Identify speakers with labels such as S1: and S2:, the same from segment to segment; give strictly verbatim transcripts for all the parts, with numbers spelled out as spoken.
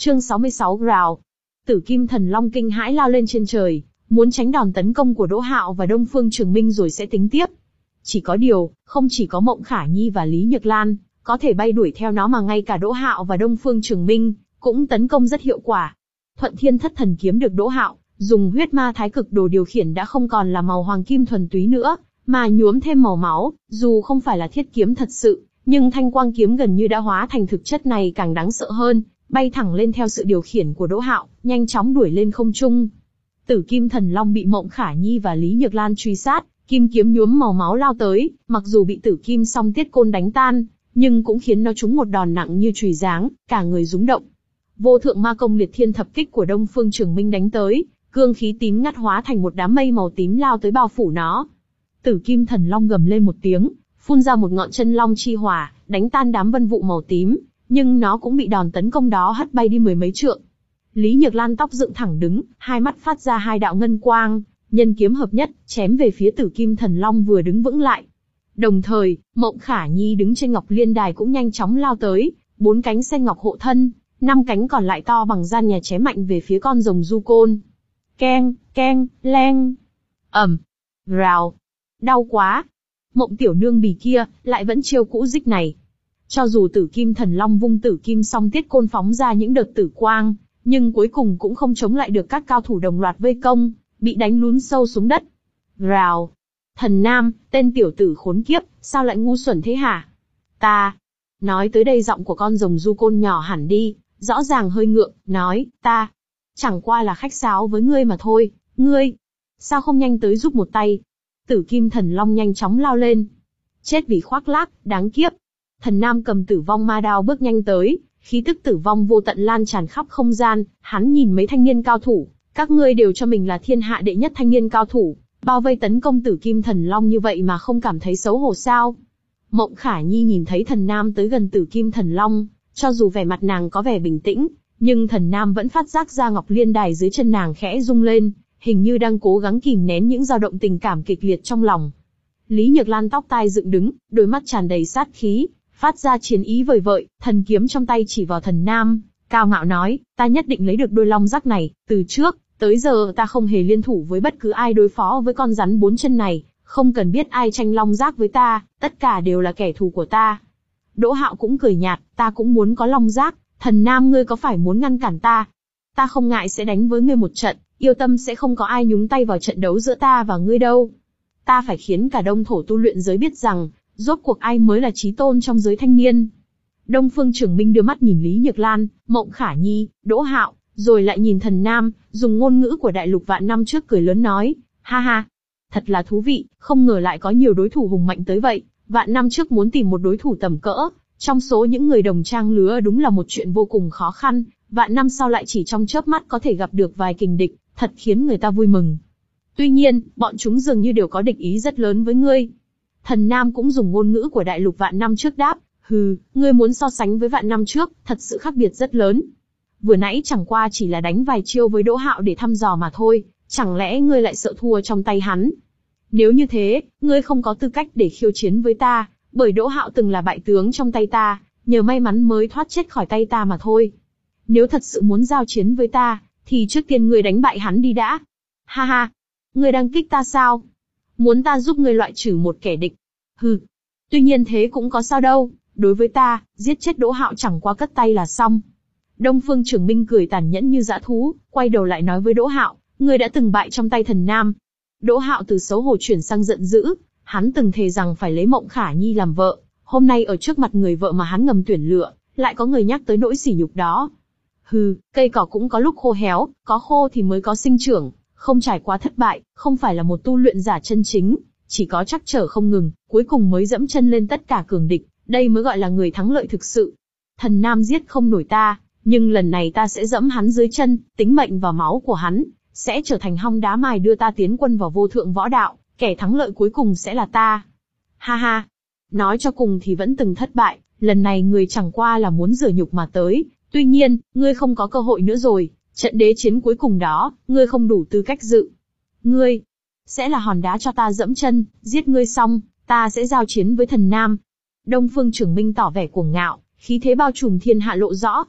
S1: Chương sáu mươi sáu Rào. Tử Kim Thần Long kinh hãi lao lên trên trời, muốn tránh đòn tấn công của Đỗ Hạo và Đông Phương Trường Minh rồi sẽ tính tiếp. Chỉ có điều, không chỉ có Mộng Khả Nhi và Lý Nhược Lan có thể bay đuổi theo nó mà ngay cả Đỗ Hạo và Đông Phương Trường Minh cũng tấn công rất hiệu quả. Thuận Thiên Thất Thần Kiếm được Đỗ Hạo dùng huyết ma thái cực đồ điều khiển đã không còn là màu hoàng kim thuần túy nữa, mà nhuốm thêm màu máu. Dù không phải là thiết kiếm thật sự, nhưng thanh quang kiếm gần như đã hóa thành thực chất này càng đáng sợ hơn, bay thẳng lên theo sự điều khiển của Đỗ Hạo, nhanh chóng đuổi lên không trung. Tử Kim Thần Long bị Mộng Khả Nhi và Lý Nhược Lan truy sát, kim kiếm nhuốm màu máu lao tới, mặc dù bị Tử Kim Song Tiết Côn đánh tan, nhưng cũng khiến nó trúng một đòn nặng như chùy giáng, cả người rúng động. Vô Thượng Ma Công Liệt Thiên Thập Kích của Đông Phương Trường Minh đánh tới, cương khí tím ngắt hóa thành một đám mây màu tím lao tới bao phủ nó. Tử Kim Thần Long gầm lên một tiếng, phun ra một ngọn chân long chi hỏa, đánh tan đám vân vụ màu tím, nhưng nó cũng bị đòn tấn công đó hất bay đi mười mấy trượng. Lý Nhược Lan tóc dựng thẳng đứng, hai mắt phát ra hai đạo ngân quang, nhân kiếm hợp nhất, chém về phía Tử Kim Thần Long vừa đứng vững lại. Đồng thời, Mộng Khả Nhi đứng trên Ngọc Liên Đài cũng nhanh chóng lao tới, bốn cánh sen ngọc hộ thân, năm cánh còn lại to bằng gian nhà chém mạnh về phía con rồng du côn. Keng, keng, leng. Ầm, rào. Đau quá. Mộng tiểu nương bì kia, lại vẫn chiêu cũ dích này. Cho dù Tử Kim Thần Long vung Tử Kim Song Tiết Côn phóng ra những đợt tử quang, nhưng cuối cùng cũng không chống lại được các cao thủ đồng loạt vây công, bị đánh lún sâu xuống đất. Rào. Thần Nam, tên tiểu tử khốn kiếp, sao lại ngu xuẩn thế hả? Ta. Nói tới đây giọng của con rồng du côn nhỏ hẳn đi, rõ ràng hơi ngượng, nói, ta. Chẳng qua là khách sáo với ngươi mà thôi, ngươi. Sao không nhanh tới giúp một tay? Tử Kim Thần Long nhanh chóng lao lên. Chết vì khoác lác, đáng kiếp. Thần Nam cầm Tử Vong Ma Đao bước nhanh tới, khí tức tử vong vô tận lan tràn khắp không gian, hắn nhìn mấy thanh niên cao thủ, các ngươi đều cho mình là thiên hạ đệ nhất thanh niên cao thủ, bao vây tấn công Tử Kim Thần Long như vậy mà không cảm thấy xấu hổ sao? Mộng Khả Nhi nhìn thấy Thần Nam tới gần Tử Kim Thần Long, cho dù vẻ mặt nàng có vẻ bình tĩnh, nhưng Thần Nam vẫn phát giác ra Ngọc Liên Đài dưới chân nàng khẽ rung lên, hình như đang cố gắng kìm nén những dao động tình cảm kịch liệt trong lòng. Lý Nhược Lan tóc tai dựng đứng, đôi mắt tràn đầy sát khí, phát ra chiến ý vời vợi, thần kiếm trong tay chỉ vào Thần Nam, cao ngạo nói, ta nhất định lấy được đôi long giác này, từ trước tới giờ ta không hề liên thủ với bất cứ ai đối phó với con rắn bốn chân này, không cần biết ai tranh long giác với ta, tất cả đều là kẻ thù của ta. Đỗ Hạo cũng cười nhạt, ta cũng muốn có long giác, Thần Nam ngươi có phải muốn ngăn cản ta? Ta không ngại sẽ đánh với ngươi một trận, yêu tâm sẽ không có ai nhúng tay vào trận đấu giữa ta và ngươi đâu. Ta phải khiến cả đông thổ tu luyện giới biết rằng, rốt cuộc ai mới là chí tôn trong giới thanh niên. Đông Phương Trường Minh đưa mắt nhìn Lý Nhược Lan, Mộng Khả Nhi, Đỗ Hạo, rồi lại nhìn Thần Nam, dùng ngôn ngữ của đại lục vạn năm trước cười lớn nói, ha ha, thật là thú vị, không ngờ lại có nhiều đối thủ hùng mạnh tới vậy, vạn năm trước muốn tìm một đối thủ tầm cỡ, trong số những người đồng trang lứa đúng là một chuyện vô cùng khó khăn, vạn năm sau lại chỉ trong chớp mắt có thể gặp được vài kình địch, thật khiến người ta vui mừng. Tuy nhiên, bọn chúng dường như đều có địch ý rất lớn với ngươi. Thần Nam cũng dùng ngôn ngữ của đại lục vạn năm trước đáp, hừ, ngươi muốn so sánh với vạn năm trước, thật sự khác biệt rất lớn. Vừa nãy chẳng qua chỉ là đánh vài chiêu với Đỗ Hạo để thăm dò mà thôi, chẳng lẽ ngươi lại sợ thua trong tay hắn? Nếu như thế, ngươi không có tư cách để khiêu chiến với ta, bởi Đỗ Hạo từng là bại tướng trong tay ta, nhờ may mắn mới thoát chết khỏi tay ta mà thôi. Nếu thật sự muốn giao chiến với ta, thì trước tiên ngươi đánh bại hắn đi đã. Ha ha, ngươi đang kích ta sao? Muốn ta giúp ngươi loại trừ một kẻ địch? Hừ. Tuy nhiên thế cũng có sao đâu, đối với ta, giết chết Đỗ Hạo chẳng qua cất tay là xong. Đông Phương Trường Minh cười tàn nhẫn như dã thú, quay đầu lại nói với Đỗ Hạo, ngươi đã từng bại trong tay Thần Nam. Đỗ Hạo từ xấu hổ chuyển sang giận dữ, hắn từng thề rằng phải lấy Mộng Khả Nhi làm vợ, hôm nay ở trước mặt người vợ mà hắn ngầm tuyển lựa, lại có người nhắc tới nỗi sỉ nhục đó. Hừ, cây cỏ cũng có lúc khô héo, có khô thì mới có sinh trưởng, không trải qua thất bại, không phải là một tu luyện giả chân chính, chỉ có trắc trở không ngừng, cuối cùng mới dẫm chân lên tất cả cường địch, đây mới gọi là người thắng lợi thực sự. Thần Nam giết không nổi ta, nhưng lần này ta sẽ dẫm hắn dưới chân, tính mệnh và máu của hắn sẽ trở thành hong đá mài đưa ta tiến quân vào vô thượng võ đạo, kẻ thắng lợi cuối cùng sẽ là ta. Ha ha, nói cho cùng thì vẫn từng thất bại, lần này người chẳng qua là muốn rửa nhục mà tới, tuy nhiên, ngươi không có cơ hội nữa rồi, trận đế chiến cuối cùng đó, ngươi không đủ tư cách dự. Ngươi sẽ là hòn đá cho ta dẫm chân, giết ngươi xong, ta sẽ giao chiến với Thần Nam. Đông Phương Trường Minh tỏ vẻ cuồng ngạo, khí thế bao trùm thiên hạ lộ rõ.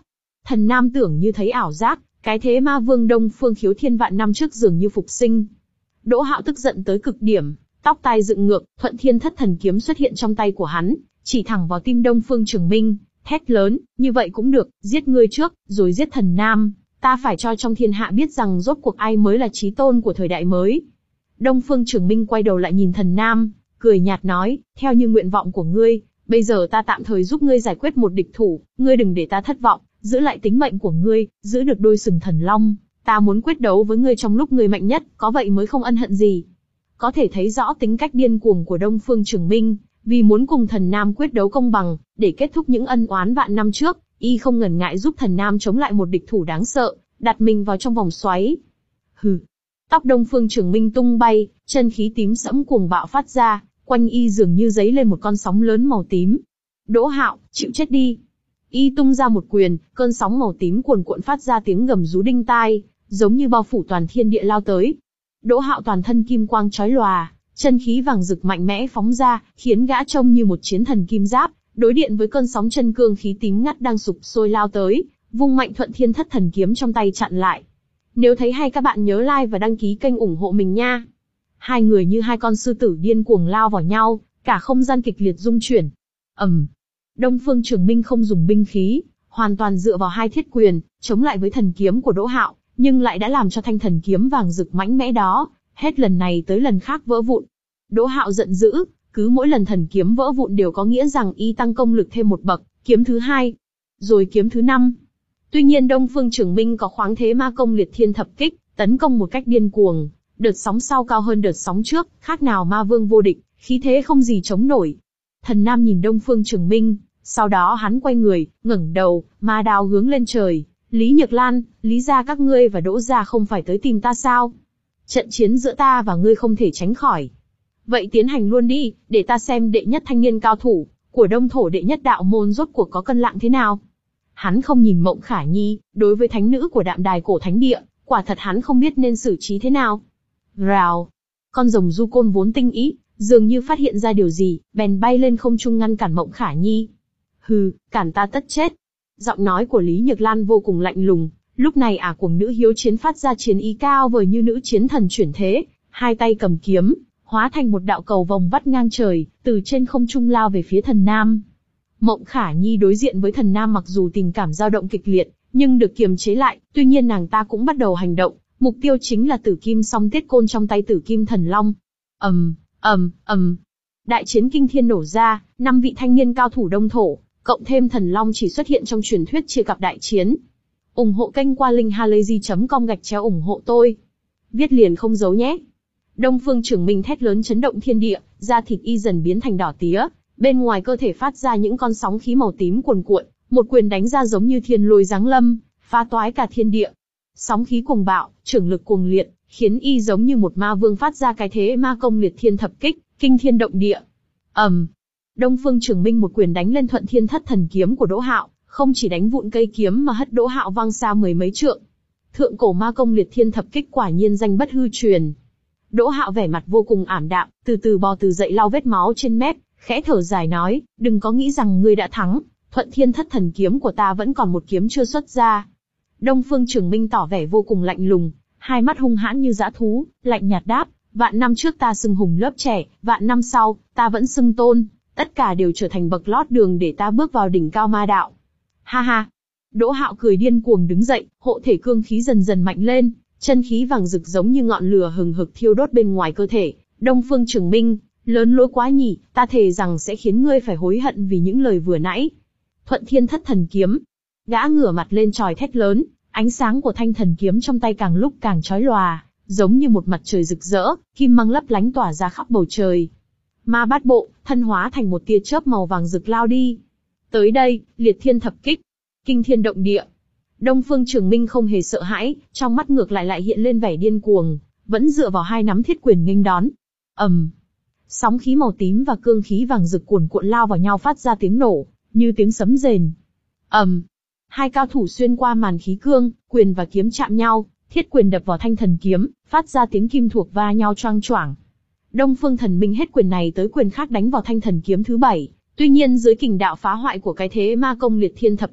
S1: Thần Nam tưởng như thấy ảo giác, cái thế ma vương Đông Phương Khiếu Thiên vạn năm trước dường như phục sinh. Đỗ Hạo tức giận tới cực điểm, tóc tai dựng ngược, Thuận Thiên Thất Thần Kiếm xuất hiện trong tay của hắn, chỉ thẳng vào tim Đông Phương Trường Minh, thét lớn, như vậy cũng được, giết ngươi trước, rồi giết Thần Nam, ta phải cho trong thiên hạ biết rằng rốt cuộc ai mới là chí tôn của thời đại mới. Đông Phương Trường Minh quay đầu lại nhìn Thần Nam, cười nhạt nói, theo như nguyện vọng của ngươi, bây giờ ta tạm thời giúp ngươi giải quyết một địch thủ, ngươi đừng để ta thất vọng, giữ lại tính mệnh của ngươi, giữ được đôi sừng thần long, ta muốn quyết đấu với ngươi trong lúc ngươi mạnh nhất, có vậy mới không ân hận gì. Có thể thấy rõ tính cách điên cuồng của Đông Phương Trường Minh, vì muốn cùng Thần Nam quyết đấu công bằng, để kết thúc những ân oán vạn năm trước, y không ngần ngại giúp Thần Nam chống lại một địch thủ đáng sợ, đặt mình vào trong vòng xoáy. Hừ. Tóc Đông Phương Trường Minh tung bay, chân khí tím sẫm cuồng bạo phát ra, quanh y dường như giấy lên một con sóng lớn màu tím. Đỗ Hạo, chịu chết đi. Y tung ra một quyền, cơn sóng màu tím cuồn cuộn phát ra tiếng gầm rú đinh tai, giống như bao phủ toàn thiên địa lao tới. Đỗ Hạo toàn thân kim quang chói lòa, chân khí vàng rực mạnh mẽ phóng ra, khiến gã trông như một chiến thần kim giáp, đối điện với cơn sóng chân cương khí tím ngắt đang sụp sôi lao tới, vung mạnh Thuận Thiên Thất Thần Kiếm trong tay chặn lại. Nếu thấy hay các bạn nhớ like và đăng ký kênh ủng hộ mình nha. Hai người như hai con sư tử điên cuồng lao vào nhau, cả không gian kịch liệt rung chuyển. ầm, um. Đông Phương Trường Minh không dùng binh khí, hoàn toàn dựa vào hai thiết quyền, chống lại với thần kiếm của Đỗ Hạo, nhưng lại đã làm cho thanh thần kiếm vàng rực mãnh mẽ đó, hết lần này tới lần khác vỡ vụn. Đỗ Hạo giận dữ, cứ mỗi lần thần kiếm vỡ vụn đều có nghĩa rằng y tăng công lực thêm một bậc, kiếm thứ hai, rồi kiếm thứ năm. Tuy nhiên Đông Phương Trường Minh có khoáng thế ma công liệt thiên thập kích, tấn công một cách điên cuồng, đợt sóng sau cao hơn đợt sóng trước, khác nào ma vương vô địch, khí thế không gì chống nổi. Thần Nam nhìn Đông Phương Trường Minh, sau đó hắn quay người, ngẩng đầu, ma đao hướng lên trời. Lý Nhược Lan, Lý gia các ngươi và Đỗ gia không phải tới tìm ta sao? Trận chiến giữa ta và ngươi không thể tránh khỏi. Vậy tiến hành luôn đi, để ta xem đệ nhất thanh niên cao thủ của Đông Thổ đệ nhất đạo môn rốt cuộc có cân lạng thế nào. Hắn không nhìn Mộng Khả Nhi, đối với thánh nữ của Đạm Đài Cổ Thánh Địa, quả thật hắn không biết nên xử trí thế nào. Rào, con rồng du côn vốn tinh ý, dường như phát hiện ra điều gì, bèn bay lên không trung ngăn cản Mộng Khả Nhi. Hừ, cản ta tất chết. Giọng nói của Lý Nhược Lan vô cùng lạnh lùng, lúc này ả cuồng nữ hiếu chiến phát ra chiến ý cao vời như nữ chiến thần chuyển thế, hai tay cầm kiếm, hóa thành một đạo cầu vòng vắt ngang trời, từ trên không trung lao về phía Thần Nam. Mộng Khả Nhi đối diện với Thần Nam mặc dù tình cảm dao động kịch liệt, nhưng được kiềm chế lại, tuy nhiên nàng ta cũng bắt đầu hành động, mục tiêu chính là Tử Kim Song Tiết Côn trong tay Tử Kim Thần Long. ầm, ầm, ầm, đại chiến kinh thiên nổ ra, năm vị thanh niên cao thủ Đông Thổ, cộng thêm Thần Long chỉ xuất hiện trong truyền thuyết chia cặp đại chiến. ủng hộ kênh qua linkhalazy chấm com gạch chéo ủng hộ tôi. Viết liền không giấu nhé. Đông Phương Trường Minh thét lớn chấn động thiên địa, da thịt y dần biến thành đỏ tía, bên ngoài cơ thể phát ra những con sóng khí màu tím cuồn cuộn, một quyền đánh ra giống như thiên lôi giáng lâm, phá toái cả thiên địa. Sóng khí cuồng bạo, trưởng lực cuồng liệt, khiến y giống như một ma vương phát ra cái thế ma công liệt thiên thập kích, kinh thiên động địa. ầm, um. Đông Phương Trường Minh một quyền đánh lên Thuận Thiên Thất Thần Kiếm của Đỗ Hạo, không chỉ đánh vụn cây kiếm mà hất Đỗ Hạo văng xa mười mấy trượng. Thượng cổ ma công liệt thiên thập kích quả nhiên danh bất hư truyền. Đỗ Hạo vẻ mặt vô cùng ảm đạm, từ từ bò từ dậy lau vết máu trên mép, khẽ thở dài nói, đừng có nghĩ rằng ngươi đã thắng, Thuận Thiên Thất Thần Kiếm của ta vẫn còn một kiếm chưa xuất ra. Đông Phương Trường Minh tỏ vẻ vô cùng lạnh lùng, hai mắt hung hãn như dã thú, lạnh nhạt đáp, vạn năm trước ta xưng hùng lớp trẻ, vạn năm sau, ta vẫn xưng tôn, tất cả đều trở thành bậc lót đường để ta bước vào đỉnh cao ma đạo. Ha ha. Đỗ Hạo cười điên cuồng đứng dậy, hộ thể cương khí dần dần mạnh lên, chân khí vàng rực giống như ngọn lửa hừng hực thiêu đốt bên ngoài cơ thể. Đông Phương Trường Minh, lớn lối quá nhỉ, ta thề rằng sẽ khiến ngươi phải hối hận vì những lời vừa nãy. Thuận Thiên Thất Thần Kiếm. Gã ngửa mặt lên trời thét lớn, ánh sáng của thanh thần kiếm trong tay càng lúc càng chói lòa, giống như một mặt trời rực rỡ, kim mang lấp lánh tỏa ra khắp bầu trời. Ma Bát Bộ, thân hóa thành một tia chớp màu vàng rực lao đi. Tới đây, liệt thiên thập kích, kinh thiên động địa. Đông Phương Trường Minh không hề sợ hãi, trong mắt ngược lại lại hiện lên vẻ điên cuồng, vẫn dựa vào hai nắm thiết quyền nghênh đón. ầm, um. Sóng khí màu tím và cương khí vàng rực cuồn cuộn lao vào nhau phát ra tiếng nổ, như tiếng sấm rền. ầm, um. Hai cao thủ xuyên qua màn khí cương, quyền và kiếm chạm nhau, thiết quyền đập vào thanh thần kiếm, phát ra tiếng kim thuộc va nhau choang choảng. Đông Phương Thần Minh hết quyền này tới quyền khác đánh vào thanh thần kiếm thứ bảy, tuy nhiên dưới kình đạo phá hoại của cái thế ma công liệt thiên thập kích,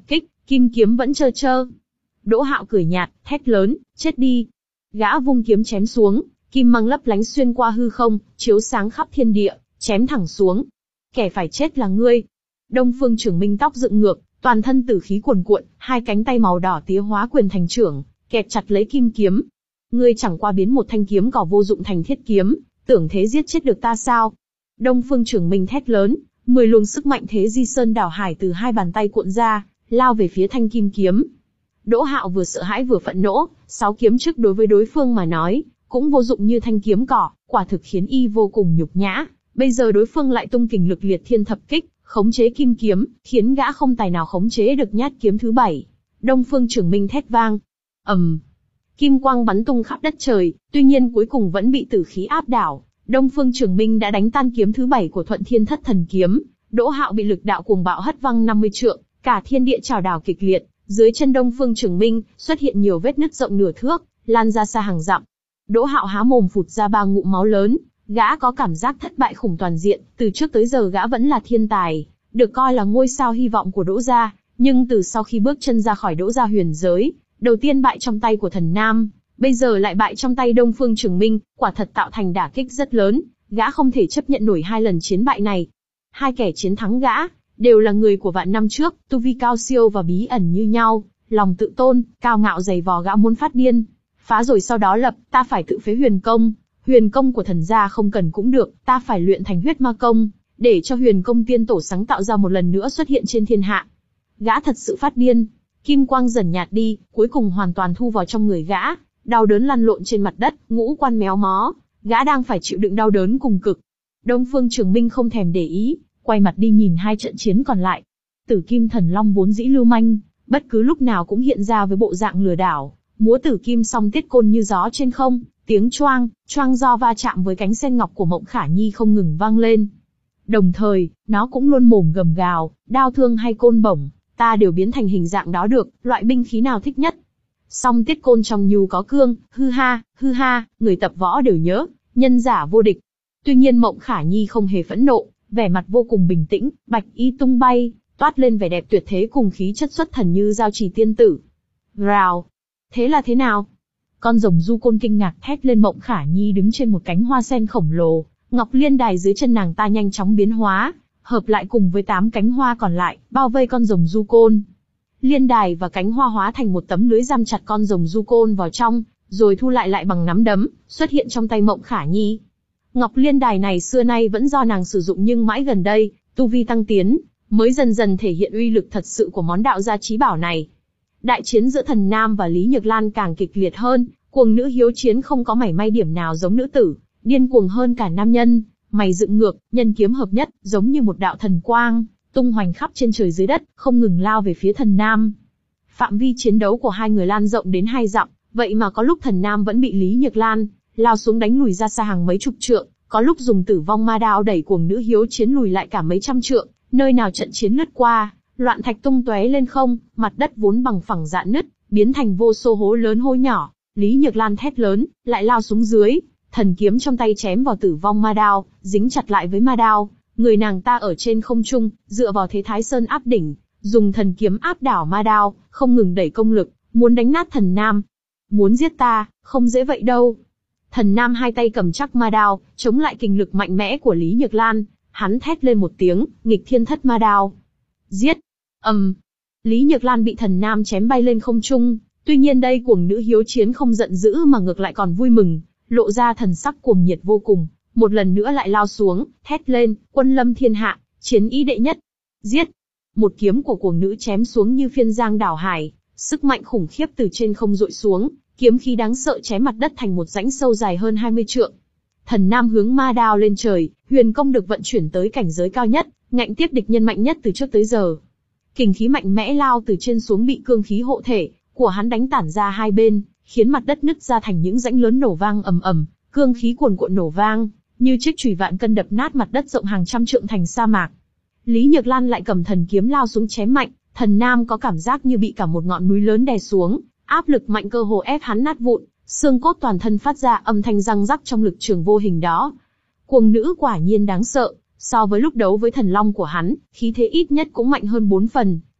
S1: Kim kiếm vẫn trơ trơ. Đỗ Hạo cười nhạt, thét lớn, chết đi. Gã vung kiếm chém xuống, kim mang lấp lánh xuyên qua hư không, chiếu sáng khắp thiên địa, chém thẳng xuống. Kẻ phải chết là ngươi. Đông Phương Trường Minh tóc dựng ngược, toàn thân tử khí cuồn cuộn, hai cánh tay màu đỏ tía hóa quyền thành trưởng, kẹp chặt lấy kim kiếm. Ngươi chẳng qua biến một thanh kiếm cỏ vô dụng thành thiết kiếm, tưởng thế giết chết được ta sao? Đông Phương Trường Minh thét lớn, mười luồng sức mạnh thế di sơn đảo hải từ hai bàn tay cuộn ra, lao về phía thanh kim kiếm. Đỗ Hạo vừa sợ hãi vừa phẫn nộ, sáu kiếm trước đối với đối phương mà nói, cũng vô dụng như thanh kiếm cỏ, quả thực khiến y vô cùng nhục nhã. Bây giờ đối phương lại tung kình lực liệt thiên thập kích, khống chế kim kiếm, khiến gã không tài nào khống chế được nhát kiếm thứ bảy. Đông Phương Trường Minh thét vang, ầm, kim quang bắn tung khắp đất trời, tuy nhiên cuối cùng vẫn bị tử khí áp đảo. Đông Phương Trường Minh đã đánh tan kiếm thứ bảy của Thuận Thiên Thất Thần Kiếm, Đỗ Hạo bị lực đạo cuồng bạo hất văng năm mươi trượng, cả thiên địa trào đảo kịch liệt, dưới chân Đông Phương Trường Minh xuất hiện nhiều vết nứt rộng nửa thước, lan ra xa hàng dặm. Đỗ Hạo há mồm phụt ra ba ngụm máu lớn, gã có cảm giác thất bại khủng toàn diện, từ trước tới giờ gã vẫn là thiên tài, được coi là ngôi sao hy vọng của Đỗ gia, nhưng từ sau khi bước chân ra khỏi Đỗ gia huyền giới, đầu tiên bại trong tay của Thần Nam, bây giờ lại bại trong tay Đông Phương Trường Minh, quả thật tạo thành đả kích rất lớn, gã không thể chấp nhận nổi hai lần chiến bại này. Hai kẻ chiến thắng gã, đều là người của vạn năm trước, tu vi cao siêu và bí ẩn như nhau, lòng tự tôn, cao ngạo dày vò gã muốn phát điên. Phá rồi sau đó lập, ta phải tự phế huyền công, huyền công của thần gia không cần cũng được, ta phải luyện thành huyết ma công, để cho huyền công tiên tổ sáng tạo ra một lần nữa xuất hiện trên thiên hạ. Gã thật sự phát điên, kim quang dần nhạt đi, cuối cùng hoàn toàn thu vào trong người gã, đau đớn lăn lộn trên mặt đất, ngũ quan méo mó, gã đang phải chịu đựng đau đớn cùng cực. Đông Phương Trường Minh không thèm để ý, quay mặt đi nhìn hai trận chiến còn lại. Tử Kim Thần Long vốn dĩ lưu manh, bất cứ lúc nào cũng hiện ra với bộ dạng lừa đảo, múa tử kim song tiết côn như gió trên không, tiếng choang, choang do va chạm với cánh sen ngọc của Mộng Khả Nhi không ngừng vang lên. Đồng thời, nó cũng luôn mồm gầm gào, đao thương hay côn bổng, ta đều biến thành hình dạng đó được, loại binh khí nào thích nhất. Song tiết côn trong nhu có cương, hư ha, hư ha, người tập võ đều nhớ, nhân giả vô địch. Tuy nhiên Mộng Khả Nhi không hề phẫn nộ, vẻ mặt vô cùng bình tĩnh, bạch y tung bay, toát lên vẻ đẹp tuyệt thế cùng khí chất xuất thần như giao trì tiên tử. Rào! Thế là thế nào? Con rồng du côn kinh ngạc thét lên. Mộng Khả Nhi đứng trên một cánh hoa sen khổng lồ, ngọc liên đài dưới chân nàng ta nhanh chóng biến hóa, hợp lại cùng với tám cánh hoa còn lại, bao vây con rồng du côn. Liên đài và cánh hoa hóa thành một tấm lưới giam chặt con rồng du côn vào trong, rồi thu lại lại bằng nắm đấm, xuất hiện trong tay Mộng Khả Nhi. Ngọc liên đài này xưa nay vẫn do nàng sử dụng, nhưng mãi gần đây, tu vi tăng tiến, mới dần dần thể hiện uy lực thật sự của món đạo gia chí bảo này. Đại chiến giữa Thần Nam và Lý Nhược Lan càng kịch liệt hơn, cuồng nữ hiếu chiến không có mảy may điểm nào giống nữ tử, điên cuồng hơn cả nam nhân, mày dựng ngược, nhân kiếm hợp nhất, giống như một đạo thần quang, tung hoành khắp trên trời dưới đất, không ngừng lao về phía Thần Nam. Phạm vi chiến đấu của hai người lan rộng đến hai dặm, vậy mà có lúc Thần Nam vẫn bị Lý Nhược Lan lao xuống đánh lùi ra xa hàng mấy chục trượng, có lúc dùng tử vong ma đao đẩy cuồng nữ hiếu chiến lùi lại cả mấy trăm trượng, nơi nào trận chiến lướt qua, loạn thạch tung tóe lên không, mặt đất vốn bằng phẳng rạn nứt, biến thành vô số hố lớn hố nhỏ. Lý Nhược Lan thét lớn, lại lao xuống dưới, thần kiếm trong tay chém vào tử vong ma đao, dính chặt lại với ma đao, người nàng ta ở trên không trung, dựa vào thế Thái Sơn áp đỉnh, dùng thần kiếm áp đảo ma đao, không ngừng đẩy công lực, muốn đánh nát Thần Nam. Muốn giết ta, không dễ vậy đâu. Thần Nam hai tay cầm chắc ma đao, chống lại kình lực mạnh mẽ của Lý Nhược Lan, hắn thét lên một tiếng, nghịch thiên thất ma đao. Giết! ầm, um. Lý Nhược Lan bị Thần Nam chém bay lên không trung, tuy nhiên đây cuồng nữ hiếu chiến không giận dữ mà ngược lại còn vui mừng, lộ ra thần sắc cuồng nhiệt vô cùng, một lần nữa lại lao xuống, thét lên, quân lâm thiên hạ, chiến ý đệ nhất. Giết! Một kiếm của cuồng nữ chém xuống như phiên giang đảo hải, sức mạnh khủng khiếp từ trên không dội xuống, kiếm khí đáng sợ chém mặt đất thành một rãnh sâu dài hơn hai mươi trượng. Thần Nam hướng ma đao lên trời, huyền công được vận chuyển tới cảnh giới cao nhất, ngạnh tiếp địch nhân mạnh nhất từ trước tới giờ. Kình khí mạnh mẽ lao từ trên xuống bị cương khí hộ thể của hắn đánh tản ra hai bên, khiến mặt đất nứt ra thành những rãnh lớn nổ vang ầm ầm, cương khí cuồn cuộn nổ vang, như chiếc chùy vạn cân đập nát mặt đất rộng hàng trăm trượng thành sa mạc. Lý Nhược Lan lại cầm thần kiếm lao xuống chém mạnh, Thần Nam có cảm giác như bị cả một ngọn núi lớn đè xuống, áp lực mạnh cơ hồ ép hắn nát vụn, xương cốt toàn thân phát ra âm thanh răng rắc trong lực trường vô hình đó. Cuồng nữ quả nhiên đáng sợ, so với lúc đấu với thần long của hắn, khí thế ít nhất cũng mạnh hơn bốn phần,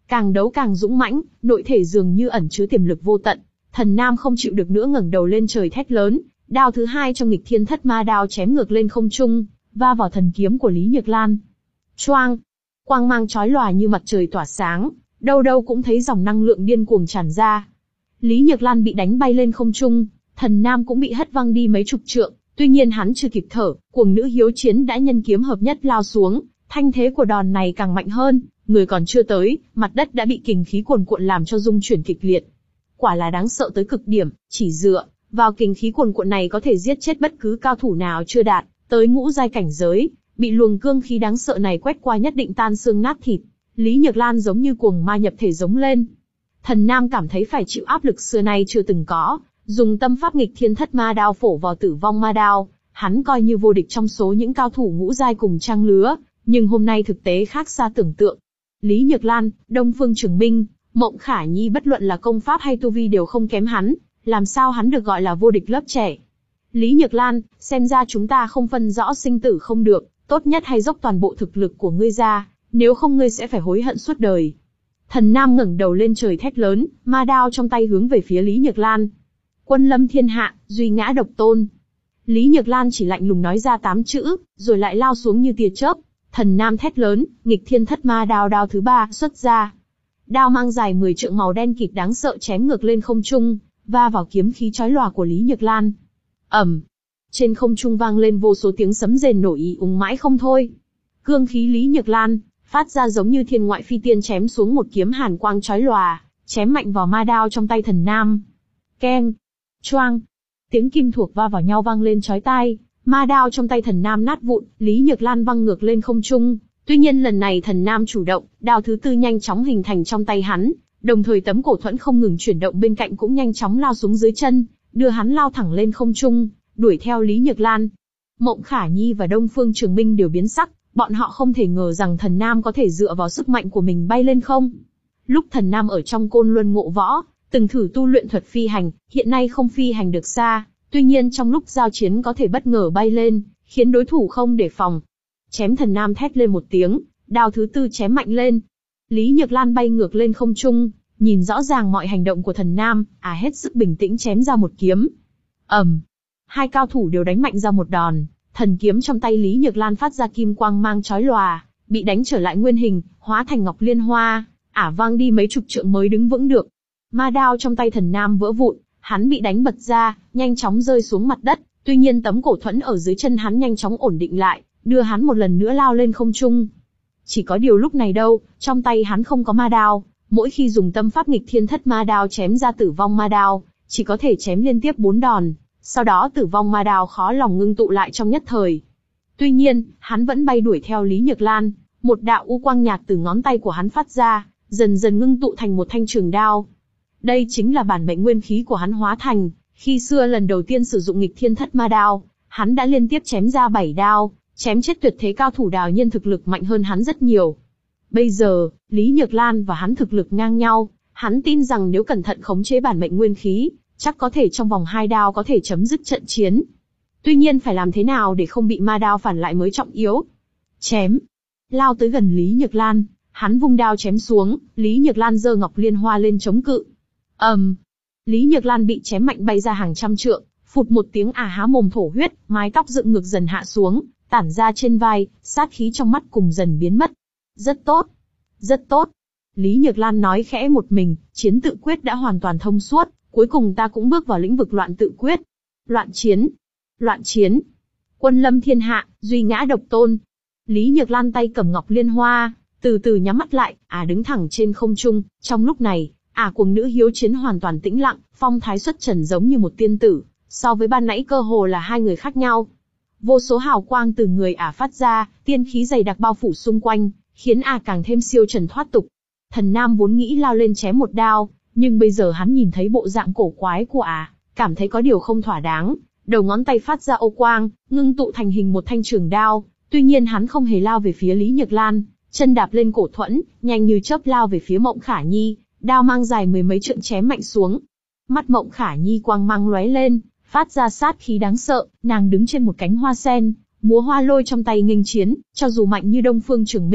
S1: càng đấu càng dũng mãnh, nội thể dường như ẩn chứa tiềm lực vô tận. Thần Nam không chịu được nữa ngẩng đầu lên trời thét lớn, đao thứ hai trong nghịch thiên thất ma đao chém ngược lên không trung, va vào thần kiếm của Lý Nhược Lan. Choang! Quang mang chói lòa như mặt trời tỏa sáng, đâu đâu cũng thấy dòng năng lượng điên cuồng tràn ra. Lý Nhược Lan bị đánh bay lên không trung, Thần Nam cũng bị hất văng đi mấy chục trượng, tuy nhiên hắn chưa kịp thở, cuồng nữ hiếu chiến đã nhân kiếm hợp nhất lao xuống, thanh thế của đòn này càng mạnh hơn, người còn chưa tới, mặt đất đã bị kình khí cuồn cuộn làm cho rung chuyển kịch liệt. Quả là đáng sợ tới cực điểm, chỉ dựa vào kình khí cuồn cuộn này có thể giết chết bất cứ cao thủ nào chưa đạt tới ngũ giai cảnh giới, bị luồng cương khí đáng sợ này quét qua nhất định tan xương nát thịt. Lý Nhược Lan giống như cuồng ma nhập thể giống lên. Thần Nam cảm thấy phải chịu áp lực xưa nay chưa từng có, dùng tâm pháp nghịch thiên thất ma đao phổ vào tử vong ma đao, hắn coi như vô địch trong số những cao thủ ngũ giai cùng trang lứa, nhưng hôm nay thực tế khác xa tưởng tượng. Lý Nhược Lan, Đông Phương Trường Minh, Mộng Khả Nhi bất luận là công pháp hay tu vi đều không kém hắn, làm sao hắn được gọi là vô địch lớp trẻ. Lý Nhược Lan, xem ra chúng ta không phân rõ sinh tử không được, tốt nhất hay dốc toàn bộ thực lực của ngươi ra, nếu không ngươi sẽ phải hối hận suốt đời. Thần Nam ngẩng đầu lên trời thét lớn, ma đao trong tay hướng về phía Lý Nhược Lan. Quân lâm thiên hạ, duy ngã độc tôn. Lý Nhược Lan chỉ lạnh lùng nói ra tám chữ, rồi lại lao xuống như tia chớp. Thần Nam thét lớn, nghịch thiên thất ma đao đao thứ ba xuất ra. Đao mang dài mười trượng màu đen kịt đáng sợ chém ngược lên không trung, va vào kiếm khí chói lòa của Lý Nhược Lan. ầm, trên không trung vang lên vô số tiếng sấm rền nổi ì ùng mãi không thôi. Cương khí Lý Nhược Lan phát ra giống như thiên ngoại phi tiên chém xuống một kiếm hàn quang chói lòa, chém mạnh vào ma đao trong tay Thần Nam. Keng, choang, tiếng kim thuộc va vào nhau vang lên chói tai, ma đao trong tay Thần Nam nát vụn, Lý Nhược Lan văng ngược lên không trung. Tuy nhiên lần này Thần Nam chủ động, đao thứ tư nhanh chóng hình thành trong tay hắn, đồng thời tấm cổ thuẫn không ngừng chuyển động bên cạnh cũng nhanh chóng lao xuống dưới chân, đưa hắn lao thẳng lên không trung, đuổi theo Lý Nhược Lan. Mộng Khả Nhi và Đông Phương Trường Minh đều biến sắc, bọn họ không thể ngờ rằng Thần Nam có thể dựa vào sức mạnh của mình bay lên không. Lúc Thần Nam ở trong Côn Luân ngộ võ, từng thử tu luyện thuật phi hành, hiện nay không phi hành được xa, tuy nhiên trong lúc giao chiến có thể bất ngờ bay lên, khiến đối thủ không đề phòng. Chém Thần Nam thét lên một tiếng, đao thứ tư chém mạnh lên. Lý Nhược Lan bay ngược lên không trung, nhìn rõ ràng mọi hành động của Thần Nam, à hết sức bình tĩnh chém ra một kiếm. ầm, hai cao thủ đều đánh mạnh ra một đòn, thần kiếm trong tay Lý Nhược Lan phát ra kim quang mang chói lòa, bị đánh trở lại nguyên hình, hóa thành ngọc liên hoa, ả vang đi mấy chục trượng mới đứng vững được. Ma đao trong tay Thần Nam vỡ vụn, hắn bị đánh bật ra, nhanh chóng rơi xuống mặt đất, tuy nhiên tấm cổ thuẫn ở dưới chân hắn nhanh chóng ổn định lại, đưa hắn một lần nữa lao lên không trung. Chỉ có điều lúc này đâu, trong tay hắn không có ma đao, mỗi khi dùng tâm pháp nghịch thiên thất ma đao chém ra tử vong ma đao, chỉ có thể chém liên tiếp bốn đòn, sau đó tử vong ma đao khó lòng ngưng tụ lại trong nhất thời. Tuy nhiên, hắn vẫn bay đuổi theo Lý Nhược Lan, một đạo u quang nhạt từ ngón tay của hắn phát ra, dần dần ngưng tụ thành một thanh trường đao. Đây chính là bản mệnh nguyên khí của hắn hóa thành, khi xưa lần đầu tiên sử dụng nghịch thiên thất ma đao, hắn đã liên tiếp chém ra bảy đao, chém chết tuyệt thế cao thủ đào nhiên thực lực mạnh hơn hắn rất nhiều. Bây giờ, Lý Nhược Lan và hắn thực lực ngang nhau, hắn tin rằng nếu cẩn thận khống chế bản mệnh nguyên khí, chắc có thể trong vòng hai đao có thể chấm dứt trận chiến. Tuy nhiên phải làm thế nào để không bị ma đao phản lại mới trọng yếu. Chém. Lao tới gần Lý Nhược Lan, hắn vung đao chém xuống, Lý Nhược Lan giơ ngọc liên hoa lên chống cự. ầm, um, Lý Nhược Lan bị chém mạnh bay ra hàng trăm trượng, phụt một tiếng ả há mồm thổ huyết, mái tóc dựng ngược dần hạ xuống, tản ra trên vai, sát khí trong mắt cùng dần biến mất. Rất tốt, rất tốt. Lý Nhược Lan nói khẽ một mình, chiến tự quyết đã hoàn toàn thông suốt, cuối cùng ta cũng bước vào lĩnh vực loạn tự quyết. Loạn chiến, loạn chiến. Quân lâm thiên hạ, duy ngã độc tôn. Lý Nhược Lan tay cầm ngọc liên hoa, từ từ nhắm mắt lại, à đứng thẳng trên không trung. Trong lúc này, à cuồng nữ hiếu chiến hoàn toàn tĩnh lặng, phong thái xuất trần giống như một tiên tử, so với ban nãy cơ hồ là hai người khác nhau. Vô số hào quang từ người ả phát ra, tiên khí dày đặc bao phủ xung quanh, khiến ả càng thêm siêu trần thoát tục. Thần Nam vốn nghĩ lao lên chém một đao, nhưng bây giờ hắn nhìn thấy bộ dạng cổ quái của ả, cảm thấy có điều không thỏa đáng. Đầu ngón tay phát ra ô quang, ngưng tụ thành hình một thanh trường đao. Tuy nhiên hắn không hề lao về phía Lý Nhược Lan, chân đạp lên cổ thuẫn, nhanh như chớp lao về phía Mộng Khả Nhi, đao mang dài mười mấy trượng chém mạnh xuống. Mắt Mộng Khả Nhi quang mang lóe lên, phát ra sát khí đáng sợ, nàng đứng trên một cánh hoa sen, múa hoa lôi trong tay nghênh chiến, cho dù mạnh như Đông Phương Trường Minh,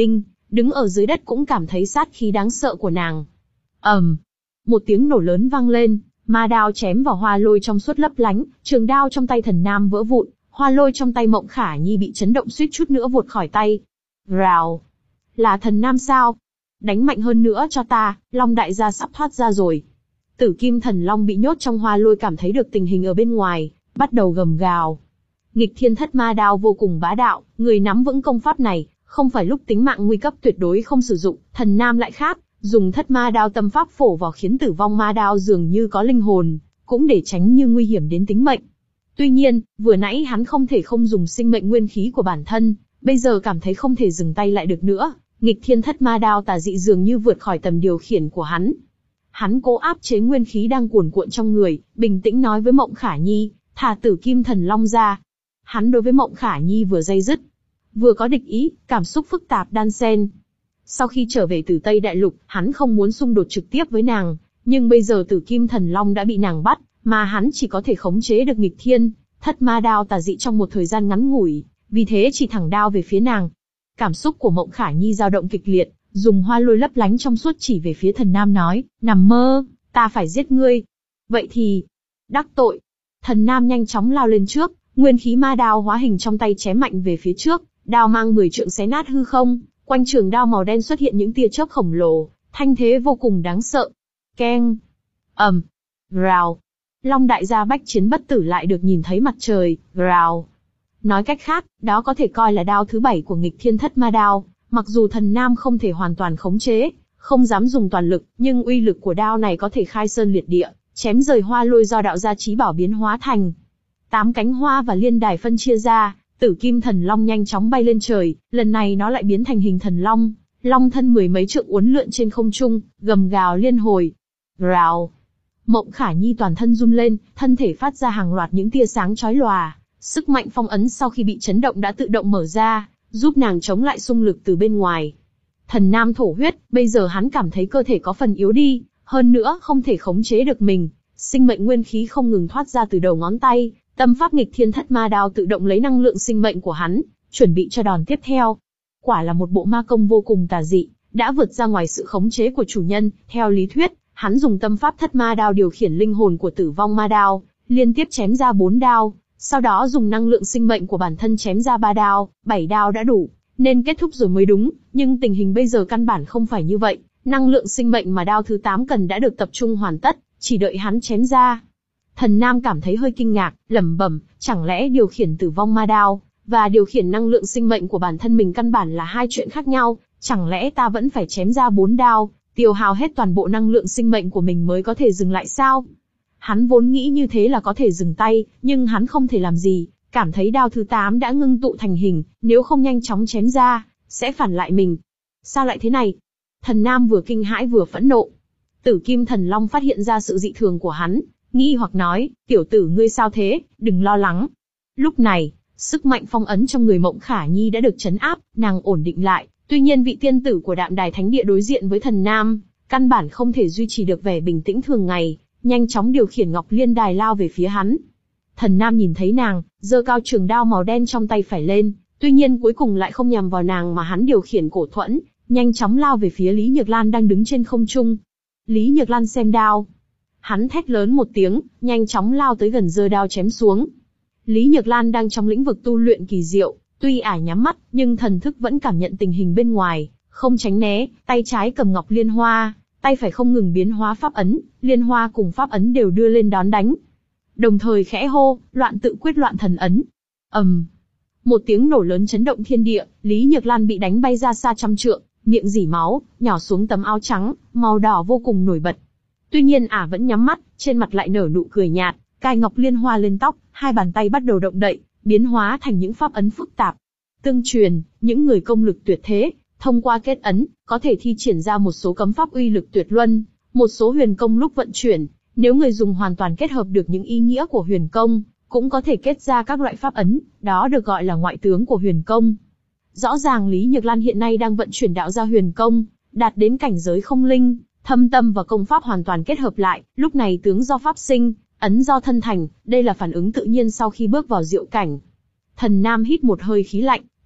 S1: đứng ở dưới đất cũng cảm thấy sát khí đáng sợ của nàng. ầm, một tiếng nổ lớn vang lên, ma đao chém vào hoa lôi trong suốt lấp lánh, trường đao trong tay Thần Nam vỡ vụn, hoa lôi trong tay Mộng Khả Nhi bị chấn động suýt chút nữa vụt khỏi tay. Rào, là Thần Nam sao? Đánh mạnh hơn nữa cho ta, Long đại gia sắp thoát ra rồi. Tử Kim Thần Long bị nhốt trong hoa lôi cảm thấy được tình hình ở bên ngoài, bắt đầu gầm gào. Nghịch Thiên Thất Ma Đao vô cùng bá đạo, người nắm vững công pháp này, không phải lúc tính mạng nguy cấp tuyệt đối không sử dụng. Thần Nam lại khác, dùng Thất Ma Đao tâm pháp phổ vào khiến Tử Vong Ma Đao dường như có linh hồn, cũng để tránh như nguy hiểm đến tính mệnh. Tuy nhiên, vừa nãy hắn không thể không dùng sinh mệnh nguyên khí của bản thân, bây giờ cảm thấy không thể dừng tay lại được nữa. Nghịch Thiên Thất Ma Đao tà dị dường như vượt khỏi tầm điều khiển của hắn. Hắn cố áp chế nguyên khí đang cuồn cuộn trong người, bình tĩnh nói với Mộng Khả Nhi, thả Tử Kim Thần Long ra. Hắn đối với Mộng Khả Nhi vừa day dứt, vừa có địch ý, cảm xúc phức tạp đan xen. Sau khi trở về từ Tây Đại Lục, hắn không muốn xung đột trực tiếp với nàng, nhưng bây giờ Tử Kim Thần Long đã bị nàng bắt, mà hắn chỉ có thể khống chế được Nghịch Thiên Thất Ma Đao tà dị trong một thời gian ngắn ngủi, vì thế chỉ thẳng đao về phía nàng. Cảm xúc của Mộng Khả Nhi dao động kịch liệt, dùng hoa lôi lấp lánh trong suốt chỉ về phía Thần Nam nói, nằm mơ, ta phải giết ngươi. Vậy thì, đắc tội. Thần Nam nhanh chóng lao lên trước, nguyên khí ma đao hóa hình trong tay chém mạnh về phía trước, đao mang mười trượng xé nát hư không, quanh trường đao màu đen xuất hiện những tia chớp khổng lồ, thanh thế vô cùng đáng sợ. Keng, ầm, rào. Long đại gia bách chiến bất tử lại được nhìn thấy mặt trời, rào. Nói cách khác, đó có thể coi là đao thứ bảy của Nghịch Thiên Thất Ma Đao. Mặc dù Thần Nam không thể hoàn toàn khống chế, không dám dùng toàn lực, nhưng uy lực của đao này có thể khai sơn liệt địa, chém rời hoa lôi do đạo gia chí bảo biến hóa thành. Tám cánh hoa và liên đài phân chia ra, Tử Kim Thần Long nhanh chóng bay lên trời, lần này nó lại biến thành hình thần long, long thân mười mấy trượng uốn lượn trên không trung, gầm gào liên hồi. Rào. Mộng Khả Nhi toàn thân run lên, thân thể phát ra hàng loạt những tia sáng chói lòa, sức mạnh phong ấn sau khi bị chấn động đã tự động mở ra, giúp nàng chống lại xung lực từ bên ngoài. Thần Nam thổ huyết, bây giờ hắn cảm thấy cơ thể có phần yếu đi, hơn nữa không thể khống chế được mình, sinh mệnh nguyên khí không ngừng thoát ra từ đầu ngón tay, tâm pháp Nghịch Thiên Thất Ma Đao tự động lấy năng lượng sinh mệnh của hắn, chuẩn bị cho đòn tiếp theo. Quả là một bộ ma công vô cùng tà dị, đã vượt ra ngoài sự khống chế của chủ nhân. Theo lý thuyết, hắn dùng tâm pháp Thất Ma Đao điều khiển linh hồn của Tử Vong Ma Đao, liên tiếp chém ra bốn đao. Sau đó dùng năng lượng sinh mệnh của bản thân chém ra ba đao, bảy đao đã đủ, nên kết thúc rồi mới đúng, nhưng tình hình bây giờ căn bản không phải như vậy, năng lượng sinh mệnh mà đao thứ tám cần đã được tập trung hoàn tất, chỉ đợi hắn chém ra. Thần Nam cảm thấy hơi kinh ngạc, lẩm bẩm, chẳng lẽ điều khiển Tử Vong Ma Đao và điều khiển năng lượng sinh mệnh của bản thân mình căn bản là hai chuyện khác nhau, chẳng lẽ ta vẫn phải chém ra bốn đao, tiêu hao hết toàn bộ năng lượng sinh mệnh của mình mới có thể dừng lại sao? Hắn vốn nghĩ như thế là có thể dừng tay, nhưng hắn không thể làm gì, cảm thấy đao thứ tám đã ngưng tụ thành hình, nếu không nhanh chóng chém ra, sẽ phản lại mình. Sao lại thế này? Thần Nam vừa kinh hãi vừa phẫn nộ. Tử Kim Thần Long phát hiện ra sự dị thường của hắn, nghi hoặc nói, tiểu tử ngươi sao thế, đừng lo lắng. Lúc này, sức mạnh phong ấn trong người Mộng Khả Nhi đã được trấn áp, nàng ổn định lại, tuy nhiên vị tiên tử của Đạm Đài Thánh Địa đối diện với Thần Nam, căn bản không thể duy trì được vẻ bình tĩnh thường ngày, nhanh chóng điều khiển Ngọc Liên Đài lao về phía hắn. Thần Nam nhìn thấy nàng, giơ cao trường đao màu đen trong tay phải lên, tuy nhiên cuối cùng lại không nhằm vào nàng mà hắn điều khiển cổ thuẫn, nhanh chóng lao về phía Lý Nhược Lan đang đứng trên không trung. Lý Nhược Lan xem đao, hắn thét lớn một tiếng, nhanh chóng lao tới gần giơ đao chém xuống. Lý Nhược Lan đang trong lĩnh vực tu luyện kỳ diệu, tuy ả nhắm mắt, nhưng thần thức vẫn cảm nhận tình hình bên ngoài, không tránh né, tay trái cầm Ngọc Liên Hoa, tay phải không ngừng biến hóa pháp ấn, liên hoa cùng pháp ấn đều đưa lên đón đánh. Đồng thời khẽ hô, loạn tự quyết loạn thần ấn. ầm, um, một tiếng nổ lớn chấn động thiên địa, Lý Nhược Lan bị đánh bay ra xa trăm trượng, miệng rỉ máu, nhỏ xuống tấm áo trắng, màu đỏ vô cùng nổi bật. Tuy nhiên ả vẫn nhắm mắt, trên mặt lại nở nụ cười nhạt, cài Ngọc Liên Hoa lên tóc, hai bàn tay bắt đầu động đậy, biến hóa thành những pháp ấn phức tạp. Tương truyền, những người công lực tuyệt thế, thông qua kết ấn, có thể thi triển ra một số cấm pháp uy lực tuyệt luân, một số huyền công lúc vận chuyển, nếu người dùng hoàn toàn kết hợp được những ý nghĩa của huyền công, cũng có thể kết ra các loại pháp ấn, đó được gọi là ngoại tướng của huyền công. Rõ ràng Lý Nhược Lan hiện nay đang vận chuyển đạo gia huyền công, đạt đến cảnh giới không linh, thâm tâm và công pháp hoàn toàn kết hợp lại, lúc này tướng do pháp sinh, ấn do thân thành, đây là phản ứng tự nhiên sau khi bước vào diệu cảnh. Thần Nam hít một hơi khí lạnh,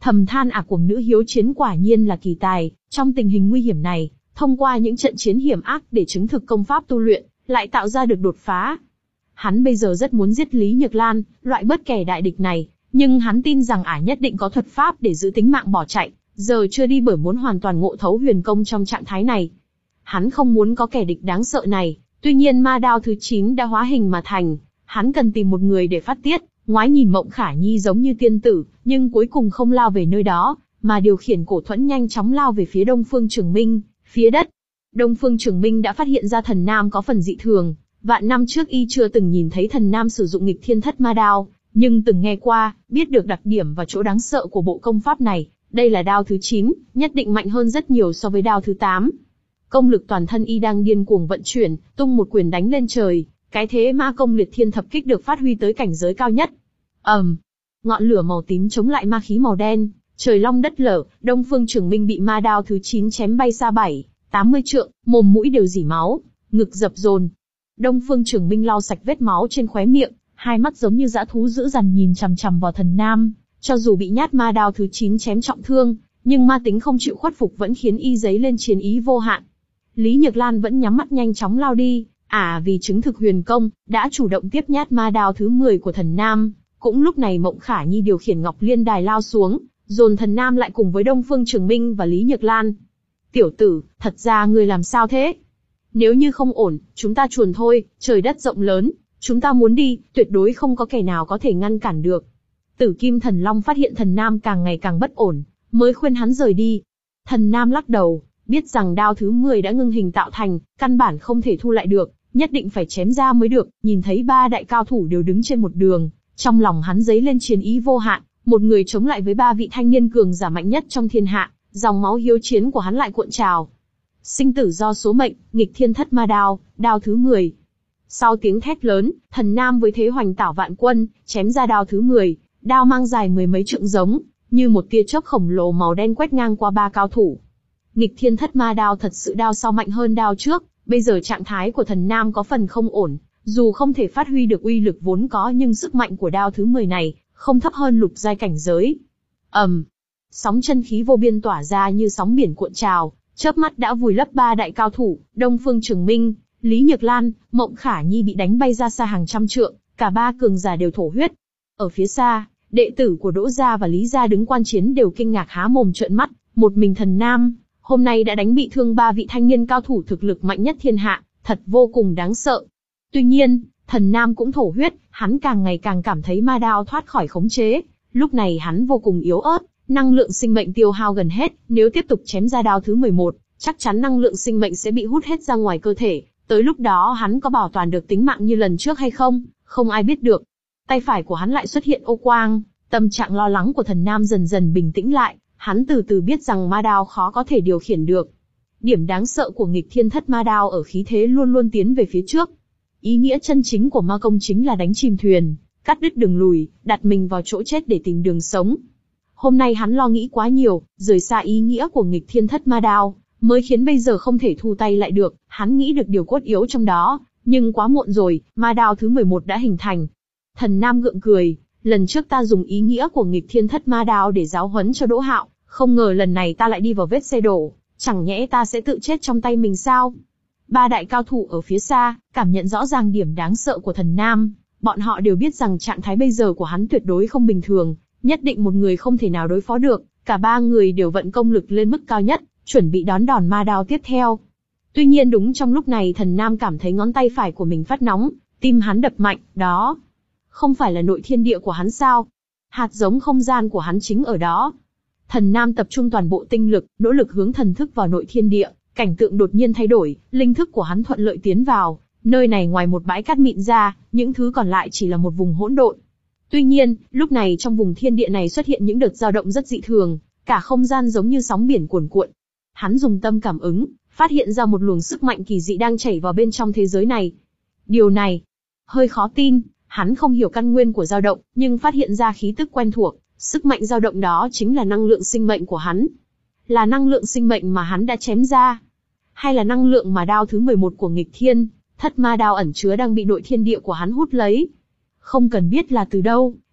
S1: Thầm than à, cuồng nữ hiếu chiến quả nhiên là kỳ tài, trong tình hình nguy hiểm này, thông qua những trận chiến hiểm ác để chứng thực công pháp tu luyện, lại tạo ra được đột phá. Hắn bây giờ rất muốn giết Lý Nhược Lan, loại bớt kẻ đại địch này, nhưng hắn tin rằng ả nhất định có thuật pháp để giữ tính mạng bỏ chạy, giờ chưa đi bởi muốn hoàn toàn ngộ thấu huyền công trong trạng thái này. Hắn không muốn có kẻ địch đáng sợ này, tuy nhiên ma đao thứ chín đã hóa hình mà thành, hắn cần tìm một người để phát tiết. Ngoái nhìn Mộng Khả Nhi giống như tiên tử, nhưng cuối cùng không lao về nơi đó, mà điều khiển cổ thuẫn nhanh chóng lao về phía Đông Phương Trường Minh, phía đất. Đông Phương Trường Minh đã phát hiện ra thần nam có phần dị thường, vạn năm trước y chưa từng nhìn thấy thần nam sử dụng nghịch thiên thất ma đao, nhưng từng nghe qua, biết được đặc điểm và chỗ đáng sợ của bộ công pháp này. Đây là đao thứ chín, nhất định mạnh hơn rất nhiều so với đao thứ tám. Công lực toàn thân y đang điên cuồng vận chuyển, tung một quyền đánh lên trời. Cái thế ma công liệt thiên thập kích được phát huy tới cảnh giới cao nhất. ầm, um, ngọn lửa màu tím chống lại ma khí màu đen, trời long đất lở, Đông Phương Trường Minh bị ma đao thứ chín chém bay xa bảy, tám mươi trượng, mồm mũi đều rỉ máu, ngực dập dồn. Đông Phương Trường Minh lau sạch vết máu trên khóe miệng, hai mắt giống như dã thú dữ dằn nhìn chằm chằm vào thần nam, cho dù bị nhát ma đao thứ chín chém trọng thương, nhưng ma tính không chịu khuất phục vẫn khiến y dấy lên chiến ý vô hạn. Lý Nhược Lan vẫn nhắm mắt nhanh chóng lao đi. À, vì chứng thực huyền công, đã chủ động tiếp nhát ma đao thứ mười của thần nam. Cũng lúc này Mộng Khả Nhi điều khiển Ngọc Liên Đài lao xuống, dồn thần nam lại cùng với Đông Phương Trường Minh và Lý Nhược Lan. Tiểu tử, thật ra ngươi làm sao thế? Nếu như không ổn, chúng ta chuồn thôi, trời đất rộng lớn, chúng ta muốn đi, tuyệt đối không có kẻ nào có thể ngăn cản được. Tử Kim Thần Long phát hiện thần nam càng ngày càng bất ổn, mới khuyên hắn rời đi. Thần nam lắc đầu, biết rằng đao thứ mười đã ngưng hình tạo thành, căn bản không thể thu lại được. Nhất định phải chém ra mới được. Nhìn thấy ba đại cao thủ đều đứng trên một đường, trong lòng hắn dấy lên chiến ý vô hạn, một người chống lại với ba vị thanh niên cường giả mạnh nhất trong thiên hạ, dòng máu hiếu chiến của hắn lại cuộn trào. Sinh tử do số mệnh, nghịch thiên thất ma đao, đao thứ mười. Sau tiếng thét lớn, thần nam với thế hoành tảo vạn quân, chém ra đao thứ mười, đao mang dài mười mấy trượng giống, như một tia chớp khổng lồ màu đen quét ngang qua ba cao thủ. Nghịch thiên thất ma đao thật sự đao sau mạnh hơn đao trước. Bây giờ trạng thái của thần nam có phần không ổn, dù không thể phát huy được uy lực vốn có nhưng sức mạnh của đao thứ mười này, không thấp hơn lục giai cảnh giới. ầm, um, sóng chân khí vô biên tỏa ra như sóng biển cuộn trào, chớp mắt đã vùi lấp ba đại cao thủ, Đông Phương Trường Minh, Lý Nhược Lan, Mộng Khả Nhi bị đánh bay ra xa hàng trăm trượng, cả ba cường giả đều thổ huyết. Ở phía xa, đệ tử của Đỗ gia và Lý gia đứng quan chiến đều kinh ngạc há mồm trợn mắt, một mình thần nam hôm nay đã đánh bị thương ba vị thanh niên cao thủ thực lực mạnh nhất thiên hạ, thật vô cùng đáng sợ. Tuy nhiên, thần nam cũng thổ huyết, hắn càng ngày càng cảm thấy ma đao thoát khỏi khống chế. Lúc này hắn vô cùng yếu ớt, năng lượng sinh mệnh tiêu hao gần hết, nếu tiếp tục chém ra đao thứ mười một, chắc chắn năng lượng sinh mệnh sẽ bị hút hết ra ngoài cơ thể. Tới lúc đó hắn có bảo toàn được tính mạng như lần trước hay không, không ai biết được. Tay phải của hắn lại xuất hiện ô quang, tâm trạng lo lắng của thần nam dần dần bình tĩnh lại. Hắn từ từ biết rằng ma đao khó có thể điều khiển được. Điểm đáng sợ của nghịch thiên thất ma đao ở khí thế luôn luôn tiến về phía trước. Ý nghĩa chân chính của ma công chính là đánh chìm thuyền, cắt đứt đường lùi, đặt mình vào chỗ chết để tìm đường sống. Hôm nay hắn lo nghĩ quá nhiều, rời xa ý nghĩa của nghịch thiên thất ma đao, mới khiến bây giờ không thể thu tay lại được. Hắn nghĩ được điều cốt yếu trong đó, nhưng quá muộn rồi, ma đao thứ mười một đã hình thành. Thần nam gượng cười, lần trước ta dùng ý nghĩa của nghịch thiên thất ma đao để giáo huấn cho Đỗ Hạo. Không ngờ lần này ta lại đi vào vết xe đổ, chẳng nhẽ ta sẽ tự chết trong tay mình sao? Ba đại cao thủ ở phía xa, cảm nhận rõ ràng điểm đáng sợ của thần nam, bọn họ đều biết rằng trạng thái bây giờ của hắn tuyệt đối không bình thường, nhất định một người không thể nào đối phó được, cả ba người đều vận công lực lên mức cao nhất, chuẩn bị đón đòn ma đao tiếp theo. Tuy nhiên đúng trong lúc này thần nam cảm thấy ngón tay phải của mình phát nóng, tim hắn đập mạnh, đó không phải là nội thiên địa của hắn sao? Hạt giống không gian của hắn chính ở đó. Thần nam tập trung toàn bộ tinh lực, nỗ lực hướng thần thức vào nội thiên địa, cảnh tượng đột nhiên thay đổi, linh thức của hắn thuận lợi tiến vào, nơi này ngoài một bãi cát mịn ra, những thứ còn lại chỉ là một vùng hỗn độn. Tuy nhiên, lúc này trong vùng thiên địa này xuất hiện những đợt dao động rất dị thường, cả không gian giống như sóng biển cuồn cuộn. Hắn dùng tâm cảm ứng, phát hiện ra một luồng sức mạnh kỳ dị đang chảy vào bên trong thế giới này. Điều này hơi khó tin, hắn không hiểu căn nguyên của dao động, nhưng phát hiện ra khí tức quen thuộc. Sức mạnh dao động đó chính là năng lượng sinh mệnh của hắn. Là năng lượng sinh mệnh mà hắn đã chém ra. Hay là năng lượng mà đao thứ mười một của nghịch thiên, thất ma đao ẩn chứa đang bị nội thiên địa của hắn hút lấy. Không cần biết là từ đâu,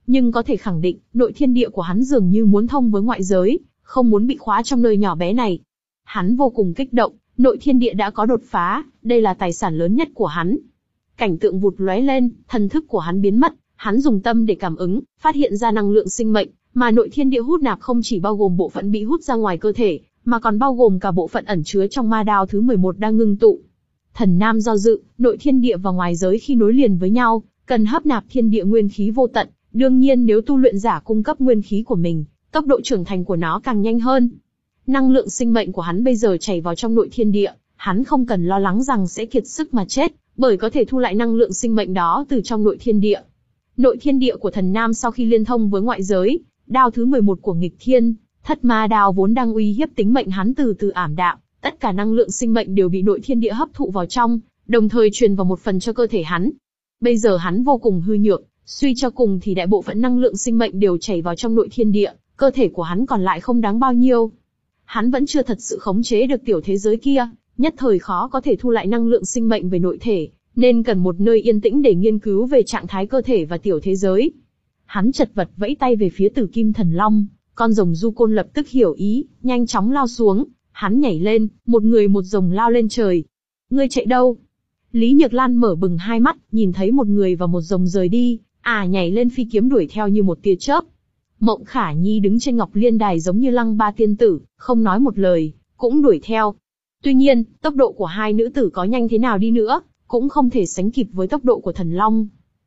S1: nhưng có thể khẳng định, nội thiên địa của hắn dường như muốn thông với ngoại giới, không muốn bị khóa trong nơi nhỏ bé này. Hắn vô cùng kích động, nội thiên địa đã có đột phá, đây là tài sản lớn nhất của hắn. Cảnh tượng vụt lóe lên, thần thức của hắn biến mất, hắn dùng tâm để cảm ứng, phát hiện ra năng lượng sinh mệnh, mà nội thiên địa hút nạp không chỉ bao gồm bộ phận bị hút ra ngoài cơ thể, mà còn bao gồm cả bộ phận ẩn chứa trong ma đao thứ mười một đang ngưng tụ. Thần Nam do dự, nội thiên địa và ngoài giới khi nối liền với nhau, cần hấp nạp thiên địa nguyên khí vô tận, đương nhiên nếu tu luyện giả cung cấp nguyên khí của mình, tốc độ trưởng thành của nó càng nhanh hơn. Năng lượng sinh mệnh của hắn bây giờ chảy vào trong nội thiên địa, hắn không cần lo lắng rằng sẽ kiệt sức mà chết, bởi có thể thu lại năng lượng sinh mệnh đó từ trong nội thiên địa. Nội thiên địa của Thần Nam sau khi liên thông với ngoại giới, đao thứ mười một của nghịch thiên, thất ma đao vốn đang uy hiếp tính mệnh hắn từ từ ảm đạm, tất cả năng lượng sinh mệnh đều bị nội thiên địa hấp thụ vào trong, đồng thời truyền vào một phần cho cơ thể hắn. Bây giờ hắn vô cùng hư nhược, suy cho cùng thì đại bộ phận năng lượng sinh mệnh đều chảy vào trong nội thiên địa, cơ thể của hắn còn lại không đáng bao nhiêu. Hắn vẫn chưa thật sự khống chế được tiểu thế giới kia, nhất thời khó có thể thu lại năng lượng sinh mệnh về nội thể, nên cần một nơi yên tĩnh để nghiên cứu về trạng thái cơ thể và tiểu thế giới. Hắn chật vật vẫy tay về phía Tử Kim Thần Long, con rồng du côn lập tức hiểu ý, nhanh chóng lao xuống, hắn nhảy lên, một người một rồng lao lên trời. Ngươi chạy đâu? Lý Nhược Lan mở bừng hai mắt, nhìn thấy một người và một rồng rời đi, à nhảy lên phi kiếm đuổi theo như một tia chớp. Mộng Khả Nhi đứng trên Ngọc Liên Đài giống như Lăng Ba tiên tử, không nói một lời, cũng đuổi theo. Tuy nhiên, tốc độ của hai nữ tử có nhanh thế nào đi nữa, cũng không thể sánh kịp với tốc độ của thần long.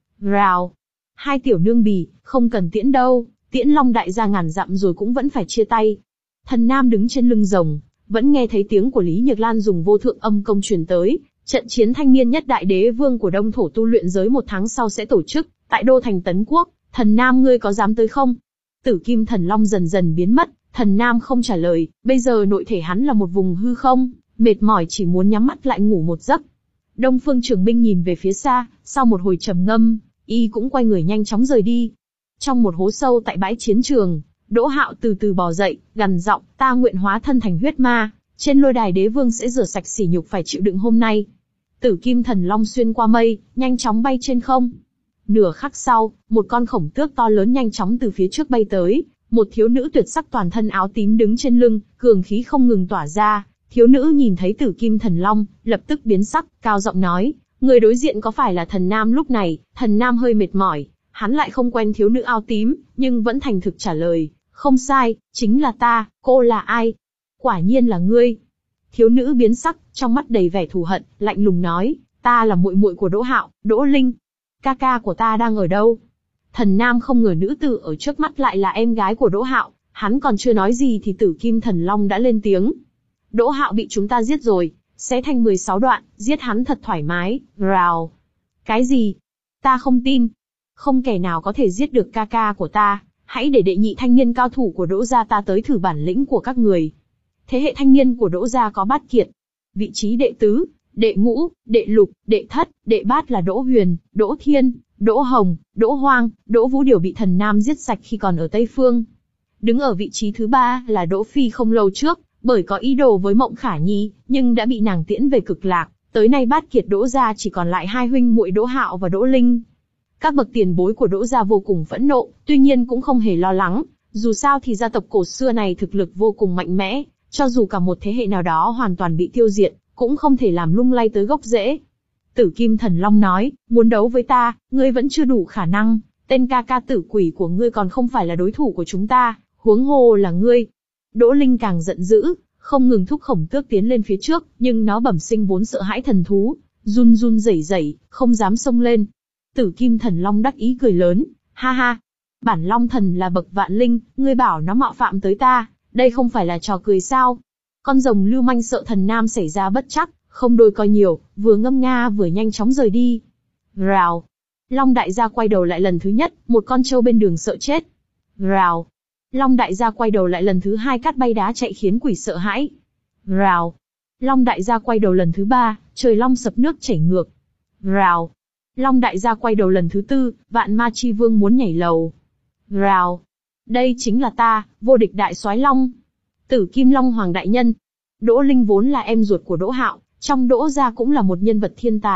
S1: Rào! Hai tiểu nương bì, không cần tiễn đâu, tiễn Long đại gia ngàn dặm rồi cũng vẫn phải chia tay. Thần Nam đứng trên lưng rồng, vẫn nghe thấy tiếng của Lý Nhược Lan dùng vô thượng âm công truyền tới. Trận chiến thanh niên nhất đại đế vương của Đông Thổ tu luyện giới một tháng sau sẽ tổ chức, tại đô thành Tấn Quốc, Thần Nam ngươi có dám tới không? Tử Kim Thần Long dần dần biến mất, Thần Nam không trả lời, bây giờ nội thể hắn là một vùng hư không, mệt mỏi chỉ muốn nhắm mắt lại ngủ một giấc. Đông Phương Trường Minh nhìn về phía xa, sau một hồi trầm ngâm, y cũng quay người nhanh chóng rời đi. Trong một hố sâu tại bãi chiến trường, Đỗ Hạo từ từ bò dậy, gằn giọng, ta nguyện hóa thân thành huyết ma, trên lôi đài đế vương sẽ rửa sạch sỉ nhục phải chịu đựng hôm nay. Tử Kim Thần Long xuyên qua mây, nhanh chóng bay trên không. Nửa khắc sau, một con khổng tước to lớn nhanh chóng từ phía trước bay tới, một thiếu nữ tuyệt sắc toàn thân áo tím đứng trên lưng, cường khí không ngừng tỏa ra. Thiếu nữ nhìn thấy Tử Kim Thần Long, lập tức biến sắc, cao giọng nói, người đối diện có phải là Thần Nam? Lúc này, Thần Nam hơi mệt mỏi, hắn lại không quen thiếu nữ áo tím, nhưng vẫn thành thực trả lời, không sai, chính là ta, cô là ai? Quả nhiên là ngươi. Thiếu nữ biến sắc, trong mắt đầy vẻ thù hận, lạnh lùng nói, ta là muội muội của Đỗ Hạo, Đỗ Linh. Ca ca của ta đang ở đâu? Thần Nam không ngờ nữ tử ở trước mắt lại là em gái của Đỗ Hạo, hắn còn chưa nói gì thì Tử Kim Thần Long đã lên tiếng. Đỗ Hạo bị chúng ta giết rồi, xé thành mười sáu đoạn, giết hắn thật thoải mái, rào. Cái gì? Ta không tin. Không kẻ nào có thể giết được ca ca của ta, hãy để đệ nhị thanh niên cao thủ của Đỗ gia ta tới thử bản lĩnh của các người. Thế hệ thanh niên của Đỗ gia có Bát Kiệt. Vị trí đệ tứ, đệ ngũ, đệ lục, đệ thất, đệ bát là Đỗ Huyền, Đỗ Thiên, Đỗ Hồng, Đỗ Hoang, Đỗ Vũ đều bị Thần Nam giết sạch khi còn ở Tây Phương. Đứng ở vị trí thứ ba là Đỗ Phi không lâu trước, bởi có ý đồ với Mộng Khả Nhi, nhưng đã bị nàng tiễn về Cực Lạc. Tới nay Bát Kiệt Đỗ gia chỉ còn lại hai huynh muội Đỗ Hạo và Đỗ Linh. Các bậc tiền bối của Đỗ gia vô cùng phẫn nộ, tuy nhiên cũng không hề lo lắng, dù sao thì gia tộc cổ xưa này thực lực vô cùng mạnh mẽ, cho dù cả một thế hệ nào đó hoàn toàn bị tiêu diệt, cũng không thể làm lung lay tới gốc rễ. Tử Kim Thần Long nói, muốn đấu với ta, ngươi vẫn chưa đủ khả năng, tên ca ca tử quỷ của ngươi còn không phải là đối thủ của chúng ta, huống hồ là ngươi. Đỗ Linh càng giận dữ, không ngừng thúc khổng tước tiến lên phía trước, nhưng nó bẩm sinh vốn sợ hãi thần thú, run run rẩy rẩy, không dám xông lên. Tử Kim Thần Long đắc ý cười lớn, ha ha, bản Long Thần là bậc vạn linh, ngươi bảo nó mạo phạm tới ta, đây không phải là trò cười sao? Con rồng lưu manh sợ Thần Nam xảy ra bất trắc, không đôi co nhiều, vừa ngâm nga vừa nhanh chóng rời đi. Rào. Long đại gia quay đầu lại lần thứ nhất, một con trâu bên đường sợ chết. Rào. Long đại gia quay đầu lại lần thứ hai, cát bay đá chạy khiến quỷ sợ hãi. Rào. Long đại gia quay đầu lần thứ ba, trời long sập nước chảy ngược. Rào. Long đại gia quay đầu lần thứ tư, vạn ma chi vương muốn nhảy lầu. Rào. Đây chính là ta, vô địch đại soái long. Tử Kim Long Hoàng đại nhân. Đỗ Linh vốn là em ruột của Đỗ Hạo, trong Đỗ gia cũng là một nhân vật thiên tài,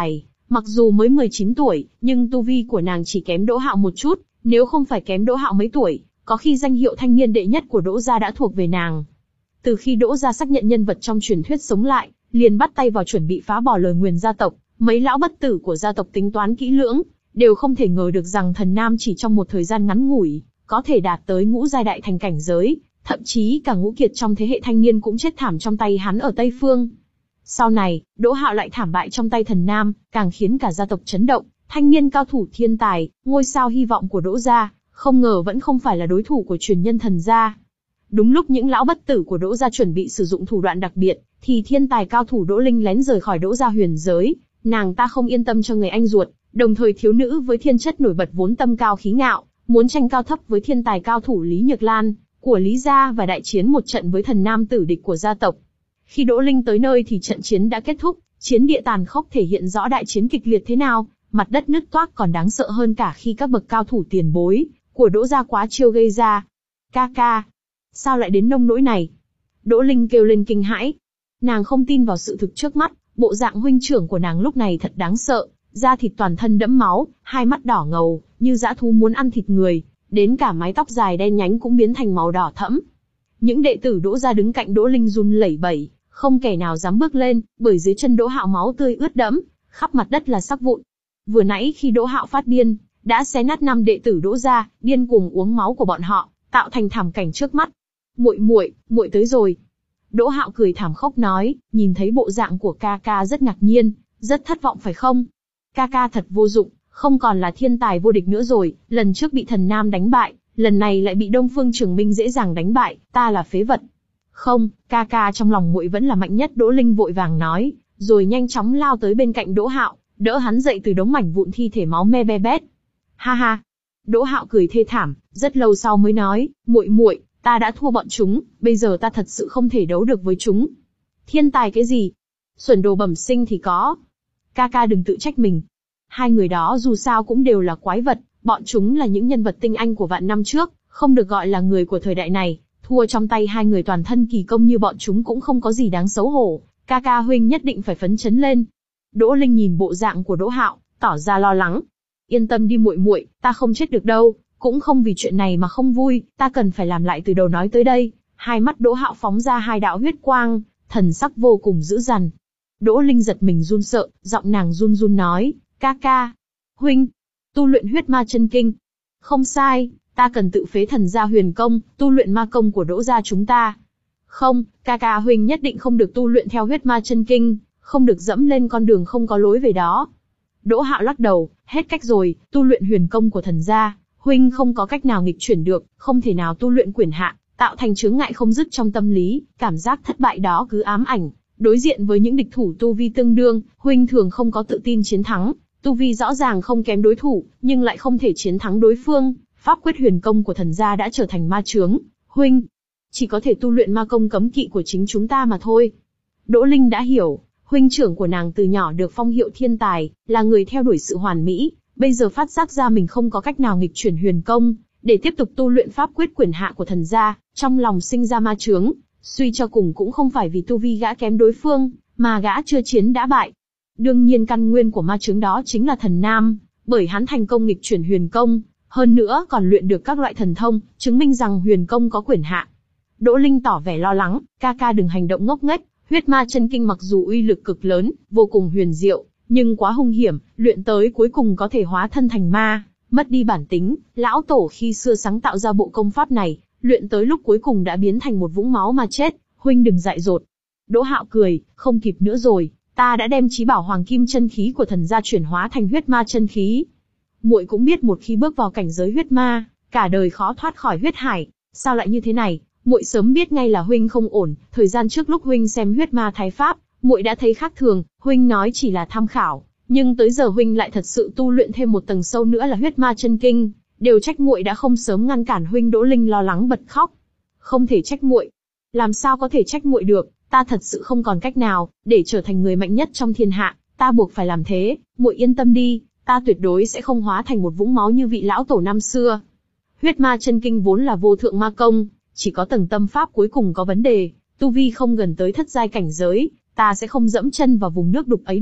S1: Mặc dù mới mười chín tuổi, nhưng tu vi của nàng chỉ kém Đỗ Hạo một chút, nếu không phải kém Đỗ Hạo mấy tuổi, có khi danh hiệu thanh niên đệ nhất của Đỗ gia đã thuộc về nàng. Từ khi Đỗ gia xác nhận nhân vật trong truyền thuyết sống lại, liền bắt tay vào chuẩn bị phá bỏ lời nguyền gia tộc, mấy lão bất tử của gia tộc tính toán kỹ lưỡng, đều không thể ngờ được rằng Thần Nam chỉ trong một thời gian ngắn ngủi, có thể đạt tới ngũ giai đại thành cảnh giới, thậm chí cả ngũ kiệt trong thế hệ thanh niên cũng chết thảm trong tay hắn ở Tây Phương. Sau này, Đỗ Hạo lại thảm bại trong tay Thần Nam, càng khiến cả gia tộc chấn động, thanh niên cao thủ thiên tài, ngôi sao hy vọng của Đỗ gia, không ngờ vẫn không phải là đối thủ của truyền nhân Thần gia. Đúng lúc những lão bất tử của Đỗ gia chuẩn bị sử dụng thủ đoạn đặc biệt, thì thiên tài cao thủ Đỗ Linh lén rời khỏi Đỗ gia huyền giới, nàng ta không yên tâm cho người anh ruột, đồng thời thiếu nữ với thiên chất nổi bật vốn tâm cao khí ngạo, muốn tranh cao thấp với thiên tài cao thủ Lý Nhược Lan của Lý gia và đại chiến một trận với Thần Nam tử địch của gia tộc. Khi Đỗ Linh tới nơi thì trận chiến đã kết thúc, chiến địa tàn khốc thể hiện rõ đại chiến kịch liệt thế nào, mặt đất nứt toác còn đáng sợ hơn cả khi các bậc cao thủ tiền bối của Đỗ gia quá chiêu gây ra. Ca ca, sao lại đến nông nỗi này? Đỗ Linh kêu lên kinh hãi. Nàng không tin vào sự thực trước mắt, bộ dạng huynh trưởng của nàng lúc này thật đáng sợ, da thịt toàn thân đẫm máu, hai mắt đỏ ngầu, như dã thú muốn ăn thịt người, đến cả mái tóc dài đen nhánh cũng biến thành màu đỏ thẫm. Những đệ tử Đỗ gia đứng cạnh Đỗ Linh run lẩy bẩy, không kẻ nào dám bước lên, bởi dưới chân Đỗ Hạo máu tươi ướt đẫm, khắp mặt đất là xác vụn. Vừa nãy khi Đỗ Hạo phát điên, đã xé nát năm đệ tử Đỗ gia, điên cuồng uống máu của bọn họ, tạo thành thảm cảnh trước mắt. Muội muội, muội tới rồi. Đỗ Hạo cười thảm khốc nói, nhìn thấy bộ dạng của ca ca rất ngạc nhiên, rất thất vọng phải không? Ca ca thật vô dụng, không còn là thiên tài vô địch nữa rồi, lần trước bị Thần Nam đánh bại, lần này lại bị Đông Phương Trường Minh dễ dàng đánh bại, ta là phế vật. Không, ca ca trong lòng muội vẫn là mạnh nhất, Đỗ Linh vội vàng nói, rồi nhanh chóng lao tới bên cạnh Đỗ Hạo, đỡ hắn dậy từ đống mảnh vụn thi thể máu me be bét. Ha ha. Đỗ Hạo cười thê thảm, rất lâu sau mới nói, muội muội, ta đã thua bọn chúng, bây giờ ta thật sự không thể đấu được với chúng. Thiên tài cái gì? Xuẩn đồ bẩm sinh thì có. Ca ca đừng tự trách mình. Hai người đó dù sao cũng đều là quái vật, bọn chúng là những nhân vật tinh anh của vạn năm trước, không được gọi là người của thời đại này. Thua trong tay hai người toàn thân kỳ công như bọn chúng cũng không có gì đáng xấu hổ. Ca ca huynh nhất định phải phấn chấn lên. Đỗ Linh nhìn bộ dạng của Đỗ Hạo, tỏ ra lo lắng. Yên tâm đi muội muội, ta không chết được đâu, cũng không vì chuyện này mà không vui, ta cần phải làm lại từ đầu nói tới đây. Hai mắt Đỗ Hạo phóng ra hai đạo huyết quang, thần sắc vô cùng dữ dằn. Đỗ Linh giật mình run sợ, giọng nàng run run nói, ca ca, huynh, tu luyện huyết ma chân kinh. Không sai, ta cần tự phế thần gia huyền công, tu luyện ma công của Đỗ gia chúng ta. Không, ca ca huynh nhất định không được tu luyện theo huyết ma chân kinh, không được dẫm lên con đường không có lối về đó. Đỗ Hạo lắc đầu, hết cách rồi, tu luyện huyền công của thần gia, huynh không có cách nào nghịch chuyển được, không thể nào tu luyện quyền hạ, tạo thành chướng ngại không dứt trong tâm lý, cảm giác thất bại đó cứ ám ảnh. Đối diện với những địch thủ tu vi tương đương, huynh thường không có tự tin chiến thắng, tu vi rõ ràng không kém đối thủ, nhưng lại không thể chiến thắng đối phương. Pháp quyết huyền công của thần gia đã trở thành ma chướng, huynh chỉ có thể tu luyện ma công cấm kỵ của chính chúng ta mà thôi. Đỗ Linh đã hiểu, huynh trưởng của nàng từ nhỏ được phong hiệu thiên tài, là người theo đuổi sự hoàn mỹ, bây giờ phát giác ra mình không có cách nào nghịch chuyển huyền công, để tiếp tục tu luyện pháp quyết quyền hạ của thần gia, trong lòng sinh ra ma chướng, suy cho cùng cũng không phải vì tu vi gã kém đối phương, mà gã chưa chiến đã bại. Đương nhiên căn nguyên của ma chướng đó chính là Thần Nam, bởi hắn thành công nghịch chuyển huyền công, hơn nữa còn luyện được các loại thần thông, chứng minh rằng huyền công có quyền hạ. Đỗ Linh tỏ vẻ lo lắng, ca ca đừng hành động ngốc nghếch, huyết ma chân kinh mặc dù uy lực cực lớn, vô cùng huyền diệu, nhưng quá hung hiểm, luyện tới cuối cùng có thể hóa thân thành ma, mất đi bản tính. Lão tổ khi xưa sáng tạo ra bộ công pháp này, luyện tới lúc cuối cùng đã biến thành một vũng máu mà chết, huynh đừng dại dột. Đỗ Hạo cười, không kịp nữa rồi, ta đã đem chí bảo hoàng kim chân khí của thần gia chuyển hóa thành huyết ma chân khí. Muội cũng biết một khi bước vào cảnh giới huyết ma, cả đời khó thoát khỏi huyết hải, sao lại như thế này? Muội sớm biết ngay là huynh không ổn, thời gian trước lúc huynh xem huyết ma thái pháp, muội đã thấy khác thường, huynh nói chỉ là tham khảo, nhưng tới giờ huynh lại thật sự tu luyện thêm một tầng sâu nữa là huyết ma chân kinh, đều trách muội đã không sớm ngăn cản huynh. Đỗ Linh lo lắng bật khóc. Không thể trách muội. Làm sao có thể trách muội được, ta thật sự không còn cách nào, để trở thành người mạnh nhất trong thiên hạ, ta buộc phải làm thế, muội yên tâm đi, ta tuyệt đối sẽ không hóa thành một vũng máu như vị lão tổ năm xưa. Huyết ma chân kinh vốn là vô thượng ma công, chỉ có tầng tâm pháp cuối cùng có vấn đề, tu vi không gần tới thất giai cảnh giới, ta sẽ không dẫm chân vào vùng nước đục ấy được,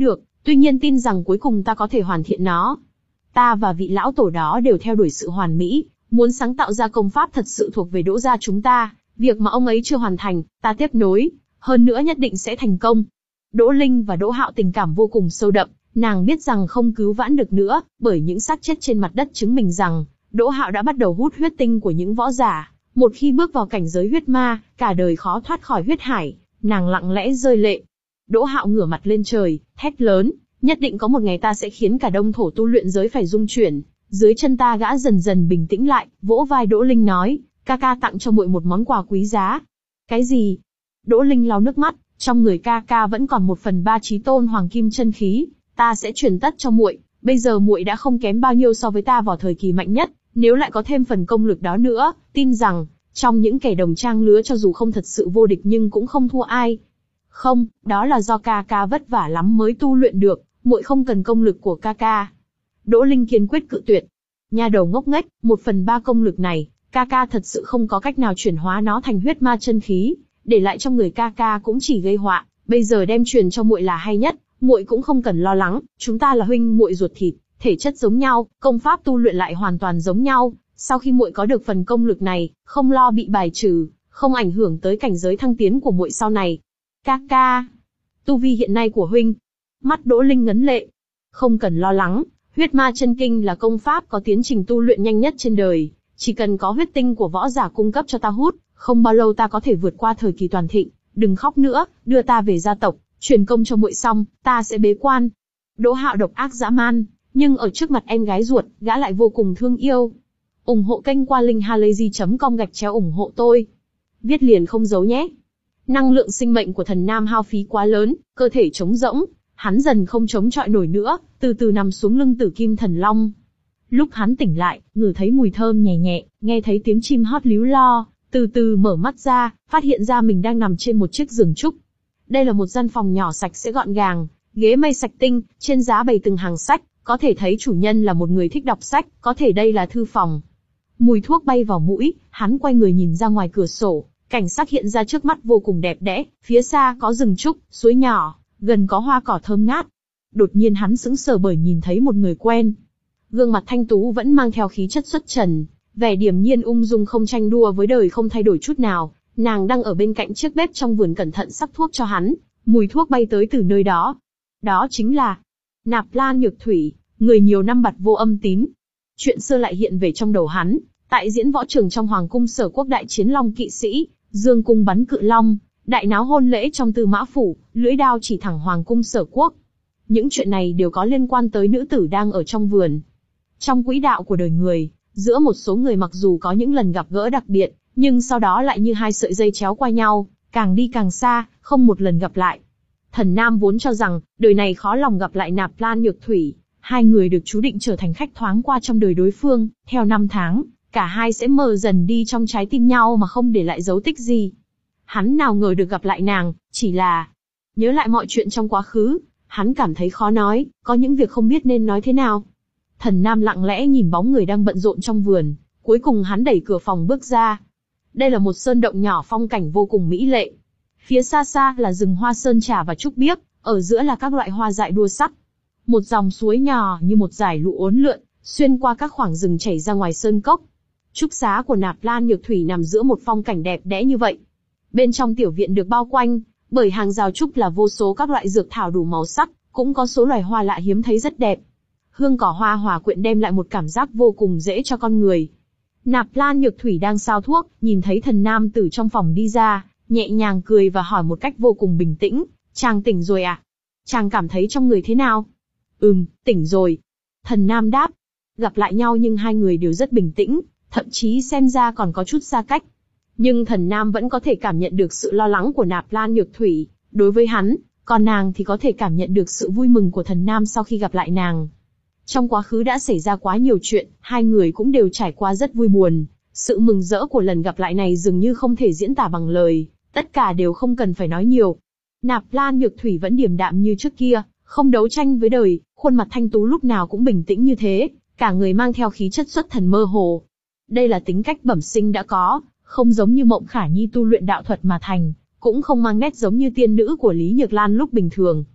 S1: Tuy nhiên tin rằng cuối cùng ta có thể hoàn thiện nó. Ta và vị lão tổ đó đều theo đuổi sự hoàn mỹ, muốn sáng tạo ra công pháp thật sự thuộc về Đỗ gia chúng ta, việc mà ông ấy chưa hoàn thành, ta tiếp nối, hơn nữa nhất định sẽ thành công. Đỗ Linh và Đỗ Hạo tình cảm vô cùng sâu đậm, nàng biết rằng không cứu vãn được nữa, bởi những xác chết trên mặt đất chứng minh rằng, Đỗ Hạo đã bắt đầu hút huyết tinh của những võ giả, một khi bước vào cảnh giới huyết ma, cả đời khó thoát khỏi huyết hải, nàng lặng lẽ rơi lệ. Đỗ Hạo ngửa mặt lên trời, thét lớn, nhất định có một ngày ta sẽ khiến cả đông thổ tu luyện giới phải rung chuyển. Dưới chân ta gã dần dần bình tĩnh lại, vỗ vai Đỗ Linh nói, ca ca tặng cho muội một món quà quý giá. Cái gì? Đỗ Linh lau nước mắt, trong người ca ca vẫn còn một phần ba chí tôn hoàng kim chân khí, ta sẽ truyền tất cho muội. Bây giờ muội đã không kém bao nhiêu so với ta vào thời kỳ mạnh nhất, nếu lại có thêm phần công lực đó nữa, tin rằng trong những kẻ đồng trang lứa cho dù không thật sự vô địch nhưng cũng không thua ai. Không, đó là do ca ca vất vả lắm mới tu luyện được, muội không cần công lực của ca ca. Đỗ Linh kiên quyết cự tuyệt. Nha đầu ngốc nghếch, một phần ba công lực này, ca ca thật sự không có cách nào chuyển hóa nó thành huyết ma chân khí, để lại trong người ca ca cũng chỉ gây họa. Bây giờ đem truyền cho muội là hay nhất, muội cũng không cần lo lắng, chúng ta là huynh muội ruột thịt, thể chất giống nhau, công pháp tu luyện lại hoàn toàn giống nhau. Sau khi muội có được phần công lực này, không lo bị bài trừ, không ảnh hưởng tới cảnh giới thăng tiến của muội sau này. Ca ca, tu vi hiện nay của huynh. Mắt Đỗ Linh ngấn lệ. Không cần lo lắng, huyết ma chân kinh là công pháp có tiến trình tu luyện nhanh nhất trên đời, chỉ cần có huyết tinh của võ giả cung cấp cho ta hút, không bao lâu ta có thể vượt qua thời kỳ toàn thịnh. Đừng khóc nữa, đưa ta về gia tộc, truyền công cho muội xong, ta sẽ bế quan. Đỗ Hạo độc ác dã man, nhưng ở trước mặt em gái ruột, gã lại vô cùng thương yêu. ủng hộ kênh qua linkhalazy chấm com gạch chéo ủng hộ tôi. Viết liền không giấu nhé. Năng lượng sinh mệnh của thần nam hao phí quá lớn, cơ thể trống rỗng, hắn dần không chống chọi nổi nữa, từ từ nằm xuống lưng Tử Kim Thần Long. Lúc hắn tỉnh lại, ngửi thấy mùi thơm nhẹ nhẹ, nghe thấy tiếng chim hót líu lo, từ từ mở mắt ra, phát hiện ra mình đang nằm trên một chiếc giường trúc. Đây là một gian phòng nhỏ sạch sẽ gọn gàng, ghế mây sạch tinh, trên giá bày từng hàng sách, có thể thấy chủ nhân là một người thích đọc sách, có thể đây là thư phòng. Mùi thuốc bay vào mũi, hắn quay người nhìn ra ngoài cửa sổ, cảnh sắc hiện ra trước mắt vô cùng đẹp đẽ, phía xa có rừng trúc, suối nhỏ, gần có hoa cỏ thơm ngát. Đột nhiên hắn sững sờ bởi nhìn thấy một người quen. Gương mặt thanh tú vẫn mang theo khí chất xuất trần, vẻ điềm nhiên ung dung không tranh đua với đời không thay đổi chút nào. Nàng đang ở bên cạnh chiếc bếp trong vườn cẩn thận sắc thuốc cho hắn, mùi thuốc bay tới từ nơi đó. Đó chính là Nạp Lan Nhược Thủy, người nhiều năm bặt vô âm tín. Chuyện xưa lại hiện về trong đầu hắn, tại diễn võ trường trong Hoàng cung Sở Quốc đại chiến long kỵ sĩ, dương cung bắn cự long, đại náo hôn lễ trong Tư Mã phủ, lưỡi đao chỉ thẳng Hoàng cung Sở Quốc. Những chuyện này đều có liên quan tới nữ tử đang ở trong vườn. Trong quỹ đạo của đời người, giữa một số người mặc dù có những lần gặp gỡ đặc biệt, nhưng sau đó lại như hai sợi dây chéo qua nhau, càng đi càng xa, không một lần gặp lại. Thần Nam vốn cho rằng, đời này khó lòng gặp lại Nạp Lan Nhược Thủy, hai người được chú định trở thành khách thoáng qua trong đời đối phương, theo năm tháng, cả hai sẽ mờ dần đi trong trái tim nhau mà không để lại dấu tích gì. Hắn nào ngờ được gặp lại nàng, chỉ là nhớ lại mọi chuyện trong quá khứ, hắn cảm thấy khó nói, có những việc không biết nên nói thế nào. Thần Nam lặng lẽ nhìn bóng người đang bận rộn trong vườn, cuối cùng hắn đẩy cửa phòng bước ra. Đây là một sơn động nhỏ phong cảnh vô cùng mỹ lệ. Phía xa xa là rừng hoa sơn trà và trúc biếc, ở giữa là các loại hoa dại đua sắc. Một dòng suối nhỏ như một dải lụa uốn lượn, xuyên qua các khoảng rừng chảy ra ngoài sơn cốc. Trúc xá của Nạp Lan Nhược Thủy nằm giữa một phong cảnh đẹp đẽ như vậy. Bên trong tiểu viện được bao quanh bởi hàng rào trúc là vô số các loại dược thảo đủ màu sắc, cũng có số loài hoa lạ hiếm thấy rất đẹp. Hương cỏ hoa hòa quyện đem lại một cảm giác vô cùng dễ cho con người. Nạp Lan Nhược Thủy đang sao thuốc, nhìn thấy thần nam từ trong phòng đi ra, nhẹ nhàng cười và hỏi một cách vô cùng bình tĩnh, chàng tỉnh rồi à? Chàng cảm thấy trong người thế nào? Ừm, tỉnh rồi. Thần nam đáp. Gặp lại nhau nhưng hai người đều rất bình tĩnh, thậm chí xem ra còn có chút xa cách. Nhưng thần nam vẫn có thể cảm nhận được sự lo lắng của Nạp Lan Nhược Thủy, đối với hắn, còn nàng thì có thể cảm nhận được sự vui mừng của thần nam sau khi gặp lại nàng. Trong quá khứ đã xảy ra quá nhiều chuyện, hai người cũng đều trải qua rất vui buồn. Sự mừng rỡ của lần gặp lại này dường như không thể diễn tả bằng lời, tất cả đều không cần phải nói nhiều. Nạp Lan Nhược Thủy vẫn điềm đạm như trước kia, không đấu tranh với đời, khuôn mặt thanh tú lúc nào cũng bình tĩnh như thế, cả người mang theo khí chất xuất thần mơ hồ. Đây là tính cách bẩm sinh đã có, không giống như Mộng Khả Nhi tu luyện đạo thuật mà thành, cũng không mang nét giống như tiên nữ của Lý Nhược Lan lúc bình thường.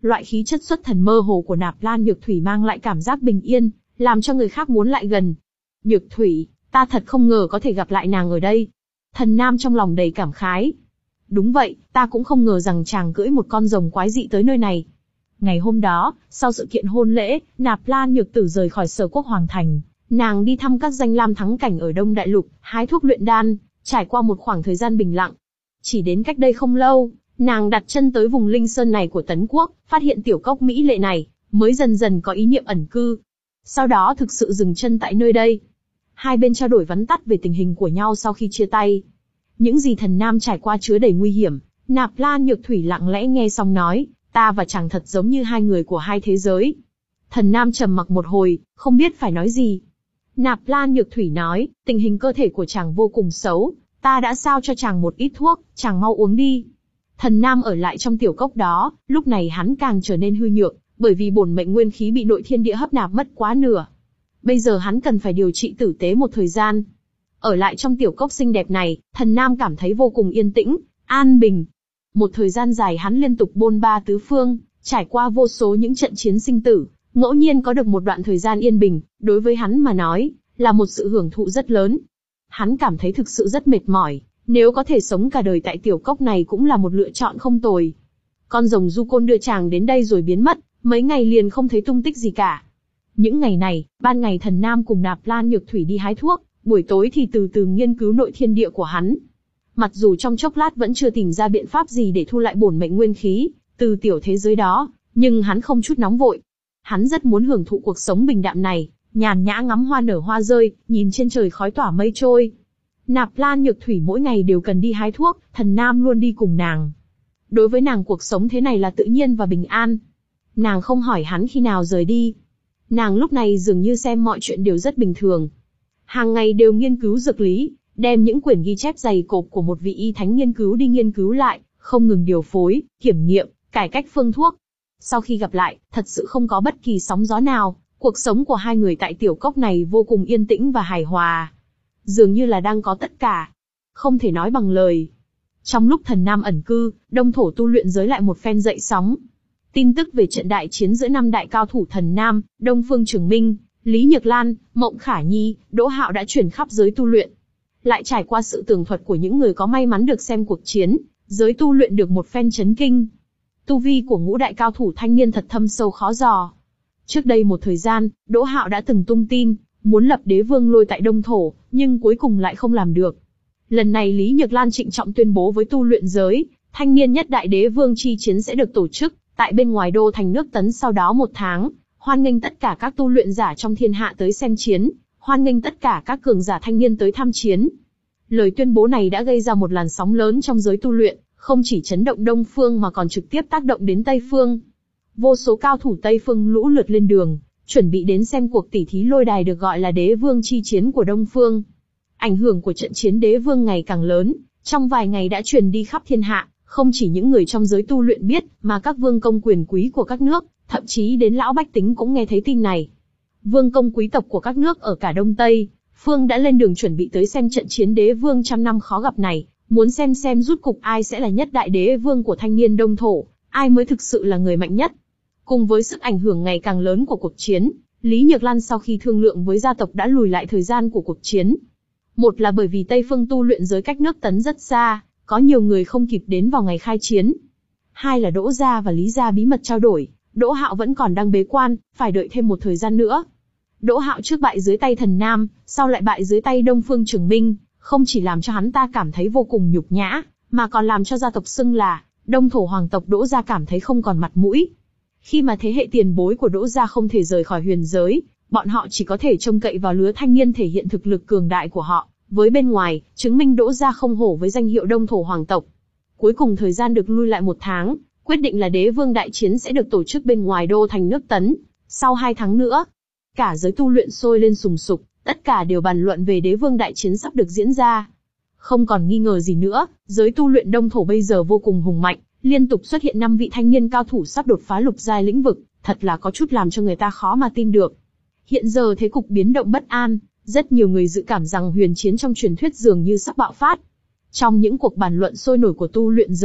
S1: Loại khí chất xuất thần mơ hồ của Nạp Lan Nhược Thủy mang lại cảm giác bình yên, làm cho người khác muốn lại gần. Nhược Thủy, ta thật không ngờ có thể gặp lại nàng ở đây. Thần Nam trong lòng đầy cảm khái. Đúng vậy, ta cũng không ngờ rằng chàng cưỡi một con rồng quái dị tới nơi này. Ngày hôm đó, sau sự kiện hôn lễ, Nạp Lan Nhược Tử rời khỏi Sở Quốc Hoàng Thành, nàng đi thăm các danh lam thắng cảnh ở Đông Đại Lục, hái thuốc luyện đan, trải qua một khoảng thời gian bình lặng. Chỉ đến cách đây không lâu, nàng đặt chân tới vùng Linh Sơn này của Tấn Quốc, phát hiện tiểu cốc mỹ lệ này, mới dần dần có ý niệm ẩn cư. Sau đó thực sự dừng chân tại nơi đây. Hai bên trao đổi vắn tắt về tình hình của nhau sau khi chia tay. Những gì Thần Nam trải qua chứa đầy nguy hiểm, Nạp Lan Nhược Thủy lặng lẽ nghe xong nói, ta và chàng thật giống như hai người của hai thế giới. Thần Nam trầm mặc một hồi, không biết phải nói gì. Nạp Lan Nhược Thủy nói, tình hình cơ thể của chàng vô cùng xấu, ta đã sao cho chàng một ít thuốc, chàng mau uống đi. Thần Nam ở lại trong tiểu cốc đó, lúc này hắn càng trở nên hư nhược, bởi vì bổn mệnh nguyên khí bị nội thiên địa hấp nạp mất quá nửa. Bây giờ hắn cần phải điều trị tử tế một thời gian. Ở lại trong tiểu cốc xinh đẹp này, Thần Nam cảm thấy vô cùng yên tĩnh, an bình. Một thời gian dài hắn liên tục bôn ba tứ phương, trải qua vô số những trận chiến sinh tử, ngẫu nhiên có được một đoạn thời gian yên bình, đối với hắn mà nói, là một sự hưởng thụ rất lớn. Hắn cảm thấy thực sự rất mệt mỏi, nếu có thể sống cả đời tại tiểu cốc này cũng là một lựa chọn không tồi. Con rồng du côn đưa chàng đến đây rồi biến mất, mấy ngày liền không thấy tung tích gì cả. Những ngày này, ban ngày Thần Nam cùng Nạp Lan Nhược Thủy đi hái thuốc, buổi tối thì từ từ nghiên cứu nội thiên địa của hắn. Mặc dù trong chốc lát vẫn chưa tìm ra biện pháp gì để thu lại bổn mệnh nguyên khí từ tiểu thế giới đó, nhưng hắn không chút nóng vội. Hắn rất muốn hưởng thụ cuộc sống bình đạm này, nhàn nhã ngắm hoa nở hoa rơi, nhìn trên trời khói tỏa mây trôi. Nạp Lan Nhược Thủy mỗi ngày đều cần đi hái thuốc, Thần Nam luôn đi cùng nàng. Đối với nàng cuộc sống thế này là tự nhiên và bình an. Nàng không hỏi hắn khi nào rời đi. Nàng lúc này dường như xem mọi chuyện đều rất bình thường. Hàng ngày đều nghiên cứu dược lý, đem những quyển ghi chép dày cộp của một vị y thánh nghiên cứu đi nghiên cứu lại, không ngừng điều phối, kiểm nghiệm, cải cách phương thuốc. Sau khi gặp lại, thật sự không có bất kỳ sóng gió nào, cuộc sống của hai người tại tiểu cốc này vô cùng yên tĩnh và hài hòa. Dường như là đang có tất cả. Không thể nói bằng lời. Trong lúc Thần Nam ẩn cư, Đông Thổ tu luyện giới lại một phen dậy sóng. Tin tức về trận đại chiến giữa năm đại cao thủ Thần Nam, Đông Phương Trường Minh, Lý Nhược Lan, Mộng Khả Nhi, Đỗ Hạo đã truyền khắp giới tu luyện. Lại trải qua sự tường thuật của những người có may mắn được xem cuộc chiến, giới tu luyện được một phen chấn kinh. Tu vi của ngũ đại cao thủ thanh niên thật thâm sâu khó dò. Trước đây một thời gian, Đỗ Hạo đã từng tung tin, muốn lập đế vương lôi tại Đông Thổ, nhưng cuối cùng lại không làm được. Lần này Lý Nhược Lan trịnh trọng tuyên bố với tu luyện giới, thanh niên nhất đại đế vương chi chiến sẽ được tổ chức tại bên ngoài đô thành nước Tấn sau đó một tháng, hoan nghênh tất cả các tu luyện giả trong thiên hạ tới xem chiến, hoan nghênh tất cả các cường giả thanh niên tới tham chiến. Lời tuyên bố này đã gây ra một làn sóng lớn trong giới tu luyện, không chỉ chấn động Đông Phương mà còn trực tiếp tác động đến Tây Phương. Vô số cao thủ Tây Phương lũ lượt lên đường, chuẩn bị đến xem cuộc tỉ thí lôi đài được gọi là đế vương chi chiến của Đông Phương. Ảnh hưởng của trận chiến đế vương ngày càng lớn, trong vài ngày đã truyền đi khắp thiên hạ, không chỉ những người trong giới tu luyện biết, mà các vương công quyền quý của các nước, thậm chí đến lão bách tính cũng nghe thấy tin này. Vương công quý tộc của các nước ở cả Đông Tây Phương đã lên đường chuẩn bị tới xem trận chiến đế vương trăm năm khó gặp này, muốn xem xem rút cục ai sẽ là nhất đại đế vương của thanh niên Đông Thổ, ai mới thực sự là người mạnh nhất. Cùng với sức ảnh hưởng ngày càng lớn của cuộc chiến, Lý Nhược Lan sau khi thương lượng với gia tộc đã lùi lại thời gian của cuộc chiến. Một là bởi vì Tây Phương tu luyện giới cách nước Tấn rất xa, có nhiều người không kịp đến vào ngày khai chiến. Hai là Đỗ gia và Lý gia bí mật trao đổi, Đỗ Hạo vẫn còn đang bế quan, phải đợi thêm một thời gian nữa. Đỗ Hạo trước bại dưới tay Thần Nam, sau lại bại dưới tay Đông Phương Trường Minh, không chỉ làm cho hắn ta cảm thấy vô cùng nhục nhã, mà còn làm cho gia tộc xưng là Đông Thổ hoàng tộc Đỗ gia cảm thấy không còn mặt mũi. Khi mà thế hệ tiền bối của Đỗ gia không thể rời khỏi huyền giới, bọn họ chỉ có thể trông cậy vào lứa thanh niên thể hiện thực lực cường đại của họ, với bên ngoài, chứng minh Đỗ gia không hổ với danh hiệu Đông Thổ hoàng tộc. Cuối cùng thời gian được lui lại một tháng, quyết định là đế vương đại chiến sẽ được tổ chức bên ngoài đô thành nước Tấn. Sau hai tháng nữa, cả giới tu luyện sôi lên sùng sục, tất cả đều bàn luận về đế vương đại chiến sắp được diễn ra. Không còn nghi ngờ gì nữa, giới tu luyện Đông Thổ bây giờ vô cùng hùng mạnh, liên tục xuất hiện năm vị thanh niên cao thủ sắp đột phá lục giai lĩnh vực, thật là có chút làm cho người ta khó mà tin được. Hiện giờ thế cục biến động bất an, rất nhiều người dự cảm rằng huyền chiến trong truyền thuyết dường như sắp bạo phát. Trong những cuộc bàn luận sôi nổi của tu luyện giới,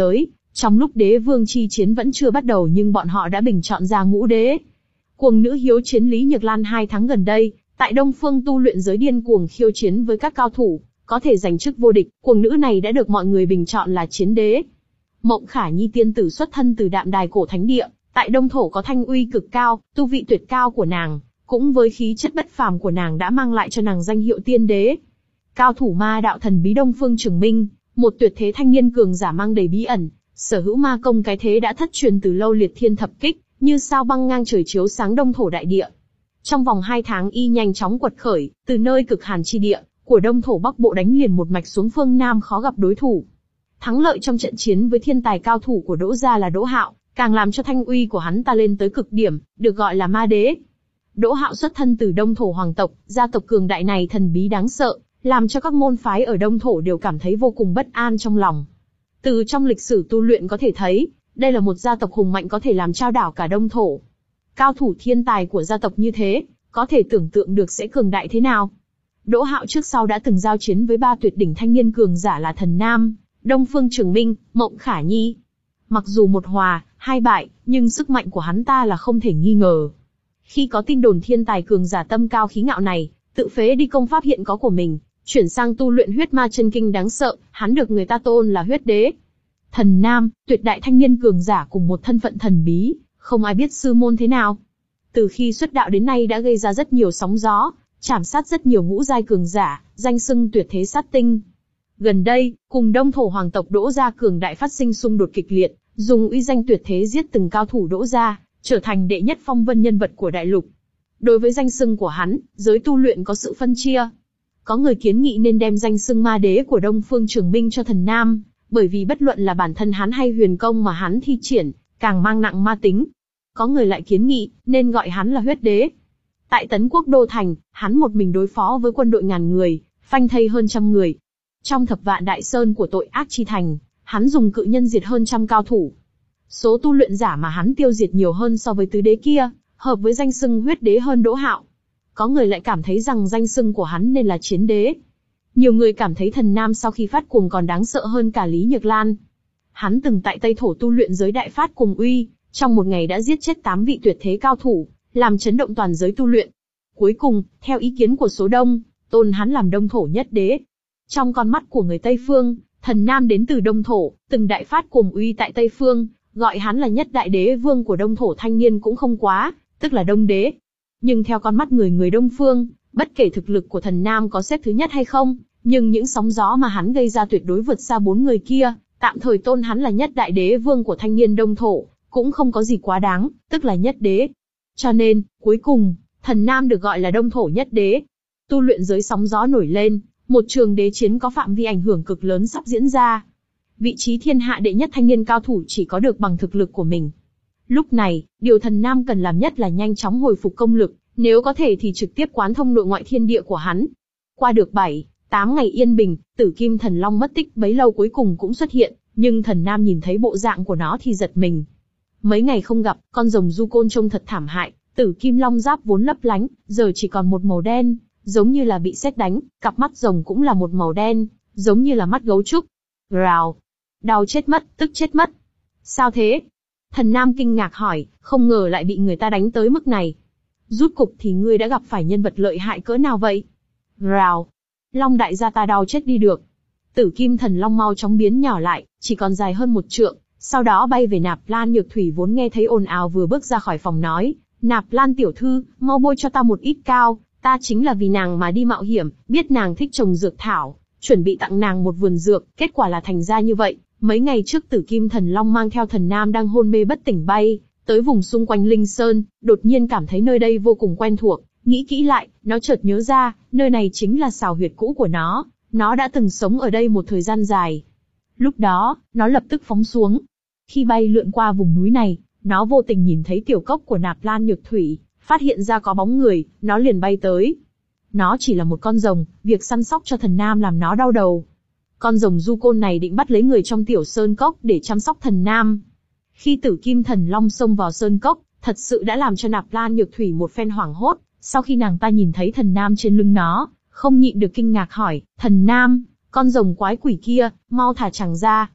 S1: Trong lúc đế vương chi chiến vẫn chưa bắt đầu nhưng bọn họ đã bình chọn ra ngũ đế. Cuồng nữ hiếu chiến Lý Nhược Lan hai tháng gần đây, tại Đông Phương tu luyện giới điên cuồng khiêu chiến với các cao thủ, có thể giành chức vô địch, cuồng nữ này đã được mọi người bình chọn là chiến đế. Mộng Khả Nhi tiên tử xuất thân từ Đạm Đài cổ thánh địa, tại Đông Thổ có thanh uy cực cao, tu vị tuyệt cao của nàng, cũng với khí chất bất phàm của nàng đã mang lại cho nàng danh hiệu tiên đế. Cao thủ ma đạo thần bí Đông Phương Trường Minh, một tuyệt thế thanh niên cường giả mang đầy bí ẩn, sở hữu ma công cái thế đã thất truyền từ lâu liệt thiên thập kích, như sao băng ngang trời chiếu sáng Đông Thổ đại địa. Trong vòng hai tháng y nhanh chóng quật khởi, từ nơi cực hàn chi địa của Đông Thổ Bắc Bộ đánh liền một mạch xuống phương Nam khó gặp đối thủ. Thắng lợi trong trận chiến với thiên tài cao thủ của Đỗ gia là Đỗ Hạo, càng làm cho thanh uy của hắn ta lên tới cực điểm, được gọi là ma đế. Đỗ Hạo xuất thân từ Đông Thổ hoàng tộc, gia tộc cường đại này thần bí đáng sợ, làm cho các môn phái ở Đông Thổ đều cảm thấy vô cùng bất an trong lòng. Từ trong lịch sử tu luyện có thể thấy, đây là một gia tộc hùng mạnh có thể làm trao đảo cả Đông Thổ. Cao thủ thiên tài của gia tộc như thế, có thể tưởng tượng được sẽ cường đại thế nào. Đỗ Hạo trước sau đã từng giao chiến với ba tuyệt đỉnh thanh niên cường giả là Thần Nam, Đông Phương Trường Minh, Mộng Khả Nhi. Mặc dù một hòa, hai bại, nhưng sức mạnh của hắn ta là không thể nghi ngờ. Khi có tin đồn thiên tài cường giả tâm cao khí ngạo này, tự phế đi công pháp hiện có của mình, chuyển sang tu luyện huyết ma chân kinh đáng sợ, hắn được người ta tôn là huyết đế. Thần Nam, tuyệt đại thanh niên cường giả cùng một thân phận thần bí, không ai biết sư môn thế nào. Từ khi xuất đạo đến nay đã gây ra rất nhiều sóng gió, chảm sát rất nhiều ngũ giai cường giả, danh xưng tuyệt thế sát tinh. Gần đây, cùng Đông Thổ hoàng tộc Đỗ gia cường đại phát sinh xung đột kịch liệt, dùng uy danh tuyệt thế giết từng cao thủ Đỗ gia, trở thành đệ nhất phong vân nhân vật của đại lục. Đối với danh xưng của hắn, giới tu luyện có sự phân chia. Có người kiến nghị nên đem danh xưng ma đế của Đông Phương Trường Minh cho Thần Nam, bởi vì bất luận là bản thân hắn hay huyền công mà hắn thi triển, càng mang nặng ma tính. Có người lại kiến nghị, nên gọi hắn là huyết đế. Tại Tấn Quốc Đô Thành, hắn một mình đối phó với quân đội ngàn người, phanh thây hơn trăm người. Trong thập vạn đại sơn của tội ác chi thành, hắn dùng cự nhân diệt hơn trăm cao thủ. Số tu luyện giả mà hắn tiêu diệt nhiều hơn so với tứ đế kia, hợp với danh xưng huyết đế hơn Đỗ Hạo. Có người lại cảm thấy rằng danh xưng của hắn nên là chiến đế. Nhiều người cảm thấy Thần Nam sau khi phát cuồng còn đáng sợ hơn cả Lý Nhược Lan. Hắn từng tại Tây Thổ tu luyện giới đại phát cuồng uy, trong một ngày đã giết chết tám vị tuyệt thế cao thủ, làm chấn động toàn giới tu luyện. Cuối cùng, theo ý kiến của số đông, tôn hắn làm Đông Thổ nhất đế. Trong con mắt của người Tây Phương, Thần Nam đến từ Đông Thổ, từng đại phát cuồng uy tại Tây Phương, gọi hắn là nhất đại đế vương của Đông Thổ thanh niên cũng không quá, tức là Đông đế. Nhưng theo con mắt người người Đông Phương, bất kể thực lực của Thần Nam có xếp thứ nhất hay không, nhưng những sóng gió mà hắn gây ra tuyệt đối vượt xa bốn người kia, tạm thời tôn hắn là nhất đại đế vương của thanh niên Đông Thổ, cũng không có gì quá đáng, tức là nhất đế. Cho nên, cuối cùng, Thần Nam được gọi là Đông Thổ nhất đế. Tu luyện giới sóng gió nổi lên, một trường đế chiến có phạm vi ảnh hưởng cực lớn sắp diễn ra. Vị trí thiên hạ đệ nhất thanh niên cao thủ chỉ có được bằng thực lực của mình. Lúc này, điều Thần Nam cần làm nhất là nhanh chóng hồi phục công lực, nếu có thể thì trực tiếp quán thông nội ngoại thiên địa của hắn. Qua được bảy, tám ngày yên bình, Tử Kim Thần Long mất tích bấy lâu cuối cùng cũng xuất hiện, nhưng Thần Nam nhìn thấy bộ dạng của nó thì giật mình. Mấy ngày không gặp, con rồng du côn trông thật thảm hại, Tử Kim Long giáp vốn lấp lánh, giờ chỉ còn một màu đen, giống như là bị sét đánh, cặp mắt rồng cũng là một màu đen, giống như là mắt gấu trúc. Rào, đau chết mất, tức chết mất. Sao thế? Thần Nam kinh ngạc hỏi, không ngờ lại bị người ta đánh tới mức này. Rút cục thì ngươi đã gặp phải nhân vật lợi hại cỡ nào vậy? Rào, Long đại gia ta đau chết đi được. Tử Kim Thần Long mau chóng biến nhỏ lại, chỉ còn dài hơn một trượng, sau đó bay về Nạp Lan Nhược Thủy vốn nghe thấy ồn ào vừa bước ra khỏi phòng nói, Nạp Lan tiểu thư, mau bôi cho ta một ít cao, ta chính là vì nàng mà đi mạo hiểm, biết nàng thích trồng dược thảo, chuẩn bị tặng nàng một vườn dược, kết quả là thành ra như vậy. Mấy ngày trước Tử Kim Thần Long mang theo Thần Nam đang hôn mê bất tỉnh bay tới vùng xung quanh Linh Sơn, đột nhiên cảm thấy nơi đây vô cùng quen thuộc, nghĩ kỹ lại, nó chợt nhớ ra, nơi này chính là xào huyệt cũ của nó, nó đã từng sống ở đây một thời gian dài. Lúc đó, nó lập tức phóng xuống. Khi bay lượn qua vùng núi này, nó vô tình nhìn thấy tiểu cốc của Nạp Lan Nhược Thủy, phát hiện ra có bóng người, nó liền bay tới. Nó chỉ là một con rồng, việc săn sóc cho Thần Nam làm nó đau đầu. Con rồng du côn này định bắt lấy người trong tiểu sơn cốc để chăm sóc Thần Nam. Khi Tử Kim Thần Long xông vào sơn cốc, thật sự đã làm cho Nạp Lan Nhược Thủy một phen hoảng hốt. Sau khi nàng ta nhìn thấy Thần Nam trên lưng nó, không nhịn được kinh ngạc hỏi, Thần Nam, con rồng quái quỷ kia, mau thả chàng ra.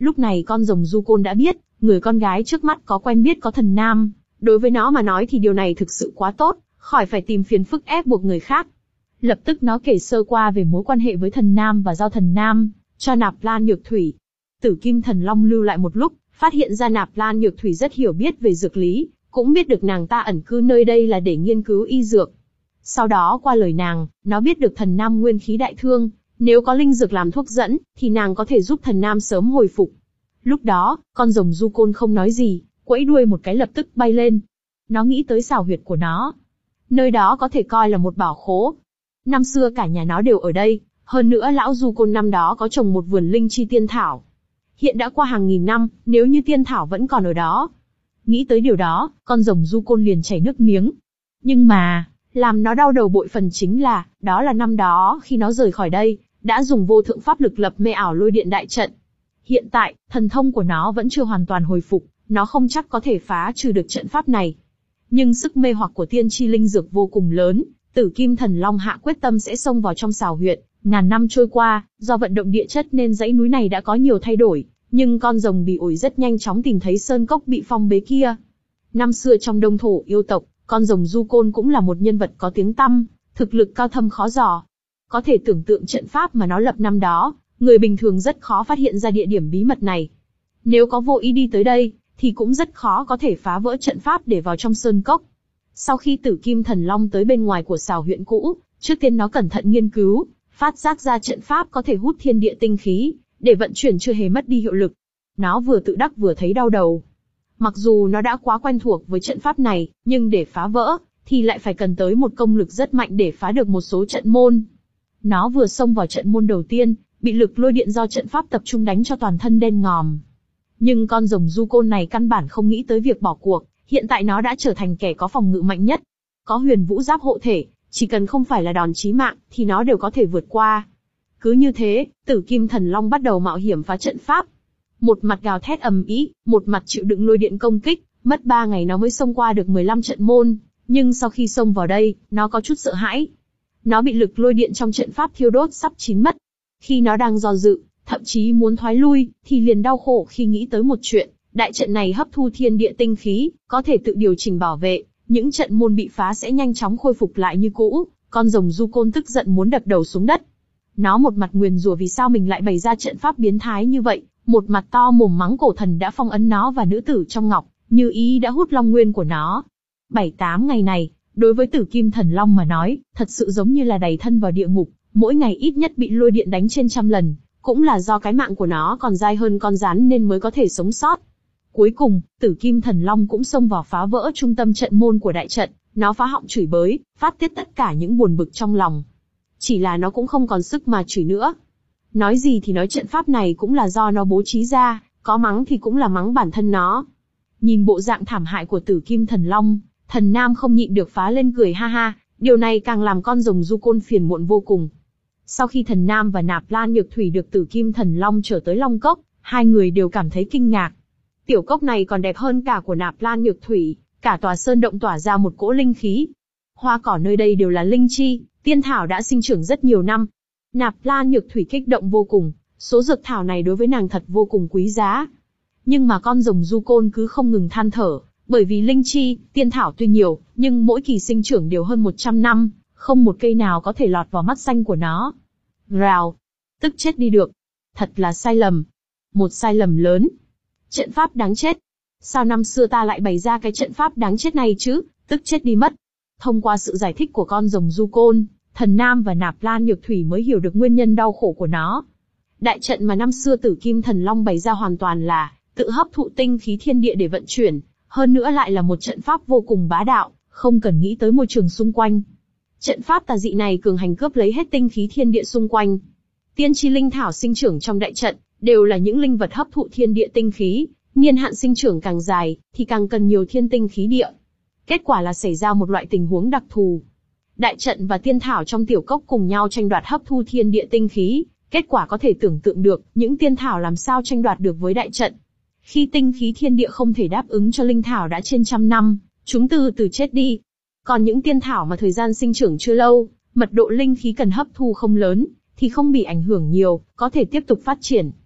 S1: Lúc này con rồng du côn đã biết, người con gái trước mắt có quen biết có thần nam. Đối với nó mà nói thì điều này thực sự quá tốt, khỏi phải tìm phiền phức ép buộc người khác. Lập tức nó kể sơ qua về mối quan hệ với thần nam và giao thần nam, cho Nạp Lan Nhược Thủy. Tử Kim Thần Long lưu lại một lúc, phát hiện ra Nạp Lan Nhược Thủy rất hiểu biết về dược lý, cũng biết được nàng ta ẩn cư nơi đây là để nghiên cứu y dược. Sau đó qua lời nàng, nó biết được thần nam nguyên khí đại thương, nếu có linh dược làm thuốc dẫn, thì nàng có thể giúp thần nam sớm hồi phục. Lúc đó, con rồng du côn không nói gì, quẫy đuôi một cái lập tức bay lên. Nó nghĩ tới xào huyệt của nó. Nơi đó có thể coi là một bảo khố. Năm xưa cả nhà nó đều ở đây, hơn nữa lão du côn năm đó có trồng một vườn linh chi tiên thảo. Hiện đã qua hàng nghìn năm, nếu như tiên thảo vẫn còn ở đó. Nghĩ tới điều đó, con rồng du côn liền chảy nước miếng. Nhưng mà, làm nó đau đầu bội phần chính là, đó là năm đó khi nó rời khỏi đây, đã dùng vô thượng pháp lực lập mê ảo lôi điện đại trận. Hiện tại, thần thông của nó vẫn chưa hoàn toàn hồi phục, nó không chắc có thể phá trừ được trận pháp này. Nhưng sức mê hoặc của tiên chi linh dược vô cùng lớn, Tử Kim Thần Long hạ quyết tâm sẽ xông vào trong xào huyệt. Ngàn năm trôi qua, do vận động địa chất nên dãy núi này đã có nhiều thay đổi, nhưng con rồng bỉ ổi rất nhanh chóng tìm thấy sơn cốc bị phong bế kia. Năm xưa trong Đông Thổ yêu tộc, con rồng du côn cũng là một nhân vật có tiếng tăm, thực lực cao thâm khó dò. Có thể tưởng tượng trận pháp mà nó lập năm đó, người bình thường rất khó phát hiện ra địa điểm bí mật này. Nếu có vô ý đi tới đây, thì cũng rất khó có thể phá vỡ trận pháp để vào trong sơn cốc. Sau khi Tử Kim Thần Long tới bên ngoài của xào huyện cũ, trước tiên nó cẩn thận nghiên cứu, phát giác ra trận pháp có thể hút thiên địa tinh khí, để vận chuyển chưa hề mất đi hiệu lực. Nó vừa tự đắc vừa thấy đau đầu. Mặc dù nó đã quá quen thuộc với trận pháp này, nhưng để phá vỡ, thì lại phải cần tới một công lực rất mạnh để phá được một số trận môn. Nó vừa xông vào trận môn đầu tiên, bị lực lôi điện do trận pháp tập trung đánh cho toàn thân đen ngòm. Nhưng con rồng du côn này căn bản không nghĩ tới việc bỏ cuộc, hiện tại nó đã trở thành kẻ có phòng ngự mạnh nhất. Có huyền vũ giáp hộ thể, chỉ cần không phải là đòn chí mạng, thì nó đều có thể vượt qua. Cứ như thế, Tử Kim Thần Long bắt đầu mạo hiểm phá trận pháp. Một mặt gào thét ầm ĩ, một mặt chịu đựng lôi điện công kích, mất ba ngày nó mới xông qua được mười lăm trận môn, nhưng sau khi xông vào đây, nó có chút sợ hãi. Nó bị lực lôi điện trong trận pháp thiêu đốt sắp chín mất. Khi nó đang do dự, thậm chí muốn thoái lui, thì liền đau khổ khi nghĩ tới một chuyện, đại trận này hấp thu thiên địa tinh khí, có thể tự điều chỉnh bảo vệ, những trận môn bị phá sẽ nhanh chóng khôi phục lại như cũ. Con rồng du côn tức giận muốn đập đầu xuống đất. Nó một mặt nguyền rủa vì sao mình lại bày ra trận pháp biến thái như vậy, một mặt to mồm mắng cổ thần đã phong ấn nó và nữ tử trong ngọc, như ý đã hút long nguyên của nó. Bảy tám ngày này, đối với Tử Kim Thần Long mà nói, thật sự giống như là đày thân vào địa ngục, mỗi ngày ít nhất bị lôi điện đánh trên trăm lần, cũng là do cái mạng của nó còn dai hơn con rắn nên mới có thể sống sót. Cuối cùng, Tử Kim Thần Long cũng xông vào phá vỡ trung tâm trận môn của đại trận, nó phá họng chửi bới, phát tiết tất cả những buồn bực trong lòng. Chỉ là nó cũng không còn sức mà chửi nữa. Nói gì thì nói trận pháp này cũng là do nó bố trí ra, có mắng thì cũng là mắng bản thân nó. Nhìn bộ dạng thảm hại của Tử Kim Thần Long, thần nam không nhịn được phá lên cười ha ha, điều này càng làm con rồng du côn phiền muộn vô cùng. Sau khi thần nam và Nạp Lan Nhược Thủy được Tử Kim Thần Long trở tới Long Cốc, hai người đều cảm thấy kinh ngạc. Tiểu cốc này còn đẹp hơn cả của Nạp Lan Nhược Thủy, cả tòa sơn động tỏa ra một cỗ linh khí. Hoa cỏ nơi đây đều là linh chi, tiên thảo đã sinh trưởng rất nhiều năm. Nạp Lan Nhược Thủy kích động vô cùng, số dược thảo này đối với nàng thật vô cùng quý giá. Nhưng mà con rồng du côn cứ không ngừng than thở, bởi vì linh chi, tiên thảo tuy nhiều, nhưng mỗi kỳ sinh trưởng đều hơn một trăm năm, không một cây nào có thể lọt vào mắt xanh của nó. Rào, tức chết đi được. Thật là sai lầm. Một sai lầm lớn. Trận pháp đáng chết. Sao năm xưa ta lại bày ra cái trận pháp đáng chết này chứ, tức chết đi mất. Thông qua sự giải thích của con rồng du côn, thần nam và Nạp Lan Nhược Thủy mới hiểu được nguyên nhân đau khổ của nó. Đại trận mà năm xưa Tử Kim Thần Long bày ra hoàn toàn là tự hấp thụ tinh khí thiên địa để vận chuyển, hơn nữa lại là một trận pháp vô cùng bá đạo, không cần nghĩ tới môi trường xung quanh. Trận pháp tà dị này cường hành cướp lấy hết tinh khí thiên địa xung quanh. Tiên chi linh thảo sinh trưởng trong đại trận, đều là những linh vật hấp thụ thiên địa tinh khí, niên hạn sinh trưởng càng dài, thì càng cần nhiều thiên tinh khí địa. Kết quả là xảy ra một loại tình huống đặc thù. Đại trận và tiên thảo trong tiểu cốc cùng nhau tranh đoạt hấp thu thiên địa tinh khí, kết quả có thể tưởng tượng được, những tiên thảo làm sao tranh đoạt được với đại trận. Khi tinh khí thiên địa không thể đáp ứng cho linh thảo đã trên trăm năm, chúng từ từ chết đi. Còn những tiên thảo mà thời gian sinh trưởng chưa lâu, mật độ linh khí cần hấp thu không lớn, thì không bị ảnh hưởng nhiều, có thể tiếp tục phát triển.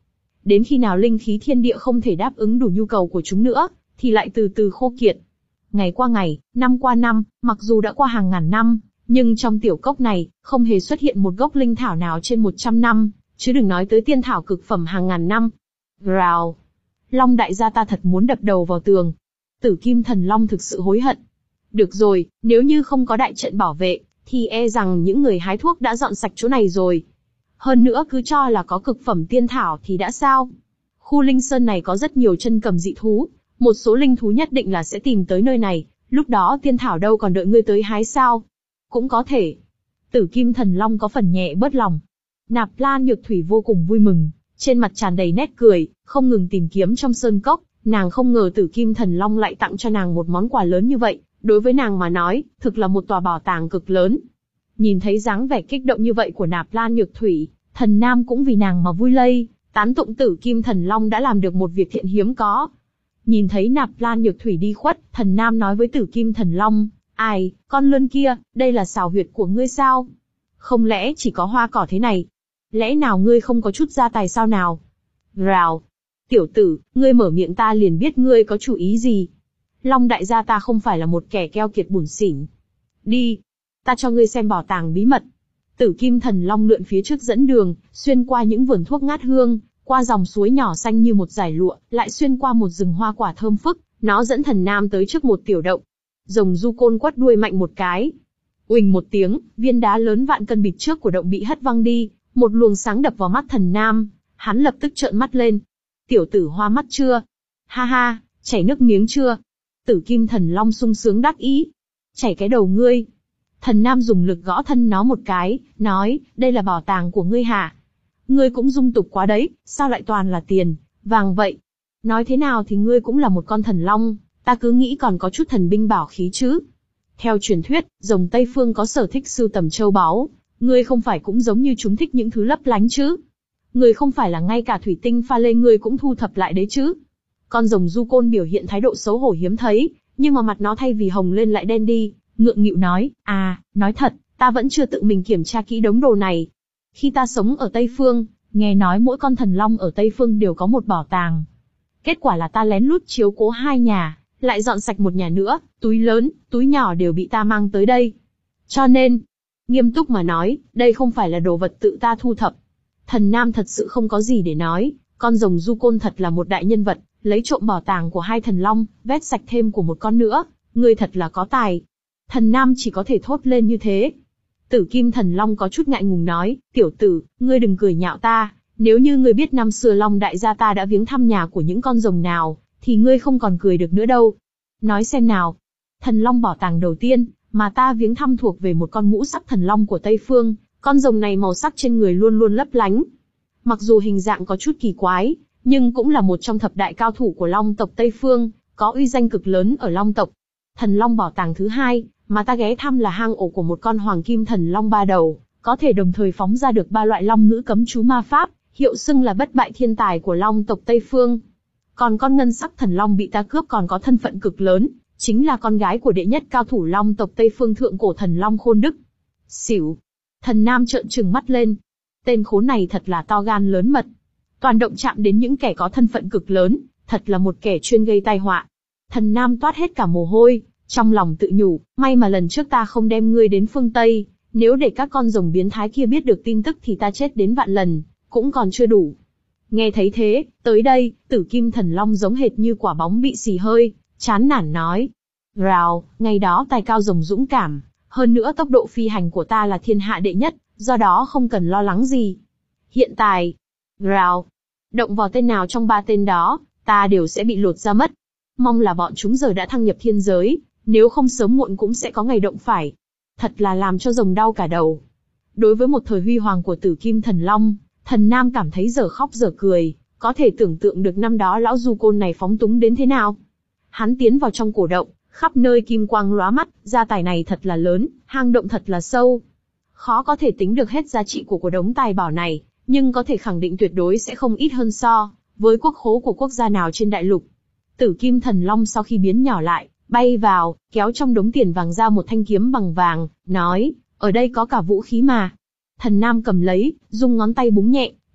S1: đến khi nào linh khí thiên địa không thể đáp ứng đủ nhu cầu của chúng nữa, thì lại từ từ khô kiệt. Ngày qua ngày, năm qua năm, mặc dù đã qua hàng ngàn năm, nhưng trong tiểu cốc này, không hề xuất hiện một gốc linh thảo nào trên một trăm năm, chứ đừng nói tới tiên thảo cực phẩm hàng ngàn năm. Rào! Long đại gia ta thật muốn đập đầu vào tường. Tử Kim Thần Long thực sự hối hận. Được rồi, nếu như không có đại trận bảo vệ, thì e rằng những người hái thuốc đã dọn sạch chỗ này rồi. Hơn nữa cứ cho là có cực phẩm tiên thảo thì đã sao? Khu linh sơn này có rất nhiều chân cầm dị thú, một số linh thú nhất định là sẽ tìm tới nơi này, lúc đó tiên thảo đâu còn đợi ngươi tới hái sao? Cũng có thể. Tử Kim Thần Long có phần nhẹ bớt lòng. Nạp Lan Nhược Thủy vô cùng vui mừng, trên mặt tràn đầy nét cười, không ngừng tìm kiếm trong sơn cốc, nàng không ngờ Tử Kim Thần Long lại tặng cho nàng một món quà lớn như vậy, đối với nàng mà nói, thực là một tòa bảo tàng cực lớn. Nhìn thấy dáng vẻ kích động như vậy của Nạp Lan Nhược Thủy, Thần Nam cũng vì nàng mà vui lây, tán tụng Tử Kim Thần Long đã làm được một việc thiện hiếm có. Nhìn thấy Nạp Lan Nhược Thủy đi khuất, Thần Nam nói với Tử Kim Thần Long, ai, con lươn kia, đây là xào huyệt của ngươi sao? Không lẽ chỉ có hoa cỏ thế này? Lẽ nào ngươi không có chút gia tài sao nào? Rào! Tiểu tử, ngươi mở miệng ta liền biết ngươi có chủ ý gì. Long đại gia ta không phải là một kẻ keo kiệt bủn xỉn. Đi! Ta cho ngươi xem bảo tàng bí mật. Tử Kim Thần Long lượn phía trước dẫn đường, xuyên qua những vườn thuốc ngát hương, qua dòng suối nhỏ xanh như một dải lụa, lại xuyên qua một rừng hoa quả thơm phức, nó dẫn Thần Nam tới trước một tiểu động. Rồng du côn quất đuôi mạnh một cái. Uỳnh một tiếng, viên đá lớn vạn cân bịt trước của động bị hất văng đi, một luồng sáng đập vào mắt Thần Nam, hắn lập tức trợn mắt lên. Tiểu tử hoa mắt chưa? Ha ha, chảy nước miếng chưa? Tử Kim Thần Long sung sướng đắc ý. Chảy cái đầu ngươi. Thần Nam dùng lực gõ thân nó một cái, nói, đây là bảo tàng của ngươi hả? Ngươi cũng dung tục quá đấy, sao lại toàn là tiền, vàng vậy? Nói thế nào thì ngươi cũng là một con thần long, ta cứ nghĩ còn có chút thần binh bảo khí chứ. Theo truyền thuyết, rồng Tây Phương có sở thích sưu tầm châu báu, ngươi không phải cũng giống như chúng thích những thứ lấp lánh chứ? Ngươi không phải là ngay cả thủy tinh pha lê ngươi cũng thu thập lại đấy chứ? Con rồng du côn biểu hiện thái độ xấu hổ hiếm thấy, nhưng mà mặt nó thay vì hồng lên lại đen đi, ngượng nghịu nói, à, nói thật, ta vẫn chưa tự mình kiểm tra kỹ đống đồ này. Khi ta sống ở Tây Phương, nghe nói mỗi con thần long ở Tây Phương đều có một bảo tàng. Kết quả là ta lén lút chiếu cố hai nhà, lại dọn sạch một nhà nữa, túi lớn, túi nhỏ đều bị ta mang tới đây. Cho nên, nghiêm túc mà nói, đây không phải là đồ vật tự ta thu thập. Thần Nam thật sự không có gì để nói, con rồng du côn thật là một đại nhân vật, lấy trộm bảo tàng của hai thần long, vét sạch thêm của một con nữa, ngươi thật là có tài. Thần Nam chỉ có thể thốt lên như thế. Tử Kim Thần Long có chút ngại ngùng nói, tiểu tử, ngươi đừng cười nhạo ta, nếu như ngươi biết năm xưa Long đại gia ta đã viếng thăm nhà của những con rồng nào, thì ngươi không còn cười được nữa đâu. Nói xem nào. Thần Long bảo tàng đầu tiên, mà ta viếng thăm thuộc về một con ngũ sắc thần long của Tây Phương, con rồng này màu sắc trên người luôn luôn lấp lánh. Mặc dù hình dạng có chút kỳ quái, nhưng cũng là một trong thập đại cao thủ của Long tộc Tây Phương, có uy danh cực lớn ở Long tộc. Thần Long bảo tàng thứ hai, mà ta ghé thăm là hang ổ của một con hoàng kim thần long ba đầu, có thể đồng thời phóng ra được ba loại long ngữ cấm chú ma pháp, hiệu xưng là bất bại thiên tài của Long tộc Tây Phương. Còn con ngân sắc thần long bị ta cướp còn có thân phận cực lớn, chính là con gái của đệ nhất cao thủ Long tộc Tây Phương thượng cổ thần long Khôn Đức. Xỉu. Thần Nam trợn trừng mắt lên. Tên khốn này thật là to gan lớn mật. Toàn động chạm đến những kẻ có thân phận cực lớn, thật là một kẻ chuyên gây tai họa. Thần Nam toát hết cả mồ hôi, trong lòng tự nhủ, may mà lần trước ta không đem ngươi đến phương Tây, nếu để các con rồng biến thái kia biết được tin tức thì ta chết đến vạn lần, cũng còn chưa đủ. Nghe thấy thế, tới đây, Tử Kim Thần Long giống hệt như quả bóng bị xì hơi, chán nản nói. Rào, ngày đó tài cao rồng dũng cảm, hơn nữa tốc độ phi hành của ta là thiên hạ đệ nhất, do đó không cần lo lắng gì. Hiện tại, rào, động vào tên nào trong ba tên đó, ta đều sẽ bị lột ra mất. Mong là bọn chúng giờ đã thăng nhập thiên giới, nếu không sớm muộn cũng sẽ có ngày động phải. Thật là làm cho rồng đau cả đầu. Đối với một thời huy hoàng của Tử Kim Thần Long, Thần Nam cảm thấy dở khóc dở cười, có thể tưởng tượng được năm đó lão du côn này phóng túng đến thế nào. Hắn tiến vào trong cổ động, khắp nơi kim quang lóa mắt, gia tài này thật là lớn, hang động thật là sâu. Khó có thể tính được hết giá trị của của đống tài bảo này, nhưng có thể khẳng định tuyệt đối sẽ không ít hơn so với quốc khố của quốc gia nào trên đại lục. Tử Kim Thần Long sau khi biến nhỏ lại, bay vào, kéo trong đống tiền vàng ra một thanh kiếm bằng vàng, nói, ở đây có cả vũ khí mà. Thần Nam cầm lấy, dùng ngón tay búng nhẹ,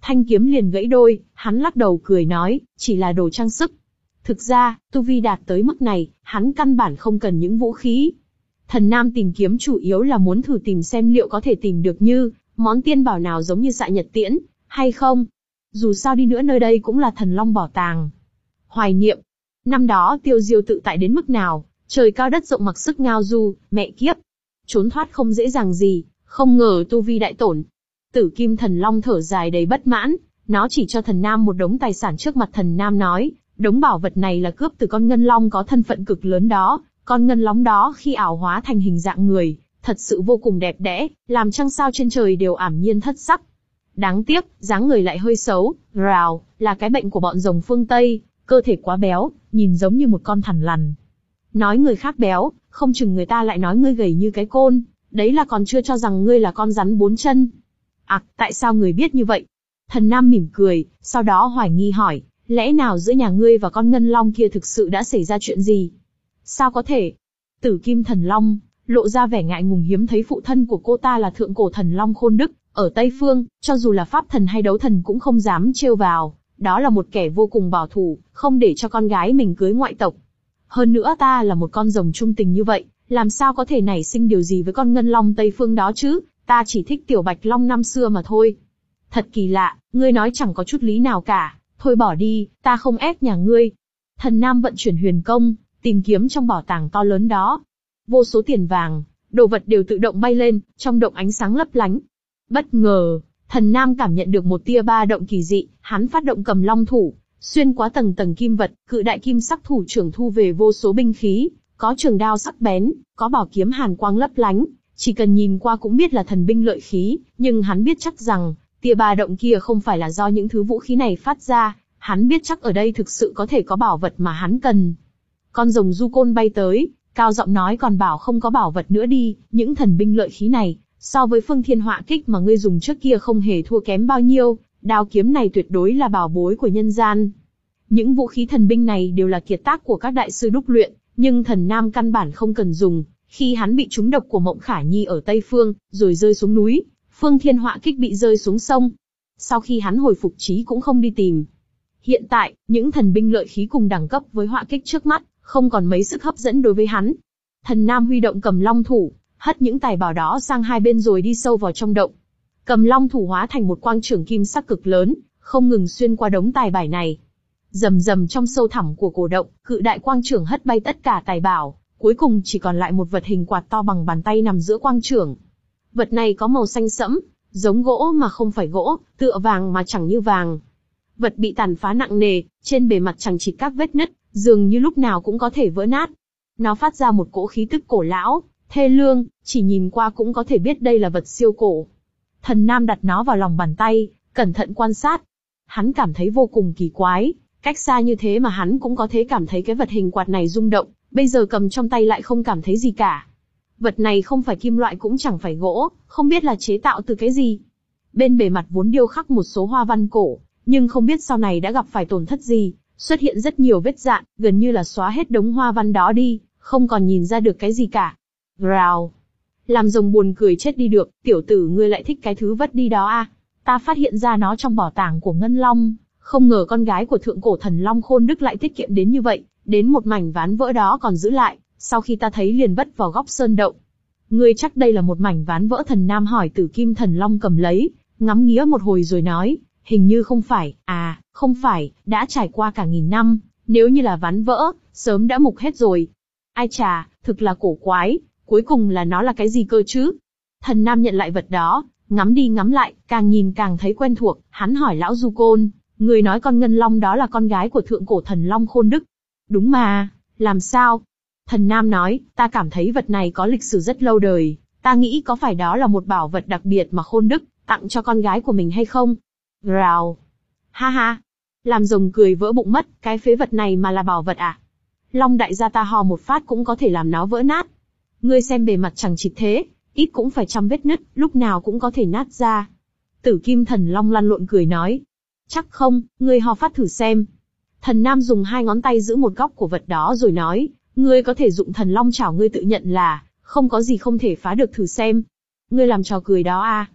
S1: thanh kiếm liền gãy đôi, hắn lắc đầu cười nói, chỉ là đồ trang sức. Thực ra, tu vi đạt tới mức này, hắn căn bản không cần những vũ khí. Thần Nam tìm kiếm chủ yếu là muốn thử tìm xem liệu có thể tìm được như món tiên bảo nào giống như Xạ Nhật Tiễn, hay không. Dù sao đi nữa nơi đây cũng là thần long bảo tàng. Hoài niệm. Năm đó Tiêu Diêu tự tại đến mức nào, trời cao đất rộng mặc sức ngao du, mẹ kiếp. Trốn thoát không dễ dàng gì, không ngờ tu vi đại tổn. Tử Kim Thần Long thở dài đầy bất mãn, nó chỉ cho Thần Nam một đống tài sản trước mặt Thần Nam nói, đống bảo vật này là cướp từ con ngân long có thân phận cực lớn đó, con ngân long đó khi ảo hóa thành hình dạng người, thật sự vô cùng đẹp đẽ, làm trăng sao trên trời đều ảm nhiên thất sắc. Đáng tiếc, dáng người lại hơi xấu, rào, là cái bệnh của bọn rồng phương Tây, cơ thể quá béo, nhìn giống như một con thằn lằn. Nói người khác béo, không chừng người ta lại nói ngươi gầy như cái côn, đấy là còn chưa cho rằng ngươi là con rắn bốn chân. À, tại sao người biết như vậy? Thần Nam mỉm cười, sau đó hoài nghi hỏi, lẽ nào giữa nhà ngươi và con ngân long kia thực sự đã xảy ra chuyện gì? Sao có thể? Tử Kim Thần Long lộ ra vẻ ngại ngùng, hiếm thấy phụ thân của cô ta là thượng cổ thần long Khôn Đức, ở Tây Phương, cho dù là pháp thần hay đấu thần cũng không dám trêu vào, đó là một kẻ vô cùng bảo thủ, không để cho con gái mình cưới ngoại tộc. Hơn nữa ta là một con rồng trung tình như vậy, làm sao có thể nảy sinh điều gì với con ngân long Tây Phương đó chứ, ta chỉ thích tiểu bạch long năm xưa mà thôi. Thật kỳ lạ, ngươi nói chẳng có chút lý nào cả, thôi bỏ đi, ta không ép nhà ngươi. Thần Nam vận chuyển huyền công, tìm kiếm trong bảo tàng to lớn đó. Vô số tiền vàng, đồ vật đều tự động bay lên, trong động ánh sáng lấp lánh. Bất ngờ, Thần Nam cảm nhận được một tia ba động kỳ dị, hắn phát động cầm long thủ, xuyên qua tầng tầng kim vật, cự đại kim sắc thủ trưởng thu về vô số binh khí, có trường đao sắc bén, có bảo kiếm hàn quang lấp lánh, chỉ cần nhìn qua cũng biết là thần binh lợi khí, nhưng hắn biết chắc rằng, tia ba động kia không phải là do những thứ vũ khí này phát ra, hắn biết chắc ở đây thực sự có thể có bảo vật mà hắn cần. Con rồng du côn bay tới, cao giọng nói, còn bảo không có bảo vật nữa đi, những thần binh lợi khí này, so với phương thiên họa kích mà ngươi dùng trước kia không hề thua kém bao nhiêu, đao kiếm này tuyệt đối là bảo bối của nhân gian. Những vũ khí thần binh này đều là kiệt tác của các đại sư đúc luyện, nhưng Thần Nam căn bản không cần dùng, khi hắn bị trúng độc của Mộng Khả Nhi ở Tây Phương, rồi rơi xuống núi, phương thiên họa kích bị rơi xuống sông. Sau khi hắn hồi phục trí cũng không đi tìm. Hiện tại, những thần binh lợi khí cùng đẳng cấp với họa kích trước mắt, không còn mấy sức hấp dẫn đối với hắn. Thần Nam huy động cầm long thủ, hất những tài bảo đó sang hai bên rồi đi sâu vào trong động. Cầm long thủ hóa thành một quang trường kim sắc cực lớn, không ngừng xuyên qua đống tài bảo này. Rầm rầm trong sâu thẳm của cổ động, cự đại quang trường hất bay tất cả tài bảo, cuối cùng chỉ còn lại một vật hình quạt to bằng bàn tay nằm giữa quang trường. Vật này có màu xanh sẫm, giống gỗ mà không phải gỗ, tựa vàng mà chẳng như vàng. Vật bị tàn phá nặng nề, trên bề mặt chẳng chịt các vết nứt, dường như lúc nào cũng có thể vỡ nát. Nó phát ra một cỗ khí tức cổ lão, thê lương, chỉ nhìn qua cũng có thể biết đây là vật siêu cổ. Thần Nam đặt nó vào lòng bàn tay, cẩn thận quan sát. Hắn cảm thấy vô cùng kỳ quái, cách xa như thế mà hắn cũng có thể cảm thấy cái vật hình quạt này rung động, bây giờ cầm trong tay lại không cảm thấy gì cả. Vật này không phải kim loại cũng chẳng phải gỗ, không biết là chế tạo từ cái gì. Bên bề mặt vốn điêu khắc một số hoa văn cổ, nhưng không biết sau này đã gặp phải tổn thất gì, xuất hiện rất nhiều vết rạn, gần như là xóa hết đống hoa văn đó đi, không còn nhìn ra được cái gì cả. Rào. Làm rồng buồn cười chết đi được, tiểu tử ngươi lại thích cái thứ vất đi đó à? Ta phát hiện ra nó trong bảo tàng của Ngân Long, không ngờ con gái của thượng cổ thần Long Khôn Đức lại tiết kiệm đến như vậy, đến một mảnh ván vỡ đó còn giữ lại, sau khi ta thấy liền vất vào góc sơn động. Ngươi chắc đây là một mảnh ván vỡ? Thần Nam hỏi. Tử Kim Thần Long cầm lấy, ngắm nghía một hồi rồi nói, hình như không phải. À, không phải, đã trải qua cả nghìn năm, nếu như là ván vỡ, sớm đã mục hết rồi. Ai chà, thực là cổ quái, cuối cùng là nó là cái gì cơ chứ? Thần Nam nhận lại vật đó, ngắm đi ngắm lại, càng nhìn càng thấy quen thuộc, hắn hỏi lão Du Côn, người nói con ngân long đó là con gái của thượng cổ thần Long Khôn Đức. Đúng mà, làm sao? Thần Nam nói, ta cảm thấy vật này có lịch sử rất lâu đời, ta nghĩ có phải đó là một bảo vật đặc biệt mà Khôn Đức tặng cho con gái của mình hay không? Rào. Ha ha. Làm rồng cười vỡ bụng mất, cái phế vật này mà là bảo vật à? Long đại gia ta hò một phát cũng có thể làm nó vỡ nát. Ngươi xem bề mặt chẳng chịt thế, ít cũng phải trăm vết nứt, lúc nào cũng có thể nát ra. Tử Kim Thần Long lăn lộn cười nói. Chắc không, ngươi hò phát thử xem. Thần Nam dùng hai ngón tay giữ một góc của vật đó rồi nói, ngươi có thể dụng thần long chảo, ngươi tự nhận là không có gì không thể phá được, thử xem. Ngươi làm trò cười đó à?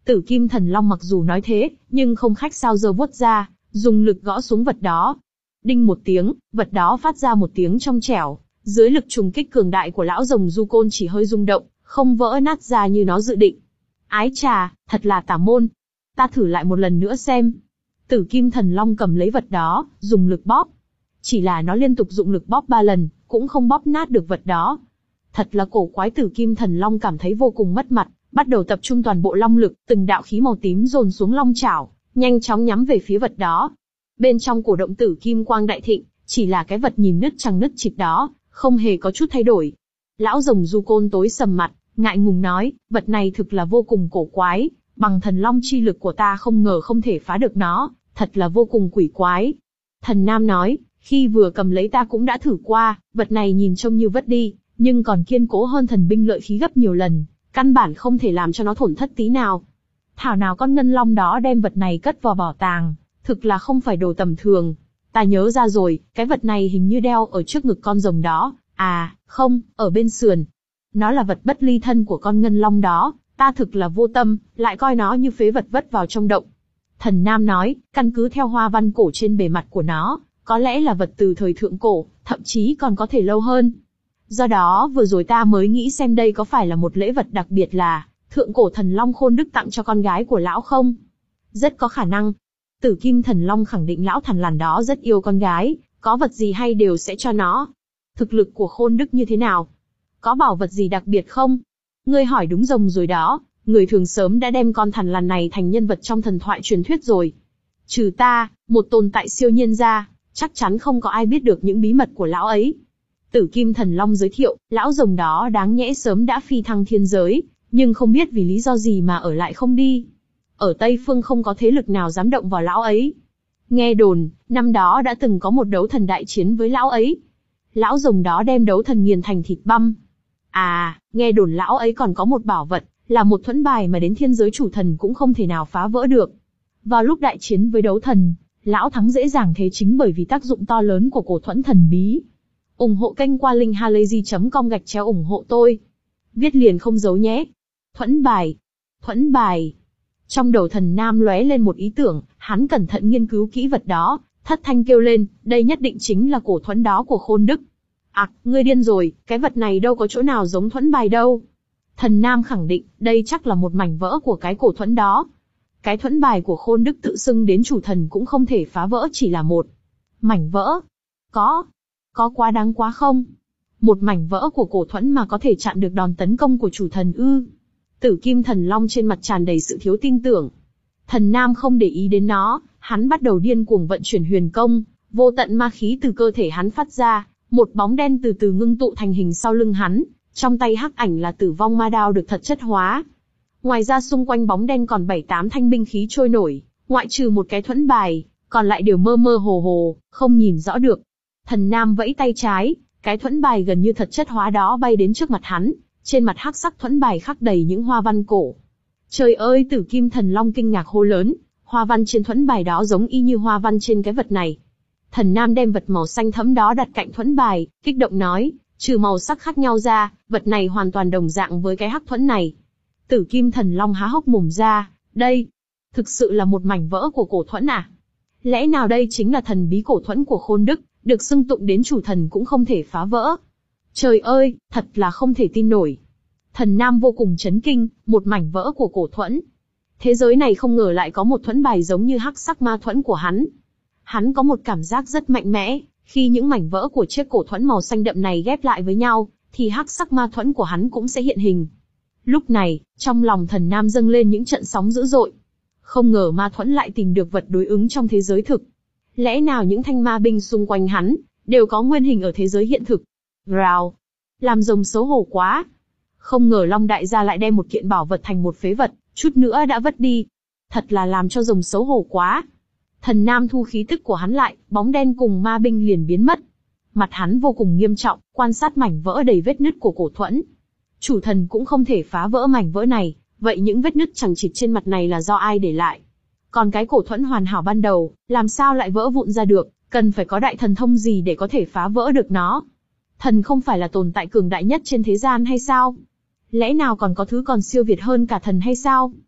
S1: Tử Kim Thần Long mặc dù nói thế, nhưng không khách sao giơ vuốt ra, dùng lực gõ xuống vật đó. Đinh một tiếng, vật đó phát ra một tiếng trong trẻo, dưới lực trùng kích cường đại của lão rồng du côn chỉ hơi rung động, không vỡ nát ra như nó dự định. Ái chà, thật là tà môn. Ta thử lại một lần nữa xem. Tử Kim Thần Long cầm lấy vật đó, dùng lực bóp. Chỉ là nó liên tục dụng lực bóp ba lần, cũng không bóp nát được vật đó. Thật là cổ quái. Tử Kim Thần Long cảm thấy vô cùng mất mặt, bắt đầu tập trung toàn bộ long lực, từng đạo khí màu tím dồn xuống long chảo, nhanh chóng nhắm về phía vật đó. Bên trong cổ động tử kim quang đại thịnh, chỉ là cái vật nhìn nứt chằng nứt chịt đó, không hề có chút thay đổi. Lão rồng du côn tối sầm mặt, ngại ngùng nói, vật này thực là vô cùng cổ quái, bằng thần long chi lực của ta không ngờ không thể phá được nó, thật là vô cùng quỷ quái. Thần Nam nói, khi vừa cầm lấy ta cũng đã thử qua, vật này nhìn trông như vất đi, nhưng còn kiên cố hơn thần binh lợi khí gấp nhiều lần, căn bản không thể làm cho nó thổn thất tí nào. Thảo nào con ngân long đó đem vật này cất vào bảo tàng, thực là không phải đồ tầm thường. Ta nhớ ra rồi, cái vật này hình như đeo ở trước ngực con rồng đó, à, không, ở bên sườn. Nó là vật bất ly thân của con ngân long đó, ta thực là vô tâm, lại coi nó như phế vật vất vào trong động. Thần Nam nói, căn cứ theo hoa văn cổ trên bề mặt của nó, có lẽ là vật từ thời thượng cổ, thậm chí còn có thể lâu hơn. Do đó vừa rồi ta mới nghĩ xem đây có phải là một lễ vật đặc biệt là thượng cổ thần long Khôn Đức tặng cho con gái của lão không? Rất có khả năng. Tử Kim Thần Long khẳng định lão thằn lằn đó rất yêu con gái, có vật gì hay đều sẽ cho nó. Thực lực của Khôn Đức như thế nào? Có bảo vật gì đặc biệt không? Ngươi hỏi đúng rồng rồi đó, người thường sớm đã đem con thằn lằn này thành nhân vật trong thần thoại truyền thuyết rồi. Trừ ta, một tồn tại siêu nhiên ra, chắc chắn không có ai biết được những bí mật của lão ấy. Tử Kim Thần Long giới thiệu, lão rồng đó đáng nhẽ sớm đã phi thăng thiên giới, nhưng không biết vì lý do gì mà ở lại không đi. Ở Tây Phương không có thế lực nào dám động vào lão ấy. Nghe đồn, năm đó đã từng có một đấu thần đại chiến với lão ấy. Lão rồng đó đem đấu thần nghiền thành thịt băm. À, nghe đồn lão ấy còn có một bảo vật, là một thuẫn bài mà đến thiên giới chủ thần cũng không thể nào phá vỡ được. Vào lúc đại chiến với đấu thần, lão thắng dễ dàng thế chính bởi vì tác dụng to lớn của cổ thuẫn thần bí. ủng hộ kênh qua link halayzi chấm com gạch chéo ủng hộ tôi. Viết liền không giấu nhé. Thuẫn bài. Thuẫn bài. Trong đầu Thần Nam lóe lên một ý tưởng, hắn cẩn thận nghiên cứu kỹ vật đó, thất thanh kêu lên, đây nhất định chính là cổ thuẫn đó của Khôn Đức. À, ngươi điên rồi, cái vật này đâu có chỗ nào giống thuẫn bài đâu. Thần Nam khẳng định, đây chắc là một mảnh vỡ của cái cổ thuẫn đó. Cái thuẫn bài của Khôn Đức tự xưng đến chủ thần cũng không thể phá vỡ, chỉ là một mảnh vỡ. Có, có quá đáng quá không? Một mảnh vỡ của cổ thuẫn mà có thể chặn được đòn tấn công của chủ thần ư? Tử Kim Thần Long trên mặt tràn đầy sự thiếu tin tưởng. Thần Nam không để ý đến nó, hắn bắt đầu điên cuồng vận chuyển huyền công, vô tận ma khí từ cơ thể hắn phát ra, một bóng đen từ từ ngưng tụ thành hình sau lưng hắn, trong tay hắc ảnh là Tử Vong Ma Đao được thật chất hóa. Ngoài ra xung quanh bóng đen còn bảy tám thanh binh khí trôi nổi, ngoại trừ một cái thuẫn bài, còn lại đều mơ mơ hồ hồ, không nhìn rõ được. Thần Nam vẫy tay trái, cái thuẫn bài gần như thật chất hóa đó bay đến trước mặt hắn, trên mặt hắc sắc thuẫn bài khắc đầy những hoa văn cổ. Trời ơi! Tử Kim Thần Long kinh ngạc hô lớn, hoa văn trên thuẫn bài đó giống y như hoa văn trên cái vật này. Thần Nam đem vật màu xanh thẫm đó đặt cạnh thuẫn bài, kích động nói, trừ màu sắc khác nhau ra, vật này hoàn toàn đồng dạng với cái hắc thuẫn này. Tử Kim Thần Long há hốc mồm ra, đây, thực sự là một mảnh vỡ của cổ thuẫn à? Lẽ nào đây chính là thần bí cổ thuẫn của Khôn Đức, được xưng tụng đến chủ thần cũng không thể phá vỡ? Trời ơi, thật là không thể tin nổi. Thần Nam vô cùng chấn kinh, một mảnh vỡ của cổ thuẫn. Thế giới này không ngờ lại có một thuẫn bài giống như hắc sắc ma thuẫn của hắn. Hắn có một cảm giác rất mạnh mẽ, khi những mảnh vỡ của chiếc cổ thuẫn màu xanh đậm này ghép lại với nhau, thì hắc sắc ma thuẫn của hắn cũng sẽ hiện hình. Lúc này, trong lòng Thần Nam dâng lên những trận sóng dữ dội. Không ngờ ma thuẫn lại tìm được vật đối ứng trong thế giới thực. Lẽ nào những thanh ma binh xung quanh hắn đều có nguyên hình ở thế giới hiện thực? Rào! Làm rồng xấu hổ quá! Không ngờ Long Đại gia lại đem một kiện bảo vật thành một phế vật, chút nữa đã vất đi. Thật là làm cho rồng xấu hổ quá! Thần Nam thu khí tức của hắn lại, bóng đen cùng ma binh liền biến mất. Mặt hắn vô cùng nghiêm trọng, quan sát mảnh vỡ đầy vết nứt của cổ thuẫn. Chủ thần cũng không thể phá vỡ mảnh vỡ này, vậy những vết nứt chằng chịt trên mặt này là do ai để lại? Còn cái cổ thuẫn hoàn hảo ban đầu, làm sao lại vỡ vụn ra được, cần phải có đại thần thông gì để có thể phá vỡ được nó? Thần không phải là tồn tại cường đại nhất trên thế gian hay sao? Lẽ nào còn có thứ còn siêu việt hơn cả thần hay sao?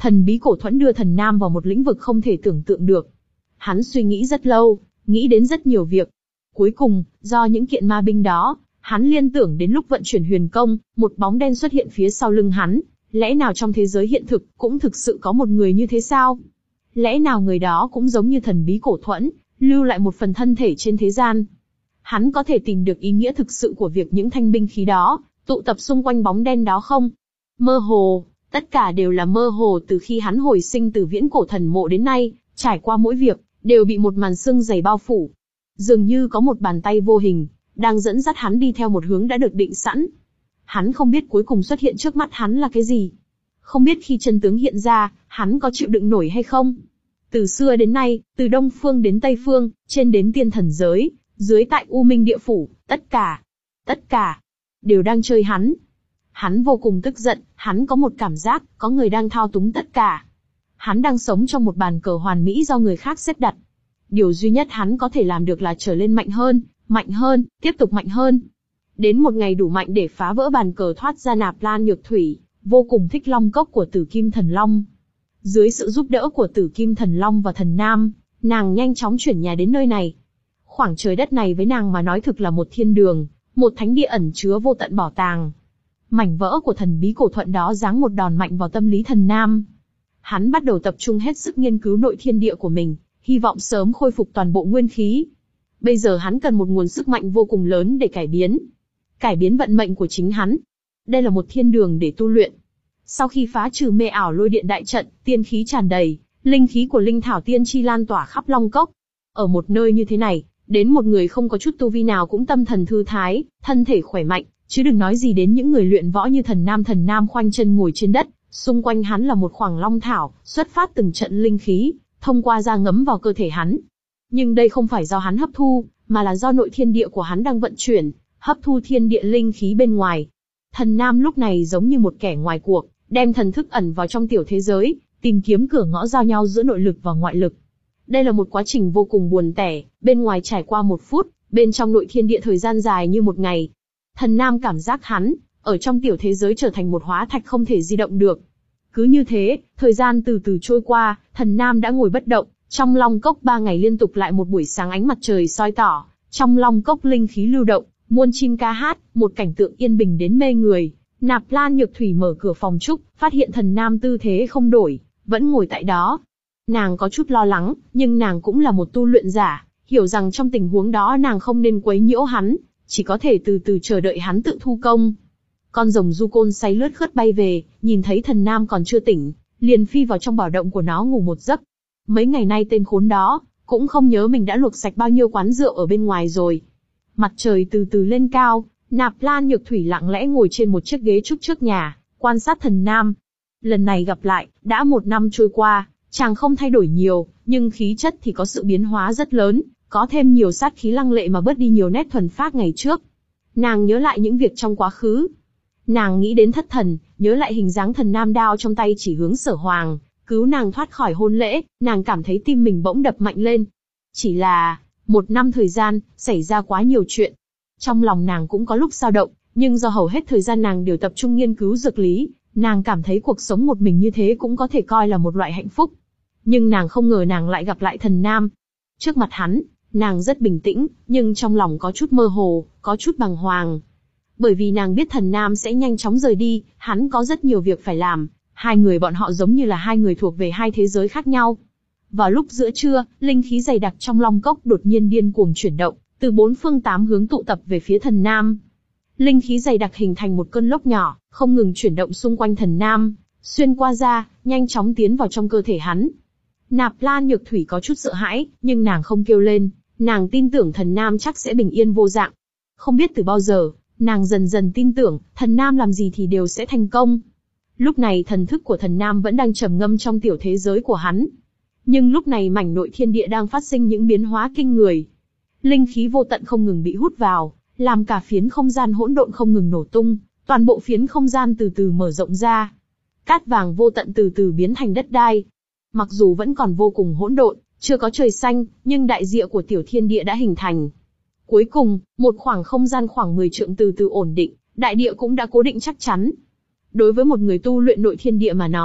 S1: Thần bí cổ thuẫn đưa Thần Nam vào một lĩnh vực không thể tưởng tượng được. Hắn suy nghĩ rất lâu, nghĩ đến rất nhiều việc. Cuối cùng, do những kiện ma binh đó, hắn liên tưởng đến lúc vận chuyển huyền công, một bóng đen xuất hiện phía sau lưng hắn. Lẽ nào trong thế giới hiện thực cũng thực sự có một người như thế sao? Lẽ nào người đó cũng giống như thần bí cổ thuẫn, lưu lại một phần thân thể trên thế gian? Hắn có thể tìm được ý nghĩa thực sự của việc những thanh binh khí đó tụ tập xung quanh bóng đen đó không? Mơ hồ, tất cả đều là mơ hồ. Từ khi hắn hồi sinh từ viễn cổ thần mộ đến nay, trải qua mỗi việc, đều bị một màn sương dày bao phủ. Dường như có một bàn tay vô hình, đang dẫn dắt hắn đi theo một hướng đã được định sẵn. Hắn không biết cuối cùng xuất hiện trước mắt hắn là cái gì. Không biết khi chân tướng hiện ra, hắn có chịu đựng nổi hay không. Từ xưa đến nay, từ Đông Phương đến Tây Phương, trên đến tiên thần giới, dưới tại U Minh địa phủ, tất cả, tất cả, đều đang chơi hắn. Hắn vô cùng tức giận, hắn có một cảm giác, có người đang thao túng tất cả. Hắn đang sống trong một bàn cờ hoàn mỹ do người khác xếp đặt. Điều duy nhất hắn có thể làm được là trở lên mạnh hơn, mạnh hơn, tiếp tục mạnh hơn. Đến một ngày đủ mạnh để phá vỡ bàn cờ thoát ra Nạp Lan Nhược Thủy, vô cùng thích long cốc của Tử Kim Thần Long. Dưới sự giúp đỡ của Tử Kim Thần Long và Thần Nam, nàng nhanh chóng chuyển nhà đến nơi này. Khoảng trời đất này với nàng mà nói thực là một thiên đường, một thánh địa ẩn chứa vô tận bảo tàng. Mảnh vỡ của thần bí cổ thuận đó giáng một đòn mạnh vào tâm lý Thần Nam. Hắn bắt đầu tập trung hết sức nghiên cứu nội thiên địa của mình, hy vọng sớm khôi phục toàn bộ nguyên khí. Bây giờ hắn cần một nguồn sức mạnh vô cùng lớn để cải biến. Cải biến vận mệnh của chính hắn. Đây là một thiên đường để tu luyện. Sau khi phá trừ mê ảo lôi điện đại trận, tiên khí tràn đầy, linh khí của linh thảo tiên chi lan tỏa khắp Long Cốc. Ở một nơi như thế này, đến một người không có chút tu vi nào cũng tâm thần thư thái, thân thể khỏe mạnh, chứ đừng nói gì đến những người luyện võ như Thần Nam. Thần Nam khoanh chân ngồi trên đất, xung quanh hắn là một khoảng long thảo, xuất phát từng trận linh khí, thông qua da ngấm vào cơ thể hắn. Nhưng đây không phải do hắn hấp thu, mà là do nội thiên địa của hắn đang vận chuyển, hấp thu thiên địa linh khí bên ngoài. Thần Nam lúc này giống như một kẻ ngoài cuộc, đem thần thức ẩn vào trong tiểu thế giới, tìm kiếm cửa ngõ giao nhau giữa nội lực và ngoại lực. Đây là một quá trình vô cùng buồn tẻ, bên ngoài trải qua một phút, bên trong nội thiên địa thời gian dài như một ngày. Thần Nam cảm giác hắn, ở trong tiểu thế giới trở thành một hóa thạch không thể di động được. Cứ như thế, thời gian từ từ trôi qua, Thần Nam đã ngồi bất động, trong Long Cốc ba ngày liên tục lại một buổi sáng ánh mặt trời soi tỏ, trong Long Cốc linh khí lưu động, muôn chim ca hát, một cảnh tượng yên bình đến mê người. Nạp Lan Nhược Thủy mở cửa phòng trúc, phát hiện Thần Nam tư thế không đổi, vẫn ngồi tại đó. Nàng có chút lo lắng, nhưng nàng cũng là một tu luyện giả, hiểu rằng trong tình huống đó nàng không nên quấy nhiễu hắn, chỉ có thể từ từ chờ đợi hắn tự thu công. Con rồng du côn say lướt khướt bay về, nhìn thấy Thần Nam còn chưa tỉnh, liền phi vào trong bảo động của nó ngủ một giấc. Mấy ngày nay tên khốn đó, cũng không nhớ mình đã luộc sạch bao nhiêu quán rượu ở bên ngoài rồi. Mặt trời từ từ lên cao, Nạp Lan Nhược Thủy lặng lẽ ngồi trên một chiếc ghế trúc trước nhà, quan sát Thần Nam. Lần này gặp lại, đã một năm trôi qua, chàng không thay đổi nhiều, nhưng khí chất thì có sự biến hóa rất lớn, có thêm nhiều sát khí lăng lệ mà bớt đi nhiều nét thuần phác ngày trước. Nàng nhớ lại những việc trong quá khứ. Nàng nghĩ đến thất thần, nhớ lại hình dáng Thần Nam đao trong tay chỉ hướng Sở Hoàng, cứu nàng thoát khỏi hôn lễ, nàng cảm thấy tim mình bỗng đập mạnh lên. Chỉ là, một năm thời gian, xảy ra quá nhiều chuyện. Trong lòng nàng cũng có lúc dao động, nhưng do hầu hết thời gian nàng đều tập trung nghiên cứu dược lý, nàng cảm thấy cuộc sống một mình như thế cũng có thể coi là một loại hạnh phúc. Nhưng nàng không ngờ nàng lại gặp lại Thần Nam. Trước mặt hắn, nàng rất bình tĩnh, nhưng trong lòng có chút mơ hồ, có chút bàng hoàng. Bởi vì nàng biết Thần Nam sẽ nhanh chóng rời đi, hắn có rất nhiều việc phải làm, hai người bọn họ giống như là hai người thuộc về hai thế giới khác nhau. Vào lúc giữa trưa, linh khí dày đặc trong Long Cốc đột nhiên điên cuồng chuyển động, từ bốn phương tám hướng tụ tập về phía Thần Nam. Linh khí dày đặc hình thành một cơn lốc nhỏ, không ngừng chuyển động xung quanh Thần Nam, xuyên qua da, nhanh chóng tiến vào trong cơ thể hắn. Nạp Lan Nhược Thủy có chút sợ hãi, nhưng nàng không kêu lên, nàng tin tưởng Thần Nam chắc sẽ bình yên vô dạng. Không biết từ bao giờ, nàng dần dần tin tưởng, Thần Nam làm gì thì đều sẽ thành công. Lúc này thần thức của Thần Nam vẫn đang trầm ngâm trong tiểu thế giới của hắn. Nhưng lúc này mảnh nội thiên địa đang phát sinh những biến hóa kinh người. Linh khí vô tận không ngừng bị hút vào, làm cả phiến không gian hỗn độn không ngừng nổ tung, toàn bộ phiến không gian từ từ mở rộng ra. Cát vàng vô tận từ từ biến thành đất đai. Mặc dù vẫn còn vô cùng hỗn độn, chưa có trời xanh, nhưng đại địa của tiểu thiên địa đã hình thành. Cuối cùng, một khoảng không gian khoảng mười trượng từ từ ổn định, đại địa cũng đã cố định chắc chắn. Đối với một người tu luyện nội thiên địa mà nói,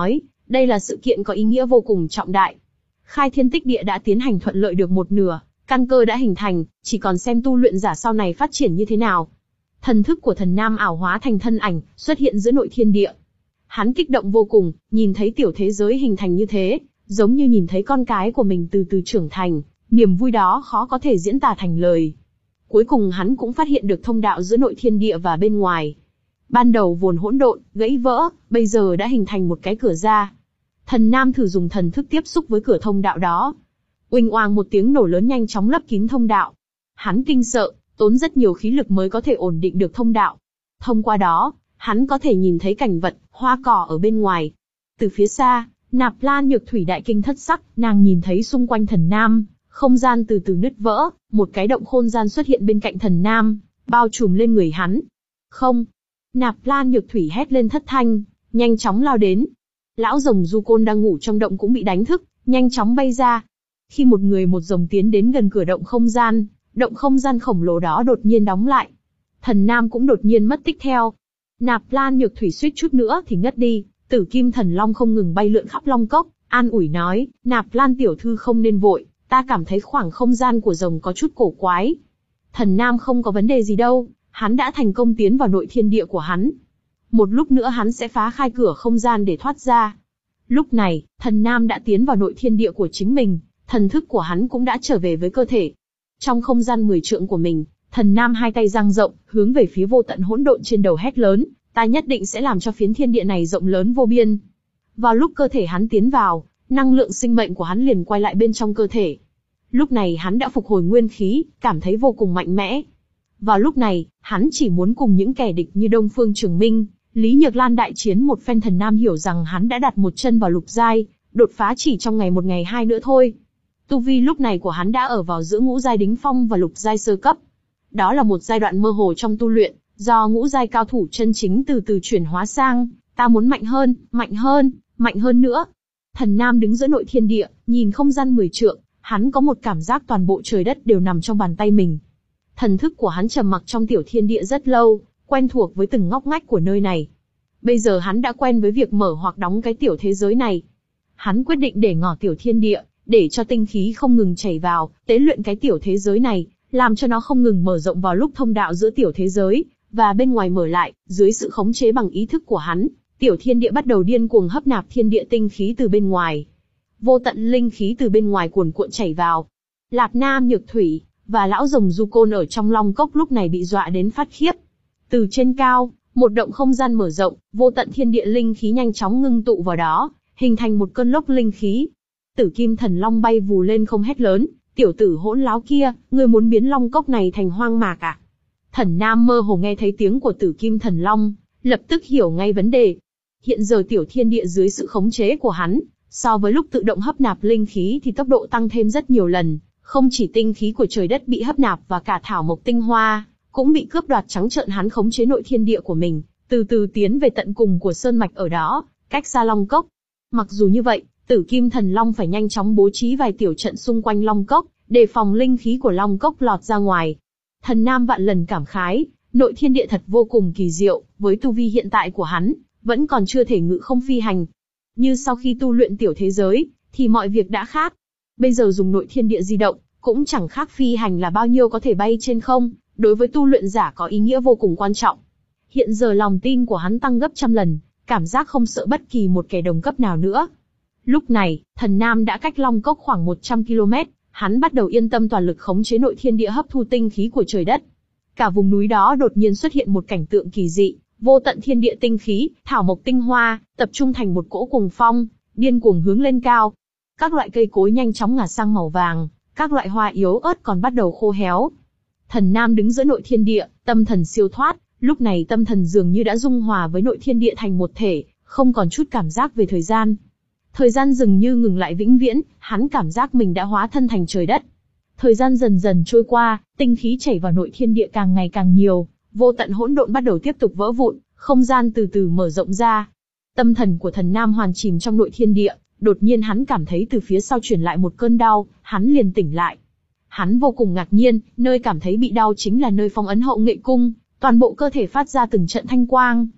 S1: Đây là sự kiện có ý nghĩa vô cùng trọng đại. Khai thiên tích địa đã tiến hành thuận lợi được một nửa, căn cơ đã hình thành, chỉ còn xem tu luyện giả sau này phát triển như thế nào. Thần thức của thần nam ảo hóa thành thân ảnh, xuất hiện giữa nội thiên địa. Hắn kích động vô cùng, nhìn thấy tiểu thế giới hình thành như thế, giống như nhìn thấy con cái của mình từ từ trưởng thành, niềm vui đó khó có thể diễn tả thành lời. Cuối cùng hắn cũng phát hiện được thông đạo giữa nội thiên địa và bên ngoài. Ban đầu vốn hỗn độn, gãy vỡ, bây giờ đã hình thành một cái cửa ra. Thần nam thử dùng thần thức tiếp xúc với cửa thông đạo đó. Uỳnh oang một tiếng nổ lớn nhanh chóng lấp kín thông đạo. Hắn kinh sợ, tốn rất nhiều khí lực mới có thể ổn định được thông đạo. Thông qua đó, hắn có thể nhìn thấy cảnh vật, hoa cỏ ở bên ngoài. Từ phía xa, Nạp Lan Nhược Thủy đại kinh thất sắc, nàng nhìn thấy xung quanh thần nam, không gian từ từ nứt vỡ, một cái động khôn gian xuất hiện bên cạnh thần nam, bao trùm lên người hắn. Không! Nạp Lan Nhược Thủy hét lên thất thanh, nhanh chóng lao đến. Lão rồng Du Côn đang ngủ trong động cũng bị đánh thức, nhanh chóng bay ra. Khi một người một rồng tiến đến gần cửa động không gian, động không gian khổng lồ đó đột nhiên đóng lại. Thần nam cũng đột nhiên mất tích theo. Nạp Lan Nhược Thủy suýt chút nữa thì ngất đi, Tử Kim Thần Long không ngừng bay lượn khắp Long Cốc, an ủi nói, Nạp Lan tiểu thư không nên vội, ta cảm thấy khoảng không gian của rồng có chút cổ quái. Thần nam không có vấn đề gì đâu, hắn đã thành công tiến vào nội thiên địa của hắn. Một lúc nữa hắn sẽ phá khai cửa không gian để thoát ra. Lúc này, thần nam đã tiến vào nội thiên địa của chính mình, thần thức của hắn cũng đã trở về với cơ thể. Trong không gian mười trượng của mình, thần nam hai tay dang rộng, hướng về phía vô tận hỗn độn trên đầu hét lớn, ta nhất định sẽ làm cho phiến thiên địa này rộng lớn vô biên. Vào lúc cơ thể hắn tiến vào, năng lượng sinh mệnh của hắn liền quay lại bên trong cơ thể. Lúc này hắn đã phục hồi nguyên khí, cảm thấy vô cùng mạnh mẽ. Vào lúc này, hắn chỉ muốn cùng những kẻ địch như Đông Phương Trường Minh, Lý Nhược Lan đại chiến một phen. Thần nam hiểu rằng hắn đã đặt một chân vào lục giai, đột phá chỉ trong ngày một ngày hai nữa thôi. Tu vi lúc này của hắn đã ở vào giữa ngũ giai đỉnh phong và lục giai sơ cấp. Đó là một giai đoạn mơ hồ trong tu luyện, do ngũ giai cao thủ chân chính từ từ chuyển hóa sang, ta muốn mạnh hơn, mạnh hơn, mạnh hơn nữa. Thần nam đứng giữa nội thiên địa, nhìn không gian mười trượng, hắn có một cảm giác toàn bộ trời đất đều nằm trong bàn tay mình. Thần thức của hắn trầm mặc trong tiểu thiên địa rất lâu, quen thuộc với từng ngóc ngách của nơi này. Bây giờ hắn đã quen với việc mở hoặc đóng cái tiểu thế giới này. Hắn quyết định để ngỏ tiểu thiên địa, để cho tinh khí không ngừng chảy vào, tế luyện cái tiểu thế giới này, làm cho nó không ngừng mở rộng vào lúc thông đạo giữa tiểu thế giới và bên ngoài mở lại. Dưới sự khống chế bằng ý thức của hắn, tiểu thiên địa bắt đầu điên cuồng hấp nạp thiên địa tinh khí từ bên ngoài. Vô tận linh khí từ bên ngoài cuồn cuộn chảy vào. Lạp Nam Nhược Thủy và lão rồng Du Côn ở trong Long Cốc lúc này bị dọa đến phát khiếp. Từ trên cao, một động không gian mở rộng, vô tận thiên địa linh khí nhanh chóng ngưng tụ vào đó, hình thành một cơn lốc linh khí. Tử Kim Thần Long bay vù lên không hét lớn, tiểu tử hỗn láo kia, ngươi muốn biến Long Cốc này thành hoang mạc à? Thần nam mơ hồ nghe thấy tiếng của Tử Kim Thần Long, lập tức hiểu ngay vấn đề. Hiện giờ tiểu thiên địa dưới sự khống chế của hắn, so với lúc tự động hấp nạp linh khí thì tốc độ tăng thêm rất nhiều lần, không chỉ tinh khí của trời đất bị hấp nạp và cả thảo mộc tinh hoa cũng bị cướp đoạt trắng trợn. Hắn khống chế nội thiên địa của mình, từ từ tiến về tận cùng của sơn mạch ở đó, cách xa Long Cốc. Mặc dù như vậy, Tử Kim Thần Long phải nhanh chóng bố trí vài tiểu trận xung quanh Long Cốc, đề phòng linh khí của Long Cốc lọt ra ngoài. Thần nam vạn lần cảm khái, nội thiên địa thật vô cùng kỳ diệu, với tu vi hiện tại của hắn, vẫn còn chưa thể ngự không phi hành. Như sau khi tu luyện tiểu thế giới, thì mọi việc đã khác. Bây giờ dùng nội thiên địa di động, cũng chẳng khác phi hành là bao nhiêu, có thể bay trên không, đối với tu luyện giả có ý nghĩa vô cùng quan trọng. Hiện giờ lòng tin của hắn tăng gấp trăm lần, cảm giác không sợ bất kỳ một kẻ đồng cấp nào nữa. Lúc này, thần nam đã cách Long Cốc khoảng một trăm ki lô mét, hắn bắt đầu yên tâm toàn lực khống chế nội thiên địa hấp thu tinh khí của trời đất. Cả vùng núi đó đột nhiên xuất hiện một cảnh tượng kỳ dị, vô tận thiên địa tinh khí, thảo mộc tinh hoa, tập trung thành một cỗ cuồng phong, điên cuồng hướng lên cao. Các loại cây cối nhanh chóng ngả sang màu vàng, các loại hoa yếu ớt còn bắt đầu khô héo. Thần nam đứng giữa nội thiên địa, tâm thần siêu thoát, lúc này tâm thần dường như đã dung hòa với nội thiên địa thành một thể, không còn chút cảm giác về thời gian. Thời gian dường như ngừng lại vĩnh viễn, hắn cảm giác mình đã hóa thân thành trời đất. Thời gian dần dần trôi qua, tinh khí chảy vào nội thiên địa càng ngày càng nhiều, vô tận hỗn độn bắt đầu tiếp tục vỡ vụn, không gian từ từ mở rộng ra. Tâm thần của thần nam hoàn chìm trong nội thiên địa, đột nhiên hắn cảm thấy từ phía sau truyền lại một cơn đau, hắn liền tỉnh lại. Hắn vô cùng ngạc nhiên, nơi cảm thấy bị đau chính là nơi phong ấn Hậu Nghệ Cung, toàn bộ cơ thể phát ra từng trận thanh quang.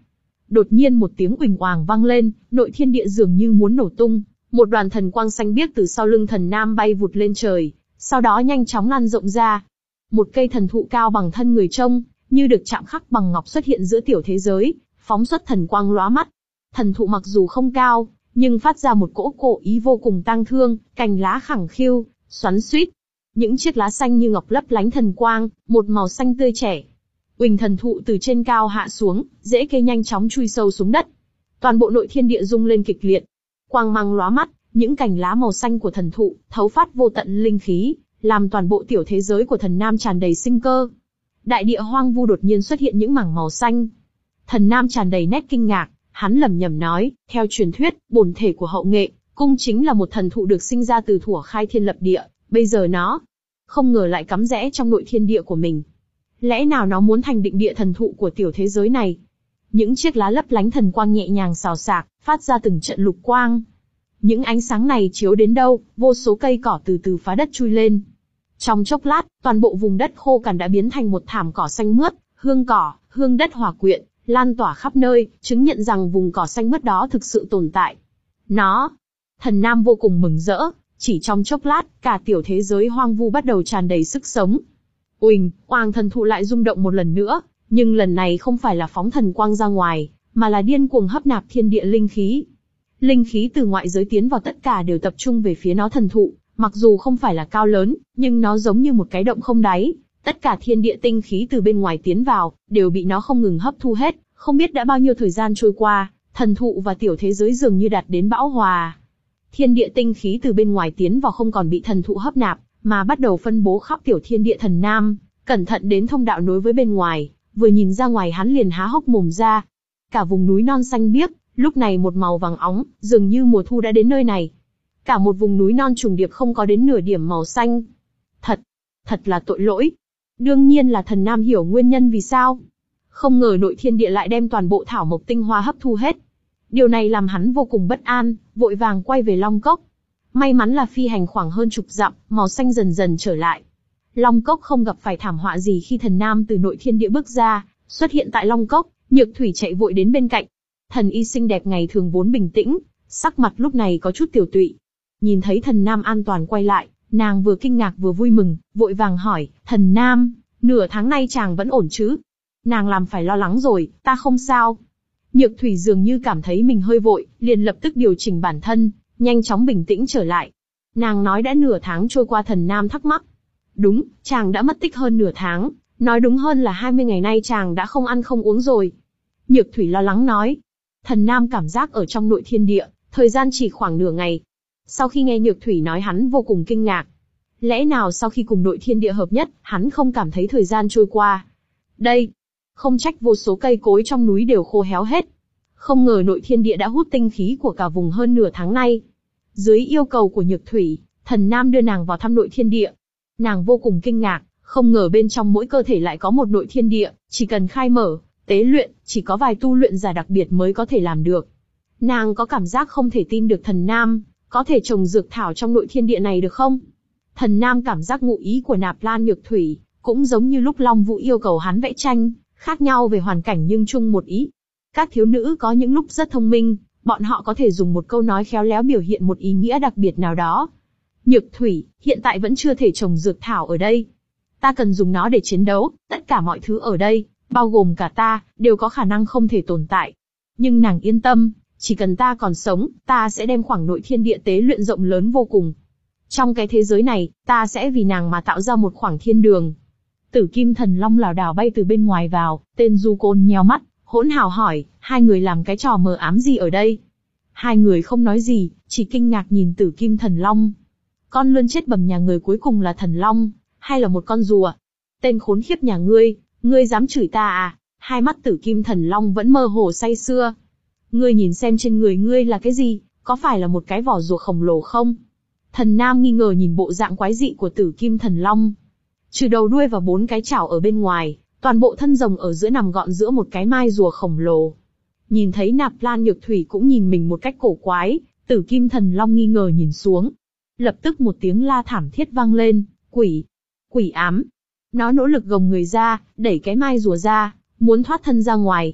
S1: Đột nhiên một tiếng uỳnh oàng vang lên, nội thiên địa dường như muốn nổ tung, một đoàn thần quang xanh biếc từ sau lưng thần nam bay vụt lên trời, sau đó nhanh chóng lan rộng ra. Một cây thần thụ cao bằng thân người trông, như được chạm khắc bằng ngọc xuất hiện giữa tiểu thế giới, phóng xuất thần quang lóa mắt. Thần thụ mặc dù không cao, nhưng phát ra một cỗ cổ ý vô cùng tang thương, cành lá khẳng khiu, xoắn xuýt. Những chiếc lá xanh như ngọc lấp lánh thần quang, một màu xanh tươi trẻ. Uỳnh thần thụ từ trên cao hạ xuống, rễ cây nhanh chóng chui sâu xuống đất. Toàn bộ nội thiên địa rung lên kịch liệt. Quang mang lóa mắt, những cành lá màu xanh của thần thụ, thấu phát vô tận linh khí, làm toàn bộ tiểu thế giới của thần nam tràn đầy sinh cơ. Đại địa hoang vu đột nhiên xuất hiện những mảng màu xanh. Thần nam tràn đầy nét kinh ngạc, hắn lẩm nhẩm nói, theo truyền thuyết, bổn thể của hậu nghệ, cung chính là một thần thụ được sinh ra từ thuở khai thiên lập địa, bây giờ nó, không ngờ lại cắm rẽ trong nội thiên địa của mình. Lẽ nào nó muốn thành định địa thần thụ của tiểu thế giới này? Những chiếc lá lấp lánh thần quang nhẹ nhàng xào xạc, phát ra từng trận lục quang. Những ánh sáng này chiếu đến đâu, vô số cây cỏ từ từ phá đất chui lên. Trong chốc lát, toàn bộ vùng đất khô cằn đã biến thành một thảm cỏ xanh mướt, hương cỏ, hương đất hòa quyện, lan tỏa khắp nơi, chứng nhận rằng vùng cỏ xanh mướt đó thực sự tồn tại. Nó, thần nam vô cùng mừng rỡ, chỉ trong chốc lát, cả tiểu thế giới hoang vu bắt đầu tràn đầy sức sống. Uỳnh, oang thần thụ lại rung động một lần nữa, nhưng lần này không phải là phóng thần quang ra ngoài, mà là điên cuồng hấp nạp thiên địa linh khí. Linh khí từ ngoại giới tiến vào tất cả đều tập trung về phía nó thần thụ, mặc dù không phải là cao lớn, nhưng nó giống như một cái động không đáy. Tất cả thiên địa tinh khí từ bên ngoài tiến vào, đều bị nó không ngừng hấp thu hết, không biết đã bao nhiêu thời gian trôi qua, thần thụ và tiểu thế giới dường như đạt đến bão hòa. Thiên địa tinh khí từ bên ngoài tiến vào không còn bị thần thụ hấp nạp, mà bắt đầu phân bố khắp tiểu thiên địa thần nam, cẩn thận đến thông đạo nối với bên ngoài, vừa nhìn ra ngoài hắn liền há hốc mồm ra. Cả vùng núi non xanh biếc, lúc này một màu vàng óng, dường như mùa thu đã đến nơi này. Cả một vùng núi non trùng điệp không có đến nửa điểm màu xanh. Thật, thật là tội lỗi. Đương nhiên là thần nam hiểu nguyên nhân vì sao. Không ngờ nội thiên địa lại đem toàn bộ thảo mộc tinh hoa hấp thu hết. Điều này làm hắn vô cùng bất an, vội vàng quay về Long Cốc. May mắn là phi hành khoảng hơn chục dặm, màu xanh dần dần trở lại. Long Cốc không gặp phải thảm họa gì khi thần nam từ nội thiên địa bước ra, xuất hiện tại Long Cốc, Nhược Thủy chạy vội đến bên cạnh. Thần y xinh đẹp ngày thường vốn bình tĩnh, sắc mặt lúc này có chút tiểu tụy. Nhìn thấy thần nam an toàn quay lại, nàng vừa kinh ngạc vừa vui mừng, vội vàng hỏi, thần nam, nửa tháng nay chàng vẫn ổn chứ? Nàng làm phải lo lắng rồi, ta không sao. Nhược Thủy dường như cảm thấy mình hơi vội, liền lập tức điều chỉnh bản thân, nhanh chóng bình tĩnh trở lại. Nàng nói đã nửa tháng trôi qua. Thần nam thắc mắc. Đúng, chàng đã mất tích hơn nửa tháng, nói đúng hơn là hai mươi ngày nay chàng đã không ăn không uống rồi. Nhược Thủy lo lắng nói. Thần nam cảm giác ở trong nội thiên địa, thời gian chỉ khoảng nửa ngày. Sau khi nghe Nhược Thủy nói hắn vô cùng kinh ngạc. Lẽ nào sau khi cùng nội thiên địa hợp nhất, hắn không cảm thấy thời gian trôi qua? Đây, không trách vô số cây cối trong núi đều khô héo hết. Không ngờ nội thiên địa đã hút tinh khí của cả vùng hơn nửa tháng nay. Dưới yêu cầu của Nhược Thủy, thần nam đưa nàng vào thăm nội thiên địa. Nàng vô cùng kinh ngạc, không ngờ bên trong mỗi cơ thể lại có một nội thiên địa, chỉ cần khai mở, tế luyện, chỉ có vài tu luyện giả đặc biệt mới có thể làm được. Nàng có cảm giác không thể tin được thần nam, có thể trồng dược thảo trong nội thiên địa này được không? Thần nam cảm giác ngụ ý của Nạp Lan Nhược Thủy, cũng giống như lúc Long Vũ yêu cầu hắn vẽ tranh, khác nhau về hoàn cảnh nhưng chung một ý. Các thiếu nữ có những lúc rất thông minh, bọn họ có thể dùng một câu nói khéo léo biểu hiện một ý nghĩa đặc biệt nào đó. Nhược Thủy, hiện tại vẫn chưa thể trồng dược thảo ở đây. Ta cần dùng nó để chiến đấu, tất cả mọi thứ ở đây, bao gồm cả ta, đều có khả năng không thể tồn tại. Nhưng nàng yên tâm, chỉ cần ta còn sống, ta sẽ đem khoảng nội thiên địa tế luyện rộng lớn vô cùng. Trong cái thế giới này, ta sẽ vì nàng mà tạo ra một khoảng thiên đường. Tử Kim Thần Long lảo đảo bay từ bên ngoài vào, tên Du Côn nheo mắt, hỗn hào hỏi, hai người làm cái trò mờ ám gì ở đây? Hai người không nói gì, chỉ kinh ngạc nhìn Tử Kim Thần Long. Con lươn chết bầm nhà người cuối cùng là thần long, hay là một con rùa? Tên khốn khiếp nhà ngươi, ngươi dám chửi ta à? Hai mắt Tử Kim Thần Long vẫn mơ hồ say sưa. Ngươi nhìn xem trên người ngươi là cái gì, có phải là một cái vỏ rùa khổng lồ không? Thần Nam nghi ngờ nhìn bộ dạng quái dị của Tử Kim Thần Long. Trừ đầu đuôi và bốn cái chảo ở bên ngoài, toàn bộ thân rồng ở giữa nằm gọn giữa một cái mai rùa khổng lồ. Nhìn thấy Nạp Lan Nhược Thủy cũng nhìn mình một cách cổ quái, Tử Kim Thần Long nghi ngờ nhìn xuống. Lập tức một tiếng la thảm thiết vang lên, quỷ, quỷ ám. Nó nỗ lực gồng người ra, đẩy cái mai rùa ra, muốn thoát thân ra ngoài.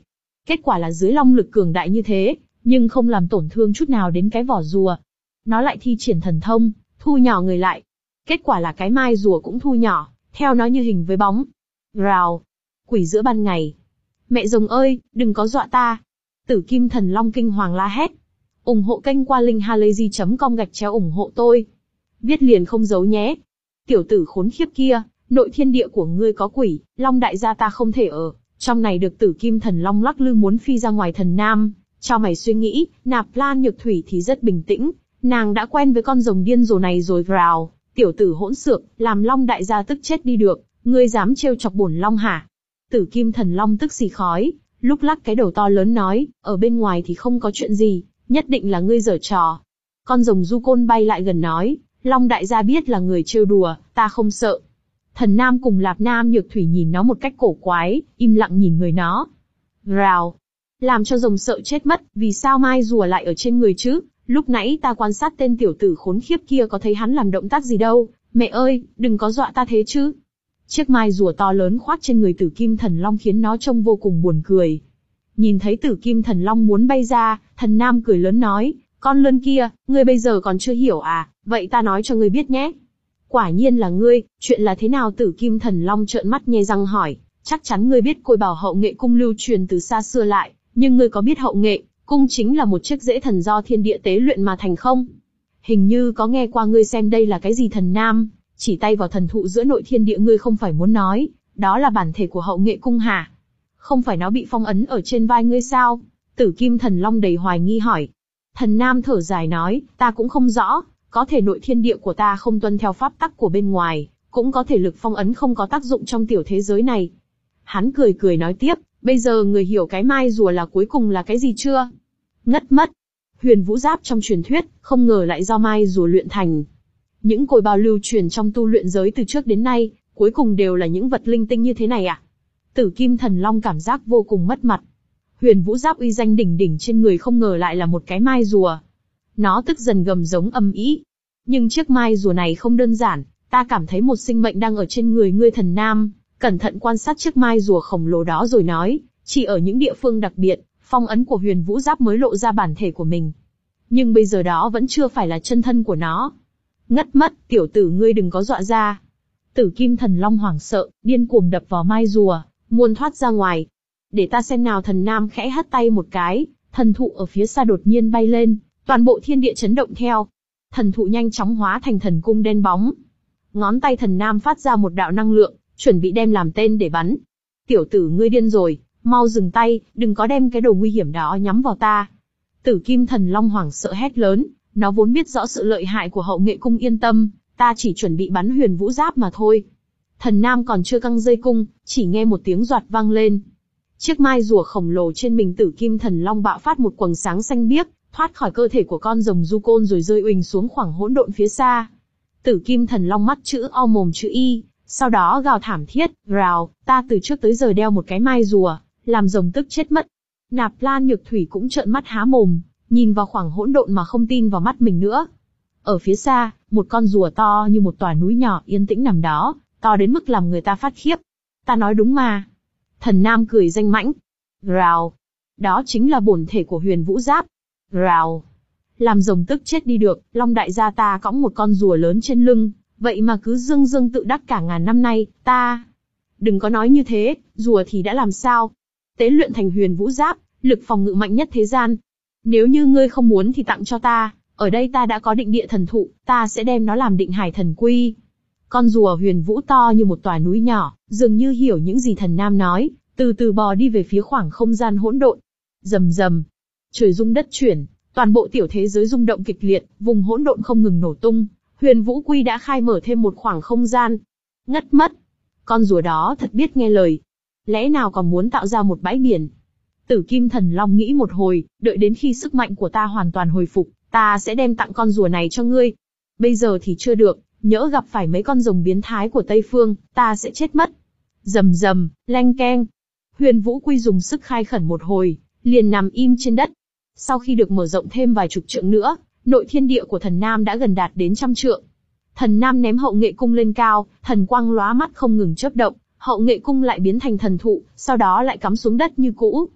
S1: Kết quả là dưới long lực cường đại như thế, nhưng không làm tổn thương chút nào đến cái vỏ rùa. Nó lại thi triển thần thông, thu nhỏ người lại. Kết quả là cái mai rùa cũng thu nhỏ, theo nó như hình với bóng. Rào. Quỷ giữa ban ngày. Mẹ rồng ơi, đừng có dọa ta. Tử Kim Thần Long kinh hoàng la hét. ủng hộ kênh qua linkhalazy chấm com gạch chéo ủng hộ tôi. Viết liền không giấu nhé. Tiểu tử khốn khiếp kia, nội thiên địa của ngươi có quỷ, Long đại gia ta không thể ở. Trong này được Tử Kim Thần Long lắc lư muốn phi ra ngoài thần nam. Cho mày suy nghĩ, Nạp Lan Nhược Thủy thì rất bình tĩnh. Nàng đã quen với con rồng điên rồ này rồi. Rào. Tiểu tử hỗn xược, làm Long đại gia tức chết đi được. Ngươi dám trêu chọc bổn Long hả? Tử Kim Thần Long tức xì khói, lúc lắc cái đầu to lớn nói, ở bên ngoài thì không có chuyện gì, nhất định là ngươi giở trò. Con rồng du côn bay lại gần nói, Long đại gia biết là người trêu đùa, ta không sợ. Thần Nam cùng Lạp Nam Nhược Thủy nhìn nó một cách cổ quái, im lặng nhìn người nó. Rào. Làm cho rồng sợ chết mất, vì sao mai rùa lại ở trên người chứ? Lúc nãy ta quan sát tên tiểu tử khốn khiếp kia có thấy hắn làm động tác gì đâu. Mẹ ơi, đừng có dọa ta thế chứ. Chiếc mai rùa to lớn khoác trên người Tử Kim Thần Long khiến nó trông vô cùng buồn cười. Nhìn thấy Tử Kim Thần Long muốn bay ra, Thần Nam cười lớn nói, con lươn kia, ngươi bây giờ còn chưa hiểu à, vậy ta nói cho ngươi biết nhé. Quả nhiên là ngươi, chuyện là thế nào? Tử Kim Thần Long trợn mắt nhe răng hỏi, chắc chắn ngươi biết Côi Bảo Hậu Nghệ Cung lưu truyền từ xa xưa lại, nhưng ngươi có biết Hậu Nghệ Cung chính là một chiếc rễ thần do thiên địa tế luyện mà thành không? Hình như có nghe qua. Ngươi xem đây là cái gì? Thần Nam chỉ tay vào thần thụ giữa nội thiên địa. Ngươi không phải muốn nói, đó là bản thể của Hậu Nghệ Cung hả? Không phải nó bị phong ấn ở trên vai ngươi sao? Tử Kim Thần Long đầy hoài nghi hỏi. Thần Nam thở dài nói, ta cũng không rõ, có thể nội thiên địa của ta không tuân theo pháp tắc của bên ngoài, cũng có thể lực phong ấn không có tác dụng trong tiểu thế giới này. Hắn cười cười nói tiếp, bây giờ người hiểu cái mai rùa là cuối cùng là cái gì chưa? Ngất mất. Huyền Vũ Giáp trong truyền thuyết, không ngờ lại do mai rùa luyện thành. Những cồi bào lưu truyền trong tu luyện giới từ trước đến nay, cuối cùng đều là những vật linh tinh như thế này à? Tử Kim Thần Long cảm giác vô cùng mất mặt. Huyền Vũ Giáp uy danh đỉnh đỉnh trên người không ngờ lại là một cái mai rùa. Nó tức dần gầm giống ầm ĩ. Nhưng chiếc mai rùa này không đơn giản, ta cảm thấy một sinh mệnh đang ở trên người ngươi. Thần Nam cẩn thận quan sát chiếc mai rùa khổng lồ đó rồi nói, chỉ ở những địa phương đặc biệt, phong ấn của Huyền Vũ Giáp mới lộ ra bản thể của mình. Nhưng bây giờ đó vẫn chưa phải là chân thân của nó. Ngất mất, tiểu tử ngươi đừng có dọa ra. Tử Kim Thần Long hoảng sợ, điên cuồng đập vào mai rùa, muốn thoát ra ngoài. Để ta xem nào. Thần Nam khẽ hất tay một cái, thần thụ ở phía xa đột nhiên bay lên, toàn bộ thiên địa chấn động theo. Thần thụ nhanh chóng hóa thành thần cung đen bóng. Ngón tay Thần Nam phát ra một đạo năng lượng, chuẩn bị đem làm tên để bắn. Tiểu tử ngươi điên rồi, mau dừng tay, đừng có đem cái đồ nguy hiểm đó nhắm vào ta. Tử Kim Thần Long hoảng sợ hét lớn, nó vốn biết rõ sự lợi hại của Hậu Nghệ Cung. Yên tâm, ta chỉ chuẩn bị bắn Huyền Vũ Giáp mà thôi. Thần Nam còn chưa căng dây cung, chỉ nghe một tiếng doạt vang lên. Chiếc mai rùa khổng lồ trên mình Tử Kim Thần Long bạo phát một quầng sáng xanh biếc, thoát khỏi cơ thể của con rồng du côn rồi rơi uỳnh xuống khoảng hỗn độn phía xa. Tử Kim Thần Long mắt chữ O mồm chữ Y, sau đó gào thảm thiết, rào, ta từ trước tới giờ đeo một cái mai rùa, làm rồng tức chết mất. Nạp Lan Nhược Thủy cũng trợn mắt há mồm, nhìn vào khoảng hỗn độn mà không tin vào mắt mình nữa. Ở phía xa, một con rùa to như một tòa núi nhỏ yên tĩnh nằm đó, to đến mức làm người ta phát khiếp. Ta nói đúng mà. Thần Nam cười danh mãnh. Rào. Đó chính là bổn thể của Huyền Vũ Giáp. Rào. Làm rồng tức chết đi được, Long đại gia ta cõng một con rùa lớn trên lưng, vậy mà cứ dương dương tự đắc cả ngàn năm nay, ta. Đừng có nói như thế, rùa thì đã làm sao? Tế luyện thành Huyền Vũ Giáp, lực phòng ngự mạnh nhất thế gian. Nếu như ngươi không muốn thì tặng cho ta, ở đây ta đã có định địa thần thụ, ta sẽ đem nó làm định hải thần quy. Con rùa Huyền Vũ to như một tòa núi nhỏ, dường như hiểu những gì Thần Nam nói, từ từ bò đi về phía khoảng không gian hỗn độn. Rầm rầm, trời rung đất chuyển, toàn bộ tiểu thế giới rung động kịch liệt, vùng hỗn độn không ngừng nổ tung. Huyền Vũ Quy đã khai mở thêm một khoảng không gian. Ngất mất. Con rùa đó thật biết nghe lời. Lẽ nào còn muốn tạo ra một bãi biển? Tử Kim Thần Long nghĩ một hồi, đợi đến khi sức mạnh của ta hoàn toàn hồi phục, ta sẽ đem tặng con rùa này cho ngươi. Bây giờ thì chưa được, nhỡ gặp phải mấy con rồng biến thái của Tây Phương, ta sẽ chết mất. Rầm rầm, leng keng. Huyền Vũ Quy dùng sức khai khẩn một hồi, liền nằm im trên đất. Sau khi được mở rộng thêm vài chục trượng nữa, nội thiên địa của Thần Nam đã gần đạt đến trăm trượng. Thần Nam ném Hậu Nghệ Cung lên cao, thần quang lóa mắt không ngừng chớp động, Hậu Nghệ Cung lại biến thành thần thụ, sau đó lại cắm xuống đất như cũ.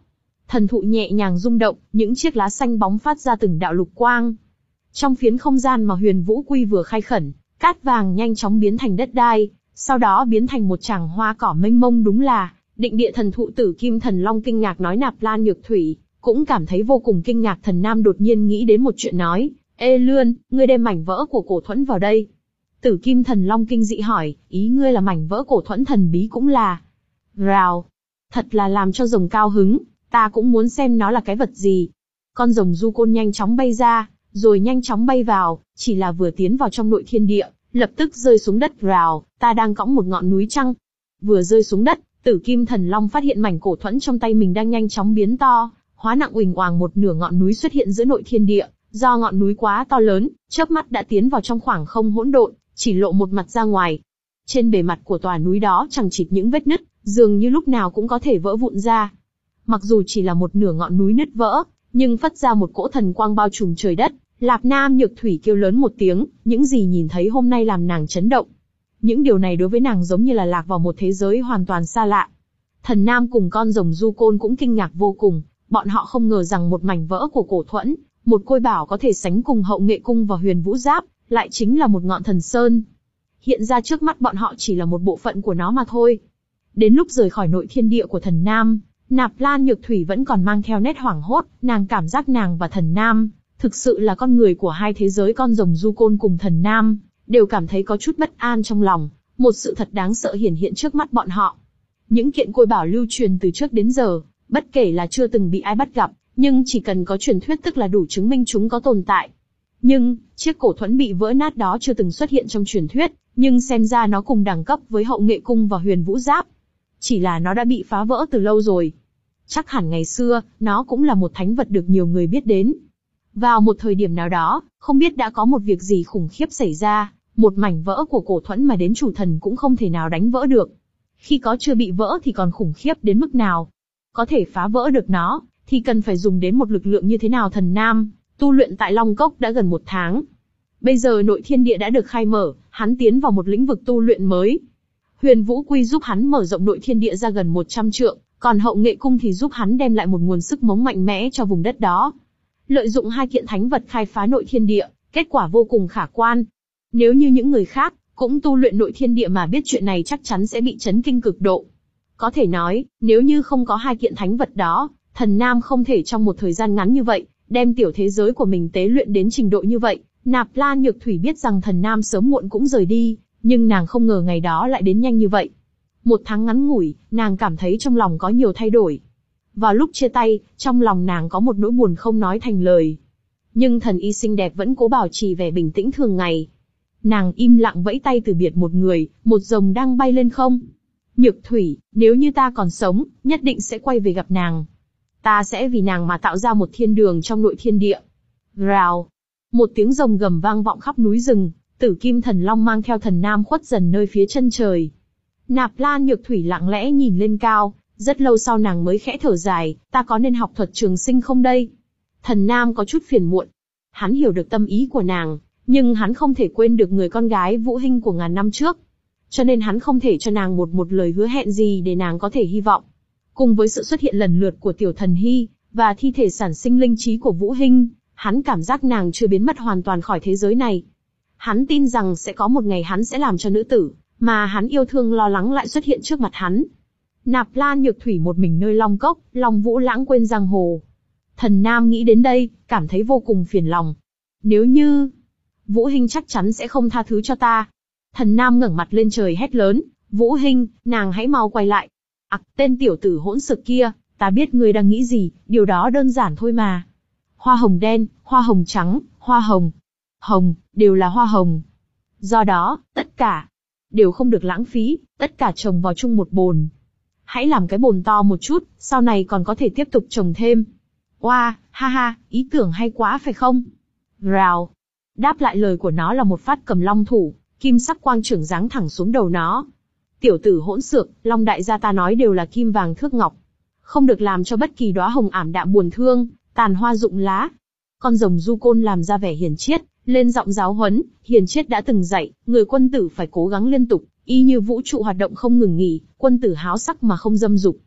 S1: Thần thụ nhẹ nhàng rung động, những chiếc lá xanh bóng phát ra từng đạo lục quang. Trong phiến không gian mà Huyền Vũ Quy vừa khai khẩn, cát vàng nhanh chóng biến thành đất đai, sau đó biến thành một tràng hoa cỏ mênh mông. Đúng là định địa thần thụ Tử Kim Thần Long. Kinh ngạc nói. Nạp Lan Nhược Thủy cũng cảm thấy vô cùng kinh ngạc. Thần Nam đột nhiên nghĩ đến một chuyện nói, ê Lươn, ngươi đem mảnh vỡ của cổ thuẫn vào đây. Tử Kim Thần Long kinh dị hỏi, ý ngươi là mảnh vỡ cổ thuẫn thần bí cũng là... Rào, thật là làm cho rồng cao hứng, ta cũng muốn xem nó là cái vật gì. Con rồng du côn nhanh chóng bay ra, rồi nhanh chóng bay vào, chỉ là vừa tiến vào trong nội thiên địa, lập tức rơi xuống đất. Rào, ta đang cõng một ngọn núi chăng? Vừa rơi xuống đất, Tử Kim Thần Long phát hiện mảnh cổ thuẫn trong tay mình đang nhanh chóng biến to, hóa nặng uỳnh oàng. Một nửa ngọn núi xuất hiện giữa nội thiên địa, do ngọn núi quá to lớn, chớp mắt đã tiến vào trong khoảng không hỗn độn, chỉ lộ một mặt ra ngoài. Trên bề mặt của tòa núi đó chằng chịt những vết nứt, dường như lúc nào cũng có thể vỡ vụn ra. Mặc dù chỉ là một nửa ngọn núi nứt vỡ, nhưng phất ra một cỗ thần quang bao trùm trời đất. Lạp Nam Nhược Thủy kêu lớn một tiếng, những gì nhìn thấy hôm nay làm nàng chấn động. Những điều này đối với nàng giống như là lạc vào một thế giới hoàn toàn xa lạ. Thần Nam cùng con rồng du côn cũng kinh ngạc vô cùng, bọn họ không ngờ rằng một mảnh vỡ của cổ thuẫn, một côi bảo có thể sánh cùng Hậu Nghệ Cung và Huyền Vũ Giáp, lại chính là một ngọn thần sơn. Hiện ra trước mắt bọn họ chỉ là một bộ phận của nó mà thôi. Đến lúc rời khỏi nội thiên địa của Thần Nam, Nạp Lan Nhược Thủy vẫn còn mang theo nét hoảng hốt. Nàng cảm giác nàng và Thần Nam thực sự là con người của hai thế giới. Con rồng du côn cùng Thần Nam đều cảm thấy có chút bất an trong lòng. Một sự thật đáng sợ hiển hiện trước mắt bọn họ. Những kiện côi bảo lưu truyền từ trước đến giờ, bất kể là chưa từng bị ai bắt gặp, nhưng chỉ cần có truyền thuyết tức là đủ chứng minh chúng có tồn tại. Nhưng, chiếc cổ thuẫn bị vỡ nát đó chưa từng xuất hiện trong truyền thuyết, nhưng xem ra nó cùng đẳng cấp với Hậu Nghệ Cung và Huyền Vũ Giáp. Chỉ là nó đã bị phá vỡ từ lâu rồi. Chắc hẳn ngày xưa, nó cũng là một thánh vật được nhiều người biết đến. Vào một thời điểm nào đó, không biết đã có một việc gì khủng khiếp xảy ra, một mảnh vỡ của cổ thuẫn mà đến chủ thần cũng không thể nào đánh vỡ được. Khi có chưa bị vỡ thì còn khủng khiếp đến mức nào? Có thể phá vỡ được nó, thì cần phải dùng đến một lực lượng như thế nào? Thần Nam tu luyện tại Long Cốc đã gần một tháng. Bây giờ nội thiên địa đã được khai mở, hắn tiến vào một lĩnh vực tu luyện mới. Huyền Vũ Quy giúp hắn mở rộng nội thiên địa ra gần một trăm trượng, còn Hậu Nghệ Cung thì giúp hắn đem lại một nguồn sức mống mạnh mẽ cho vùng đất đó. Lợi dụng hai kiện thánh vật khai phá nội thiên địa, kết quả vô cùng khả quan. Nếu như những người khác cũng tu luyện nội thiên địa mà biết chuyện này chắc chắn sẽ bị chấn kinh cực độ. Có thể nói, nếu như không có hai kiện thánh vật đó, Thần Nam không thể trong một thời gian ngắn như vậy đem tiểu thế giới của mình tế luyện đến trình độ như vậy. Nạp Lan Nhược Thủy biết rằng Thần Nam sớm muộn cũng rời đi, nhưng nàng không ngờ ngày đó lại đến nhanh như vậy. Một tháng ngắn ngủi, nàng cảm thấy trong lòng có nhiều thay đổi. Vào lúc chia tay, trong lòng nàng có một nỗi buồn không nói thành lời. Nhưng thần y xinh đẹp vẫn cố bảo trì vẻ bình tĩnh thường ngày. Nàng im lặng vẫy tay từ biệt một người, một rồng đang bay lên không. Nhược Thủy, nếu như ta còn sống, nhất định sẽ quay về gặp nàng. Ta sẽ vì nàng mà tạo ra một thiên đường trong nội thiên địa. Rào. Một tiếng rồng gầm vang vọng khắp núi rừng, Tử Kim Thần Long mang theo Thần Nam khuất dần nơi phía chân trời. Nạp Lan Nhược Thủy lặng lẽ nhìn lên cao, rất lâu sau nàng mới khẽ thở dài, ta có nên học thuật trường sinh không đây? Thần Nam có chút phiền muộn. Hắn hiểu được tâm ý của nàng, nhưng hắn không thể quên được người con gái Vũ Hinh của ngàn năm trước. Cho nên hắn không thể cho nàng một một lời hứa hẹn gì để nàng có thể hy vọng. Cùng với sự xuất hiện lần lượt của Tiểu Thần Hy, và thi thể sản sinh linh trí của Vũ Hinh, hắn cảm giác nàng chưa biến mất hoàn toàn khỏi thế giới này. Hắn tin rằng sẽ có một ngày hắn sẽ làm cho nữ tử mà hắn yêu thương lo lắng lại xuất hiện trước mặt hắn. Nạp Lan Nhược Thủy một mình nơi Long Cốc, Long Vũ lãng quên giang hồ. Thần Nam nghĩ đến đây, cảm thấy vô cùng phiền lòng. Nếu như Vũ Hinh chắc chắn sẽ không tha thứ cho ta. Thần Nam ngẩng mặt lên trời hét lớn, Vũ Hinh, nàng hãy mau quay lại. Ặc, tên tiểu tử hỗn xược kia, ta biết ngươi đang nghĩ gì, điều đó đơn giản thôi mà. Hoa hồng đen, hoa hồng trắng, hoa hồng, hồng, đều là hoa hồng. Do đó, tất cả đều không được lãng phí, tất cả trồng vào chung một bồn. Hãy làm cái bồn to một chút, sau này còn có thể tiếp tục trồng thêm. Oa, wow, ha ha, ý tưởng hay quá phải không? Rào. Đáp lại lời của nó là một phát cầm long thủ, kim sắc quang trưởng giáng thẳng xuống đầu nó. Tiểu tử hỗn xược, Long đại gia ta nói đều là kim vàng thước ngọc. Không được làm cho bất kỳ đóa hồng ảm đạm buồn thương, tàn hoa rụng lá. Con rồng du côn làm ra vẻ hiền triết, lên giọng giáo huấn, hiền triết đã từng dạy, người quân tử phải cố gắng liên tục, y như vũ trụ hoạt động không ngừng nghỉ, quân tử háo sắc mà không dâm dục.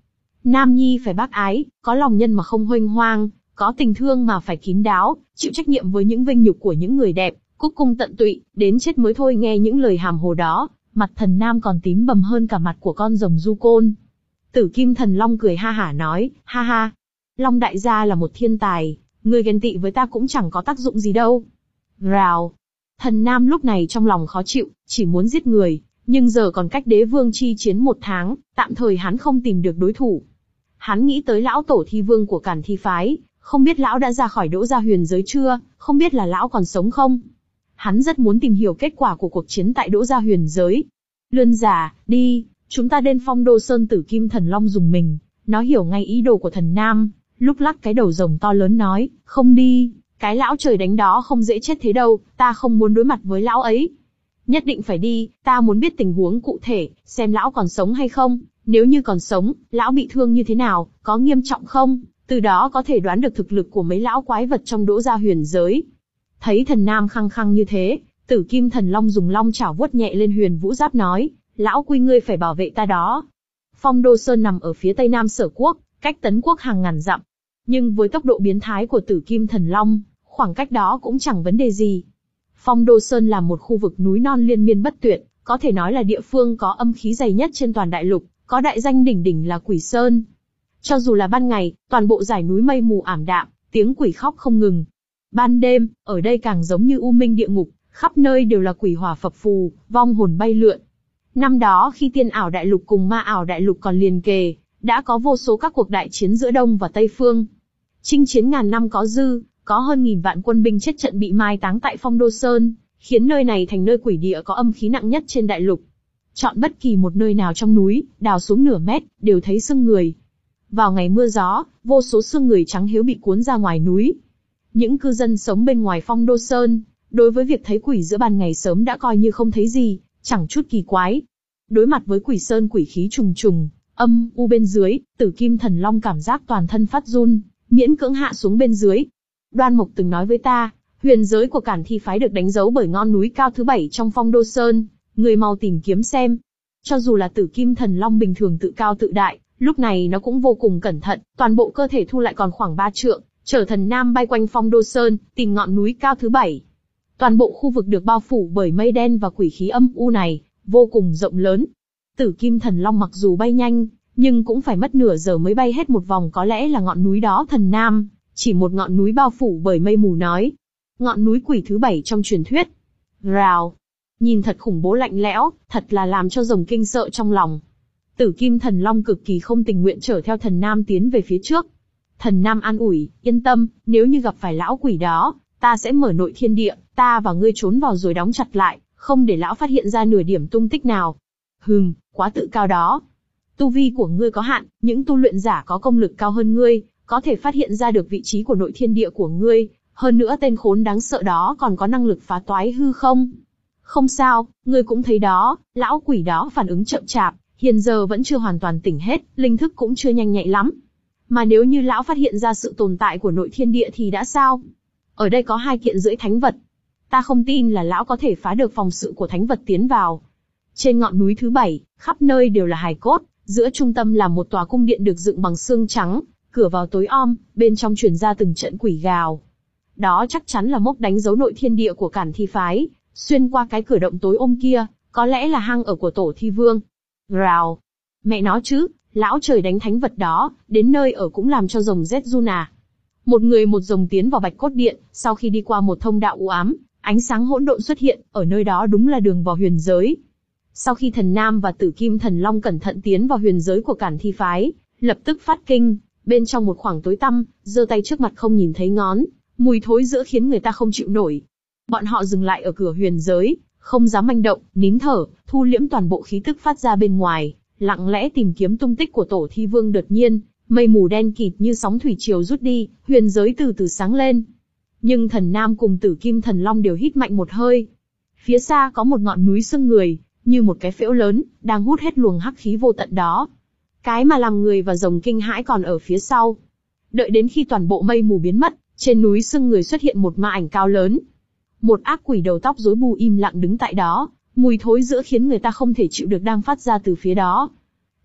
S1: Nam nhi phải bác ái, có lòng nhân mà không huênh hoang, có tình thương mà phải kín đáo, chịu trách nhiệm với những vinh nhục của những người đẹp, cúc cung tận tụy, đến chết mới thôi. Nghe những lời hàm hồ đó, mặt Thần Nam còn tím bầm hơn cả mặt của con rồng du côn. Tử Kim Thần Long cười ha hả nói, ha ha, Long đại gia là một thiên tài, ngươi ghen tị với ta cũng chẳng có tác dụng gì đâu. Rào. Thần Nam lúc này trong lòng khó chịu, chỉ muốn giết người, nhưng giờ còn cách đế vương chi chiến một tháng, tạm thời hắn không tìm được đối thủ. Hắn nghĩ tới lão tổ thi vương của Càn Thi phái, không biết lão đã ra khỏi Đỗ Gia huyền giới chưa, không biết là lão còn sống không. Hắn rất muốn tìm hiểu kết quả của cuộc chiến tại Đỗ Gia huyền giới. Lươn giả, đi, chúng ta đến Phong Đô Sơn. Tử Kim Thần Long dùng mình, nó hiểu ngay ý đồ của Thần Nam, lúc lắc cái đầu rồng to lớn nói, không đi, cái lão trời đánh đó không dễ chết thế đâu, ta không muốn đối mặt với lão ấy. Nhất định phải đi, ta muốn biết tình huống cụ thể, xem lão còn sống hay không, nếu như còn sống, lão bị thương như thế nào, có nghiêm trọng không, từ đó có thể đoán được thực lực của mấy lão quái vật trong Đỗ Gia huyền giới. Thấy Thần Nam khăng khăng như thế, Tử Kim Thần Long dùng long chảo vuốt nhẹ lên huyền vũ giáp nói, lão quy ngươi phải bảo vệ ta đó. Phong Đô Sơn nằm ở phía tây nam Sở Quốc, cách Tấn Quốc hàng ngàn dặm. Nhưng với tốc độ biến thái của Tử Kim Thần Long, khoảng cách đó cũng chẳng vấn đề gì. Phong Đô Sơn là một khu vực núi non liên miên bất tuyệt, có thể nói là địa phương có âm khí dày nhất trên toàn đại lục, có đại danh đỉnh đỉnh là Quỷ Sơn. Cho dù là ban ngày, toàn bộ dải núi mây mù ảm đạm, tiếng quỷ khóc không ngừng. Ban đêm, ở đây càng giống như u minh địa ngục, khắp nơi đều là quỷ hỏa phập phù, vong hồn bay lượn. Năm đó khi tiên ảo đại lục cùng ma ảo đại lục còn liền kề, đã có vô số các cuộc đại chiến giữa Đông và Tây Phương. Chinh chiến ngàn năm có dư, có hơn nghìn vạn quân binh chết trận bị mai táng tại Phong Đô Sơn, khiến nơi này thành nơi quỷ địa có âm khí nặng nhất trên đại lục. Chọn bất kỳ một nơi nào trong núi, đào xuống nửa mét, đều thấy xương người. Vào ngày mưa gió, vô số xương người trắng hiếu bị cuốn ra ngoài núi. Những cư dân sống bên ngoài Phong Đô Sơn, đối với việc thấy quỷ giữa ban ngày sớm đã coi như không thấy gì, chẳng chút kỳ quái. Đối mặt với Quỷ Sơn quỷ khí trùng trùng, âm u bên dưới, Tử Kim Thần Long cảm giác toàn thân phát run, miễn cưỡng hạ xuống bên dưới. Đoan Mộc từng nói với ta, huyền giới của Càn Thi phái được đánh dấu bởi ngọn núi cao thứ bảy trong Phong Đô Sơn, người mau tìm kiếm xem. Cho dù là Tử Kim Thần Long bình thường tự cao tự đại, lúc này nó cũng vô cùng cẩn thận, toàn bộ cơ thể thu lại còn khoảng ba trượng, chở Thần Nam bay quanh Phong Đô Sơn, tìm ngọn núi cao thứ bảy. Toàn bộ khu vực được bao phủ bởi mây đen và quỷ khí âm u này, vô cùng rộng lớn. Tử Kim Thần Long mặc dù bay nhanh, nhưng cũng phải mất nửa giờ mới bay hết một vòng, có lẽ là ngọn núi đó. Thần Nam chỉ một ngọn núi bao phủ bởi mây mù nói, ngọn núi quỷ thứ bảy trong truyền thuyết. Rào, nhìn thật khủng bố lạnh lẽo, thật là làm cho rồng kinh sợ trong lòng. Tử Kim Thần Long cực kỳ không tình nguyện chở theo Thần Nam tiến về phía trước. Thần Nam an ủi, yên tâm, nếu như gặp phải lão quỷ đó, ta sẽ mở nội thiên địa, ta và ngươi trốn vào rồi đóng chặt lại, không để lão phát hiện ra nửa điểm tung tích nào. Hừm, quá tự cao đó. Tu vi của ngươi có hạn, những tu luyện giả có công lực cao hơn ngươi, có thể phát hiện ra được vị trí của nội thiên địa của ngươi, hơn nữa tên khốn đáng sợ đó còn có năng lực phá toái hư không. Không sao, ngươi cũng thấy đó, lão quỷ đó phản ứng chậm chạp, hiện giờ vẫn chưa hoàn toàn tỉnh hết, linh thức cũng chưa nhanh nhạy lắm. Mà nếu như lão phát hiện ra sự tồn tại của nội thiên địa thì đã sao? Ở đây có hai kiện rưỡi thánh vật. Ta không tin là lão có thể phá được phòng sự của thánh vật tiến vào. Trên ngọn núi thứ bảy, khắp nơi đều là hài cốt, giữa trung tâm là một tòa cung điện được dựng bằng xương trắng, cửa vào tối om, bên trong truyền ra từng trận quỷ gào. Đó chắc chắn là mốc đánh dấu nội thiên địa của Càn Thi phái, xuyên qua cái cửa động tối om kia, có lẽ là hang ở của tổ thi vương. Rào, mẹ nó chứ, lão trời đánh thánh vật đó, đến nơi ở cũng làm cho rồng rét run à. Một người một rồng tiến vào Bạch Cốt Điện, sau khi đi qua một thông đạo u ám, ánh sáng hỗn độn xuất hiện, ở nơi đó đúng là đường vào huyền giới. Sau khi Thần Nam và Tử Kim Thần Long cẩn thận tiến vào huyền giới của Càn Thi phái, lập tức phát kinh, bên trong một khoảng tối tăm, giơ tay trước mặt không nhìn thấy ngón, mùi thối giữa khiến người ta không chịu nổi. Bọn họ dừng lại ở cửa huyền giới, không dám manh động, nín thở, thu liễm toàn bộ khí tức phát ra bên ngoài, lặng lẽ tìm kiếm tung tích của tổ thi vương. Đột nhiên, mây mù đen kịt như sóng thủy triều rút đi, huyền giới từ từ sáng lên. Nhưng Thần Nam cùng Tử Kim Thần Long đều hít mạnh một hơi. Phía xa có một ngọn núi sưng người, như một cái phễu lớn, đang hút hết luồng hắc khí vô tận đó. Cái mà làm người và rồng kinh hãi còn ở phía sau. Đợi đến khi toàn bộ mây mù biến mất, trên núi sưng người xuất hiện một ma ảnh cao lớn. Một ác quỷ đầu tóc rối bù im lặng đứng tại đó, mùi thối giữa khiến người ta không thể chịu được đang phát ra từ phía đó.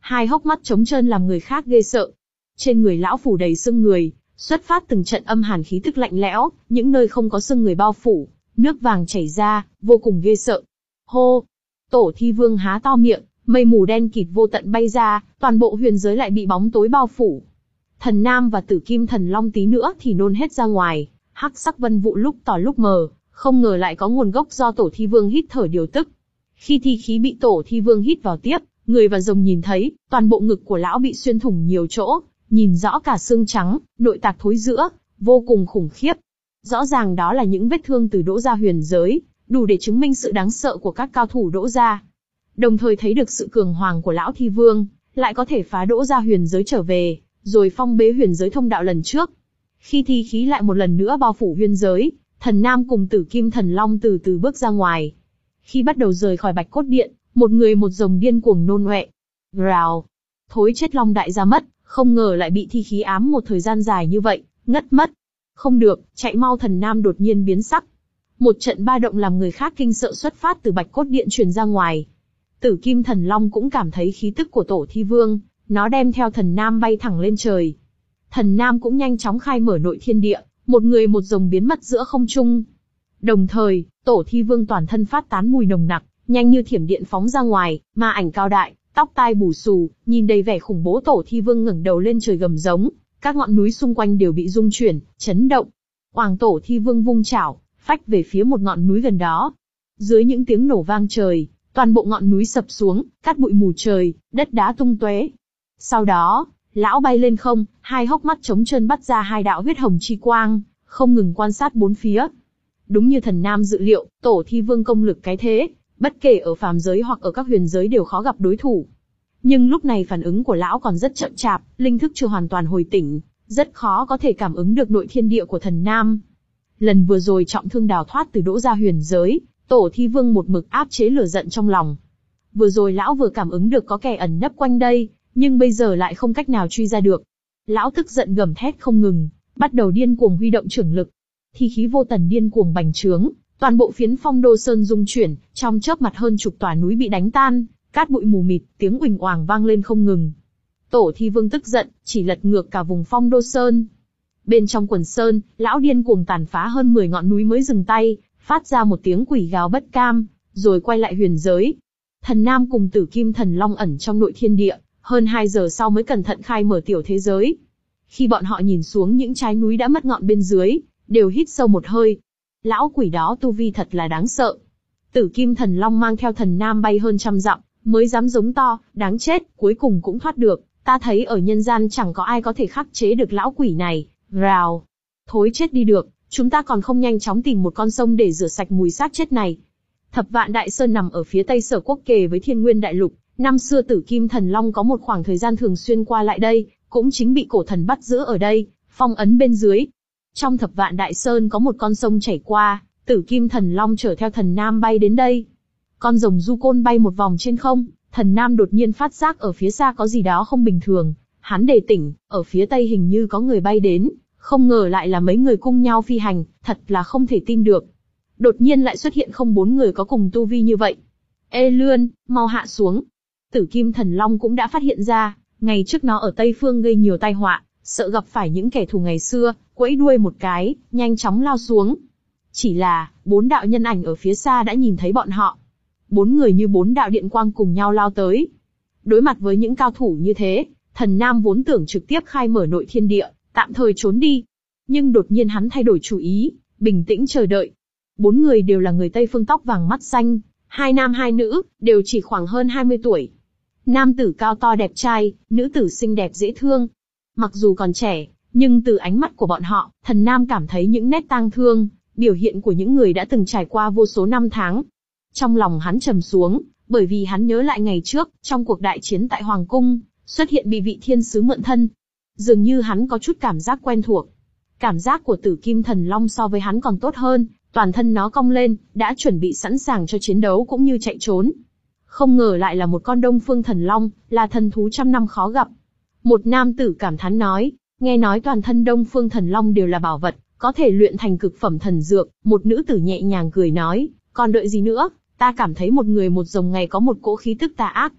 S1: hai hốc mắt trống trơn làm người khác ghê sợ. Trên người lão phủ đầy xương người, xuất phát từng trận âm hàn khí tức lạnh lẽo, những nơi không có xương người bao phủ, nước vàng chảy ra, vô cùng ghê sợ. Hô! Tổ Thi Vương há to miệng, mây mù đen kịt vô tận bay ra, toàn bộ huyền giới lại bị bóng tối bao phủ. Thần Nam và Tử Kim Thần Long tí nữa thì nôn hết ra ngoài, hắc sắc vân vụ lúc tỏ lúc mờ, không ngờ lại có nguồn gốc do Tổ Thi Vương hít thở điều tức. Khi thi khí bị Tổ Thi Vương hít vào tiếp, người và rồng nhìn thấy, toàn bộ ngực của lão bị xuyên thủng nhiều chỗ, nhìn rõ cả xương trắng, nội tạc thối rữa, vô cùng khủng khiếp. Rõ ràng đó là những vết thương từ Đỗ gia huyền giới, đủ để chứng minh sự đáng sợ của các cao thủ Đỗ gia. Đồng thời thấy được sự cường hoàng của lão Thi Vương, lại có thể phá Đỗ gia huyền giới trở về, rồi phong bế huyền giới thông đạo lần trước. Khi thi khí lại một lần nữa bao phủ huyền giới, Thần Nam cùng Tử Kim Thần Long từ từ bước ra ngoài. Khi bắt đầu rời khỏi Bạch Cốt Điện, một người một rồng điên cuồng nôn ọe. Rào! Thối chết long đại ra mất, không ngờ lại bị thi khí ám một thời gian dài như vậy, ngất mất. Không được, chạy mau! Thần Nam đột nhiên biến sắc. Một trận ba động làm người khác kinh sợ xuất phát từ Bạch Cốt Điện truyền ra ngoài. Tử Kim Thần Long cũng cảm thấy khí tức của Tổ Thi Vương, nó đem theo Thần Nam bay thẳng lên trời. Thần Nam cũng nhanh chóng khai mở nội thiên địa, một người một rồng biến mất giữa không trung. Đồng thời, Tổ Thi Vương toàn thân phát tán mùi nồng nặc, nhanh như thiểm điện phóng ra ngoài, ma ảnh cao đại, tóc tai bù xù, nhìn đầy vẻ khủng bố. Tổ Thi Vương ngẩng đầu lên trời gầm giống, các ngọn núi xung quanh đều bị rung chuyển, chấn động. Oàng! Tổ Thi Vương vung chảo, phách về phía một ngọn núi gần đó. Dưới những tiếng nổ vang trời, toàn bộ ngọn núi sập xuống, cát bụi mù trời, đất đá tung tóe. Sau đó, lão bay lên không, hai hốc mắt trống trơn bắt ra hai đạo huyết hồng chi quang, không ngừng quan sát bốn phía. Đúng như Thần Nam dự liệu, Tổ Thi Vương công lực cái thế, bất kể ở phàm giới hoặc ở các huyền giới đều khó gặp đối thủ. Nhưng lúc này phản ứng của lão còn rất chậm chạp, linh thức chưa hoàn toàn hồi tỉnh, rất khó có thể cảm ứng được nội thiên địa của Thần Nam. Lần vừa rồi trọng thương đào thoát từ Đỗ gia huyền giới, Tổ Thi Vương một mực áp chế lửa giận trong lòng. Vừa rồi lão vừa cảm ứng được có kẻ ẩn nấp quanh đây, nhưng bây giờ lại không cách nào truy ra được. Lão tức giận gầm thét không ngừng, bắt đầu điên cuồng huy động trưởng lực. Thi khí vô tần điên cuồng bành trướng, toàn bộ phiến Phong Đô Sơn rung chuyển, trong chớp mặt hơn chục tòa núi bị đánh tan, cát bụi mù mịt, tiếng uỳnh oàng vang lên không ngừng. Tổ Thi Vương tức giận, chỉ lật ngược cả vùng Phong Đô Sơn. Bên trong quần sơn, lão điên cuồng tàn phá hơn mười ngọn núi mới dừng tay, phát ra một tiếng quỷ gào bất cam, rồi quay lại huyền giới. Thần Nam cùng Tử Kim Thần Long ẩn trong nội thiên địa, hơn hai giờ sau mới cẩn thận khai mở tiểu thế giới. Khi bọn họ nhìn xuống những trái núi đã mất ngọn bên dưới, đều hít sâu một hơi. Lão quỷ đó tu vi thật là đáng sợ. Tử Kim Thần Long mang theo Thần Nam bay hơn trăm dặm, mới dám giống to, đáng chết, cuối cùng cũng thoát được. Ta thấy ở nhân gian chẳng có ai có thể khắc chế được lão quỷ này. Rào! Thối chết đi được, chúng ta còn không nhanh chóng tìm một con sông để rửa sạch mùi xác chết này. Thập Vạn Đại Sơn nằm ở phía tây Sở Quốc kề với Thiên Nguyên Đại Lục. Năm xưa Tử Kim Thần Long có một khoảng thời gian thường xuyên qua lại đây, cũng chính bị cổ thần bắt giữ ở đây, phong ấn bên dưới. Trong Thập Vạn Đại Sơn có một con sông chảy qua, Tử Kim Thần Long chở theo Thần Nam bay đến đây. Con rồng du côn bay một vòng trên không, Thần Nam đột nhiên phát giác ở phía xa có gì đó không bình thường. Hắn đề tỉnh, ở phía tây hình như có người bay đến, không ngờ lại là mấy người cùng nhau phi hành, thật là không thể tin được. Đột nhiên lại xuất hiện không bốn người có cùng tu vi như vậy. Ê Lươn, mau hạ xuống. Tử Kim Thần Long cũng đã phát hiện ra, ngày trước nó ở Tây Phương gây nhiều tai họa, sợ gặp phải những kẻ thù ngày xưa, quẫy đuôi một cái, nhanh chóng lao xuống. Chỉ là, bốn đạo nhân ảnh ở phía xa đã nhìn thấy bọn họ. Bốn người như bốn đạo điện quang cùng nhau lao tới. Đối mặt với những cao thủ như thế, Thần Nam vốn tưởng trực tiếp khai mở nội thiên địa, tạm thời trốn đi. Nhưng đột nhiên hắn thay đổi chủ ý, bình tĩnh chờ đợi. Bốn người đều là người Tây Phương tóc vàng mắt xanh, hai nam hai nữ, đều chỉ khoảng hơn hai mươi tuổi. Nam tử cao to đẹp trai, nữ tử xinh đẹp dễ thương. Mặc dù còn trẻ, nhưng từ ánh mắt của bọn họ, Thần Nam cảm thấy những nét tang thương, biểu hiện của những người đã từng trải qua vô số năm tháng. Trong lòng hắn trầm xuống, bởi vì hắn nhớ lại ngày trước, trong cuộc đại chiến tại Hoàng Cung, xuất hiện bị vị thiên sứ mượn thân. Dường như hắn có chút cảm giác quen thuộc. Cảm giác của Tử Kim Thần Long so với hắn còn tốt hơn, toàn thân nó cong lên, đã chuẩn bị sẵn sàng cho chiến đấu cũng như chạy trốn. Không ngờ lại là một con Đông Phương Thần Long, là thần thú trăm năm khó gặp. Một nam tử cảm thán nói, nghe nói toàn thân Đông Phương Thần Long đều là bảo vật, có thể luyện thành cực phẩm thần dược. Một nữ tử nhẹ nhàng cười nói, còn đợi gì nữa, ta cảm thấy một người một rồng ngày có một cỗ khí tức tà ác.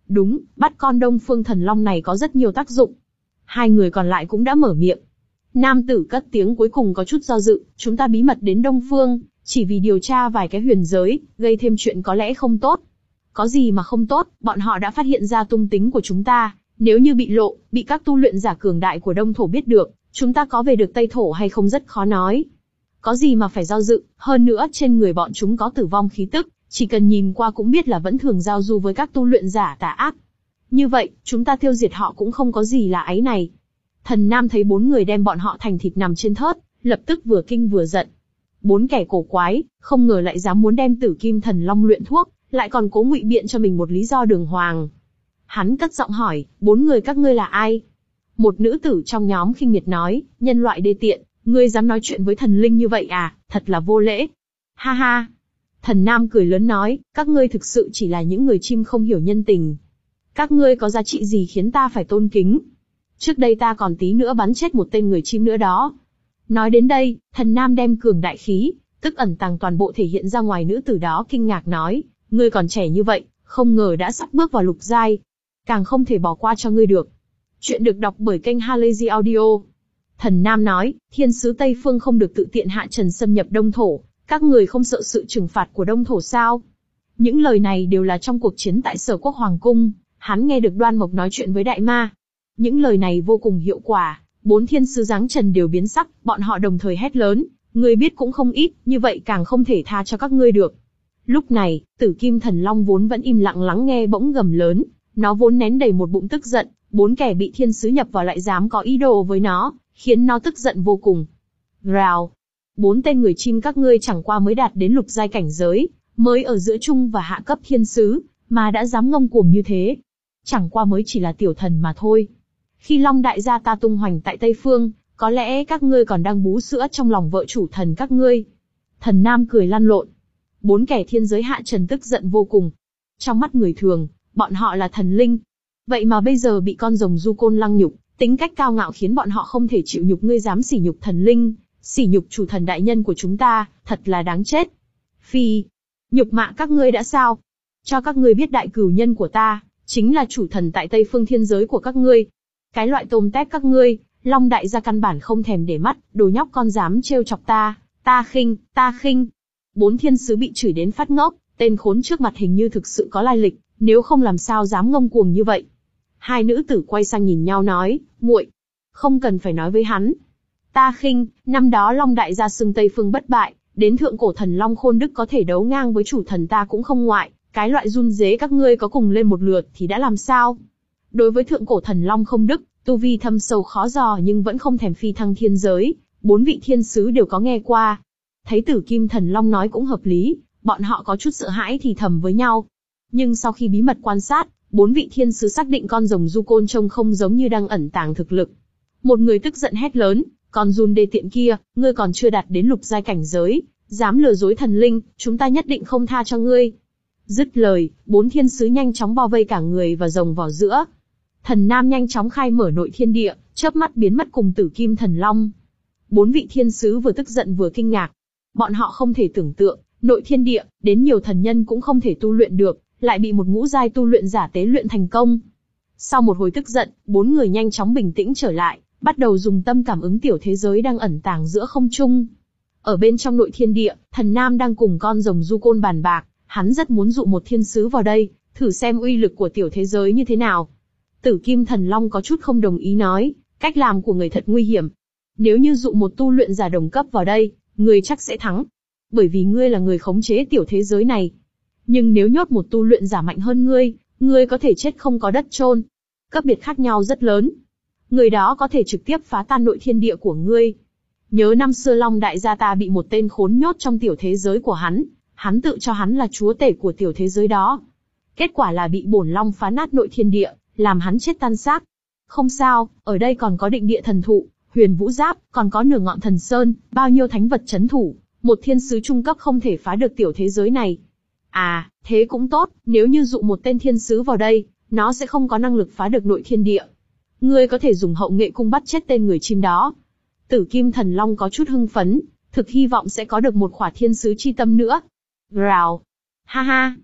S1: Đúng, bắt con Đông Phương Thần Long này có rất nhiều tác dụng. Hai người còn lại cũng đã mở miệng. Nam tử cất tiếng cuối cùng có chút do dự, chúng ta bí mật đến Đông Phương, chỉ vì điều tra vài cái huyền giới, gây thêm chuyện có lẽ không tốt. Có gì mà không tốt, bọn họ đã phát hiện ra tung tính của chúng ta, nếu như bị lộ, bị các tu luyện giả cường đại của Đông Thổ biết được, chúng ta có về được Tây Thổ hay không rất khó nói. Có gì mà phải do dự, hơn nữa trên người bọn chúng có tử vong khí tức, chỉ cần nhìn qua cũng biết là vẫn thường giao du với các tu luyện giả tà ác. Như vậy, chúng ta tiêu diệt họ cũng không có gì là áy này. Thần Nam thấy bốn người đem bọn họ thành thịt nằm trên thớt, lập tức vừa kinh vừa giận. Bốn kẻ cổ quái, không ngờ lại dám muốn đem Tử Kim Thần Long luyện thuốc, lại còn cố ngụy biện cho mình một lý do đường hoàng. Hắn cất giọng hỏi, bốn người các ngươi là ai? Một nữ tử trong nhóm khinh miệt nói, nhân loại đê tiện, ngươi dám nói chuyện với thần linh như vậy à, thật là vô lễ. Ha ha. Thần Nam cười lớn nói, các ngươi thực sự chỉ là những người chim không hiểu nhân tình. Các ngươi có giá trị gì khiến ta phải tôn kính? Trước đây ta còn tí nữa bắn chết một tên người chim nữa đó. Nói đến đây, thần Nam đem cường đại khí, tức ẩn tàng toàn bộ thể hiện ra ngoài. Nữ tử đó kinh ngạc nói, ngươi còn trẻ như vậy, không ngờ đã sắp bước vào lục giai. Càng không thể bỏ qua cho ngươi được. Chuyện được đọc bởi kênh Halazy Audio. Thần Nam nói, thiên sứ Tây Phương không được tự tiện hạ trần xâm nhập Đông Thổ, các người không sợ sự trừng phạt của Đông Thổ sao? Những lời này đều là trong cuộc chiến tại Sở Quốc Hoàng Cung, hắn nghe được Đoan Mộc nói chuyện với đại ma. Những lời này vô cùng hiệu quả, bốn thiên sứ giáng trần đều biến sắc, bọn họ đồng thời hét lớn, ngươi biết cũng không ít, như vậy càng không thể tha cho các ngươi được. Lúc này, Tử Kim Thần Long vốn vẫn im lặng lắng nghe bỗng gầm lớn, nó vốn nén đầy một bụng tức giận, bốn kẻ bị thiên sứ nhập vào lại dám có ý đồ với nó, khiến nó tức giận vô cùng. Rào, bốn tên người chim các ngươi chẳng qua mới đạt đến lục giai cảnh giới, mới ở giữa trung và hạ cấp thiên sứ, mà đã dám ngông cuồng như thế. Chẳng qua mới chỉ là tiểu thần mà thôi. Khi Long đại gia ta tung hoành tại Tây Phương, có lẽ các ngươi còn đang bú sữa trong lòng vợ chủ thần các ngươi. Thần Nam cười lăn lộn. Bốn kẻ thiên giới hạ trần tức giận vô cùng. Trong mắt người thường, bọn họ là thần linh. Vậy mà bây giờ bị con rồng du côn lăng nhục, tính cách cao ngạo khiến bọn họ không thể chịu nhục. Ngươi dám sỉ nhục thần linh, sỉ nhục chủ thần đại nhân của chúng ta, thật là đáng chết. Phi, nhục mạ các ngươi đã sao? Cho các ngươi biết đại cửu nhân của ta, chính là chủ thần tại Tây Phương thiên giới của các ngươi. Cái loại tôm tép các ngươi, Long đại gia căn bản không thèm để mắt, đồ nhóc con dám trêu chọc ta, ta khinh, ta khinh. Bốn thiên sứ bị chửi đến phát ngốc, tên khốn trước mặt hình như thực sự có lai lịch, nếu không làm sao dám ngông cuồng như vậy. Hai nữ tử quay sang nhìn nhau nói, muội, không cần phải nói với hắn. Ta khinh, năm đó Long đại gia xưng Tây Phương bất bại, đến thượng cổ thần Long Khôn Đức có thể đấu ngang với chủ thần ta cũng không ngoại, cái loại run rế các ngươi có cùng lên một lượt thì đã làm sao? Đối với thượng cổ thần Long Không Đức, tu vi thâm sâu khó dò nhưng vẫn không thèm phi thăng thiên giới, bốn vị thiên sứ đều có nghe qua. Thấy Tử Kim Thần Long nói cũng hợp lý, bọn họ có chút sợ hãi thì thầm với nhau. Nhưng sau khi bí mật quan sát, bốn vị thiên sứ xác định con rồng du côn trông không giống như đang ẩn tàng thực lực. Một người tức giận hét lớn, con run đê tiện kia, ngươi còn chưa đạt đến lục giai cảnh giới, dám lừa dối thần linh, chúng ta nhất định không tha cho ngươi. Dứt lời, bốn thiên sứ nhanh chóng bao vây cả người và rồng vào giữa. Thần Nam nhanh chóng khai mở nội thiên địa, chớp mắt biến mất cùng Tử Kim Thần Long. Bốn vị thiên sứ vừa tức giận vừa kinh ngạc. Bọn họ không thể tưởng tượng, nội thiên địa, đến nhiều thần nhân cũng không thể tu luyện được, lại bị một ngũ giai tu luyện giả tế luyện thành công. Sau một hồi tức giận, bốn người nhanh chóng bình tĩnh trở lại, bắt đầu dùng tâm cảm ứng tiểu thế giới đang ẩn tàng giữa không trung. Ở bên trong nội thiên địa, thần Nam đang cùng con rồng du côn bàn bạc, hắn rất muốn dụ một thiên sứ vào đây, thử xem uy lực của tiểu thế giới như thế nào. Tử Kim Thần Long có chút không đồng ý nói, cách làm của người thật nguy hiểm. Nếu như dụ một tu luyện giả đồng cấp vào đây, ngươi chắc sẽ thắng. Bởi vì ngươi là người khống chế tiểu thế giới này. Nhưng nếu nhốt một tu luyện giả mạnh hơn ngươi, ngươi có thể chết không có đất chôn. Cấp biệt khác nhau rất lớn. Người đó có thể trực tiếp phá tan nội thiên địa của ngươi. Nhớ năm xưa Long đại gia ta bị một tên khốn nhốt trong tiểu thế giới của hắn, hắn tự cho hắn là chúa tể của tiểu thế giới đó. Kết quả là bị bổn long phá nát nội thiên địa, làm hắn chết tan xác. Không sao, ở đây còn có định địa thần thụ, huyền vũ giáp, còn có nửa ngọn thần sơn, bao nhiêu thánh vật chấn thủ, một thiên sứ trung cấp không thể phá được tiểu thế giới này. À, thế cũng tốt, nếu như dụ một tên thiên sứ vào đây, nó sẽ không có năng lực phá được nội thiên địa. Ngươi có thể dùng hậu nghệ cung bắt chết tên người chim đó. Tử Kim Thần Long có chút hưng phấn, thực hy vọng sẽ có được một khỏa thiên sứ chi tâm nữa. Rào. Ha ha.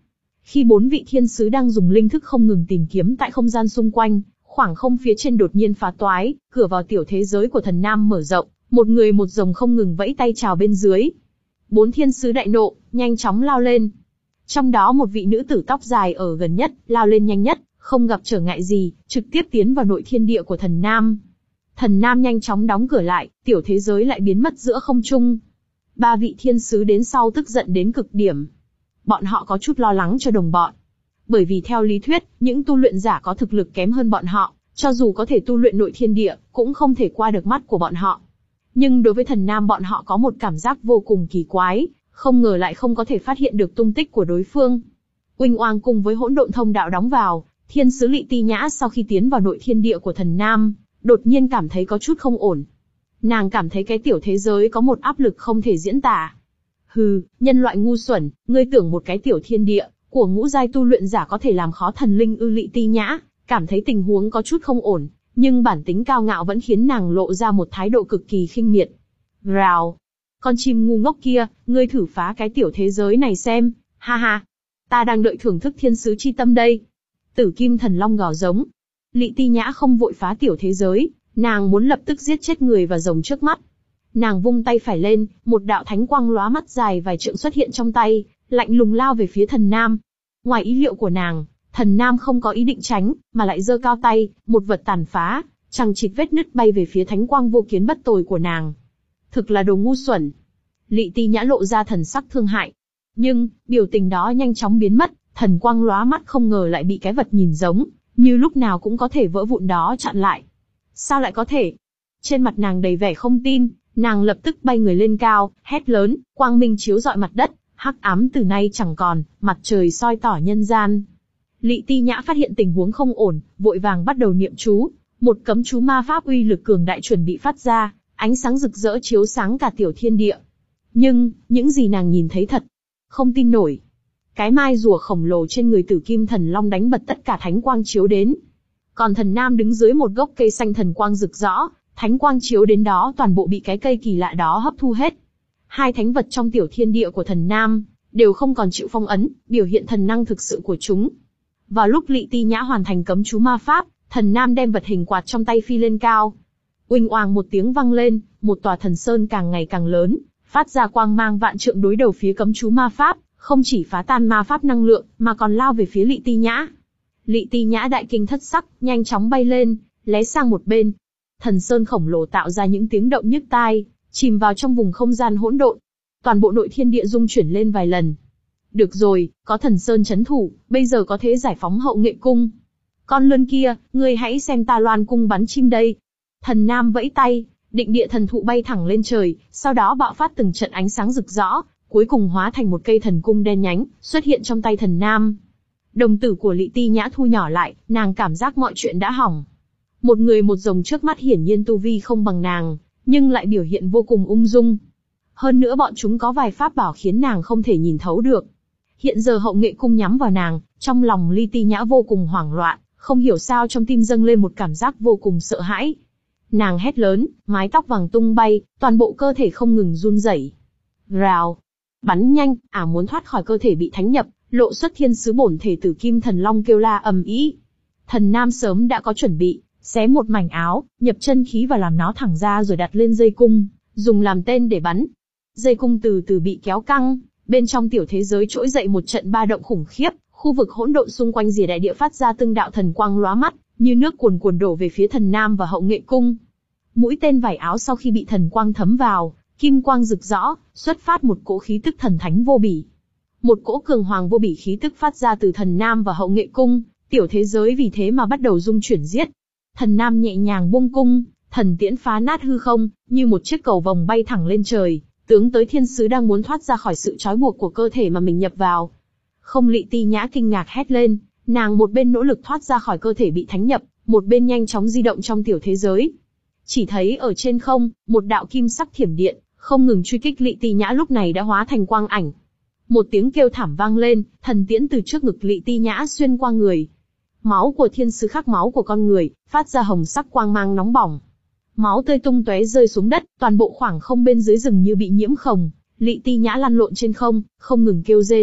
S1: Khi bốn vị thiên sứ đang dùng linh thức không ngừng tìm kiếm tại không gian xung quanh, khoảng không phía trên đột nhiên phá toái, cửa vào tiểu thế giới của thần nam mở rộng, một người một rồng không ngừng vẫy tay chào bên dưới. Bốn thiên sứ đại nộ, nhanh chóng lao lên. Trong đó một vị nữ tử tóc dài ở gần nhất, lao lên nhanh nhất, không gặp trở ngại gì, trực tiếp tiến vào nội thiên địa của thần nam. Thần nam nhanh chóng đóng cửa lại, tiểu thế giới lại biến mất giữa không trung. Ba vị thiên sứ đến sau tức giận đến cực điểm. Bọn họ có chút lo lắng cho đồng bọn. Bởi vì theo lý thuyết, những tu luyện giả có thực lực kém hơn bọn họ, cho dù có thể tu luyện nội thiên địa, cũng không thể qua được mắt của bọn họ. Nhưng đối với thần nam bọn họ có một cảm giác vô cùng kỳ quái, không ngờ lại không có thể phát hiện được tung tích của đối phương. Uỳnh oang cùng với hỗn độn thông đạo đóng vào, thiên sứ Lị Ti Nhã sau khi tiến vào nội thiên địa của thần nam, đột nhiên cảm thấy có chút không ổn. Nàng cảm thấy cái tiểu thế giới có một áp lực không thể diễn tả. Hừ, nhân loại ngu xuẩn, ngươi tưởng một cái tiểu thiên địa của ngũ giai tu luyện giả có thể làm khó thần linh ư? Lị Ti Nhã cảm thấy tình huống có chút không ổn, nhưng bản tính cao ngạo vẫn khiến nàng lộ ra một thái độ cực kỳ khinh miệt. Rào, con chim ngu ngốc kia, ngươi thử phá cái tiểu thế giới này xem, ha ha. Ta đang đợi thưởng thức thiên sứ chi tâm đây. Tử Kim Thần Long gào giống. Lị Ti Nhã không vội phá tiểu thế giới, nàng muốn lập tức giết chết người và rồng trước mắt. Nàng vung tay phải lên, một đạo thánh quang lóa mắt dài vài trượng xuất hiện trong tay, lạnh lùng lao về phía thần nam. Ngoài ý liệu của nàng, thần nam không có ý định tránh, mà lại giơ cao tay, một vật tàn phá, chằng chịt vết nứt bay về phía thánh quang vô kiến bất tồi của nàng. Thực là đồ ngu xuẩn. Lị Ti Nhã lộ ra thần sắc thương hại. Nhưng, biểu tình đó nhanh chóng biến mất, thần quang lóa mắt không ngờ lại bị cái vật nhìn giống, như lúc nào cũng có thể vỡ vụn đó chặn lại. Sao lại có thể? Trên mặt nàng đầy vẻ không tin, nàng lập tức bay người lên cao, hét lớn, quang minh chiếu rọi mặt đất, hắc ám từ nay chẳng còn, mặt trời soi tỏ nhân gian. Lị Ti Nhã phát hiện tình huống không ổn, vội vàng bắt đầu niệm chú, một cấm chú ma pháp uy lực cường đại chuẩn bị phát ra, ánh sáng rực rỡ chiếu sáng cả tiểu thiên địa. Nhưng, những gì nàng nhìn thấy thật không tin nổi. Cái mai rùa khổng lồ trên người Tử Kim Thần Long đánh bật tất cả thánh quang chiếu đến. Còn thần nam đứng dưới một gốc cây xanh thần quang rực rỡ, thánh quang chiếu đến đó toàn bộ bị cái cây kỳ lạ đó hấp thu hết. Hai thánh vật trong tiểu thiên địa của thần nam đều không còn chịu phong ấn, biểu hiện thần năng thực sự của chúng. Vào lúc Lị Ti Nhã hoàn thành cấm chú ma pháp, thần nam đem vật hình quạt trong tay phi lên cao. Uỳnh oàng một tiếng vang lên, một tòa thần sơn càng ngày càng lớn, phát ra quang mang vạn trượng đối đầu phía cấm chú ma pháp, không chỉ phá tan ma pháp năng lượng, mà còn lao về phía Lị Ti Nhã. Lị Ti Nhã đại kinh thất sắc, nhanh chóng bay lên, lé sang một bên. Thần sơn khổng lồ tạo ra những tiếng động nhức tai, chìm vào trong vùng không gian hỗn độn. Toàn bộ nội thiên địa rung chuyển lên vài lần. Được rồi, có thần sơn chấn thủ, bây giờ có thể giải phóng Hậu Nghệ Cung. Con lươn kia, ngươi hãy xem ta loan cung bắn chim đây. Thần nam vẫy tay, định địa thần thụ bay thẳng lên trời, sau đó bạo phát từng trận ánh sáng rực rỡ, cuối cùng hóa thành một cây thần cung đen nhánh, xuất hiện trong tay thần nam. Đồng tử của Lị Ti Nhã thu nhỏ lại, nàng cảm giác mọi chuyện đã hỏng. Một người một rồng trước mắt hiển nhiên tu vi không bằng nàng, nhưng lại biểu hiện vô cùng ung dung. Hơn nữa bọn chúng có vài pháp bảo khiến nàng không thể nhìn thấu được. Hiện giờ Hậu Nghệ Cung nhắm vào nàng, trong lòng Lị Ti Nhã vô cùng hoảng loạn, không hiểu sao trong tim dâng lên một cảm giác vô cùng sợ hãi. Nàng hét lớn, mái tóc vàng tung bay, toàn bộ cơ thể không ngừng run rẩy. Rào, bắn nhanh, ả muốn thoát khỏi cơ thể bị thánh nhập, lộ xuất thiên sứ bổn thể Tử Kim Thần Long kêu la ầm ĩ. Thần nam sớm đã có chuẩn bị, xé một mảnh áo, nhập chân khí và làm nó thẳng ra rồi đặt lên dây cung, dùng làm tên để bắn. Dây cung từ từ bị kéo căng, bên trong tiểu thế giới trỗi dậy một trận ba động khủng khiếp, khu vực hỗn độn xung quanh rìa đại địa phát ra từng đạo thần quang lóa mắt, như nước cuồn cuộn đổ về phía thần nam và Hậu Nghệ Cung. Mũi tên vải áo sau khi bị thần quang thấm vào, kim quang rực rỡ, xuất phát một cỗ khí tức thần thánh vô bỉ. Một cỗ cường hoàng vô bỉ khí tức phát ra từ thần nam và Hậu Nghệ Cung, tiểu thế giới vì thế mà bắt đầu rung chuyển giết. Thần nam nhẹ nhàng buông cung, thần tiễn phá nát hư không, như một chiếc cầu vồng bay thẳng lên trời, tướng tới thiên sứ đang muốn thoát ra khỏi sự trói buộc của cơ thể mà mình nhập vào. Không, Lị Ti Nhã kinh ngạc hét lên, nàng một bên nỗ lực thoát ra khỏi cơ thể bị thánh nhập, một bên nhanh chóng di động trong tiểu thế giới. Chỉ thấy ở trên không, một đạo kim sắc thiểm điện, không ngừng truy kích Lị Ti Nhã lúc này đã hóa thành quang ảnh. Một tiếng kêu thảm vang lên, thần tiễn từ trước ngực Lị Ti Nhã xuyên qua người. Máu của thiên sứ khắc máu của con người, phát ra hồng sắc quang mang nóng bỏng. Máu tươi tung tóe rơi xuống đất, toàn bộ khoảng không bên dưới rừng như bị nhiễm khổng. Lị Ti Nhã lăn lộn trên không, không ngừng kêu rên.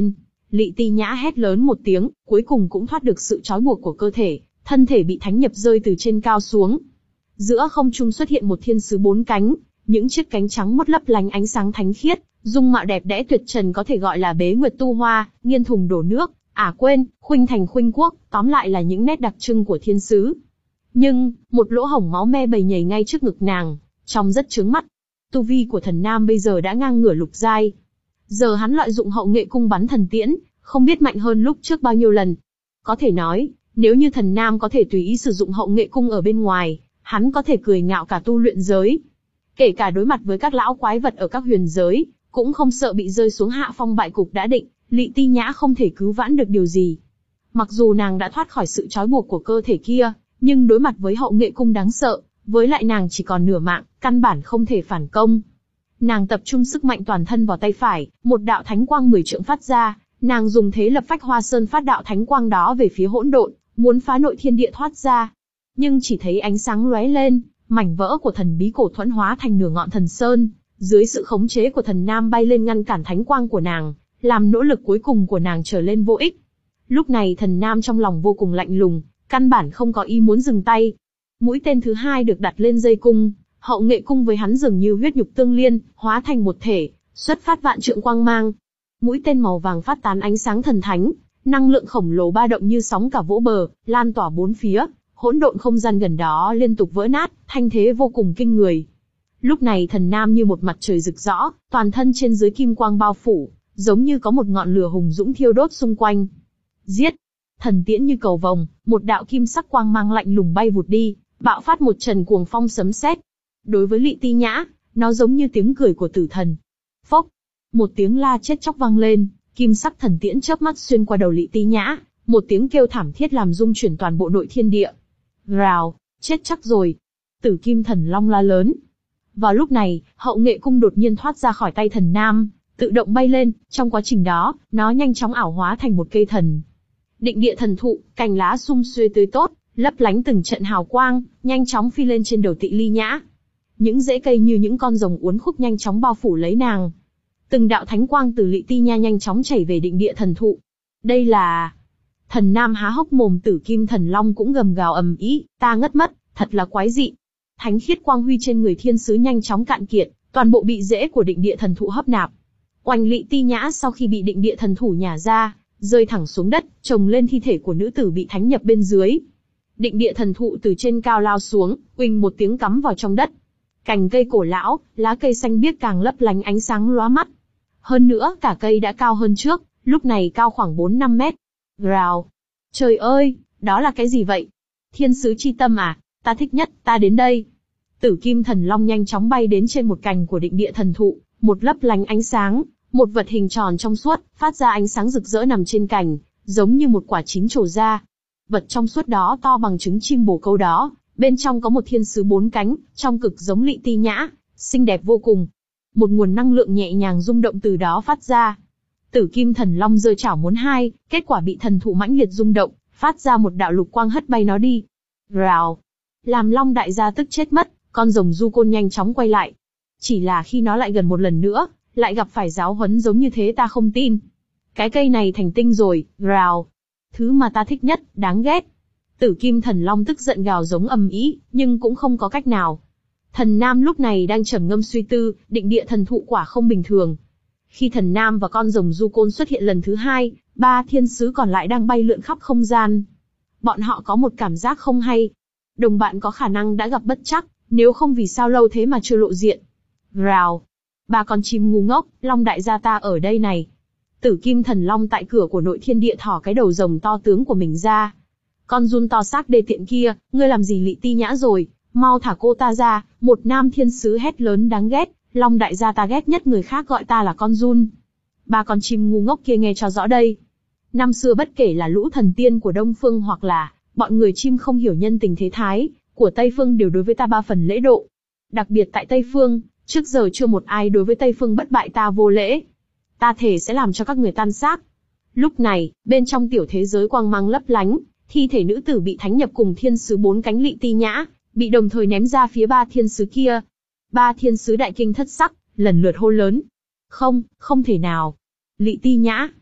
S1: Lị Ti Nhã hét lớn một tiếng, cuối cùng cũng thoát được sự trói buộc của cơ thể, thân thể bị thánh nhập rơi từ trên cao xuống. Giữa không trung xuất hiện một thiên sứ bốn cánh, những chiếc cánh trắng muốt lấp lánh ánh sáng thánh khiết, dung mạo đẹp đẽ tuyệt trần có thể gọi là bế nguyệt tu hoa, nghiên thùng đổ nước, ả quên, khuynh thành khuynh quốc, tóm lại là những nét đặc trưng của thiên sứ. Nhưng, một lỗ hổng máu me bầy nhảy ngay trước ngực nàng, trông rất chướng mắt. Tu vi của thần nam bây giờ đã ngang ngửa lục giai. Giờ hắn lợi dụng hậu nghệ cung bắn thần tiễn, không biết mạnh hơn lúc trước bao nhiêu lần. Có thể nói, nếu như thần nam có thể tùy ý sử dụng hậu nghệ cung ở bên ngoài, hắn có thể cười ngạo cả tu luyện giới. Kể cả đối mặt với các lão quái vật ở các huyền giới, cũng không sợ bị rơi xuống hạ phong bại cục đã định, Lị Ti Nhã không thể cứu vãn được điều gì. Mặc dù nàng đã thoát khỏi sự trói buộc của cơ thể kia, nhưng đối mặt với hậu nghệ cung đáng sợ, với lại nàng chỉ còn nửa mạng, căn bản không thể phản công. Nàng tập trung sức mạnh toàn thân vào tay phải, một đạo thánh quang mười trượng phát ra, nàng dùng thế lập phách hoa sơn phát đạo thánh quang đó về phía hỗn độn, muốn phá nội thiên địa thoát ra. Nhưng chỉ thấy ánh sáng lóe lên, mảnh vỡ của thần bí cổ thuẫn hóa thành nửa ngọn thần sơn, dưới sự khống chế của thần nam bay lên ngăn cản thánh quang của nàng, làm nỗ lực cuối cùng của nàng trở lên vô ích. Lúc này thần nam trong lòng vô cùng lạnh lùng, căn bản không có ý muốn dừng tay. Mũi tên thứ hai được đặt lên dây cung, hậu nghệ cung với hắn dường như huyết nhục tương liên, hóa thành một thể, xuất phát vạn trượng quang mang. Mũi tên màu vàng phát tán ánh sáng thần thánh, năng lượng khổng lồ ba động như sóng cả vỗ bờ, lan tỏa bốn phía, hỗn độn không gian gần đó liên tục vỡ nát, thanh thế vô cùng kinh người. Lúc này thần nam như một mặt trời rực rõ, toàn thân trên dưới kim quang bao phủ, giống như có một ngọn lửa hùng dũng thiêu đốt xung quanh. Giết! Thần tiễn như cầu vồng, một đạo kim sắc quang mang lạnh lùng bay vụt đi, bạo phát một trận cuồng phong sấm sét. Đối với Lị Ti Nhã, nó giống như tiếng cười của tử thần. Phốc! Một tiếng la chết chóc vang lên, kim sắc thần tiễn chớp mắt xuyên qua đầu Lị Ti Nhã, một tiếng kêu thảm thiết làm rung chuyển toàn bộ nội thiên địa. Rào! Chết chắc rồi! Tử Kim Thần Long la lớn. Vào lúc này, hậu nghệ cung đột nhiên thoát ra khỏi tay thần nam, tự động bay lên, trong quá trình đó, nó nhanh chóng ảo hóa thành một cây thần. Định địa thần thụ, cành lá sum xuê tươi tốt, lấp lánh từng trận hào quang, nhanh chóng phi lên trên đầu Tị Ly Nhã. Những rễ cây như những con rồng uốn khúc nhanh chóng bao phủ lấy nàng. Từng đạo thánh quang từ Lị Ti Nha nhanh chóng chảy về định địa thần thụ. Đây là... Thần nam há hốc mồm, Tử Kim Thần Long cũng gầm gào ầm ĩ, ta ngất mất, thật là quái dị. Thánh khiết quang huy trên người thiên sứ nhanh chóng cạn kiệt, toàn bộ bị rễ của định địa thần thụ hấp nạp. Oanh! Lị Ti Nhã sau khi bị định địa thần thụ nhả ra, rơi thẳng xuống đất, chồng lên thi thể của nữ tử bị thánh nhập bên dưới. Định địa thần thụ từ trên cao lao xuống, uỳnh một tiếng cắm vào trong đất. Cành cây cổ lão, lá cây xanh biếc càng lấp lánh ánh sáng lóa mắt. Hơn nữa, cả cây đã cao hơn trước, lúc này cao khoảng bốn năm mét. Rào! Trời ơi, đó là cái gì vậy? Thiên sứ chi tâm à? Ta thích nhất, ta đến đây. Tử Kim Thần Long nhanh chóng bay đến trên một cành của định địa thần thụ, một lấp lánh ánh sáng, một vật hình tròn trong suốt, phát ra ánh sáng rực rỡ nằm trên cành, giống như một quả chín trổ ra. Vật trong suốt đó to bằng trứng chim bồ câu đó, bên trong có một thiên sứ bốn cánh, trong cực giống Lị Ti Nhã, xinh đẹp vô cùng. Một nguồn năng lượng nhẹ nhàng rung động từ đó phát ra. Tử Kim Thần Long giơ chảo muốn hai, kết quả bị thần thụ mãnh liệt rung động, phát ra một đạo lục quang hất bay nó đi. Rào! Làm Long đại gia tức chết mất, con rồng du côn nhanh chóng quay lại. Chỉ là khi nó lại gần một lần nữa, lại gặp phải giáo huấn giống như thế ta không tin. Cái cây này thành tinh rồi, rào. Thứ mà ta thích nhất, đáng ghét. Tử Kim Thần Long tức giận gào giống ầm ĩ, nhưng cũng không có cách nào. Thần Nam lúc này đang trầm ngâm suy tư, định địa thần thụ quả không bình thường. Khi thần Nam và con rồng du côn xuất hiện lần thứ hai, ba thiên sứ còn lại đang bay lượn khắp không gian. Bọn họ có một cảm giác không hay. Đồng bạn có khả năng đã gặp bất trắc, nếu không vì sao lâu thế mà chưa lộ diện. Rào! Ba con chim ngu ngốc, Long đại gia ta ở đây này. Tử Kim Thần Long tại cửa của nội thiên địa thỏ cái đầu rồng to tướng của mình ra. Con giun to xác đê tiện kia, ngươi làm gì Lị Ti Nhã rồi, mau thả cô ta ra. Một nam thiên sứ hét lớn đáng ghét, Long đại gia ta ghét nhất người khác gọi ta là con giun. Ba con chim ngu ngốc kia nghe cho rõ đây. Năm xưa bất kể là lũ thần tiên của Đông Phương hoặc là bọn người chim không hiểu nhân tình thế thái của Tây Phương đều đối với ta ba phần lễ độ. Đặc biệt tại Tây Phương, trước giờ chưa một ai đối với Tây Phương bất bại ta vô lễ. Ta thề sẽ làm cho các người tan xác. Lúc này, bên trong tiểu thế giới quang mang lấp lánh, thi thể nữ tử bị thánh nhập cùng thiên sứ bốn cánh Lị Ti Nhã, bị đồng thời ném ra phía ba thiên sứ kia. Ba thiên sứ đại kinh thất sắc, lần lượt hô lớn. Không, không thể nào. Lị Ti Nhã.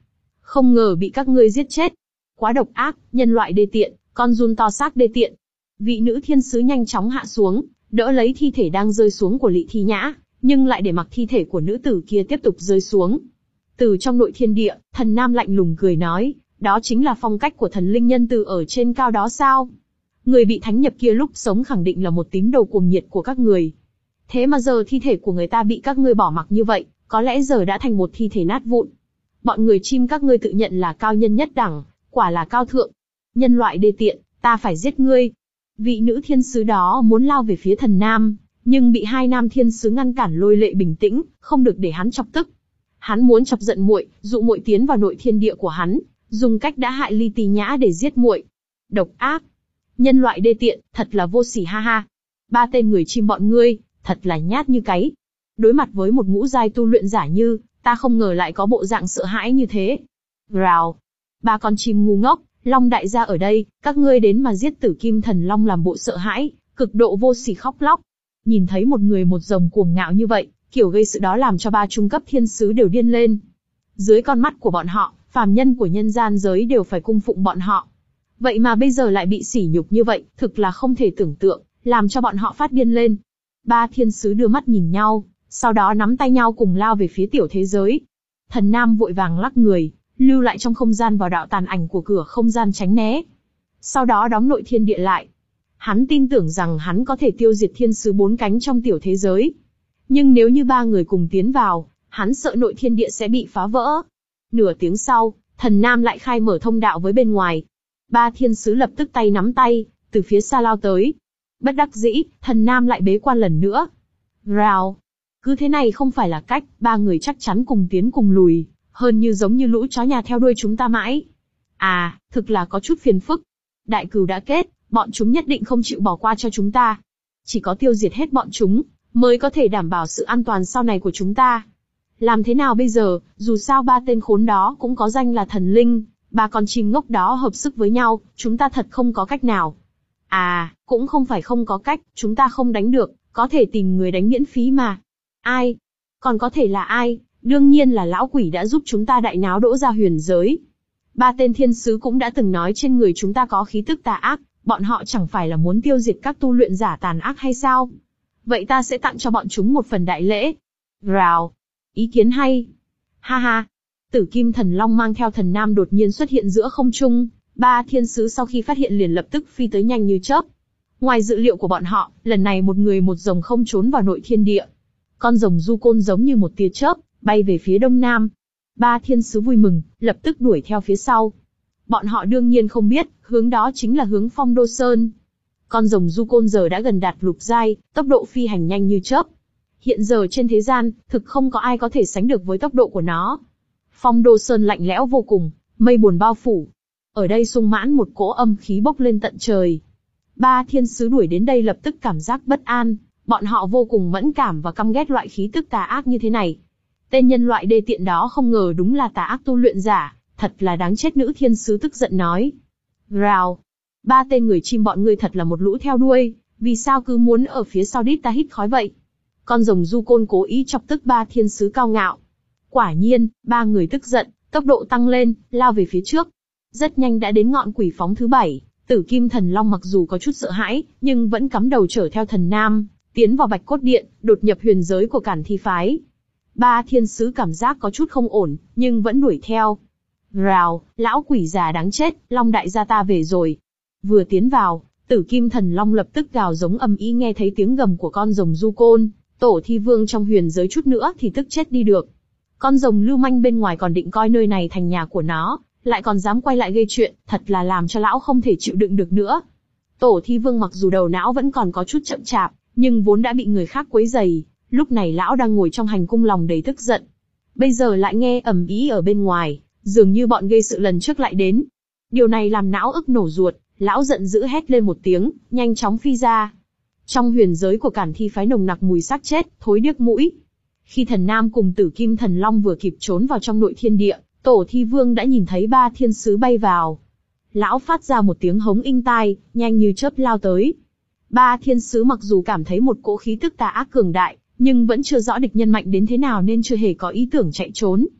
S1: Không ngờ bị các ngươi giết chết. Quá độc ác, nhân loại đê tiện, con giun to xác đê tiện. Vị nữ thiên sứ nhanh chóng hạ xuống, đỡ lấy thi thể đang rơi xuống của Lị Thi Nhã, nhưng lại để mặc thi thể của nữ tử kia tiếp tục rơi xuống. Từ trong nội thiên địa, Thần Nam lạnh lùng cười nói, đó chính là phong cách của thần linh nhân từ ở trên cao đó sao? Người bị thánh nhập kia lúc sống khẳng định là một tín đồ cuồng nhiệt của các người. Thế mà giờ thi thể của người ta bị các ngươi bỏ mặc như vậy, có lẽ giờ đã thành một thi thể nát vụn. Bọn người chim các ngươi tự nhận là cao nhân nhất đẳng, quả là cao thượng. Nhân loại đê tiện, ta phải giết ngươi. Vị nữ thiên sứ đó muốn lao về phía Thần Nam, nhưng bị hai nam thiên sứ ngăn cản. Lôi Lệ bình tĩnh, không được để hắn chọc tức. Hắn muốn chọc giận muội, dụ muội tiến vào nội thiên địa của hắn, dùng cách đã hại Ly Tì Nhã để giết muội. Độc ác, nhân loại đê tiện, thật là vô sỉ ha ha. Ba tên người chim bọn ngươi, thật là nhát như cái. Đối mặt với một ngũ giai tu luyện giả như, ta không ngờ lại có bộ dạng sợ hãi như thế. Rào, ba con chim ngu ngốc, Long đại gia ở đây, các ngươi đến mà giết Tử Kim Thần Long làm bộ sợ hãi, cực độ vô sỉ khóc lóc. Nhìn thấy một người một rồng cuồng ngạo như vậy, kiểu gây sự đó làm cho ba trung cấp thiên sứ đều điên lên. Dưới con mắt của bọn họ, phàm nhân của nhân gian giới đều phải cung phụng bọn họ. Vậy mà bây giờ lại bị sỉ nhục như vậy, thực là không thể tưởng tượng, làm cho bọn họ phát điên lên. Ba thiên sứ đưa mắt nhìn nhau, sau đó nắm tay nhau cùng lao về phía tiểu thế giới. Thần Nam vội vàng lắc người, lưu lại trong không gian vào đạo tàn ảnh của cửa không gian tránh né. Sau đó đóng nội thiên địa lại. Hắn tin tưởng rằng hắn có thể tiêu diệt thiên sứ bốn cánh trong tiểu thế giới. Nhưng nếu như ba người cùng tiến vào, hắn sợ nội thiên địa sẽ bị phá vỡ. Nửa tiếng sau, Thần Nam lại khai mở thông đạo với bên ngoài. Ba thiên sứ lập tức tay nắm tay, từ phía xa lao tới. Bất đắc dĩ, Thần Nam lại bế quan lần nữa. Rào. Cứ thế này không phải là cách, ba người chắc chắn cùng tiến cùng lùi, hơn như giống như lũ chó nhà theo đuôi chúng ta mãi. À, thực là có chút phiền phức. Đại cừu đã kết, bọn chúng nhất định không chịu bỏ qua cho chúng ta. Chỉ có tiêu diệt hết bọn chúng, mới có thể đảm bảo sự an toàn sau này của chúng ta. Làm thế nào bây giờ, dù sao ba tên khốn đó cũng có danh là thần linh, ba con chim ngốc đó hợp sức với nhau, chúng ta thật không có cách nào. À, cũng không phải không có cách, chúng ta không đánh được, có thể tìm người đánh miễn phí mà. Ai? Còn có thể là ai? Đương nhiên là lão quỷ đã giúp chúng ta đại náo đỗ ra huyền giới. Ba tên thiên sứ cũng đã từng nói trên người chúng ta có khí tức tà ác, bọn họ chẳng phải là muốn tiêu diệt các tu luyện giả tàn ác hay sao? Vậy ta sẽ tặng cho bọn chúng một phần đại lễ. Rào. Ý kiến hay. Ha ha. Tử Kim Thần Long mang theo Thần Nam đột nhiên xuất hiện giữa không trung, ba thiên sứ sau khi phát hiện liền lập tức phi tới nhanh như chớp. Ngoài dự liệu của bọn họ, lần này một người một rồng không trốn vào nội thiên địa. Con rồng du côn giống như một tia chớp, bay về phía đông nam. Ba thiên sứ vui mừng, lập tức đuổi theo phía sau. Bọn họ đương nhiên không biết, hướng đó chính là hướng Phong Đô Sơn. Con rồng du côn giờ đã gần đạt lục giai, tốc độ phi hành nhanh như chớp. Hiện giờ trên thế gian, thực không có ai có thể sánh được với tốc độ của nó. Phong Đô Sơn lạnh lẽo vô cùng, mây buồn bao phủ. Ở đây sung mãn một cỗ âm khí bốc lên tận trời. Ba thiên sứ đuổi đến đây lập tức cảm giác bất an, bọn họ vô cùng mẫn cảm và căm ghét loại khí tức tà ác như thế này. Tên nhân loại đê tiện đó không ngờ đúng là tà ác tu luyện giả, thật là đáng chết. Nữ thiên sứ tức giận nói. Rào. Ba tên người chim bọn ngươi thật là một lũ theo đuôi, vì sao cứ muốn ở phía sau đít ta hít khói vậy? Con rồng du côn cố ý chọc tức ba thiên sứ cao ngạo. Quả nhiên, ba người tức giận, tốc độ tăng lên, lao về phía trước. Rất nhanh đã đến ngọn quỷ phóng thứ bảy, Tử Kim Thần Long mặc dù có chút sợ hãi, nhưng vẫn cắm đầu chở theo Thần Nam, tiến vào Bạch Cốt Điện, đột nhập huyền giới của Cản Thi phái. Ba thiên sứ cảm giác có chút không ổn, nhưng vẫn đuổi theo. Rào, lão quỷ già đáng chết, Long đại gia ta về rồi. Vừa tiến vào, Tử Kim Thần Long lập tức gào giống ầm ĩ. Nghe thấy tiếng gầm của con rồng du côn, Tổ Thi Vương trong huyền giới chút nữa thì tức chết đi được. Con rồng lưu manh bên ngoài còn định coi nơi này thành nhà của nó, lại còn dám quay lại gây chuyện, thật là làm cho lão không thể chịu đựng được nữa. Tổ Thi Vương mặc dù đầu não vẫn còn có chút chậm chạp, nhưng vốn đã bị người khác quấy rầy, lúc này lão đang ngồi trong hành cung lòng đầy tức giận. Bây giờ lại nghe ầm ĩ ở bên ngoài, dường như bọn gây sự lần trước lại đến. Điều này làm não ức nổ ruột, lão giận dữ hét lên một tiếng, nhanh chóng phi ra. Trong huyền giới của Cản Thi phái nồng nặc mùi xác chết, thối điếc mũi. Khi Thần Nam cùng Tử Kim Thần Long vừa kịp trốn vào trong nội thiên địa, Tổ Thi Vương đã nhìn thấy ba thiên sứ bay vào. Lão phát ra một tiếng hống inh tai, nhanh như chớp lao tới. Ba thiên sứ mặc dù cảm thấy một cỗ khí tức tà ác cường đại, nhưng vẫn chưa rõ địch nhân mạnh đến thế nào nên chưa hề có ý tưởng chạy trốn.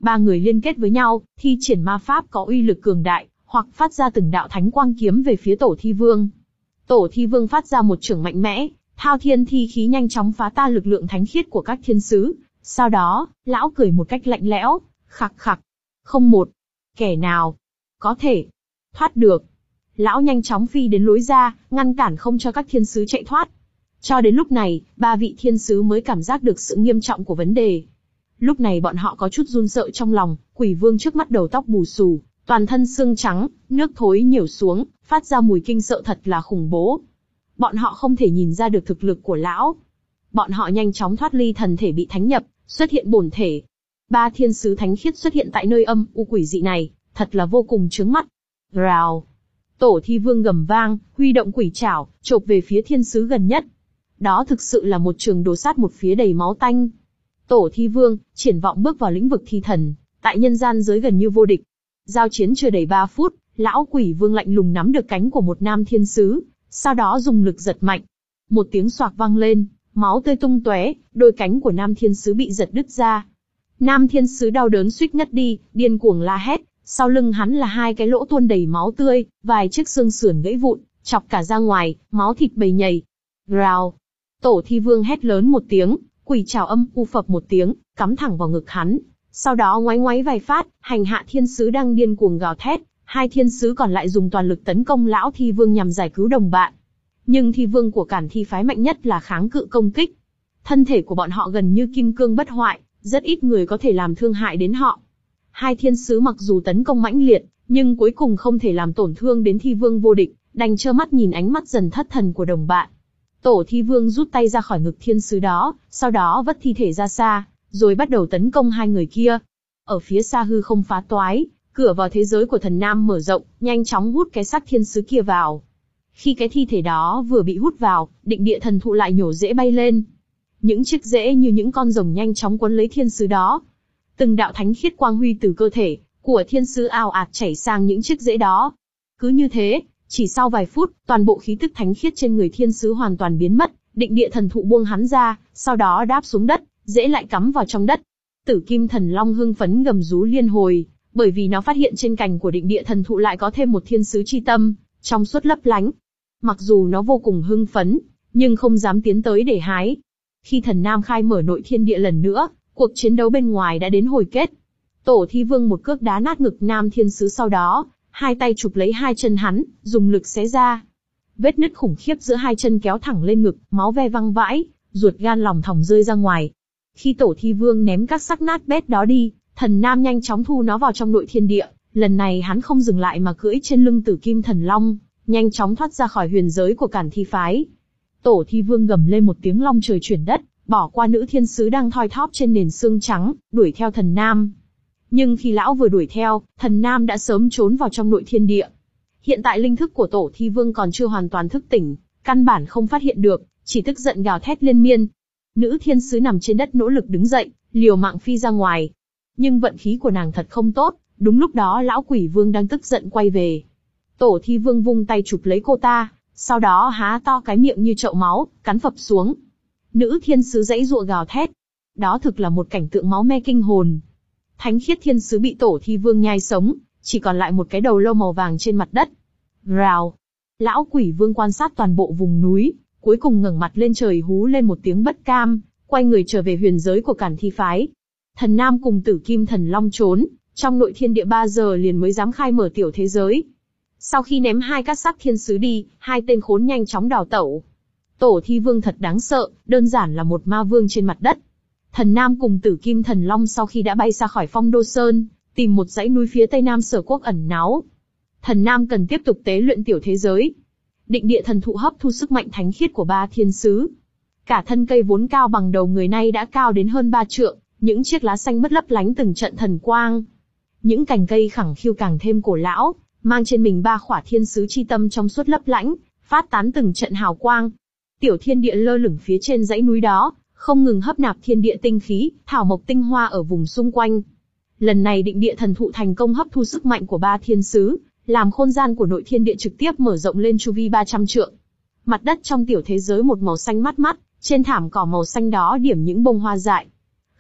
S1: Ba người liên kết với nhau, thi triển ma pháp có uy lực cường đại, hoặc phát ra từng đạo thánh quang kiếm về phía Tổ Thi Vương. Tổ Thi Vương phát ra một chưởng mạnh mẽ, thao thiên thi khí nhanh chóng phá tan lực lượng thánh khiết của các thiên sứ. Sau đó, lão cười một cách lạnh lẽo, khặc khặc. Không một kẻ nào có thể thoát được. Lão nhanh chóng phi đến lối ra, ngăn cản không cho các thiên sứ chạy thoát. Cho đến lúc này, ba vị thiên sứ mới cảm giác được sự nghiêm trọng của vấn đề. Lúc này bọn họ có chút run sợ trong lòng, quỷ vương trước mắt đầu tóc bù xù, toàn thân xương trắng, nước thối nhiểu xuống, phát ra mùi kinh sợ thật là khủng bố. Bọn họ không thể nhìn ra được thực lực của lão. Bọn họ nhanh chóng thoát ly thần thể bị thánh nhập, xuất hiện bổn thể. Ba thiên sứ thánh khiết xuất hiện tại nơi âm u quỷ dị này, thật là vô cùng chướng mắt. Rào. Tổ Thi Vương gầm vang, huy động quỷ trảo, chộp về phía thiên sứ gần nhất. Đó thực sự là một trường đồ sát một phía đầy máu tanh. Tổ Thi Vương, triển vọng bước vào lĩnh vực thi thần, tại nhân gian giới gần như vô địch. Giao chiến chưa đầy ba phút, lão quỷ vương lạnh lùng nắm được cánh của một nam thiên sứ, sau đó dùng lực giật mạnh. Một tiếng xoạc vang lên, máu tươi tung tóe, đôi cánh của nam thiên sứ bị giật đứt ra. Nam thiên sứ đau đớn suýt ngất đi, điên cuồng la hét, sau lưng hắn là hai cái lỗ tuôn đầy máu tươi, vài chiếc xương sườn gãy vụn, chọc cả ra ngoài, máu thịt bầy nhầy. Rào. Tổ Thi Vương hét lớn một tiếng, quỷ trảo âm u phập một tiếng, cắm thẳng vào ngực hắn. Sau đó ngoáy ngoáy vài phát, hành hạ thiên sứ đang điên cuồng gào thét. Hai thiên sứ còn lại dùng toàn lực tấn công lão Thi Vương nhằm giải cứu đồng bạn. Nhưng Thi Vương của Cản Thi phái mạnh nhất là kháng cự công kích. Thân thể của bọn họ gần như kim cương bất hoại, rất ít người có thể làm thương hại đến họ. Hai thiên sứ mặc dù tấn công mãnh liệt, nhưng cuối cùng không thể làm tổn thương đến Thi Vương vô địch, đành trơ mắt nhìn ánh mắt dần thất thần của đồng bạn. Tổ Thi Vương rút tay ra khỏi ngực thiên sứ đó, sau đó vất thi thể ra xa, rồi bắt đầu tấn công hai người kia. Ở phía xa hư không phá toái, cửa vào thế giới của thần nam mở rộng, nhanh chóng hút cái xác thiên sứ kia vào. Khi cái thi thể đó vừa bị hút vào, định địa thần thụ lại nhổ rễ bay lên. Những chiếc rễ như những con rồng nhanh chóng quấn lấy thiên sứ đó. Từng đạo thánh khiết quang huy từ cơ thể của thiên sứ ào ạt chảy sang những chiếc rễ đó. Cứ như thế, chỉ sau vài phút, toàn bộ khí tức thánh khiết trên người thiên sứ hoàn toàn biến mất, định địa thần thụ buông hắn ra, sau đó đáp xuống đất, rễ lại cắm vào trong đất. Tử Kim Thần Long hưng phấn gầm rú liên hồi, bởi vì nó phát hiện trên cành của định địa thần thụ lại có thêm một thiên sứ chi tâm, trong suốt lấp lánh. Mặc dù nó vô cùng hưng phấn, nhưng không dám tiến tới để hái. Khi thần nam khai mở nội thiên địa lần nữa, cuộc chiến đấu bên ngoài đã đến hồi kết. Tổ Thi Vương một cước đá nát ngực nam thiên sứ, sau đó, hai tay chụp lấy hai chân hắn, dùng lực xé ra. Vết nứt khủng khiếp giữa hai chân kéo thẳng lên ngực, máu ve văng vãi, ruột gan lòng thòng rơi ra ngoài. Khi Tổ Thi Vương ném các xác nát bét đó đi, thần nam nhanh chóng thu nó vào trong nội thiên địa. Lần này hắn không dừng lại mà cưỡi trên lưng Tử Kim Thần Long, nhanh chóng thoát ra khỏi huyền giới của Cản Thi phái. Tổ Thi Vương gầm lên một tiếng long trời chuyển đất, bỏ qua nữ thiên sứ đang thoi thóp trên nền xương trắng, đuổi theo thần nam. Nhưng khi lão vừa đuổi theo, thần nam đã sớm trốn vào trong nội thiên địa. Hiện tại linh thức của Tổ Thi Vương còn chưa hoàn toàn thức tỉnh, căn bản không phát hiện được, chỉ tức giận gào thét liên miên. Nữ thiên sứ nằm trên đất nỗ lực đứng dậy, liều mạng phi ra ngoài. Nhưng vận khí của nàng thật không tốt, đúng lúc đó lão quỷ vương đang tức giận quay về. Tổ Thi Vương vung tay chụp lấy cô ta, sau đó há to cái miệng như chậu máu, cắn phập xuống. Nữ thiên sứ giãy giụa gào thét. Đó thực là một cảnh tượng máu me kinh hồn. Thánh khiết thiên sứ bị Tổ Thi Vương nhai sống, chỉ còn lại một cái đầu lâu màu vàng trên mặt đất. Rào. Lão quỷ vương quan sát toàn bộ vùng núi, cuối cùng ngẩng mặt lên trời hú lên một tiếng bất cam, quay người trở về huyền giới của Cản Thi phái. Thần nam cùng Tử Kim Thần Long trốn trong nội thiên địa ba giờ liền mới dám khai mở tiểu thế giới. Sau khi ném hai các xác thiên sứ đi, hai tên khốn nhanh chóng đào tẩu. Tổ Thi Vương thật đáng sợ, đơn giản là một ma vương trên mặt đất. Thần nam cùng Tử Kim Thần Long sau khi đã bay ra khỏi Phong Đô Sơn, tìm một dãy núi phía tây nam Sở Quốc ẩn náu. Thần nam cần tiếp tục tế luyện tiểu thế giới. Định địa thần thụ hấp thu sức mạnh thánh khiết của ba thiên sứ. Cả thân cây vốn cao bằng đầu người nay đã cao đến hơn ba trượng, những chiếc lá xanh bất lấp lánh từng trận thần quang. Những cành cây khẳng khiu càng thêm cổ lão, mang trên mình ba khỏa thiên sứ chi tâm trong suốt lấp lánh, phát tán từng trận hào quang. Tiểu thiên địa lơ lửng phía trên dãy núi đó, không ngừng hấp nạp thiên địa tinh khí, thảo mộc tinh hoa ở vùng xung quanh. Lần này định địa thần thụ thành công hấp thu sức mạnh của ba thiên sứ, làm không gian của nội thiên địa trực tiếp mở rộng lên chu vi ba trăm trượng. Mặt đất trong tiểu thế giới một màu xanh mát mắt, trên thảm cỏ màu xanh đó điểm những bông hoa dại.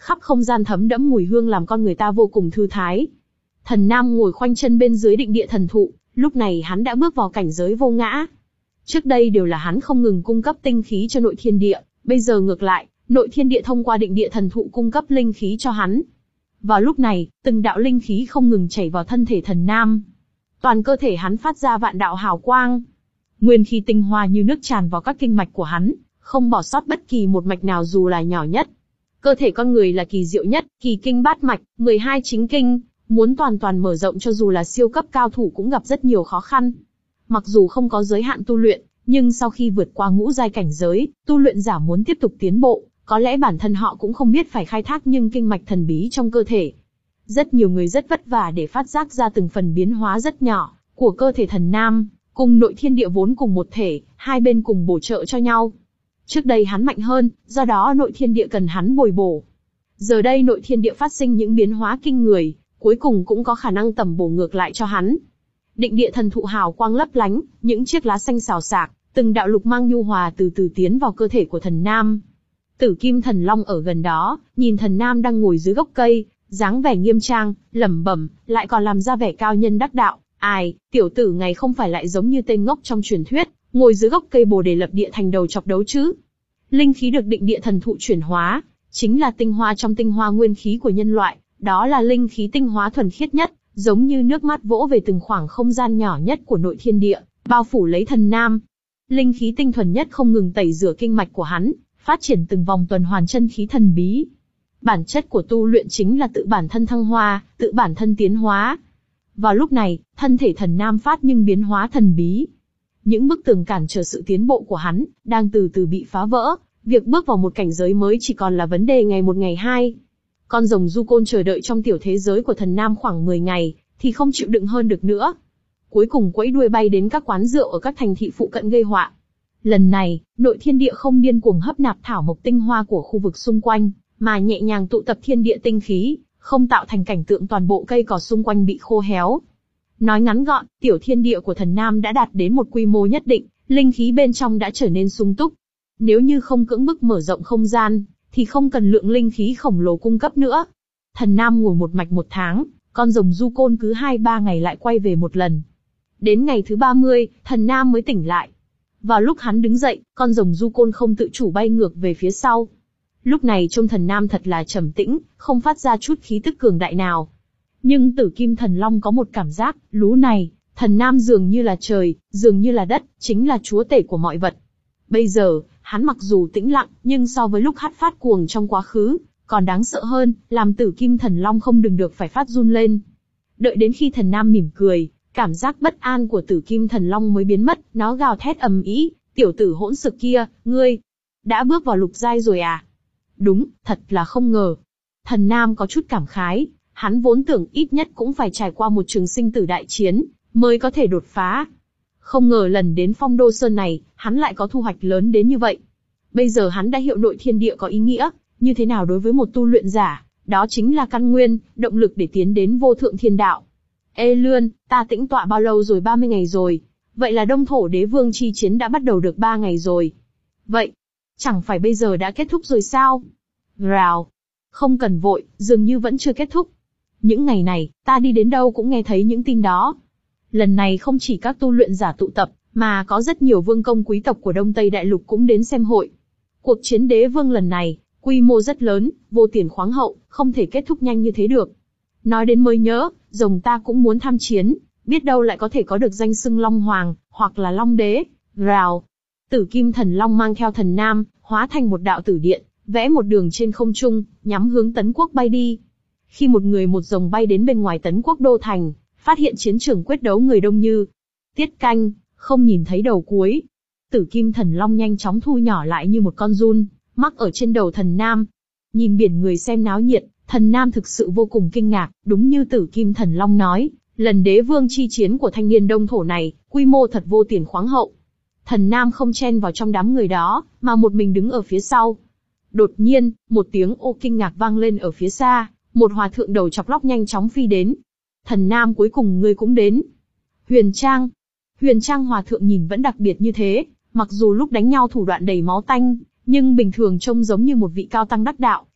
S1: khắp không gian thấm đẫm mùi hương làm con người ta vô cùng thư thái. Thần Nam ngồi khoanh chân bên dưới định địa thần thụ, lúc này hắn đã bước vào cảnh giới vô ngã. Trước đây đều là hắn không ngừng cung cấp tinh khí cho nội thiên địa, bây giờ ngược lại, nội thiên địa thông qua định địa thần thụ cung cấp linh khí cho hắn. Vào lúc này, từng đạo linh khí không ngừng chảy vào thân thể Thần Nam. Toàn cơ thể hắn phát ra vạn đạo hào quang. Nguyên khí tinh hoa như nước tràn vào các kinh mạch của hắn, không bỏ sót bất kỳ một mạch nào dù là nhỏ nhất. Cơ thể con người là kỳ diệu nhất, kỳ kinh bát mạch, mười hai chính kinh, muốn toàn toàn mở rộng cho dù là siêu cấp cao thủ cũng gặp rất nhiều khó khăn. Mặc dù không có giới hạn tu luyện, nhưng sau khi vượt qua ngũ giai cảnh giới, tu luyện giả muốn tiếp tục tiến bộ, có lẽ bản thân họ cũng không biết phải khai thác những kinh mạch thần bí trong cơ thể. Rất nhiều người rất vất vả để phát giác ra từng phần biến hóa rất nhỏ của cơ thể Thần Nam, cùng nội thiên địa vốn cùng một thể, hai bên cùng bổ trợ cho nhau. Trước đây hắn mạnh hơn, do đó nội thiên địa cần hắn bồi bổ. Giờ đây nội thiên địa phát sinh những biến hóa kinh người, cuối cùng cũng có khả năng tầm bổ ngược lại cho hắn. Định địa thần thụ hào quang lấp lánh, những chiếc lá xanh xào xạc, từng đạo lục mang nhu hòa từ từ tiến vào cơ thể của Thần Nam. Tử Kim Thần Long ở gần đó, nhìn Thần Nam đang ngồi dưới gốc cây, dáng vẻ nghiêm trang, lẩm bẩm, lại còn làm ra vẻ cao nhân đắc đạo. Ai, tiểu tử ngày không phải lại giống như tên ngốc trong truyền thuyết, ngồi dưới gốc cây bồ đề lập địa thành đầu chọc đấu chứ? Linh khí được định địa thần thụ chuyển hóa, chính là tinh hoa trong tinh hoa nguyên khí của nhân loại, đó là linh khí tinh hóa thuần khiết nhất, giống như nước mắt vỗ về từng khoảng không gian nhỏ nhất của nội thiên địa, bao phủ lấy Thần Nam. Linh khí tinh thuần nhất không ngừng tẩy rửa kinh mạch của hắn, phát triển từng vòng tuần hoàn chân khí thần bí. Bản chất của tu luyện chính là tự bản thân thăng hoa, tự bản thân tiến hóa. Vào lúc này, thân thể Thần Nam phát nhưng biến hóa thần bí. Những bức tường cản trở sự tiến bộ của hắn, đang từ từ bị phá vỡ, việc bước vào một cảnh giới mới chỉ còn là vấn đề ngày một ngày hai. Con rồng du côn chờ đợi trong tiểu thế giới của Thần Nam khoảng mười ngày, thì không chịu đựng hơn được nữa. Cuối cùng quẫy đuôi bay đến các quán rượu ở các thành thị phụ cận gây họa. Lần này, nội thiên địa không điên cuồng hấp nạp thảo mộc tinh hoa của khu vực xung quanh, mà nhẹ nhàng tụ tập thiên địa tinh khí, không tạo thành cảnh tượng toàn bộ cây cỏ xung quanh bị khô héo. Nói ngắn gọn, tiểu thiên địa của Thần Nam đã đạt đến một quy mô nhất định, linh khí bên trong đã trở nên sung túc. Nếu như không cưỡng bức mở rộng không gian, thì không cần lượng linh khí khổng lồ cung cấp nữa. Thần Nam ngồi một mạch một tháng, con rồng du côn cứ hai ba ngày lại quay về một lần. Đến ngày thứ ba mươi, Thần Nam mới tỉnh lại. Vào lúc hắn đứng dậy, con rồng du côn không tự chủ bay ngược về phía sau. Lúc này trông Thần Nam thật là trầm tĩnh, không phát ra chút khí tức cường đại nào. Nhưng Tử Kim Thần Long có một cảm giác, lú này, Thần Nam dường như là trời, dường như là đất, chính là chúa tể của mọi vật. Bây giờ, hắn mặc dù tĩnh lặng, nhưng so với lúc hát phát cuồng trong quá khứ, còn đáng sợ hơn, làm Tử Kim Thần Long không đừng được phải phát run lên. Đợi đến khi Thần Nam mỉm cười, cảm giác bất an của Tử Kim Thần Long mới biến mất, nó gào thét ầm ĩ, tiểu tử hỗn xược kia, ngươi, đã bước vào lục giai rồi à? Đúng, thật là không ngờ. Thần Nam có chút cảm khái, hắn vốn tưởng ít nhất cũng phải trải qua một trường sinh tử đại chiến, mới có thể đột phá. Không ngờ lần đến Phong Đô Sơn này, hắn lại có thu hoạch lớn đến như vậy. Bây giờ hắn đã hiểu nội thiên địa có ý nghĩa, như thế nào đối với một tu luyện giả, đó chính là căn nguyên, động lực để tiến đến vô thượng thiên đạo. Ê Lươn, ta tĩnh tọa bao lâu rồi? ba mươi ngày rồi. Vậy là Đông Thổ Đế Vương chi chiến đã bắt đầu được ba ngày rồi. Vậy, chẳng phải bây giờ đã kết thúc rồi sao? Rào. Không cần vội, dường như vẫn chưa kết thúc. Những ngày này, ta đi đến đâu cũng nghe thấy những tin đó. Lần này không chỉ các tu luyện giả tụ tập, mà có rất nhiều vương công quý tộc của Đông Tây Đại Lục cũng đến xem hội. Cuộc chiến đế vương lần này, quy mô rất lớn, vô tiền khoáng hậu, không thể kết thúc nhanh như thế được. Nói đến mới nhớ, rồng ta cũng muốn tham chiến, biết đâu lại có thể có được danh xưng Long Hoàng, hoặc là Long Đế. Rào. Tử Kim Thần Long mang theo Thần Nam, hóa thành một đạo tử điện, vẽ một đường trên không trung, nhắm hướng Tấn Quốc bay đi. Khi một người một rồng bay đến bên ngoài Tấn Quốc đô thành, phát hiện chiến trường quyết đấu người đông như tiết canh, không nhìn thấy đầu cuối. Tử Kim Thần Long nhanh chóng thu nhỏ lại như một con giun, mắc ở trên đầu Thần Nam. Nhìn biển người xem náo nhiệt, Thần Nam thực sự vô cùng kinh ngạc, đúng như Tử Kim Thần Long nói, lần đế vương chi chiến của thanh niên Đông Thổ này, quy mô thật vô tiền khoáng hậu. Thần Nam không chen vào trong đám người đó, mà một mình đứng ở phía sau. Đột nhiên, một tiếng ô kinh ngạc vang lên ở phía xa, một hòa thượng đầu chọc lóc nhanh chóng phi đến. Thần Nam, cuối cùng ngươi cũng đến. Huyền Trang. Huyền Trang hòa thượng nhìn vẫn đặc biệt như thế, mặc dù lúc đánh nhau thủ đoạn đầy máu tanh, nhưng bình thường trông giống như một vị cao tăng đắc đạo,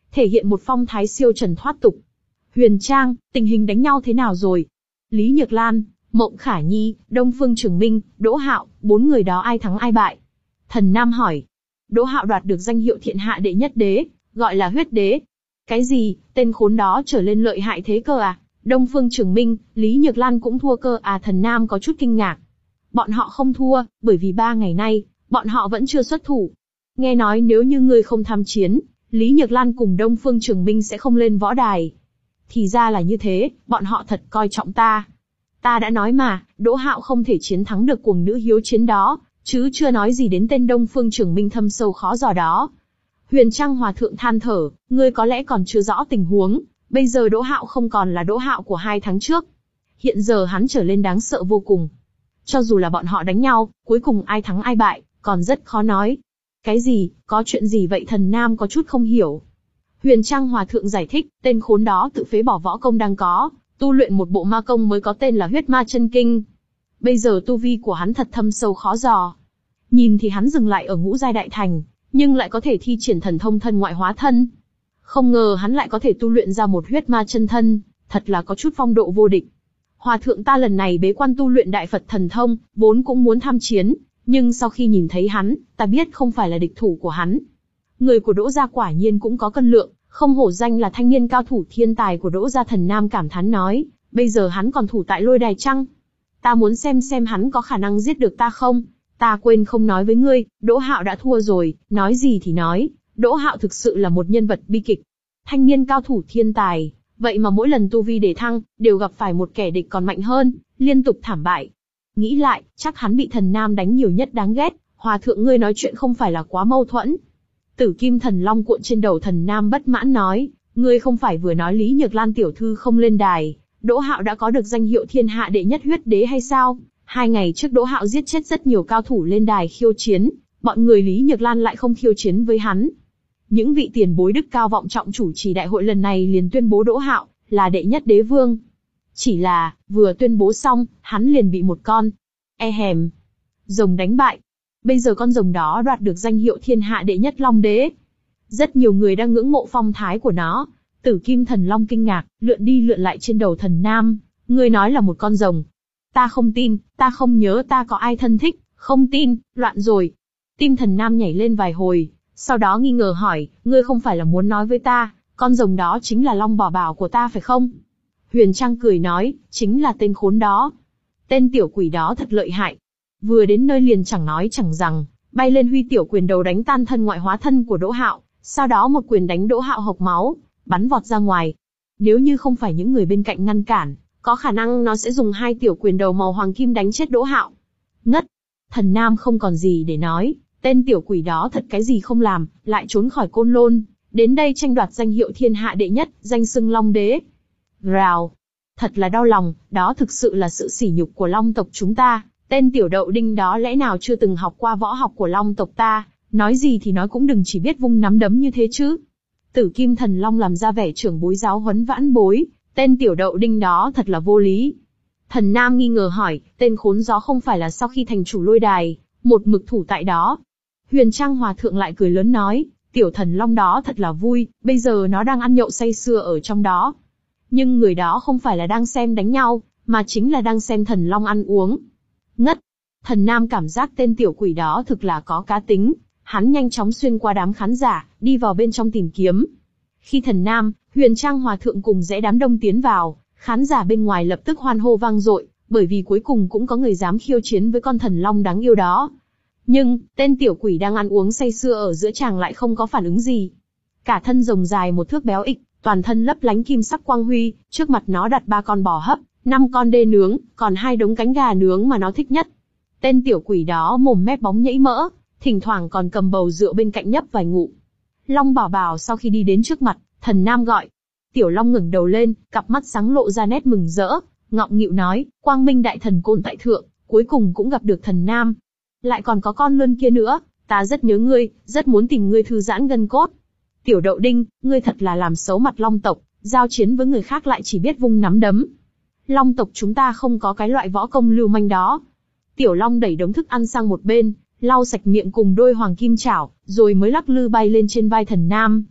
S1: thể hiện một phong thái siêu trần thoát tục. Huyền Trang, tình hình đánh nhau thế nào rồi? Lý Nhược Lan, Mộng Khả Nhi, Đông Phương Trường Minh, Đỗ Hạo, bốn người đó ai thắng ai bại? Thần Nam hỏi. Đỗ Hạo đoạt được danh hiệu thiên hạ đệ nhất đế, gọi là huyết đế. Cái gì, tên khốn đó trở lên lợi hại thế cơ à? Đông Phương Trường Minh, Lý Nhược Lan cũng thua cơ à? Thần Nam có chút kinh ngạc. Bọn họ không thua, bởi vì ba ngày nay, bọn họ vẫn chưa xuất thủ. Nghe nói nếu như ngươi không tham chiến, Lý Nhược Lan cùng Đông Phương Trường Minh sẽ không lên võ đài. Thì ra là như thế, bọn họ thật coi trọng ta. Ta đã nói mà, Đỗ Hạo không thể chiến thắng được cuồng nữ hiếu chiến đó, chứ chưa nói gì đến tên Đông Phương Trường Minh thâm sâu khó dò đó. Huyền Trang Hòa Thượng than thở, ngươi có lẽ còn chưa rõ tình huống, bây giờ Đỗ Hạo không còn là Đỗ Hạo của hai tháng trước. Hiện giờ hắn trở lên đáng sợ vô cùng. Cho dù là bọn họ đánh nhau, cuối cùng ai thắng ai bại, còn rất khó nói. Cái gì, có chuyện gì vậy? Thần Nam có chút không hiểu. Huyền Trang Hòa Thượng giải thích, tên khốn đó tự phế bỏ võ công đang có, tu luyện một bộ ma công mới có tên là huyết ma chân kinh. Bây giờ tu vi của hắn thật thâm sâu khó dò. Nhìn thì hắn dừng lại ở ngũ giai đại thành, nhưng lại có thể thi triển thần thông thân ngoại hóa thân. Không ngờ hắn lại có thể tu luyện ra một huyết ma chân thân, thật là có chút phong độ vô địch. Hòa thượng ta lần này bế quan tu luyện đại Phật thần thông, vốn cũng muốn tham chiến, nhưng sau khi nhìn thấy hắn, ta biết không phải là địch thủ của hắn. Người của Đỗ gia quả nhiên cũng có cân lượng, không hổ danh là thanh niên cao thủ thiên tài của Đỗ gia. Thần Nam cảm thán nói, bây giờ hắn còn thủ tại lôi đài chăng? Ta muốn xem xem hắn có khả năng giết được ta không? Ta quên không nói với ngươi, Đỗ Hạo đã thua rồi, nói gì thì nói, Đỗ Hạo thực sự là một nhân vật bi kịch. Thanh niên cao thủ thiên tài, vậy mà mỗi lần tu vi để thăng, đều gặp phải một kẻ địch còn mạnh hơn, liên tục thảm bại. Nghĩ lại, chắc hắn bị Thần Nam đánh nhiều nhất đáng ghét. Hòa thượng ngươi nói chuyện không phải là quá mâu thuẫn? Tử kim thần long cuộn trên đầu Thần Nam bất mãn nói, ngươi không phải vừa nói Lý Nhược Lan tiểu thư không lên đài, Đỗ Hạo đã có được danh hiệu thiên hạ đệ nhất huyết đế hay sao? Hai ngày trước Đỗ Hạo giết chết rất nhiều cao thủ lên đài khiêu chiến, bọn người Lý Nhược Lan lại không khiêu chiến với hắn. Những vị tiền bối đức cao vọng trọng chủ trì đại hội lần này liền tuyên bố Đỗ Hạo là đệ nhất đế vương. Chỉ là, vừa tuyên bố xong, hắn liền bị một con e hèm rồng đánh bại. Bây giờ con rồng đó đoạt được danh hiệu thiên hạ đệ nhất long đế. Rất nhiều người đang ngưỡng mộ phong thái của nó. Tử kim thần long kinh ngạc, lượn đi lượn lại trên đầu Thần Nam. Ngươi nói là một con rồng. Ta không tin, ta không nhớ ta có ai thân thích, không tin, loạn rồi. Tim Thần Nam nhảy lên vài hồi, sau đó nghi ngờ hỏi, ngươi không phải là muốn nói với ta, con rồng đó chính là long bảo bảo của ta phải không? Huyền Trang cười nói, chính là tên khốn đó. Tên tiểu quỷ đó thật lợi hại. Vừa đến nơi liền chẳng nói chẳng rằng, bay lên huy tiểu quyền đầu đánh tan thân ngoại hóa thân của Đỗ Hạo, sau đó một quyền đánh Đỗ Hạo hộc máu, bắn vọt ra ngoài. Nếu như không phải những người bên cạnh ngăn cản, có khả năng nó sẽ dùng hai tiểu quyền đầu màu hoàng kim đánh chết Đỗ Hạo. Ngất. Thần Nam không còn gì để nói, tên tiểu quỷ đó thật cái gì không làm, lại trốn khỏi Côn Lôn, đến đây tranh đoạt danh hiệu thiên hạ đệ nhất, danh xưng Long Đế. Rào. Thật là đau lòng, đó thực sự là sự sỉ nhục của Long tộc chúng ta. Tên tiểu đậu đinh đó lẽ nào chưa từng học qua võ học của Long tộc ta, nói gì thì nói cũng đừng chỉ biết vung nắm đấm như thế chứ. Tử kim thần Long làm ra vẻ trưởng bối giáo huấn vãn bối, tên tiểu đậu đinh đó thật là vô lý. Thần Nam nghi ngờ hỏi, tên khốn gió không phải là sau khi thành chủ lôi đài, một mực thủ tại đó. Huyền Trang Hòa Thượng lại cười lớn nói, tiểu thần Long đó thật là vui, bây giờ nó đang ăn nhậu say sưa ở trong đó. Nhưng người đó không phải là đang xem đánh nhau, mà chính là đang xem thần Long ăn uống. Ngất. Thần Nam cảm giác tên tiểu quỷ đó thực là có cá tính, hắn nhanh chóng xuyên qua đám khán giả, đi vào bên trong tìm kiếm. Khi Thần Nam, Huyền Trang Hòa Thượng cùng dãy đám đông tiến vào, khán giả bên ngoài lập tức hoan hô vang dội, bởi vì cuối cùng cũng có người dám khiêu chiến với con thần Long đáng yêu đó. Nhưng, tên tiểu quỷ đang ăn uống say sưa ở giữa tràng lại không có phản ứng gì. Cả thân rồng dài một thước béo ịch, toàn thân lấp lánh kim sắc quang huy, trước mặt nó đặt ba con bò hấp, năm con dê nướng, còn hai đống cánh gà nướng mà nó thích nhất. Tên tiểu quỷ đó mồm mép bóng nhảy mỡ, thỉnh thoảng còn cầm bầu rượu bên cạnh nhấp vài ngụm. Long Bảo Bảo sau khi đi đến trước mặt, Thần Nam gọi. Tiểu Long ngẩng đầu lên, cặp mắt sáng lộ ra nét mừng rỡ, ngọng nghịu nói, Quang Minh Đại Thần Côn tại thượng, cuối cùng cũng gặp được Thần Nam. Lại còn có con lươn kia nữa, ta rất nhớ ngươi, rất muốn tìm ngươi thư giãn gân cốt. Tiểu Đậu Đinh, ngươi thật là làm xấu mặt Long tộc, giao chiến với người khác lại chỉ biết vung nắm đấm. Long tộc chúng ta không có cái loại võ công lưu manh đó. Tiểu Long đẩy đống thức ăn sang một bên, lau sạch miệng cùng đôi hoàng kim chảo, rồi mới lắc lư bay lên trên vai Thần Nam.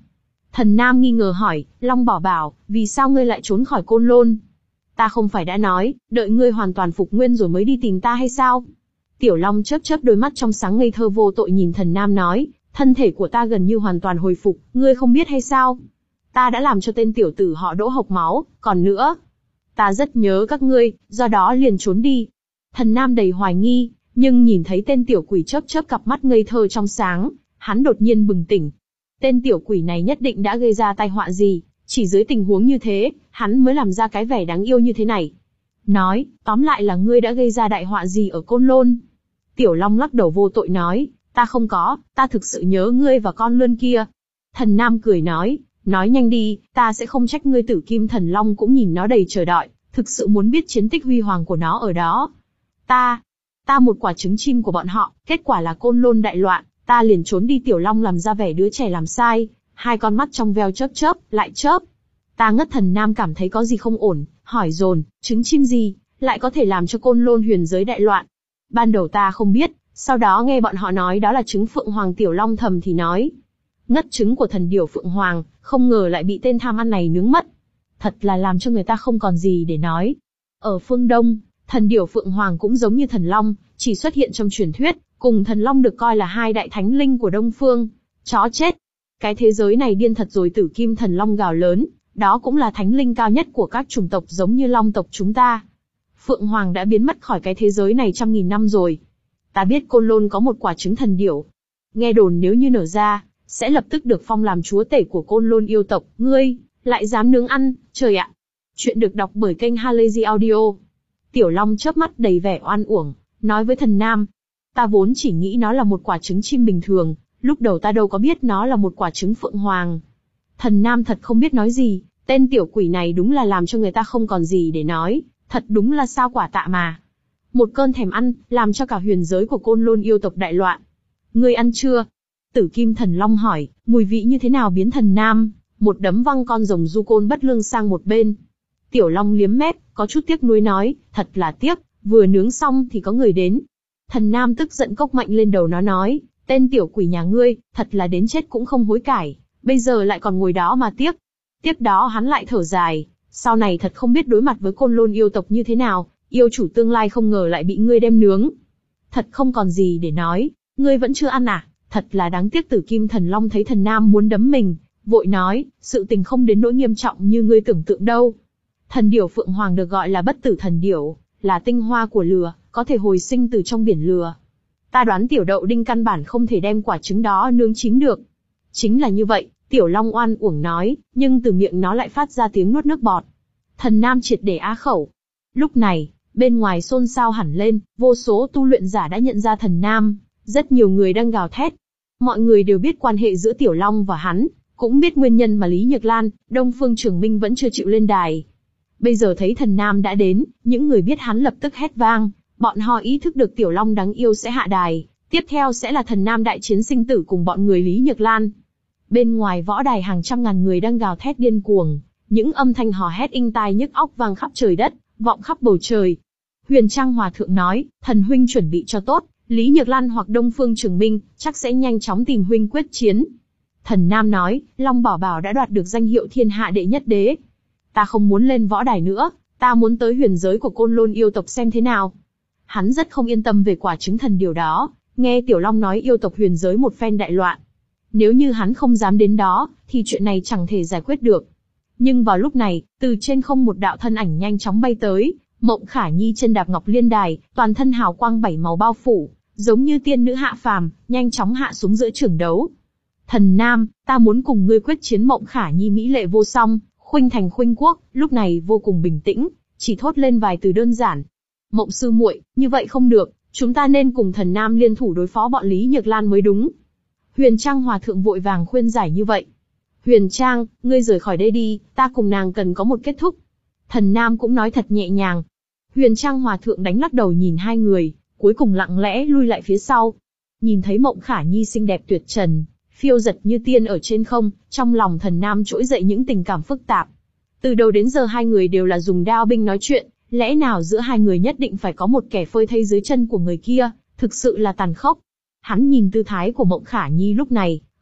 S1: Thần Nam nghi ngờ hỏi, Long Bảo Bảo, vì sao ngươi lại trốn khỏi Côn Lôn? Ta không phải đã nói, đợi ngươi hoàn toàn phục nguyên rồi mới đi tìm ta hay sao? Tiểu Long chớp chớp đôi mắt trong sáng ngây thơ vô tội nhìn Thần Nam nói, thân thể của ta gần như hoàn toàn hồi phục, ngươi không biết hay sao? Ta đã làm cho tên tiểu tử họ Đỗ hộc máu, còn nữa, ta rất nhớ các ngươi, do đó liền trốn đi. Thần Nam đầy hoài nghi, nhưng nhìn thấy tên tiểu quỷ chớp chớp cặp mắt ngây thơ trong sáng, hắn đột nhiên bừng tỉnh. Tên tiểu quỷ này nhất định đã gây ra tai họa gì, chỉ dưới tình huống như thế, hắn mới làm ra cái vẻ đáng yêu như thế này. Nói, tóm lại là ngươi đã gây ra đại họa gì ở Côn Lôn? Tiểu Long lắc đầu vô tội nói, ta không có, ta thực sự nhớ ngươi và con lươn kia. Thần Nam cười nói, nói nhanh đi, ta sẽ không trách ngươi. Tử Kim Thần Long cũng nhìn nó đầy chờ đợi, thực sự muốn biết chiến tích huy hoàng của nó ở đó. Ta, ta một quả trứng chim của bọn họ, kết quả là Côn Lôn đại loạn, ta liền trốn đi. Tiểu Long làm ra vẻ đứa trẻ làm sai, hai con mắt trong veo chớp chớp, lại chớp. Ta ngất. Thần Nam cảm thấy có gì không ổn, hỏi dồn, trứng chim gì, lại có thể làm cho Côn Lôn huyền giới đại loạn? Ban đầu ta không biết, sau đó nghe bọn họ nói đó là trứng Phượng Hoàng. Tiểu Long thầm thì nói, ngất trứng của thần điểu Phượng Hoàng, không ngờ lại bị tên tham ăn này nướng mất. Thật là làm cho người ta không còn gì để nói. Ở phương Đông, thần điểu Phượng Hoàng cũng giống như thần Long, chỉ xuất hiện trong truyền thuyết, cùng thần Long được coi là hai đại thánh linh của Đông Phương. Chó chết! Cái thế giới này điên thật rồi. Tử Kim Thần Long gào lớn, đó cũng là thánh linh cao nhất của các chủng tộc giống như Long tộc chúng ta. Phượng Hoàng đã biến mất khỏi cái thế giới này trăm nghìn năm rồi. Ta biết Côn Lôn có một quả trứng thần điểu. Nghe đồn nếu như nở ra, sẽ lập tức được phong làm chúa tể của Côn Lôn yêu tộc. Ngươi, lại dám nướng ăn, trời ạ! Chuyện được đọc bởi kênh Halazy Audio. Tiểu Long chớp mắt đầy vẻ oan uổng, nói với Thần Nam. Ta vốn chỉ nghĩ nó là một quả trứng chim bình thường, lúc đầu ta đâu có biết nó là một quả trứng Phượng Hoàng. Thần Nam thật không biết nói gì, tên tiểu quỷ này đúng là làm cho người ta không còn gì để nói, thật đúng là sao quả tạ mà. Một cơn thèm ăn, làm cho cả huyền giới của Côn Lôn yêu tộc đại loạn. Ngươi ăn chưa? Tử Kim Thần Long hỏi, mùi vị như thế nào biến Thần Nam một đấm văng con rồng du côn bất lương sang một bên. Tiểu Long liếm mép, có chút tiếc nuối nói, thật là tiếc, vừa nướng xong thì có người đến. Thần Nam tức giận cốc mạnh lên đầu nó nói, tên tiểu quỷ nhà ngươi, thật là đến chết cũng không hối cải, bây giờ lại còn ngồi đó mà tiếc. Tiếp đó hắn lại thở dài, sau này thật không biết đối mặt với Côn Lôn yêu tộc như thế nào, yêu chủ tương lai không ngờ lại bị ngươi đem nướng. Thật không còn gì để nói, ngươi vẫn chưa ăn à, thật là đáng tiếc. Tử Kim Thần Long thấy Thần Nam muốn đấm mình, vội nói, sự tình không đến nỗi nghiêm trọng như ngươi tưởng tượng đâu. Thần điểu Phượng Hoàng được gọi là bất tử thần điểu, là tinh hoa của lửa, có thể hồi sinh từ trong biển lửa. Ta đoán tiểu đậu đinh căn bản không thể đem quả trứng đó nướng chín được. Chính là như vậy, Tiểu Long oan uổng nói, nhưng từ miệng nó lại phát ra tiếng nuốt nước bọt. Thần Nam triệt để á khẩu. Lúc này, bên ngoài xôn xao hẳn lên, vô số tu luyện giả đã nhận ra Thần Nam, rất nhiều người đang gào thét. Mọi người đều biết quan hệ giữa Tiểu Long và hắn, cũng biết nguyên nhân mà Lý Nhược Lan, Đông Phương Trường Minh vẫn chưa chịu lên đài. Bây giờ thấy Thần Nam đã đến, những người biết hắn lập tức hét vang, bọn họ ý thức được Tiểu Long đáng yêu sẽ hạ đài, tiếp theo sẽ là Thần Nam đại chiến sinh tử cùng bọn người Lý Nhược Lan. Bên ngoài võ đài hàng trăm ngàn người đang gào thét điên cuồng, những âm thanh hò hét inh tai nhức óc vang khắp trời đất, vọng khắp bầu trời. Huyền Trang Hòa Thượng nói, Thần huynh chuẩn bị cho tốt, Lý Nhược Lan hoặc Đông Phương Trường Minh chắc sẽ nhanh chóng tìm huynh quyết chiến. Thần Nam nói, Long Bảo Bảo đã đoạt được danh hiệu thiên hạ đệ nhất đế. Ta không muốn lên võ đài nữa, ta muốn tới huyền giới của Côn Lôn yêu tộc xem thế nào. Hắn rất không yên tâm về quả trứng thần điều đó, nghe Tiểu Long nói yêu tộc huyền giới một phen đại loạn. Nếu như hắn không dám đến đó, thì chuyện này chẳng thể giải quyết được. Nhưng vào lúc này, từ trên không một đạo thân ảnh nhanh chóng bay tới, Mộng Khả Nhi chân đạp ngọc liên đài, toàn thân hào quang bảy màu bao phủ, giống như tiên nữ hạ phàm, nhanh chóng hạ xuống giữa trường đấu. Thần Nam, ta muốn cùng ngươi quyết chiến. Mộng Khả Nhi mỹ lệ vô song, khuynh thành khuynh quốc, lúc này vô cùng bình tĩnh, chỉ thốt lên vài từ đơn giản. Mộng sư muội, như vậy không được, chúng ta nên cùng Thần Nam liên thủ đối phó bọn Lý Nhược Lan mới đúng. Huyền Trang Hòa Thượng vội vàng khuyên giải như vậy. Huyền Trang, ngươi rời khỏi đây đi, ta cùng nàng cần có một kết thúc. Thần Nam cũng nói thật nhẹ nhàng. Huyền Trang Hòa Thượng đánh lắc đầu nhìn hai người, cuối cùng lặng lẽ lui lại phía sau. Nhìn thấy Mộng Khả Nhi xinh đẹp tuyệt trần, phiêu giật như tiên ở trên không, trong lòng Thần Nam trỗi dậy những tình cảm phức tạp. Từ đầu đến giờ hai người đều là dùng đao binh nói chuyện, lẽ nào giữa hai người nhất định phải có một kẻ phơi thây dưới chân của người kia, thực sự là tàn khốc. Hắn nhìn tư thái của Mộng Khả Nhi lúc này,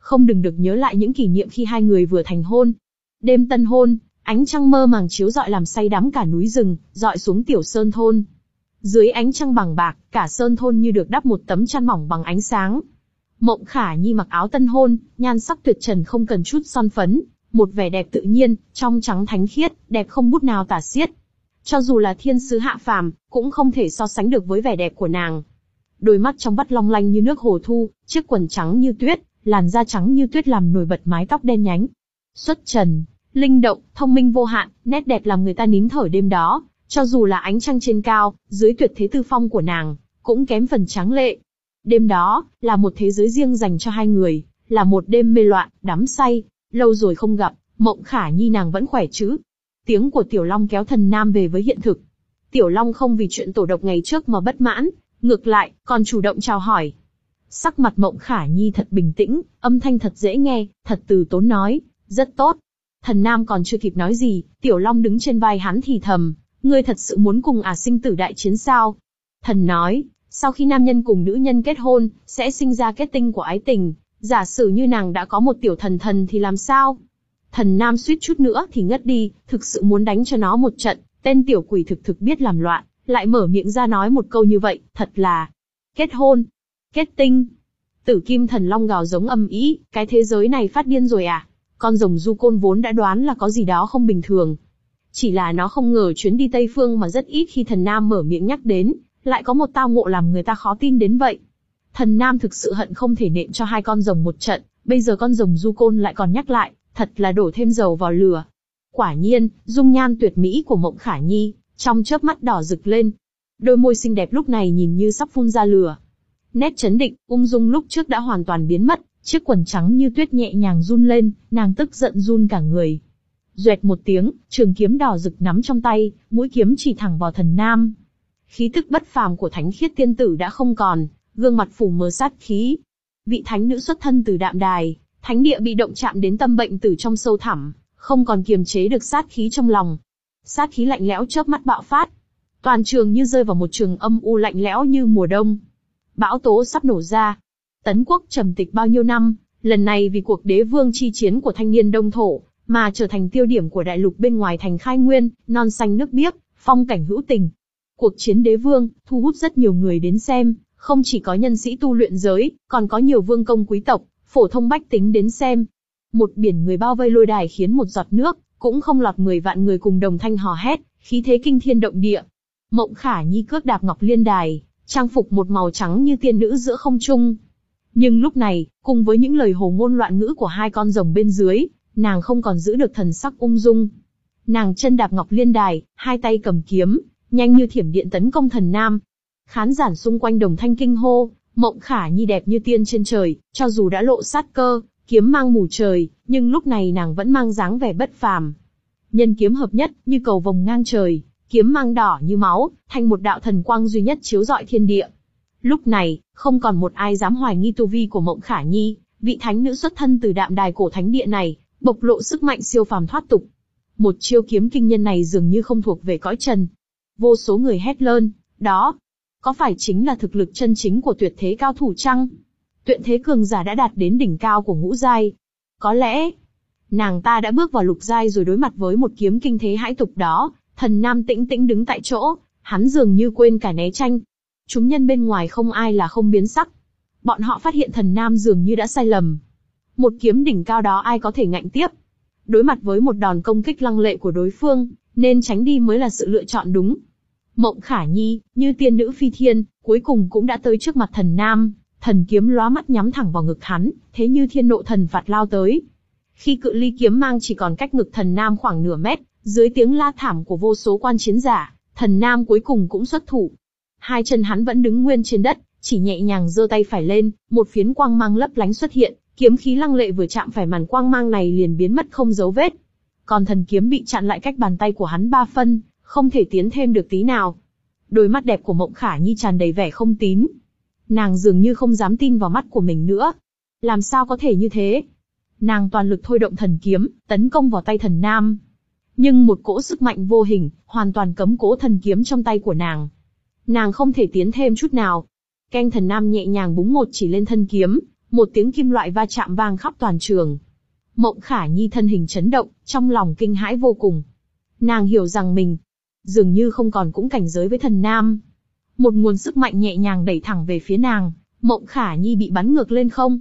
S1: không đừng được nhớ lại những kỷ niệm khi hai người vừa thành hôn. Đêm tân hôn, ánh trăng mơ màng chiếu rọi làm say đắm cả núi rừng, rọi xuống tiểu sơn thôn. Dưới ánh trăng bằng bạc, cả sơn thôn như được đắp một tấm chăn mỏng bằng ánh sáng. Mộng Khả Nhi mặc áo tân hôn, nhan sắc tuyệt trần không cần chút son phấn, một vẻ đẹp tự nhiên, trong trắng thánh khiết, đẹp không bút nào tả xiết. Cho dù là thiên sứ hạ phàm, cũng không thể so sánh được với vẻ đẹp của nàng. Đôi mắt trong vắt long lanh như nước hồ thu, chiếc quần trắng như tuyết, làn da trắng như tuyết làm nổi bật mái tóc đen nhánh. Xuất trần, linh động, thông minh vô hạn, nét đẹp làm người ta nín thở đêm đó. Cho dù là ánh trăng trên cao, dưới tuyệt thế tư phong của nàng, cũng kém phần tráng lệ. Đêm đó, là một thế giới riêng dành cho hai người, là một đêm mê loạn, đắm say. Lâu rồi không gặp, Mộng Khả Nhi nàng vẫn khỏe chứ? Tiếng của Tiểu Long kéo Thần Nam về với hiện thực. Tiểu Long không vì chuyện tổ độc ngày trước mà bất mãn, ngược lại, còn chủ động chào hỏi. Sắc mặt Mộng Khả Nhi thật bình tĩnh, âm thanh thật dễ nghe, thật từ tốn nói, rất tốt. Thần Nam còn chưa kịp nói gì, Tiểu Long đứng trên vai hắn thì thầm, ngươi thật sự muốn cùng ả sinh tử đại chiến sao? Thần nói, sau khi nam nhân cùng nữ nhân kết hôn, sẽ sinh ra kết tinh của ái tình, giả sử như nàng đã có một tiểu thần thần thì làm sao? Thần Nam suýt chút nữa thì ngất đi, thực sự muốn đánh cho nó một trận, tên tiểu quỷ thực thực biết làm loạn, lại mở miệng ra nói một câu như vậy, thật là kết hôn, kết tinh. Tử Kim Thần Long gào giống âm ý, cái thế giới này phát điên rồi à? Con rồng du côn vốn đã đoán là có gì đó không bình thường. Chỉ là nó không ngờ chuyến đi Tây Phương mà rất ít khi Thần Nam mở miệng nhắc đến, lại có một tao ngộ làm người ta khó tin đến vậy. Thần Nam thực sự hận không thể nện cho hai con rồng một trận, bây giờ con rồng du côn lại còn nhắc lại, thật là đổ thêm dầu vào lửa. Quả nhiên, dung nhan tuyệt mỹ của Mộng Khả Nhi, trong chớp mắt đỏ rực lên. Đôi môi xinh đẹp lúc này nhìn như sắp phun ra lửa. Nét chấn định, ung dung lúc trước đã hoàn toàn biến mất, chiếc quần trắng như tuyết nhẹ nhàng run lên, nàng tức giận run cả người. Duệt một tiếng, trường kiếm đỏ rực nắm trong tay, mũi kiếm chỉ thẳng vào Thần Nam. Khí tức bất phàm của thánh khiết tiên tử đã không còn, gương mặt phủ mờ sát khí. Vị thánh nữ xuất thân từ Đạm Đài, thánh địa bị động chạm đến tâm bệnh tử trong sâu thẳm, không còn kiềm chế được sát khí trong lòng. Sát khí lạnh lẽo chớp mắt bạo phát. Toàn trường như rơi vào một trường âm u lạnh lẽo như mùa đông. Bão tố sắp nổ ra. Tấn quốc trầm tịch bao nhiêu năm, lần này vì cuộc đế vương chi chiến của thanh niên Đông Thổ, mà trở thành tiêu điểm của đại lục bên ngoài thành Khai Nguyên, non xanh nước biếc, phong cảnh hữu tình. Cuộc chiến đế vương, thu hút rất nhiều người đến xem, không chỉ có nhân sĩ tu luyện giới, còn có nhiều vương công quý tộc, phổ thông bách tính đến xem. Một biển người bao vây lôi đài khiến một giọt nước, cũng không lọt mười vạn người cùng đồng thanh hò hét, khí thế kinh thiên động địa. Mộng Khả Nhi cước đạp ngọc liên đài, trang phục một màu trắng như tiên nữ giữa không trung. Nhưng lúc này, cùng với những lời hồ ngôn loạn ngữ của hai con rồng bên dưới, nàng không còn giữ được thần sắc ung dung. Nàng chân đạp ngọc liên đài, hai tay cầm kiếm, nhanh như thiểm điện tấn công Thần Nam. Khán giả xung quanh đồng thanh kinh hô, Mộng Khả Nhi đẹp như tiên trên trời, cho dù đã lộ sát cơ, kiếm mang mù trời, nhưng lúc này nàng vẫn mang dáng vẻ bất phàm. Nhân kiếm hợp nhất, như cầu vồng ngang trời, kiếm mang đỏ như máu, thành một đạo thần quang duy nhất chiếu rọi thiên địa. Lúc này, không còn một ai dám hoài nghi tu vi của Mộng Khả Nhi, vị thánh nữ xuất thân từ Đạm Đài cổ thánh địa này, bộc lộ sức mạnh siêu phàm thoát tục. Một chiêu kiếm kinh nhân này dường như không thuộc về cõi trần. Vô số người hét lên, đó, có phải chính là thực lực chân chính của tuyệt thế cao thủ chăng? Tuyệt thế cường giả đã đạt đến đỉnh cao của ngũ giai. Có lẽ, nàng ta đã bước vào lục giai rồi. Đối mặt với một kiếm kinh thế hãi tục đó, Thần Nam tĩnh tĩnh đứng tại chỗ, hắn dường như quên cả né tranh. Chúng nhân bên ngoài không ai là không biến sắc. Bọn họ phát hiện Thần Nam dường như đã sai lầm. Một kiếm đỉnh cao đó ai có thể ngạnh tiếp? Đối mặt với một đòn công kích lăng lệ của đối phương, nên tránh đi mới là sự lựa chọn đúng. Mộng Khả Nhi, như tiên nữ phi thiên, cuối cùng cũng đã tới trước mặt Thần Nam, thần kiếm lóa mắt nhắm thẳng vào ngực hắn, thế như thiên nộ thần phạt lao tới. Khi cự ly kiếm mang chỉ còn cách ngực Thần Nam khoảng nửa mét, dưới tiếng la thảm của vô số quan chiến giả, Thần Nam cuối cùng cũng xuất thủ. Hai chân hắn vẫn đứng nguyên trên đất, chỉ nhẹ nhàng giơ tay phải lên, một phiến quang mang lấp lánh xuất hiện, kiếm khí lăng lệ vừa chạm phải màn quang mang này liền biến mất không dấu vết. Còn thần kiếm bị chặn lại cách bàn tay của hắn ba phân, không thể tiến thêm được tí nào. Đôi mắt đẹp của Mộng Khả Nhi tràn đầy vẻ không tín. Nàng dường như không dám tin vào mắt của mình nữa. Làm sao có thể như thế? Nàng toàn lực thôi động thần kiếm, tấn công vào tay Thần Nam. Nhưng một cỗ sức mạnh vô hình, hoàn toàn cấm cố thần kiếm trong tay của nàng. Nàng không thể tiến thêm chút nào. Keng Thần Nam nhẹ nhàng búng một chỉ lên thân kiếm, Một tiếng kim loại va chạm vang khắp toàn trường. Mộng Khả Nhi thân hình chấn động, trong lòng kinh hãi vô cùng. Nàng hiểu rằng mình, dường như không còn cũng cảnh giới với thần nam. Một nguồn sức mạnh nhẹ nhàng đẩy thẳng về phía nàng, Mộng Khả Nhi bị bắn ngược lên không.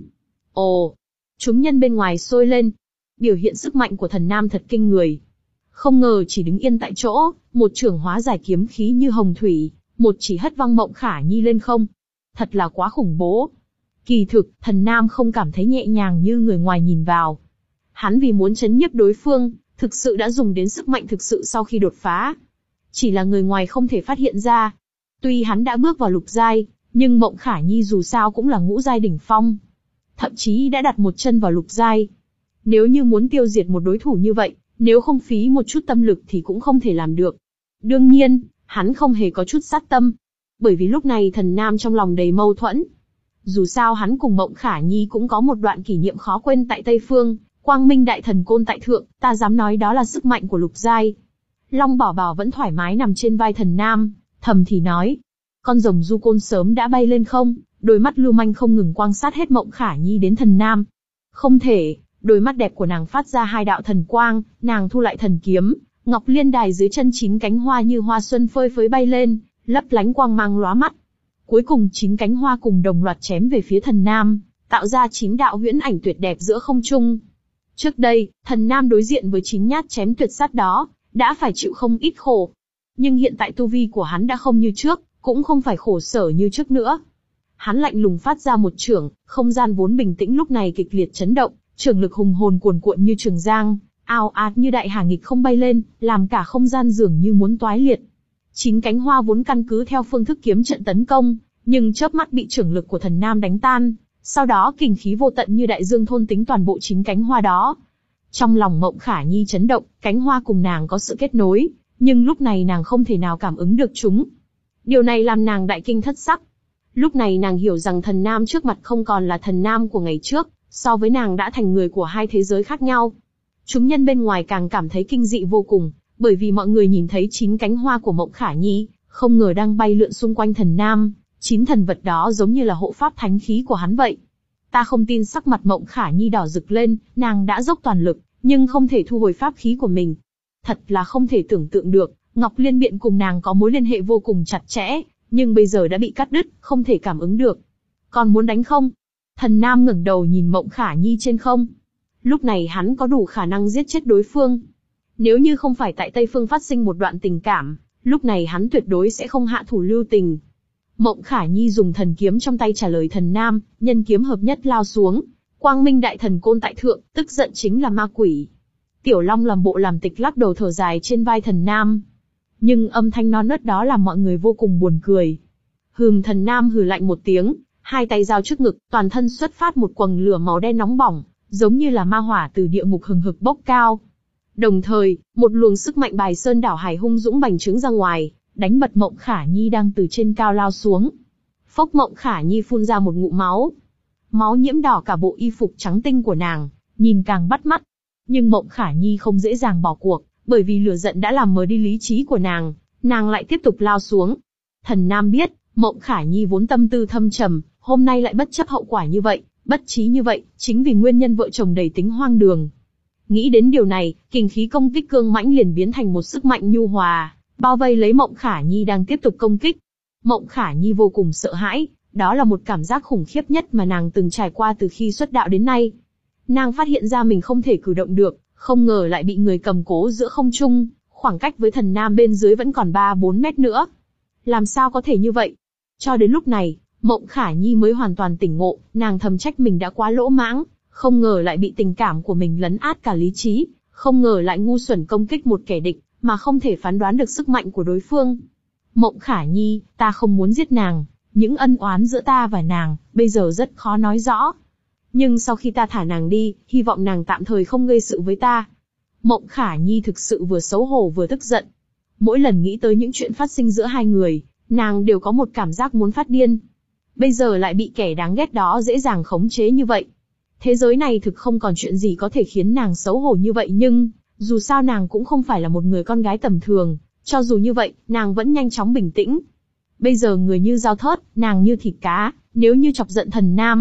S1: Ồ! Chúng nhân bên ngoài sôi lên. Biểu hiện sức mạnh của thần nam thật kinh người. Không ngờ chỉ đứng yên tại chỗ, một chưởng hóa giải kiếm khí như hồng thủy, một chỉ hất văng Mộng Khả Nhi lên không. Thật là quá khủng bố. Kỳ thực, thần nam không cảm thấy nhẹ nhàng như người ngoài nhìn vào. Hắn vì muốn chấn nhiếp đối phương, thực sự đã dùng đến sức mạnh thực sự sau khi đột phá. Chỉ là người ngoài không thể phát hiện ra. Tuy hắn đã bước vào lục giai, nhưng Mộng Khả Nhi dù sao cũng là ngũ giai đỉnh phong. Thậm chí đã đặt một chân vào lục giai. Nếu như muốn tiêu diệt một đối thủ như vậy, nếu không phí một chút tâm lực thì cũng không thể làm được. Đương nhiên, hắn không hề có chút sát tâm. Bởi vì lúc này thần nam trong lòng đầy mâu thuẫn. Dù sao hắn cùng Mộng Khả Nhi cũng có một đoạn kỷ niệm khó quên tại Tây Phương, Quang Minh Đại Thần Côn tại thượng, ta dám nói đó là sức mạnh của lục giai. Long Bảo Bảo vẫn thoải mái nằm trên vai thần nam, thầm thì nói. Con rồng du côn sớm đã bay lên không, đôi mắt lưu manh không ngừng quan sát hết Mộng Khả Nhi đến thần nam. Không thể, đôi mắt đẹp của nàng phát ra hai đạo thần quang, nàng thu lại thần kiếm, ngọc liên đài dưới chân chín cánh hoa như hoa xuân phơi phới bay lên, lấp lánh quang mang lóa mắt. Cuối cùng chín cánh hoa cùng đồng loạt chém về phía thần nam, tạo ra chín đạo huyễn ảnh tuyệt đẹp giữa không trung. Trước đây, thần nam đối diện với chín nhát chém tuyệt sát đó, đã phải chịu không ít khổ. Nhưng hiện tại tu vi của hắn đã không như trước, cũng không phải khổ sở như trước nữa. Hắn lạnh lùng phát ra một chưởng, không gian vốn bình tĩnh lúc này kịch liệt chấn động, chưởng lực hùng hồn cuồn cuộn như trường giang, ào ạt như đại hà nghịch không bay lên, làm cả không gian dường như muốn toái liệt. Chín cánh hoa vốn căn cứ theo phương thức kiếm trận tấn công, nhưng chớp mắt bị chưởng lực của thần nam đánh tan, sau đó kình khí vô tận như đại dương thôn tính toàn bộ chín cánh hoa đó. Trong lòng Mộng Khả Nhi chấn động, cánh hoa cùng nàng có sự kết nối, nhưng lúc này nàng không thể nào cảm ứng được chúng. Điều này làm nàng đại kinh thất sắc. Lúc này nàng hiểu rằng thần nam trước mặt không còn là thần nam của ngày trước, so với nàng đã thành người của hai thế giới khác nhau. Chúng nhân bên ngoài càng cảm thấy kinh dị vô cùng, bởi vì mọi người nhìn thấy chín cánh hoa của Mộng Khả Nhi, không ngờ đang bay lượn xung quanh thần nam, chín thần vật đó giống như là hộ pháp thánh khí của hắn vậy. Ta không tin. Sắc mặt Mộng Khả Nhi đỏ rực lên, nàng đã dốc toàn lực, nhưng không thể thu hồi pháp khí của mình. Thật là không thể tưởng tượng được, Ngọc Liên Biện cùng nàng có mối liên hệ vô cùng chặt chẽ, nhưng bây giờ đã bị cắt đứt, không thể cảm ứng được. Còn muốn đánh không? Thần nam ngẩng đầu nhìn Mộng Khả Nhi trên không. Lúc này hắn có đủ khả năng giết chết đối phương. Nếu như không phải tại Tây Phương phát sinh một đoạn tình cảm, lúc này hắn tuyệt đối sẽ không hạ thủ lưu tình. Mộng Khả Nhi dùng thần kiếm trong tay trả lời thần nam, nhân kiếm hợp nhất lao xuống. Quang Minh Đại Thần Côn tại thượng, tức giận chính là ma quỷ. Tiểu Long làm bộ làm tịch lắc đầu thở dài trên vai thần nam. Nhưng âm thanh non nớt đó làm mọi người vô cùng buồn cười. Hừm, thần nam hừ lạnh một tiếng, hai tay giao trước ngực, toàn thân xuất phát một quầng lửa màu đen nóng bỏng, giống như là ma hỏa từ địa ngục hừng hực bốc cao. Đồng thời, một luồng sức mạnh bài sơn đảo hải hung dũng bành trướng ra ngoài, đánh bật Mộng Khả Nhi đang từ trên cao lao xuống. Phốc, Mộng Khả Nhi phun ra một ngụm máu. Máu nhiễm đỏ cả bộ y phục trắng tinh của nàng, nhìn càng bắt mắt. Nhưng Mộng Khả Nhi không dễ dàng bỏ cuộc, bởi vì lửa giận đã làm mờ đi lý trí của nàng, nàng lại tiếp tục lao xuống. Thần nam biết, Mộng Khả Nhi vốn tâm tư thâm trầm, hôm nay lại bất chấp hậu quả như vậy, bất trí như vậy, chính vì nguyên nhân vợ chồng đầy tính hoang đường. Nghĩ đến điều này, kình khí công kích cương mãnh liền biến thành một sức mạnh nhu hòa, bao vây lấy Mộng Khả Nhi đang tiếp tục công kích. Mộng Khả Nhi vô cùng sợ hãi, đó là một cảm giác khủng khiếp nhất mà nàng từng trải qua từ khi xuất đạo đến nay. Nàng phát hiện ra mình không thể cử động được, không ngờ lại bị người cầm cố giữa không trung, khoảng cách với thần nam bên dưới vẫn còn ba bốn mét nữa. Làm sao có thể như vậy? Cho đến lúc này, Mộng Khả Nhi mới hoàn toàn tỉnh ngộ, nàng thầm trách mình đã quá lỗ mãng, không ngờ lại bị tình cảm của mình lấn át cả lý trí, không ngờ lại ngu xuẩn công kích một kẻ địch, mà không thể phán đoán được sức mạnh của đối phương. Mộng Khả Nhi, ta không muốn giết nàng, những ân oán giữa ta và nàng, bây giờ rất khó nói rõ. Nhưng sau khi ta thả nàng đi, hy vọng nàng tạm thời không gây sự với ta. Mộng Khả Nhi thực sự vừa xấu hổ vừa tức giận. Mỗi lần nghĩ tới những chuyện phát sinh giữa hai người, nàng đều có một cảm giác muốn phát điên. Bây giờ lại bị kẻ đáng ghét đó dễ dàng khống chế như vậy. Thế giới này thực không còn chuyện gì có thể khiến nàng xấu hổ như vậy, nhưng dù sao nàng cũng không phải là một người con gái tầm thường, cho dù như vậy, nàng vẫn nhanh chóng bình tĩnh. Bây giờ người như dao thớt, nàng như thịt cá, nếu như chọc giận thần nam,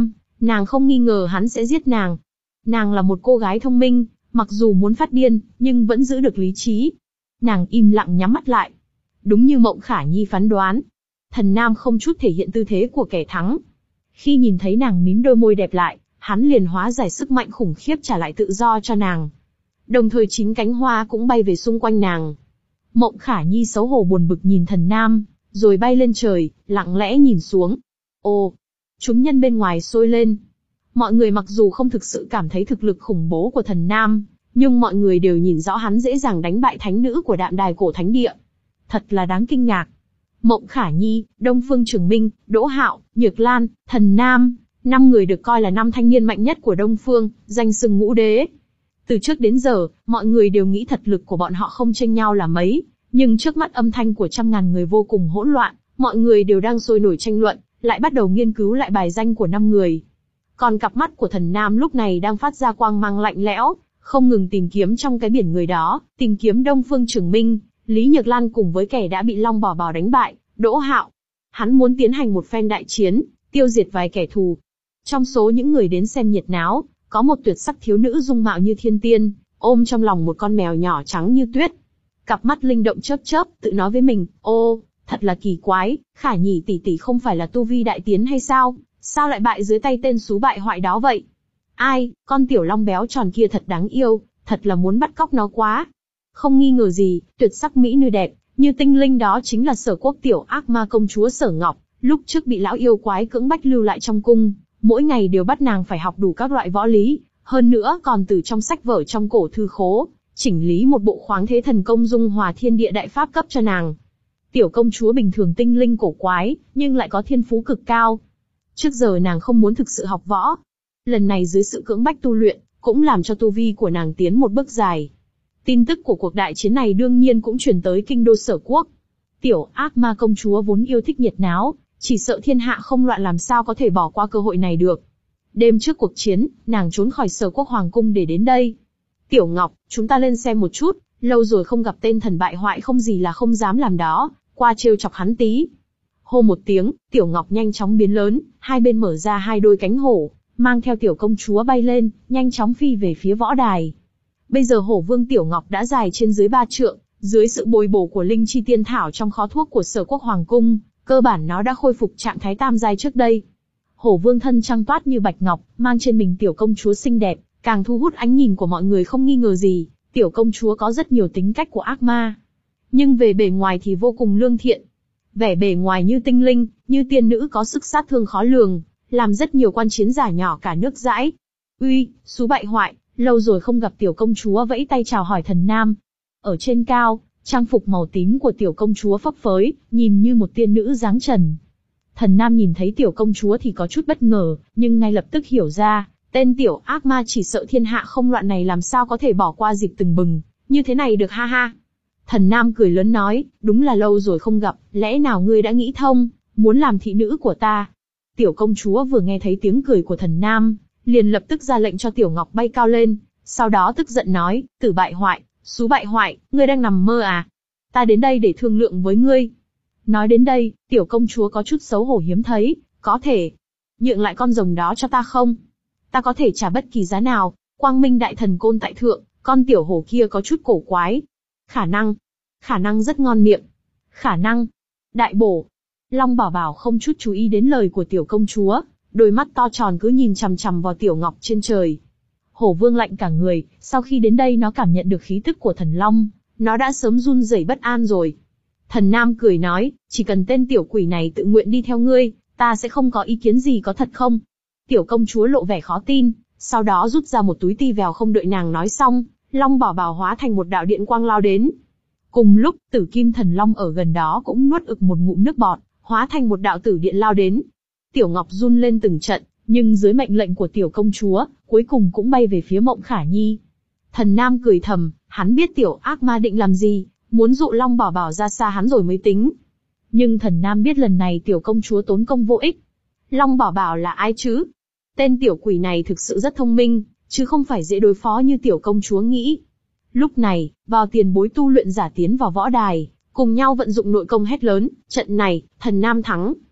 S1: Nàng không nghi ngờ hắn sẽ giết nàng. Nàng là một cô gái thông minh, mặc dù muốn phát điên, nhưng vẫn giữ được lý trí. Nàng im lặng nhắm mắt lại. Đúng như Mộng Khả Nhi phán đoán. Thần Nam không chút thể hiện tư thế của kẻ thắng. Khi nhìn thấy nàng mím đôi môi đẹp lại, hắn liền hóa giải sức mạnh khủng khiếp trả lại tự do cho nàng. Đồng thời chín cánh hoa cũng bay về xung quanh nàng. Mộng Khả Nhi xấu hổ buồn bực nhìn Thần Nam, rồi bay lên trời, lặng lẽ nhìn xuống. Ồ! Chúng nhân bên ngoài sôi lên. Mọi người mặc dù không thực sự cảm thấy thực lực khủng bố của Thần Nam, nhưng mọi người đều nhìn rõ hắn dễ dàng đánh bại thánh nữ của Đạm Đài Cổ Thánh Địa. Thật là đáng kinh ngạc. Mộng Khả Nhi, Đông Phương Trường Minh, Đỗ Hạo, Nhược Lan, Thần Nam, năm người được coi là năm thanh niên mạnh nhất của Đông Phương, danh xưng ngũ đế. Từ trước đến giờ, mọi người đều nghĩ thật lực của bọn họ không chênh nhau là mấy, nhưng trước mắt âm thanh của trăm ngàn người vô cùng hỗn loạn, mọi người đều đang sôi nổi tranh luận, lại bắt đầu nghiên cứu lại bài danh của năm người. Còn cặp mắt của Thần Nam lúc này đang phát ra quang mang lạnh lẽo, không ngừng tìm kiếm trong cái biển người đó, tìm kiếm Đông Phương Trường Minh, Lý Nhược Lan cùng với kẻ đã bị Long Bảo Bảo đánh bại, Đỗ Hạo. Hắn muốn tiến hành một phen đại chiến, tiêu diệt vài kẻ thù. Trong số những người đến xem nhiệt náo, có một tuyệt sắc thiếu nữ dung mạo như thiên tiên, ôm trong lòng một con mèo nhỏ trắng như tuyết. Cặp mắt linh động chớp chớp, tự nói với mình, ô, thật là kỳ quái, Khả Nhỉ tỷ tỷ không phải là tu vi đại tiến hay sao, sao lại bại dưới tay tên xú bại hoại đó vậy? Ai, con tiểu long béo tròn kia thật đáng yêu, thật là muốn bắt cóc nó quá. Không nghi ngờ gì, tuyệt sắc mỹ nữ đẹp, như tinh linh đó chính là Sở Quốc tiểu ác ma công chúa Sở Ngọc, lúc trước bị lão yêu quái cưỡng bách lưu lại trong cung, mỗi ngày đều bắt nàng phải học đủ các loại võ lý, hơn nữa còn từ trong sách vở trong cổ thư khố, chỉnh lý một bộ khoáng thế thần công dung hòa thiên địa đại pháp cấp cho nàng. Tiểu công chúa bình thường tinh linh cổ quái, nhưng lại có thiên phú cực cao. Trước giờ nàng không muốn thực sự học võ. Lần này dưới sự cưỡng bách tu luyện, cũng làm cho tu vi của nàng tiến một bước dài. Tin tức của cuộc đại chiến này đương nhiên cũng truyền tới kinh đô Sở Quốc. Tiểu ác ma công chúa vốn yêu thích nhiệt náo, chỉ sợ thiên hạ không loạn làm sao có thể bỏ qua cơ hội này được. Đêm trước cuộc chiến, nàng trốn khỏi Sở Quốc Hoàng Cung để đến đây. Tiểu Ngọc, chúng ta lên xem một chút, lâu rồi không gặp tên thần bại hoại không gì là không dám làm đó, qua trêu chọc hắn tí. Hô một tiếng, Tiểu Ngọc nhanh chóng biến lớn, hai bên mở ra hai đôi cánh hổ, mang theo tiểu công chúa bay lên, nhanh chóng phi về phía võ đài. Bây giờ hổ vương Tiểu Ngọc đã dài trên dưới ba trượng, dưới sự bồi bổ của linh chi tiên thảo trong kho thuốc của Sở Quốc Hoàng Cung, cơ bản nó đã khôi phục trạng thái tam giai trước đây. Hổ vương thân trăng toát như bạch ngọc, mang trên mình tiểu công chúa xinh đẹp, càng thu hút ánh nhìn của mọi người không nghi ngờ gì, tiểu công chúa có rất nhiều tính cách của ác ma. Nhưng về bề ngoài thì vô cùng lương thiện. Vẻ bề ngoài như tinh linh, như tiên nữ có sức sát thương khó lường, làm rất nhiều quan chiến giả nhỏ cả nước dãi. Uy, xú bại hoại, lâu rồi không gặp tiểu công chúa vẫy tay chào hỏi Thần Nam. Ở trên cao, trang phục màu tím của tiểu công chúa phấp phới, nhìn như một tiên nữ dáng trần. Thần Nam nhìn thấy tiểu công chúa thì có chút bất ngờ, nhưng ngay lập tức hiểu ra, tên tiểu ác ma chỉ sợ thiên hạ không loạn này làm sao có thể bỏ qua dịp từng bừng, như thế này được ha ha. Thần Nam cười lớn nói, đúng là lâu rồi không gặp, lẽ nào ngươi đã nghĩ thông, muốn làm thị nữ của ta? Tiểu công chúa vừa nghe thấy tiếng cười của Thần Nam, liền lập tức ra lệnh cho Tiểu Ngọc bay cao lên, sau đó tức giận nói, tử bại hoại, xú bại hoại, ngươi đang nằm mơ à? Ta đến đây để thương lượng với ngươi. Nói đến đây, tiểu công chúa có chút xấu hổ hiếm thấy, có thể nhượng lại con rồng đó cho ta không? Ta có thể trả bất kỳ giá nào, quang minh đại thần côn tại thượng, con tiểu hổ kia có chút cổ quái. Khả năng, khả năng rất ngon miệng. Khả năng, đại bổ. Long Bảo Bảo không chút chú ý đến lời của tiểu công chúa, đôi mắt to tròn cứ nhìn chằm chằm vào Tiểu Ngọc trên trời. Hổ Vương lạnh cả người, sau khi đến đây nó cảm nhận được khí tức của thần long, nó đã sớm run rẩy bất an rồi. Thần Nam cười nói, chỉ cần tên tiểu quỷ này tự nguyện đi theo ngươi, ta sẽ không có ý kiến gì, có thật không? Tiểu công chúa lộ vẻ khó tin, sau đó rút ra một túi ti vèo, không đợi nàng nói xong, Long Bảo Bảo hóa thành một đạo điện quang lao đến. Cùng lúc, Tử Kim Thần Long ở gần đó cũng nuốt ực một ngụm nước bọt, hóa thành một đạo tử điện lao đến. Tiểu Ngọc run lên từng trận, nhưng dưới mệnh lệnh của tiểu công chúa, cuối cùng cũng bay về phía Mộng Khả Nhi. Thần Nam cười thầm, hắn biết tiểu ác ma định làm gì, muốn dụ Long Bảo Bảo ra xa hắn rồi mới tính. Nhưng Thần Nam biết lần này tiểu công chúa tốn công vô ích. Long Bảo Bảo là ai chứ? Tên tiểu quỷ này thực sự rất thông minh, chứ không phải dễ đối phó như tiểu công chúa nghĩ. Lúc này, vào tiền bối tu luyện giả tiến vào võ đài, cùng nhau vận dụng nội công hét lớn, trận này, Thần Nam thắng.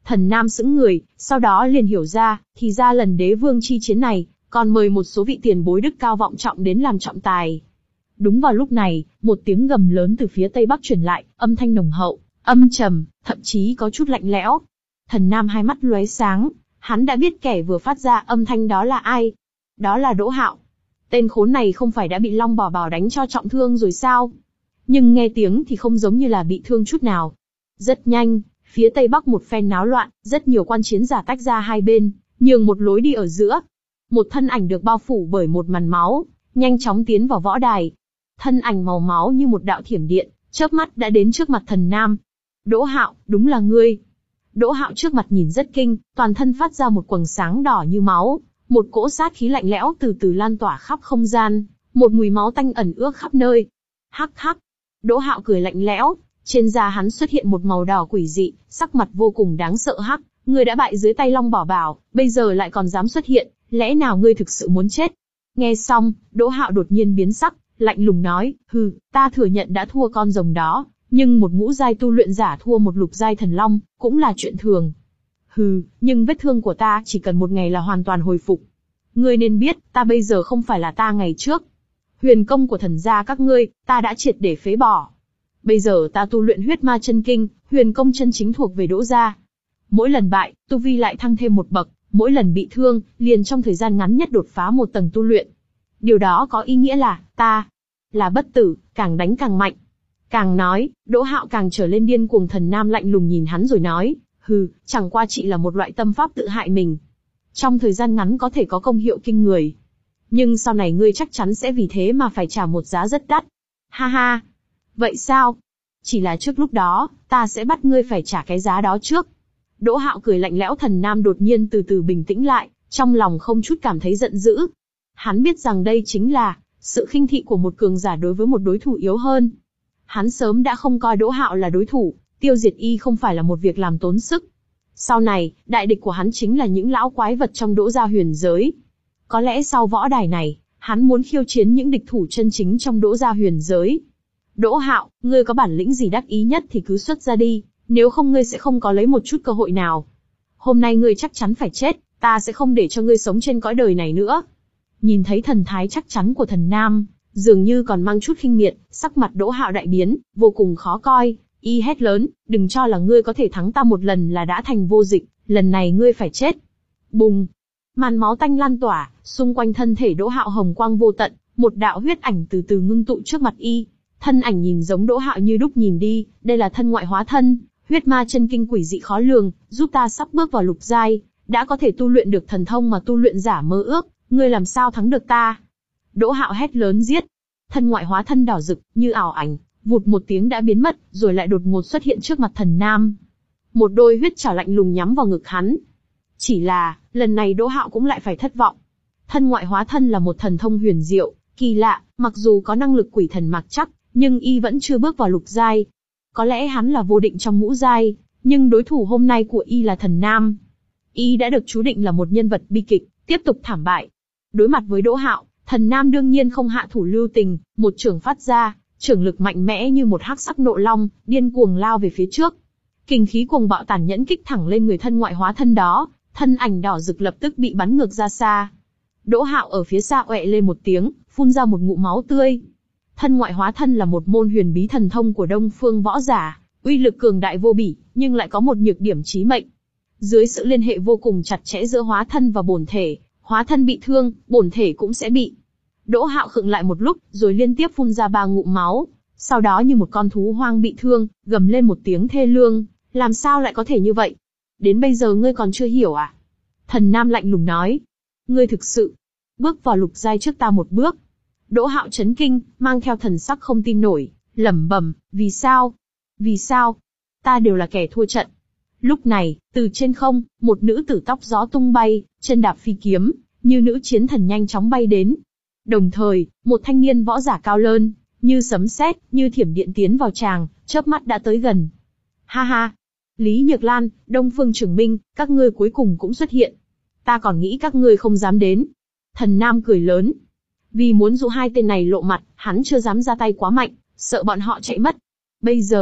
S1: Thần Nam sững người, sau đó liền hiểu ra, thì ra lần đế vương chi chiến này, còn mời một số vị tiền bối đức cao vọng trọng đến làm trọng tài. Đúng vào lúc này, một tiếng gầm lớn từ phía tây bắc truyền lại, âm thanh nồng hậu, âm trầm, thậm chí có chút lạnh lẽo. Thần Nam hai mắt lóe sáng, hắn đã biết kẻ vừa phát ra âm thanh đó là ai. Đó là Đỗ Hạo. Tên khốn này không phải đã bị Long Bảo Bảo đánh cho trọng thương rồi sao? Nhưng nghe tiếng thì không giống như là bị thương chút nào. Rất nhanh, phía tây bắc một phen náo loạn, rất nhiều quan chiến giả tách ra hai bên, nhường một lối đi ở giữa. Một thân ảnh được bao phủ bởi một màn máu, nhanh chóng tiến vào võ đài. Thân ảnh màu máu như một đạo thiểm điện, chớp mắt đã đến trước mặt Thần Nam. Đỗ Hạo, đúng là ngươi. Đỗ Hạo trước mặt nhìn rất kinh, toàn thân phát ra một quầng sáng đỏ như máu, một cỗ sát khí lạnh lẽo từ từ lan tỏa khắp không gian, một mùi máu tanh ẩn ước khắp nơi. Hắc hắc. Đỗ Hạo cười lạnh lẽo, trên da hắn xuất hiện một màu đỏ quỷ dị, sắc mặt vô cùng đáng sợ. Hắc, ngươi đã bại dưới tay Long Bảo Bảo, bây giờ lại còn dám xuất hiện, lẽ nào ngươi thực sự muốn chết? Nghe xong, Đỗ Hạo đột nhiên biến sắc, lạnh lùng nói, hừ, ta thừa nhận đã thua con rồng đó, nhưng một ngũ giai tu luyện giả thua một lục giai thần long, cũng là chuyện thường. Hừ, nhưng vết thương của ta chỉ cần một ngày là hoàn toàn hồi phục. Ngươi nên biết, ta bây giờ không phải là ta ngày trước. Huyền công của thần gia các ngươi, ta đã triệt để phế bỏ. Bây giờ ta tu luyện huyết ma chân kinh, huyền công chân chính thuộc về Đỗ gia. Mỗi lần bại, tu vi lại thăng thêm một bậc, mỗi lần bị thương, liền trong thời gian ngắn nhất đột phá một tầng tu luyện. Điều đó có ý nghĩa là, ta là bất tử, càng đánh càng mạnh. Càng nói, Đỗ Hạo càng trở lên điên cuồng. Thần Nam lạnh lùng nhìn hắn rồi nói, hừ, chẳng qua chỉ là một loại tâm pháp tự hại mình. Trong thời gian ngắn có thể có công hiệu kinh người. Nhưng sau này ngươi chắc chắn sẽ vì thế mà phải trả một giá rất đắt. Ha ha. Vậy sao? Chỉ là trước lúc đó, ta sẽ bắt ngươi phải trả cái giá đó trước. Đỗ Hạo cười lạnh lẽo. Thần Nam đột nhiên từ từ bình tĩnh lại, trong lòng không chút cảm thấy giận dữ. Hắn biết rằng đây chính là sự khinh thị của một cường giả đối với một đối thủ yếu hơn. Hắn sớm đã không coi Đỗ Hạo là đối thủ, tiêu diệt y không phải là một việc làm tốn sức. Sau này, đại địch của hắn chính là những lão quái vật trong Đỗ gia huyền giới. Có lẽ sau võ đài này, hắn muốn khiêu chiến những địch thủ chân chính trong Đỗ gia huyền giới. Đỗ Hạo, ngươi có bản lĩnh gì đắc ý nhất thì cứ xuất ra đi, nếu không ngươi sẽ không có lấy một chút cơ hội nào. Hôm nay ngươi chắc chắn phải chết, ta sẽ không để cho ngươi sống trên cõi đời này nữa. Nhìn thấy thần thái chắc chắn của Thần Nam, dường như còn mang chút khinh miệt, sắc mặt Đỗ Hạo đại biến, vô cùng khó coi, y hét lớn, đừng cho là ngươi có thể thắng ta một lần là đã thành vô địch, lần này ngươi phải chết. Bùng! Màn máu tanh lan tỏa, xung quanh thân thể Đỗ Hạo hồng quang vô tận, một đạo huyết ảnh từ từ ngưng tụ trước mặt y. Thân ảnh nhìn giống Đỗ Hạo như đúc nhìn đi, đây là thân ngoại hóa thân, huyết ma chân kinh quỷ dị khó lường, giúp ta sắp bước vào lục giai, đã có thể tu luyện được thần thông mà tu luyện giả mơ ước, ngươi làm sao thắng được ta? Đỗ Hạo hét lớn giết. Thân ngoại hóa thân đỏ rực, như ảo ảnh, vụt một tiếng đã biến mất, rồi lại đột ngột xuất hiện trước mặt Thần Nam. Một đôi huyết trảo lạnh lùng nhắm vào ngực hắn. Chỉ là, lần này Đỗ Hạo cũng lại phải thất vọng. Thân ngoại hóa thân là một thần thông huyền diệu, kỳ lạ, mặc dù có năng lực quỷ thần mặc chắc, nhưng y vẫn chưa bước vào lục giai. Có lẽ hắn là vô định trong ngũ giai, nhưng đối thủ hôm nay của y là Thần Nam. Y đã được chú định là một nhân vật bi kịch, tiếp tục thảm bại. Đối mặt với Đỗ Hạo, Thần Nam đương nhiên không hạ thủ lưu tình, một chưởng phát ra, chưởng lực mạnh mẽ như một hắc sắc nộ long, điên cuồng lao về phía trước. Kình khí cuồng bạo tàn nhẫn kích thẳng lên người thân ngoại hóa thân đó, thân ảnh đỏ rực lập tức bị bắn ngược ra xa. Đỗ Hạo ở phía xa oẹ lên một tiếng, phun ra một ngụm máu tươi. Thân ngoại hóa thân là một môn huyền bí thần thông của Đông Phương võ giả, uy lực cường đại vô bỉ, nhưng lại có một nhược điểm chí mệnh. Dưới sự liên hệ vô cùng chặt chẽ giữa hóa thân và bổn thể, hóa thân bị thương, bổn thể cũng sẽ bị. Đỗ Hạo khựng lại một lúc, rồi liên tiếp phun ra ba ngụm máu, sau đó như một con thú hoang bị thương, gầm lên một tiếng thê lương, làm sao lại có thể như vậy? Đến bây giờ ngươi còn chưa hiểu à? Thần Nam lạnh lùng nói, ngươi thực sự bước vào lục giai trước ta một bước. Đỗ Hạo chấn kinh, mang theo thần sắc không tin nổi, lẩm bẩm, vì sao? Vì sao? Ta đều là kẻ thua trận. Lúc này, từ trên không, một nữ tử tóc gió tung bay, chân đạp phi kiếm, như nữ chiến thần nhanh chóng bay đến. Đồng thời, một thanh niên võ giả cao lớn, như sấm sét, như thiểm điện tiến vào tràng, chớp mắt đã tới gần. Ha ha! Lý Nhược Lan, Đông Phương Trường Minh, các ngươi cuối cùng cũng xuất hiện. Ta còn nghĩ các ngươi không dám đến. Thần Nam cười lớn. Vì muốn dụ hai tên này lộ mặt, hắn chưa dám ra tay quá mạnh, sợ bọn họ chạy mất. Bây giờ,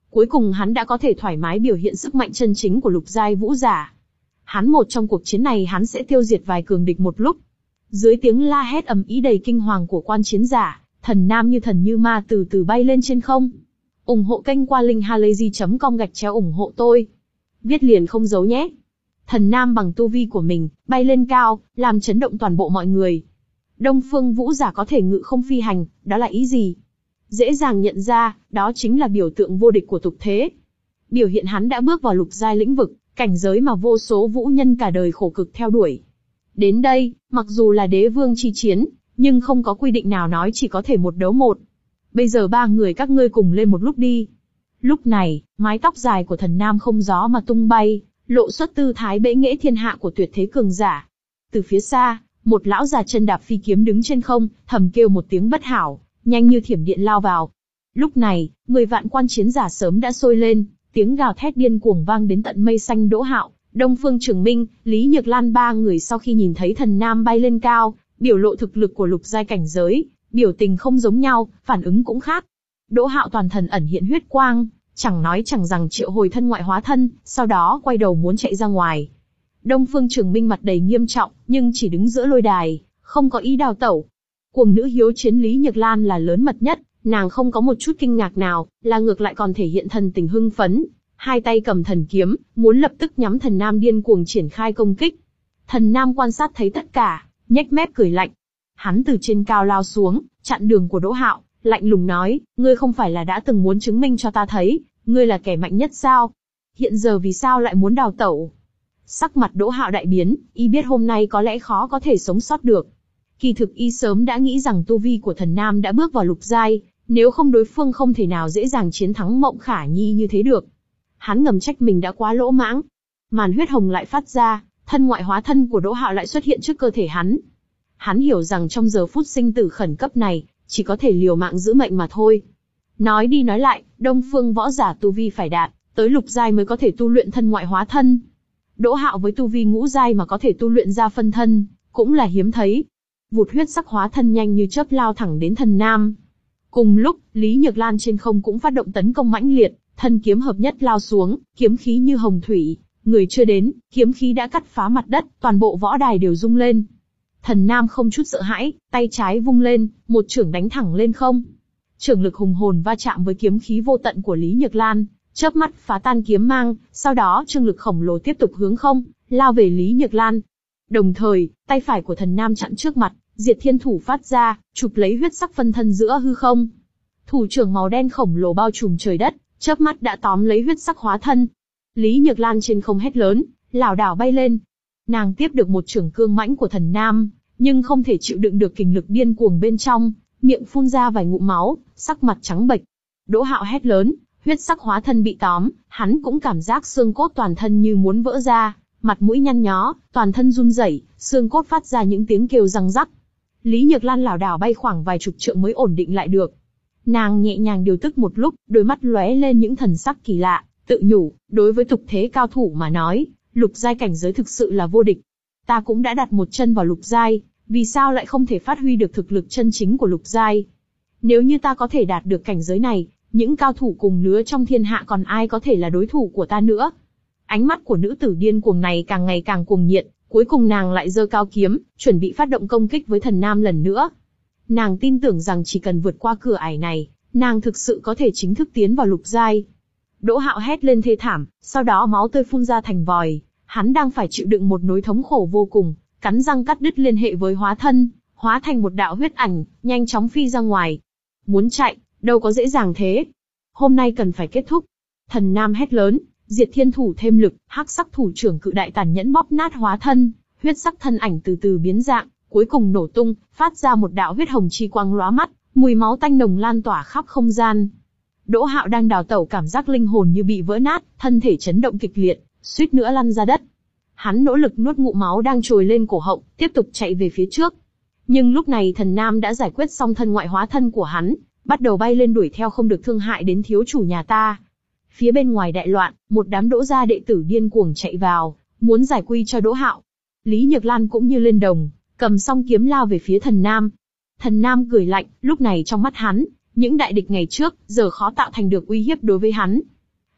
S1: cuối cùng hắn đã có thể thoải mái biểu hiện sức mạnh chân chính của lục giai vũ giả. Hắn một trong cuộc chiến này hắn sẽ tiêu diệt vài cường địch một lúc. Dưới tiếng la hét ầm ĩ đầy kinh hoàng của quan chiến giả, Thần Nam như thần như ma từ từ bay lên trên không. ủng hộ kênh qua link halayzi chấm com gạch chéo ủng hộ tôi. Viết liền không giấu nhé. Thần Nam bằng tu vi của mình, bay lên cao, làm chấn động toàn bộ mọi người. Đông Phương vũ giả có thể ngự không phi hành, đó là ý gì? Dễ dàng nhận ra, đó chính là biểu tượng vô địch của tục thế. Biểu hiện hắn đã bước vào lục giai lĩnh vực, cảnh giới mà vô số vũ nhân cả đời khổ cực theo đuổi. Đến đây, mặc dù là đế vương chi chiến, nhưng không có quy định nào nói chỉ có thể một đấu một. Bây giờ ba người các ngươi cùng lên một lúc đi. Lúc này, mái tóc dài của Thần Nam không gió mà tung bay, lộ xuất tư thái bệ nghệ thiên hạ của tuyệt thế cường giả. Từ phía xa, một lão già chân đạp phi kiếm đứng trên không, thầm kêu một tiếng bất hảo, nhanh như thiểm điện lao vào. Lúc này, mười vạn quan chiến giả sớm đã sôi lên, tiếng gào thét điên cuồng vang đến tận mây xanh. Đỗ Hạo, Đông Phương Trường Minh, Lý Nhược Lan ba người sau khi nhìn thấy Thần Nam bay lên cao, biểu lộ thực lực của lục giai cảnh giới, biểu tình không giống nhau, phản ứng cũng khác. Đỗ Hạo toàn thân ẩn hiện huyết quang, chẳng nói chẳng rằng triệu hồi thân ngoại hóa thân, sau đó quay đầu muốn chạy ra ngoài. Đông Phương Trường Minh mặt đầy nghiêm trọng, nhưng chỉ đứng giữa lôi đài, không có ý đào tẩu. Cuồng nữ hiếu chiến Lý Nhược Lan là lớn mật nhất, nàng không có một chút kinh ngạc nào, là ngược lại còn thể hiện thần tình hưng phấn, hai tay cầm thần kiếm, muốn lập tức nhắm Thần Nam điên cuồng triển khai công kích. Thần Nam quan sát thấy tất cả, nhếch mép cười lạnh. Hắn từ trên cao lao xuống, chặn đường của Đỗ Hạo, lạnh lùng nói, ngươi không phải là đã từng muốn chứng minh cho ta thấy, ngươi là kẻ mạnh nhất sao? Hiện giờ vì sao lại muốn đào tẩu? Sắc mặt Đỗ Hạo đại biến, y biết hôm nay có lẽ khó có thể sống sót được. Kỳ thực y sớm đã nghĩ rằng tu vi của Thần Nam đã bước vào lục giai, nếu không đối phương không thể nào dễ dàng chiến thắng Mộng Khả Nhi như thế được. Hắn ngầm trách mình đã quá lỗ mãng. Màn huyết hồng lại phát ra, thân ngoại hóa thân của Đỗ Hạo lại xuất hiện trước cơ thể hắn. Hắn hiểu rằng trong giờ phút sinh tử khẩn cấp này, chỉ có thể liều mạng giữ mệnh mà thôi. Nói đi nói lại, Đông Phương võ giả tu vi phải đạt tới lục giai mới có thể tu luyện thân ngoại hóa thân. Đỗ Hạo với tu vi ngũ giai mà có thể tu luyện ra phân thân, cũng là hiếm thấy. Vụt huyết sắc hóa thân nhanh như chớp lao thẳng đến Thần Nam. Cùng lúc, Lý Nhược Lan trên không cũng phát động tấn công mãnh liệt, thân kiếm hợp nhất lao xuống, kiếm khí như hồng thủy, người chưa đến, kiếm khí đã cắt phá mặt đất, toàn bộ võ đài đều rung lên. Thần Nam không chút sợ hãi, tay trái vung lên, một chưởng đánh thẳng lên không. Chưởng lực hùng hồn va chạm với kiếm khí vô tận của Lý Nhược Lan, chớp mắt phá tan kiếm mang, sau đó chưởng lực khổng lồ tiếp tục hướng không, lao về Lý Nhược Lan. Đồng thời, tay phải của Thần Nam chặn trước mặt, Diệt Thiên Thủ phát ra, chụp lấy huyết sắc phân thân giữa hư không. Thủ trưởng màu đen khổng lồ bao trùm trời đất, chớp mắt đã tóm lấy huyết sắc hóa thân. Lý Nhược Lan trên không hét lớn, lảo đảo bay lên. Nàng tiếp được một chưởng cương mãnh của Thần Nam, nhưng không thể chịu đựng được kình lực điên cuồng bên trong, miệng phun ra vài ngụm máu, sắc mặt trắng bệch. Đỗ Hạo hét lớn, huyết sắc hóa thân bị tóm, hắn cũng cảm giác xương cốt toàn thân như muốn vỡ ra, mặt mũi nhăn nhó, toàn thân run rẩy, xương cốt phát ra những tiếng kêu răng rắc. Lý Nhược Lan lảo đảo bay khoảng vài chục trượng mới ổn định lại được. Nàng nhẹ nhàng điều tức một lúc, đôi mắt lóe lên những thần sắc kỳ lạ, tự nhủ, đối với tục thế cao thủ mà nói, lục giai cảnh giới thực sự là vô địch. Ta cũng đã đặt một chân vào lục giai, vì sao lại không thể phát huy được thực lực chân chính của lục giai? Nếu như ta có thể đạt được cảnh giới này, những cao thủ cùng lứa trong thiên hạ còn ai có thể là đối thủ của ta nữa? Ánh mắt của nữ tử điên cuồng này càng ngày càng cuồng nhiệt, cuối cùng nàng lại giơ cao kiếm, chuẩn bị phát động công kích với Thần Nam lần nữa. Nàng tin tưởng rằng chỉ cần vượt qua cửa ải này, nàng thực sự có thể chính thức tiến vào lục giai. Đỗ Hạo hét lên thê thảm, sau đó máu tươi phun ra thành vòi, hắn đang phải chịu đựng một nỗi thống khổ vô cùng, cắn răng cắt đứt liên hệ với hóa thân, hóa thành một đạo huyết ảnh, nhanh chóng phi ra ngoài. Muốn chạy, đâu có dễ dàng thế. Hôm nay cần phải kết thúc. Thần Nam hét lớn, Diệt Thiên Thủ thêm lực, hắc sắc thủ trưởng cự đại tàn nhẫn bóp nát hóa thân, huyết sắc thân ảnh từ từ biến dạng, cuối cùng nổ tung, phát ra một đạo huyết hồng chi quang lóa mắt, mùi máu tanh nồng lan tỏa khắp không gian. Đỗ Hạo đang đào tẩu cảm giác linh hồn như bị vỡ nát, thân thể chấn động kịch liệt, suýt nữa lăn ra đất. Hắn nỗ lực nuốt ngụm máu đang trồi lên cổ họng, tiếp tục chạy về phía trước. Nhưng lúc này Thần Nam đã giải quyết xong thân ngoại hóa thân của hắn, bắt đầu bay lên đuổi theo không được thương hại đến thiếu chủ nhà ta. Phía bên ngoài đại loạn, một đám Đỗ gia đệ tử điên cuồng chạy vào, muốn giải quy cho Đỗ Hạo. Lý Nhược Lan cũng như lên đồng, cầm song kiếm lao về phía Thần Nam. Thần Nam cười lạnh, lúc này trong mắt hắn, những đại địch ngày trước, giờ khó tạo thành được uy hiếp đối với hắn.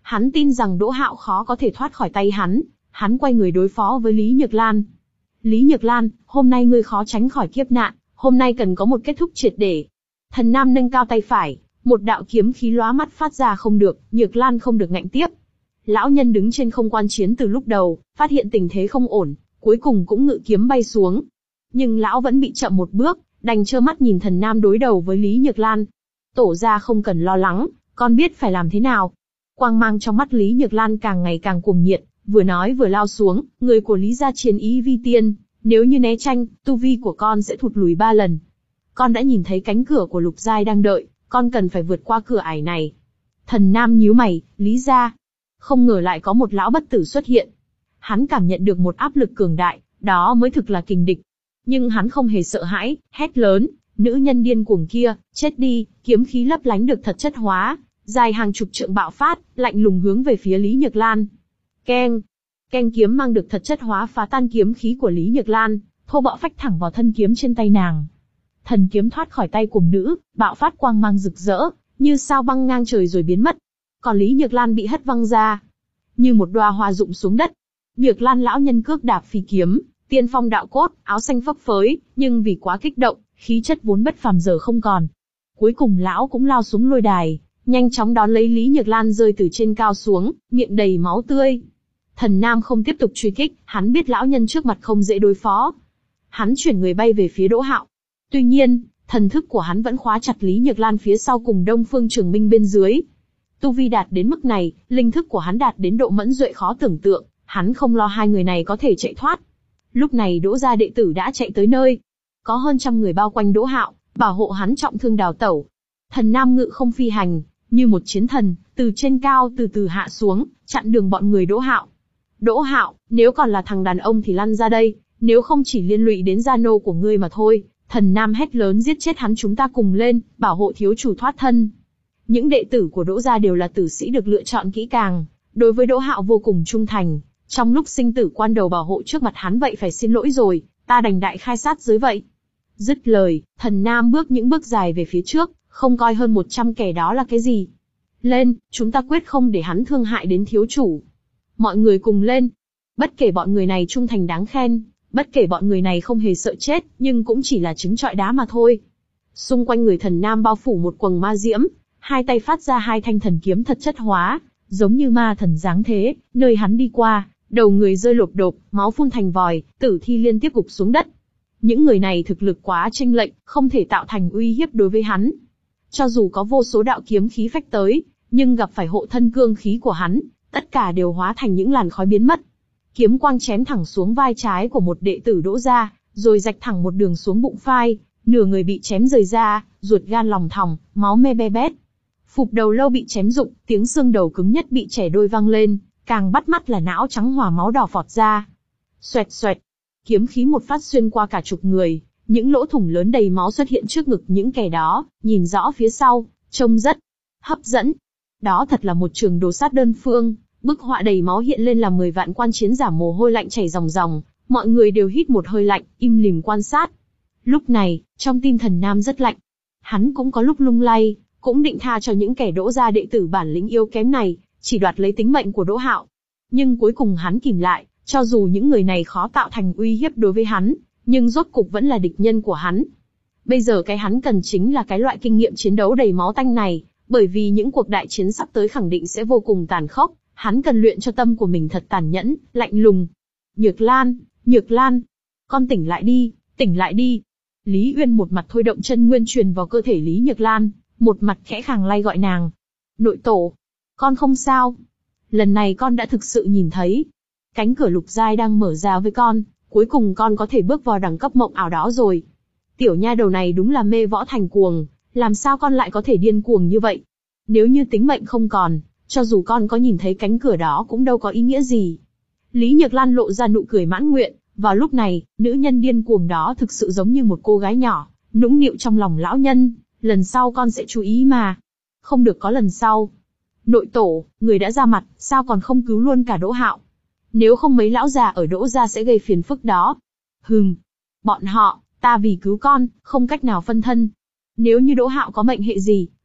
S1: Hắn tin rằng Đỗ Hạo khó có thể thoát khỏi tay hắn, hắn quay người đối phó với Lý Nhược Lan. Lý Nhược Lan, hôm nay ngươi khó tránh khỏi kiếp nạn, hôm nay cần có một kết thúc triệt để. Thần Nam nâng cao tay phải, một đạo kiếm khí lóa mắt phát ra. Không được, Nhược Lan không được ngạnh tiếp. Lão nhân đứng trên không quan chiến từ lúc đầu, phát hiện tình thế không ổn, cuối cùng cũng ngự kiếm bay xuống. Nhưng lão vẫn bị chậm một bước, đành trơ mắt nhìn Thần Nam đối đầu với Lý Nhược Lan. Tổ gia không cần lo lắng, con biết phải làm thế nào. Quang mang trong mắt Lý Nhược Lan càng ngày càng cuồng nhiệt, vừa nói vừa lao xuống. Người của Lý gia chiến ý vi tiên, nếu như né tranh, tu vi của con sẽ thụt lùi ba lần. Con đã nhìn thấy cánh cửa của Lục Giai đang đợi, con cần phải vượt qua cửa ải này. Thần Nam nhíu mày, Lý gia. Không ngờ lại có một lão bất tử xuất hiện. Hắn cảm nhận được một áp lực cường đại, đó mới thực là kình địch. Nhưng hắn không hề sợ hãi, hét lớn, nữ nhân điên cuồng kia, chết đi. Kiếm khí lấp lánh được thật chất hóa, dài hàng chục trượng bạo phát, lạnh lùng hướng về phía Lý Nhược Lan. Keng, keng, kiếm mang được thật chất hóa phá tan kiếm khí của Lý Nhược Lan, thô bạo phách thẳng vào thân kiếm trên tay nàng. Thần kiếm thoát khỏi tay cuồng nữ, bạo phát quang mang rực rỡ, như sao băng ngang trời rồi biến mất. Còn Lý Nhược Lan bị hất văng ra, như một đóa hoa rụng xuống đất. Nhược Lan lão nhân cước đạp phi kiếm, tiên phong đạo cốt, áo xanh phấp phới, nhưng vì quá kích động, khí chất vốn bất phàm giờ không còn. Cuối cùng lão cũng lao xuống lôi đài, nhanh chóng đón lấy Lý Nhược Lan rơi từ trên cao xuống, miệng đầy máu tươi. Thần Nam không tiếp tục truy kích, hắn biết lão nhân trước mặt không dễ đối phó. Hắn chuyển người bay về phía Đỗ Hạo. Tuy nhiên, thần thức của hắn vẫn khóa chặt Lý Nhược Lan phía sau cùng Đông Phương Trường Minh bên dưới. Tu vi đạt đến mức này, linh thức của hắn đạt đến độ mẫn duệ khó tưởng tượng, hắn không lo hai người này có thể chạy thoát. Lúc này Đỗ gia đệ tử đã chạy tới nơi. Có hơn trăm người bao quanh Đỗ Hạo, bảo hộ hắn trọng thương đào tẩu. Thần Nam ngự không phi hành, như một chiến thần, từ trên cao từ từ hạ xuống, chặn đường bọn người Đỗ Hạo. Đỗ Hạo, nếu còn là thằng đàn ông thì lăn ra đây, nếu không chỉ liên lụy đến gia nô của ngươi mà thôi. Thần Nam hét lớn, giết chết hắn, chúng ta cùng lên, bảo hộ thiếu chủ thoát thân. Những đệ tử của Đỗ gia đều là tử sĩ được lựa chọn kỹ càng, đối với Đỗ Hạo vô cùng trung thành. Trong lúc sinh tử quan đầu bảo hộ trước mặt hắn vậy phải xin lỗi rồi, ta đành đại khai sát giới vậy. Dứt lời, Thần Nam bước những bước dài về phía trước, không coi hơn một trăm kẻ đó là cái gì. Lên, chúng ta quyết không để hắn thương hại đến thiếu chủ. Mọi người cùng lên. Bất kể bọn người này trung thành đáng khen, bất kể bọn người này không hề sợ chết, nhưng cũng chỉ là trứng trọi đá mà thôi. Xung quanh người Thần Nam bao phủ một quầng ma diễm, hai tay phát ra hai thanh thần kiếm thật chất hóa, giống như ma thần dáng thế, nơi hắn đi qua, đầu người rơi lộp độp, máu phun thành vòi, tử thi liên tiếp gục xuống đất. Những người này thực lực quá chênh lệch, không thể tạo thành uy hiếp đối với hắn. Cho dù có vô số đạo kiếm khí phách tới, nhưng gặp phải hộ thân cương khí của hắn, tất cả đều hóa thành những làn khói biến mất. Kiếm quang chém thẳng xuống vai trái của một đệ tử Đỗ gia, rồi rạch thẳng một đường xuống bụng phai, nửa người bị chém rời ra, ruột gan lòng thòng, máu me be bét. Phục đầu lâu bị chém rụng, tiếng xương đầu cứng nhất bị chẻ đôi vang lên, càng bắt mắt là não trắng hỏa máu đỏ phọt ra. Xoẹt xoẹt, kiếm khí một phát xuyên qua cả chục người, những lỗ thủng lớn đầy máu xuất hiện trước ngực những kẻ đó, nhìn rõ phía sau, trông rất hấp dẫn. Đó thật là một trường đồ sát đơn phương, bức họa đầy máu hiện lên làm mười vạn quan chiến giả mồ hôi lạnh chảy ròng ròng, mọi người đều hít một hơi lạnh, im lìm quan sát. Lúc này, trong tim Thần Nam rất lạnh. Hắn cũng có lúc lung lay, cũng định tha cho những kẻ Đỗ gia đệ tử bản lĩnh yếu kém này, chỉ đoạt lấy tính mệnh của Đỗ Hạo. Nhưng cuối cùng hắn kìm lại, cho dù những người này khó tạo thành uy hiếp đối với hắn, nhưng rốt cục vẫn là địch nhân của hắn. Bây giờ cái hắn cần chính là cái loại kinh nghiệm chiến đấu đầy máu tanh này, bởi vì những cuộc đại chiến sắp tới khẳng định sẽ vô cùng tàn khốc, hắn cần luyện cho tâm của mình thật tàn nhẫn, lạnh lùng. Nhược Lan, Nhược Lan, con tỉnh lại đi, tỉnh lại đi. Lý Uyên một mặt thôi động chân nguyên truyền vào cơ thể Lý Nhược Lan, một mặt khẽ khàng lay gọi nàng. Nội tổ, con không sao. Lần này con đã thực sự nhìn thấy. Cánh cửa lục giai đang mở ra với con, cuối cùng con có thể bước vào đẳng cấp mộng ảo đó rồi. Tiểu nha đầu này đúng là mê võ thành cuồng, làm sao con lại có thể điên cuồng như vậy? Nếu như tính mệnh không còn, cho dù con có nhìn thấy cánh cửa đó cũng đâu có ý nghĩa gì. Lý Nhược Lan lộ ra nụ cười mãn nguyện, vào lúc này, nữ nhân điên cuồng đó thực sự giống như một cô gái nhỏ, nũng nịu trong lòng lão nhân, lần sau con sẽ chú ý mà. Không được có lần sau. Nội tổ, người đã ra mặt, sao còn không cứu luôn cả Đỗ Hạo? Nếu không mấy lão già ở Đỗ gia sẽ gây phiền phức đó. Hừm, bọn họ, ta vì cứu con, không cách nào phân thân. Nếu như Đỗ Hạo có mệnh hệ gì,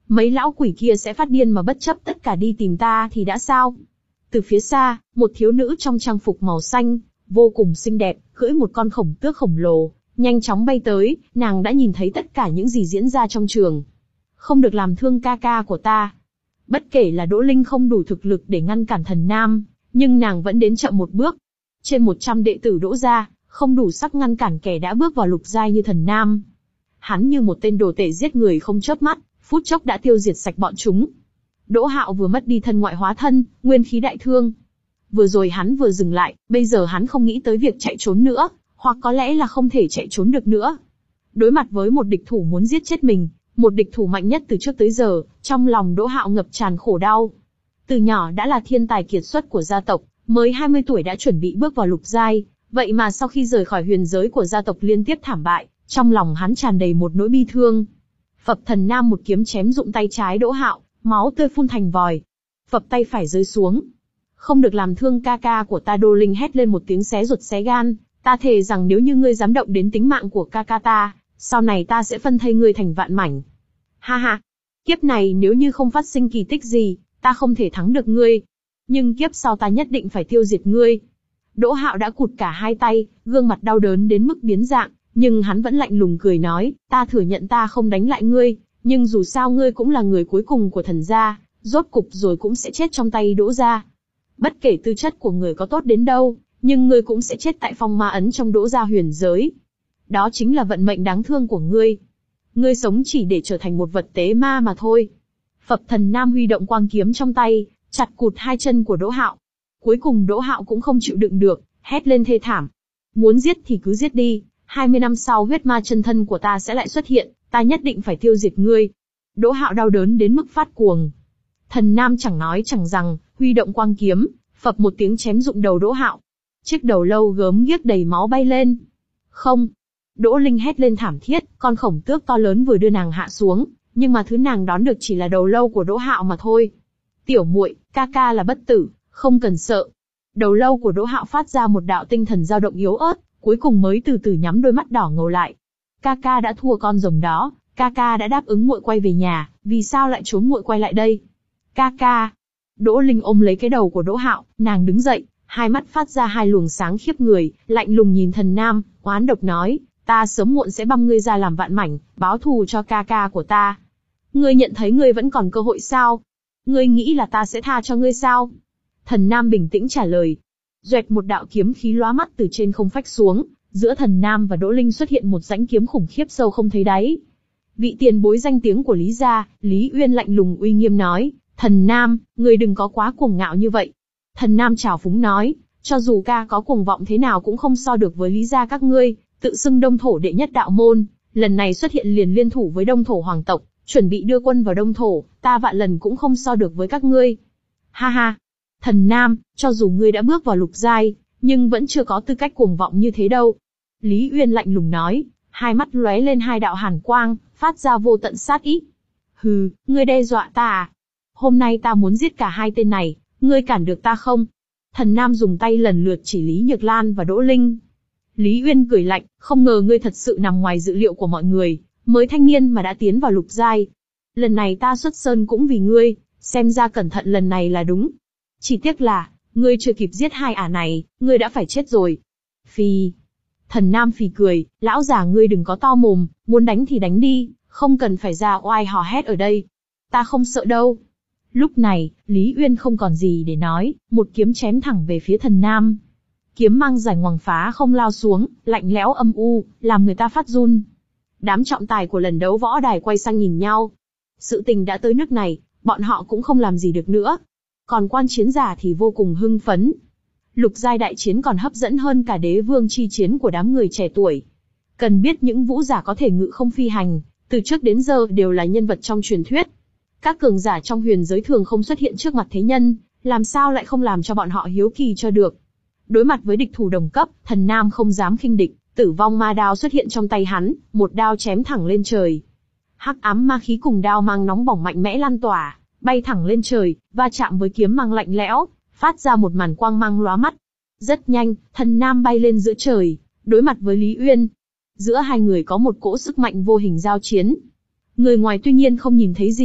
S1: mấy lão quỷ kia sẽ phát điên mà bất chấp tất cả đi tìm ta thì đã sao? Từ phía xa, một thiếu nữ trong trang phục màu xanh, vô cùng xinh đẹp, cưỡi một con khổng tước khổng lồ, nhanh chóng bay tới, nàng đã nhìn thấy tất cả những gì diễn ra trong trường. Không được làm thương ca ca của ta. Bất kể là Đỗ Linh không đủ thực lực để ngăn cản Thần Nam, nhưng nàng vẫn đến chậm một bước. Trên một trăm đệ tử Đỗ gia, không đủ sắc ngăn cản kẻ đã bước vào lục giai như Thần Nam. Hắn như một tên đồ tể giết người không chớp mắt, phút chốc đã tiêu diệt sạch bọn chúng. Đỗ Hạo vừa mất đi thân ngoại hóa thân, nguyên khí đại thương. Vừa rồi hắn vừa dừng lại, bây giờ hắn không nghĩ tới việc chạy trốn nữa, hoặc có lẽ là không thể chạy trốn được nữa. Đối mặt với một địch thủ muốn giết chết mình, một địch thủ mạnh nhất từ trước tới giờ, trong lòng Đỗ Hạo ngập tràn khổ đau. Từ nhỏ đã là thiên tài kiệt xuất của gia tộc, mới hai mươi tuổi đã chuẩn bị bước vào lục giai, vậy mà sau khi rời khỏi huyền giới của gia tộc liên tiếp thảm bại, trong lòng hắn tràn đầy một nỗi bi thương. Phập Thần Nam một kiếm chém rụng tay trái Đỗ Hạo, máu tươi phun thành vòi. Phập tay phải rơi xuống. Không được làm thương ca ca của ta. Đô Linh hét lên một tiếng xé ruột xé gan, ta thề rằng nếu như ngươi dám động đến tính mạng của ca ca ta, sau này ta sẽ phân thây ngươi thành vạn mảnh. Ha ha, kiếp này nếu như không phát sinh kỳ tích gì, ta không thể thắng được ngươi. Nhưng kiếp sau ta nhất định phải tiêu diệt ngươi. Đỗ Hạo đã cụt cả hai tay, gương mặt đau đớn đến mức biến dạng, nhưng hắn vẫn lạnh lùng cười nói, ta thừa nhận ta không đánh lại ngươi, nhưng dù sao ngươi cũng là người cuối cùng của Thần gia, rốt cục rồi cũng sẽ chết trong tay Đỗ gia. Bất kể tư chất của người có tốt đến đâu, nhưng ngươi cũng sẽ chết tại phong ma ấn trong Đỗ gia huyền giới. Đó chính là vận mệnh đáng thương của ngươi. Ngươi sống chỉ để trở thành một vật tế ma mà thôi. Phập Thần Nam huy động quang kiếm trong tay, chặt cụt hai chân của Đỗ Hạo. Cuối cùng Đỗ Hạo cũng không chịu đựng được, hét lên thê thảm. Muốn giết thì cứ giết đi, hai mươi năm sau huyết ma chân thân của ta sẽ lại xuất hiện, ta nhất định phải tiêu diệt ngươi. Đỗ Hạo đau đớn đến mức phát cuồng. Thần Nam chẳng nói chẳng rằng, huy động quang kiếm, phập một tiếng chém rụng đầu Đỗ Hạo. Chiếc đầu lâu gớm ghiếc đầy máu bay lên. Không! Đỗ Linh hét lên thảm thiết, con khổng tước to lớn vừa đưa nàng hạ xuống, nhưng mà thứ nàng đón được chỉ là đầu lâu của Đỗ Hạo mà thôi. Tiểu muội, ca ca là bất tử, không cần sợ. Đầu lâu của Đỗ Hạo phát ra một đạo tinh thần dao động yếu ớt, cuối cùng mới từ từ nhắm đôi mắt đỏ ngầu lại. Ca ca đã thua con rồng đó, ca ca đã đáp ứng muội quay về nhà, vì sao lại trốn muội quay lại đây? Ca ca! Đỗ Linh ôm lấy cái đầu của Đỗ Hạo, nàng đứng dậy, hai mắt phát ra hai luồng sáng khiếp người, lạnh lùng nhìn Thần Nam, oán độc nói, ta sớm muộn sẽ băm ngươi ra làm vạn mảnh, báo thù cho ca ca của ta. Ngươi nhận thấy ngươi vẫn còn cơ hội sao? Ngươi nghĩ là ta sẽ tha cho ngươi sao? Thần Nam bình tĩnh trả lời. Duệt một đạo kiếm khí lóa mắt từ trên không phách xuống, giữa Thần Nam và Đỗ Linh xuất hiện một rãnh kiếm khủng khiếp sâu không thấy đáy. Vị tiền bối danh tiếng của Lý gia, Lý Uyên lạnh lùng uy nghiêm nói, Thần Nam, ngươi đừng có quá cuồng ngạo như vậy. Thần Nam trào phúng nói, cho dù ca có cuồng vọng thế nào cũng không so được với Lý gia các ngươi, tự xưng Đông Thổ đệ nhất đạo môn, lần này xuất hiện liền liên thủ với Đông Thổ hoàng tộc, chuẩn bị đưa quân vào Đông Thổ, ta vạn lần cũng không so được với các ngươi. Ha ha! Thần Nam, cho dù ngươi đã bước vào lục giai, nhưng vẫn chưa có tư cách cuồng vọng như thế đâu. Lý Uyên lạnh lùng nói, hai mắt lóe lên hai đạo hàn quang, phát ra vô tận sát ý. Hừ, ngươi đe dọa ta à? Hôm nay ta muốn giết cả hai tên này, ngươi cản được ta không? Thần Nam dùng tay lần lượt chỉ Lý Nhược Lan và Đỗ Linh. Lý Uyên cười lạnh, không ngờ ngươi thật sự nằm ngoài dự liệu của mọi người, mới thanh niên mà đã tiến vào lục giai. Lần này ta xuất sơn cũng vì ngươi, xem ra cẩn thận lần này là đúng. Chỉ tiếc là, ngươi chưa kịp giết hai ả này, ngươi đã phải chết rồi. Phì. Thần Nam phì cười, lão già ngươi đừng có to mồm, muốn đánh thì đánh đi, không cần phải ra oai hò hét ở đây. Ta không sợ đâu. Lúc này, Lý Uyên không còn gì để nói, một kiếm chém thẳng về phía Thần Nam. Kiếm mang dài ngoằng phá không lao xuống, lạnh lẽo âm u, làm người ta phát run. Đám trọng tài của lần đấu võ đài quay sang nhìn nhau. Sự tình đã tới nước này, bọn họ cũng không làm gì được nữa. Còn quan chiến giả thì vô cùng hưng phấn. Lục giai đại chiến còn hấp dẫn hơn cả đế vương chi chiến của đám người trẻ tuổi. Cần biết những vũ giả có thể ngự không phi hành, từ trước đến giờ đều là nhân vật trong truyền thuyết. Các cường giả trong huyền giới thường không xuất hiện trước mặt thế nhân, làm sao lại không làm cho bọn họ hiếu kỳ cho được. Đối mặt với địch thủ đồng cấp, Thần Nam không dám khinh địch, tử vong ma đao xuất hiện trong tay hắn, một đao chém thẳng lên trời. Hắc ám ma khí cùng đao mang nóng bỏng mạnh mẽ lan tỏa, bay thẳng lên trời, va chạm với kiếm mang lạnh lẽo, phát ra một màn quang mang lóa mắt. Rất nhanh, Thần Nam bay lên giữa trời, đối mặt với Lý Uyên. Giữa hai người có một cỗ sức mạnh vô hình giao chiến. Người ngoài tuy nhiên không nhìn thấy gì,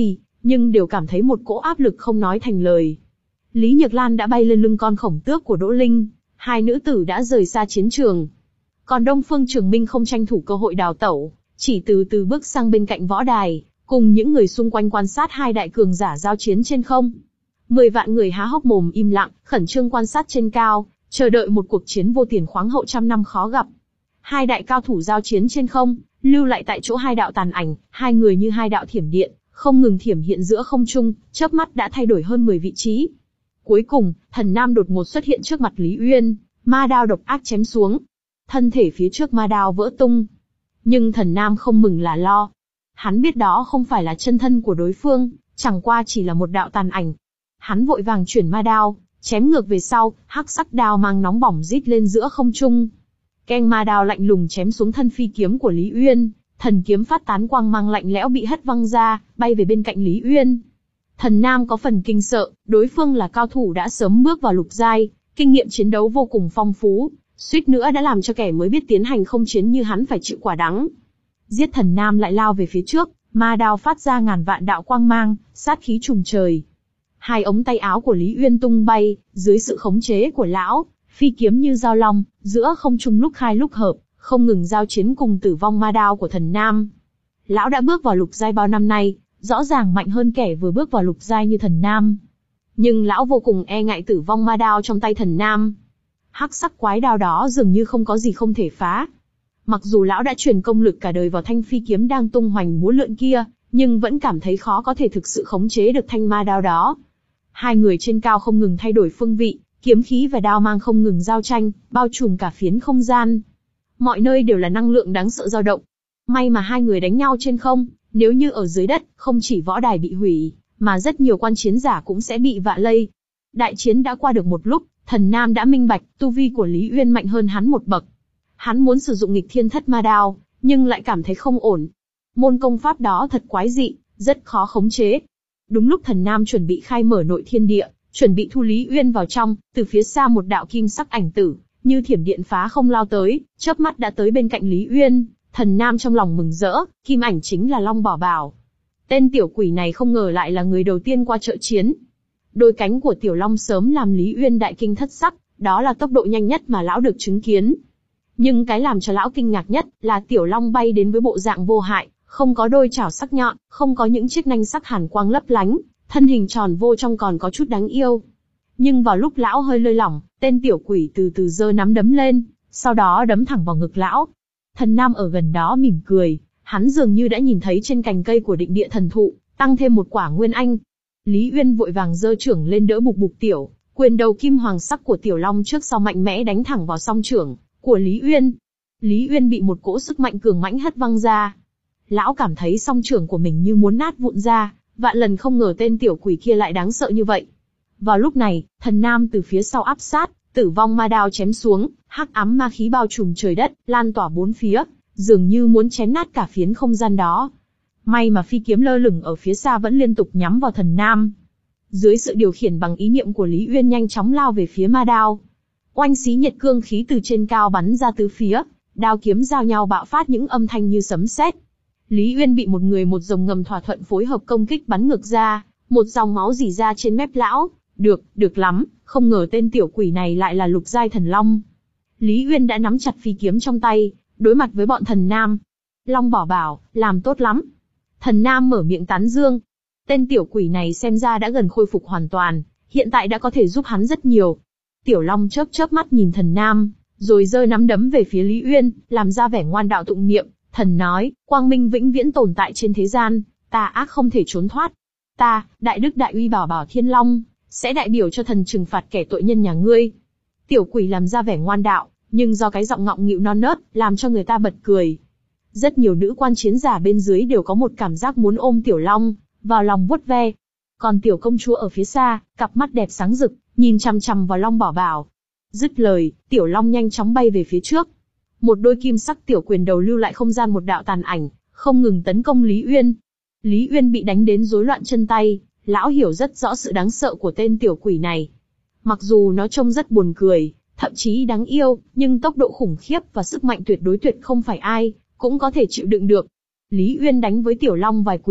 S1: nhưng đều cảm thấy một cỗ áp lực không nói thành lời. Lý Nhược Lan đã bay lên lưng con khổng tước của Đỗ Linh, hai nữ tử đã rời xa chiến trường. Còn Đông Phương Trường Minh không tranh thủ cơ hội đào tẩu, chỉ từ từ bước sang bên cạnh võ đài, cùng những người xung quanh quan sát hai đại cường giả giao chiến trên không. Mười vạn người há hốc mồm im lặng, khẩn trương quan sát trên cao, chờ đợi một cuộc chiến vô tiền khoáng hậu trăm năm khó gặp. Hai đại cao thủ giao chiến trên không, lưu lại tại chỗ hai đạo tàn ảnh, hai người như hai đạo thiểm điện, không ngừng thiểm hiện giữa không trung, chớp mắt đã thay đổi hơn mười vị trí. Cuối cùng, Thần Nam đột ngột xuất hiện trước mặt Lý Uyên, ma đao độc ác chém xuống. Thân thể phía trước ma đao vỡ tung. Nhưng Thần Nam không mừng là lo. Hắn biết đó không phải là chân thân của đối phương, chẳng qua chỉ là một đạo tàn ảnh. Hắn vội vàng chuyển ma đao, chém ngược về sau, hắc sắc đao mang nóng bỏng rít lên giữa không trung. Keng ma đao lạnh lùng chém xuống thân phi kiếm của Lý Uyên, thần kiếm phát tán quang mang lạnh lẽo bị hất văng ra, bay về bên cạnh Lý Uyên. Thần Nam có phần kinh sợ, đối phương là cao thủ đã sớm bước vào lục giai, kinh nghiệm chiến đấu vô cùng phong phú, suýt nữa đã làm cho kẻ mới biết tiến hành không chiến như hắn phải chịu quả đắng. Giết Thần Nam lại lao về phía trước, ma đao phát ra ngàn vạn đạo quang mang, sát khí trùng trời. Hai ống tay áo của Lý Uyên tung bay, dưới sự khống chế của lão, phi kiếm như dao long, giữa không trung lúc khai lúc hợp, không ngừng giao chiến cùng tử vong ma đao của Thần Nam. Lão đã bước vào lục giai bao năm nay, rõ ràng mạnh hơn kẻ vừa bước vào lục giai như Thần Nam. Nhưng lão vô cùng e ngại tử vong ma đao trong tay Thần Nam. Hắc sắc quái đao đó dường như không có gì không thể phá. Mặc dù lão đã truyền công lực cả đời vào thanh phi kiếm đang tung hoành múa lượn kia, nhưng vẫn cảm thấy khó có thể thực sự khống chế được thanh ma đao đó. Hai người trên cao không ngừng thay đổi phương vị, kiếm khí và đao mang không ngừng giao tranh, bao trùm cả phiến không gian. Mọi nơi đều là năng lượng đáng sợ dao động. May mà hai người đánh nhau trên không, nếu như ở dưới đất, không chỉ võ đài bị hủy, mà rất nhiều quan chiến giả cũng sẽ bị vạ lây. Đại chiến đã qua được một lúc, Thần Nam đã minh bạch, tu vi của Lý Uyên mạnh hơn hắn một bậc. Hắn muốn sử dụng nghịch thiên thất ma đao, nhưng lại cảm thấy không ổn. Môn công pháp đó thật quái dị, rất khó khống chế. Đúng lúc Thần Nam chuẩn bị khai mở nội thiên địa, chuẩn bị thu Lý Uyên vào trong, từ phía xa một đạo kim sắc ảnh tử, như thiểm điện phá không lao tới, chớp mắt đã tới bên cạnh Lý Uyên. Thần Nam trong lòng mừng rỡ, kim ảnh chính là Long Bảo Bảo. Tên tiểu quỷ này không ngờ lại là người đầu tiên qua trợ chiến. Đôi cánh của tiểu long sớm làm Lý Uyên đại kinh thất sắc, đó là tốc độ nhanh nhất mà lão được chứng kiến. Nhưng cái làm cho lão kinh ngạc nhất là tiểu long bay đến với bộ dạng vô hại, không có đôi chảo sắc nhọn, không có những chiếc nanh sắc hàn quang lấp lánh, thân hình tròn vô trong còn có chút đáng yêu. Nhưng vào lúc lão hơi lơi lỏng, tên tiểu quỷ từ từ giơ nắm đấm lên, sau đó đấm thẳng vào ngực lão. Thần Nam ở gần đó mỉm cười, hắn dường như đã nhìn thấy trên cành cây của định địa thần thụ, tăng thêm một quả nguyên anh. Lý Uyên vội vàng giơ trưởng lên đỡ bục bục tiểu, quyền đầu kim hoàng sắc của tiểu long trước sau mạnh mẽ đánh thẳng vào song trưởng của Lý Uyên. Lý Uyên bị một cỗ sức mạnh cường mãnh hất văng ra. Lão cảm thấy song trưởng của mình như muốn nát vụn ra, vạn lần không ngờ tên tiểu quỷ kia lại đáng sợ như vậy. Vào lúc này, Thần Nam từ phía sau áp sát, tử vong ma đao chém xuống, hắc ám ma khí bao trùm trời đất, lan tỏa bốn phía, dường như muốn chém nát cả phiến không gian đó. May mà phi kiếm lơ lửng ở phía xa vẫn liên tục nhắm vào Thần Nam. Dưới sự điều khiển bằng ý niệm của Lý Uyên nhanh chóng lao về phía ma đao. Oanh xí nhiệt cương khí từ trên cao bắn ra tứ phía, đao kiếm giao nhau bạo phát những âm thanh như sấm sét. Lý Uyên bị một người một dòng ngầm thỏa thuận phối hợp công kích bắn ngược ra, một dòng máu rỉ ra trên mép lão. Được, được lắm, không ngờ tên tiểu quỷ này lại là lục giai thần long. Lý Uyên đã nắm chặt phi kiếm trong tay, đối mặt với bọn Thần Nam. Long Bảo Bảo, làm tốt lắm. Thần Nam mở miệng tán dương. Tên tiểu quỷ này xem ra đã gần khôi phục hoàn toàn, hiện tại đã có thể giúp hắn rất nhiều. Tiểu Long chớp chớp mắt nhìn Thần Nam, rồi giơ nắm đấm về phía Lý Uyên, làm ra vẻ ngoan đạo tụng niệm. Thần nói, quang minh vĩnh viễn tồn tại trên thế gian, tà ác không thể trốn thoát. Ta, đại đức đại uy Bảo Bảo Thiên Long, sẽ đại biểu cho thần trừng phạt kẻ tội nhân nhà ngươi. Tiểu quỷ làm ra vẻ ngoan đạo, nhưng do cái giọng ngọng nghịu non nớt, làm cho người ta bật cười. Rất nhiều nữ quan chiến giả bên dưới đều có một cảm giác muốn ôm Tiểu Long vào lòng vuốt ve. Còn tiểu công chúa ở phía xa, cặp mắt đẹp sáng rực, nhìn chằm chằm vào Long Bảo Bảo. Dứt lời, Tiểu Long nhanh chóng bay về phía trước. Một đôi kim sắc tiểu quyền đầu lưu lại không gian một đạo tàn ảnh, không ngừng tấn công Lý Uyên. Lý Uyên bị đánh đến rối loạn chân tay, lão hiểu rất rõ sự đáng sợ của tên tiểu quỷ này. Mặc dù nó trông rất buồn cười, thậm chí đáng yêu, nhưng tốc độ khủng khiếp và sức mạnh tuyệt đối tuyệt không phải ai cũng có thể chịu đựng được. Lý Uyên đánh với Tiểu Long vài quyền,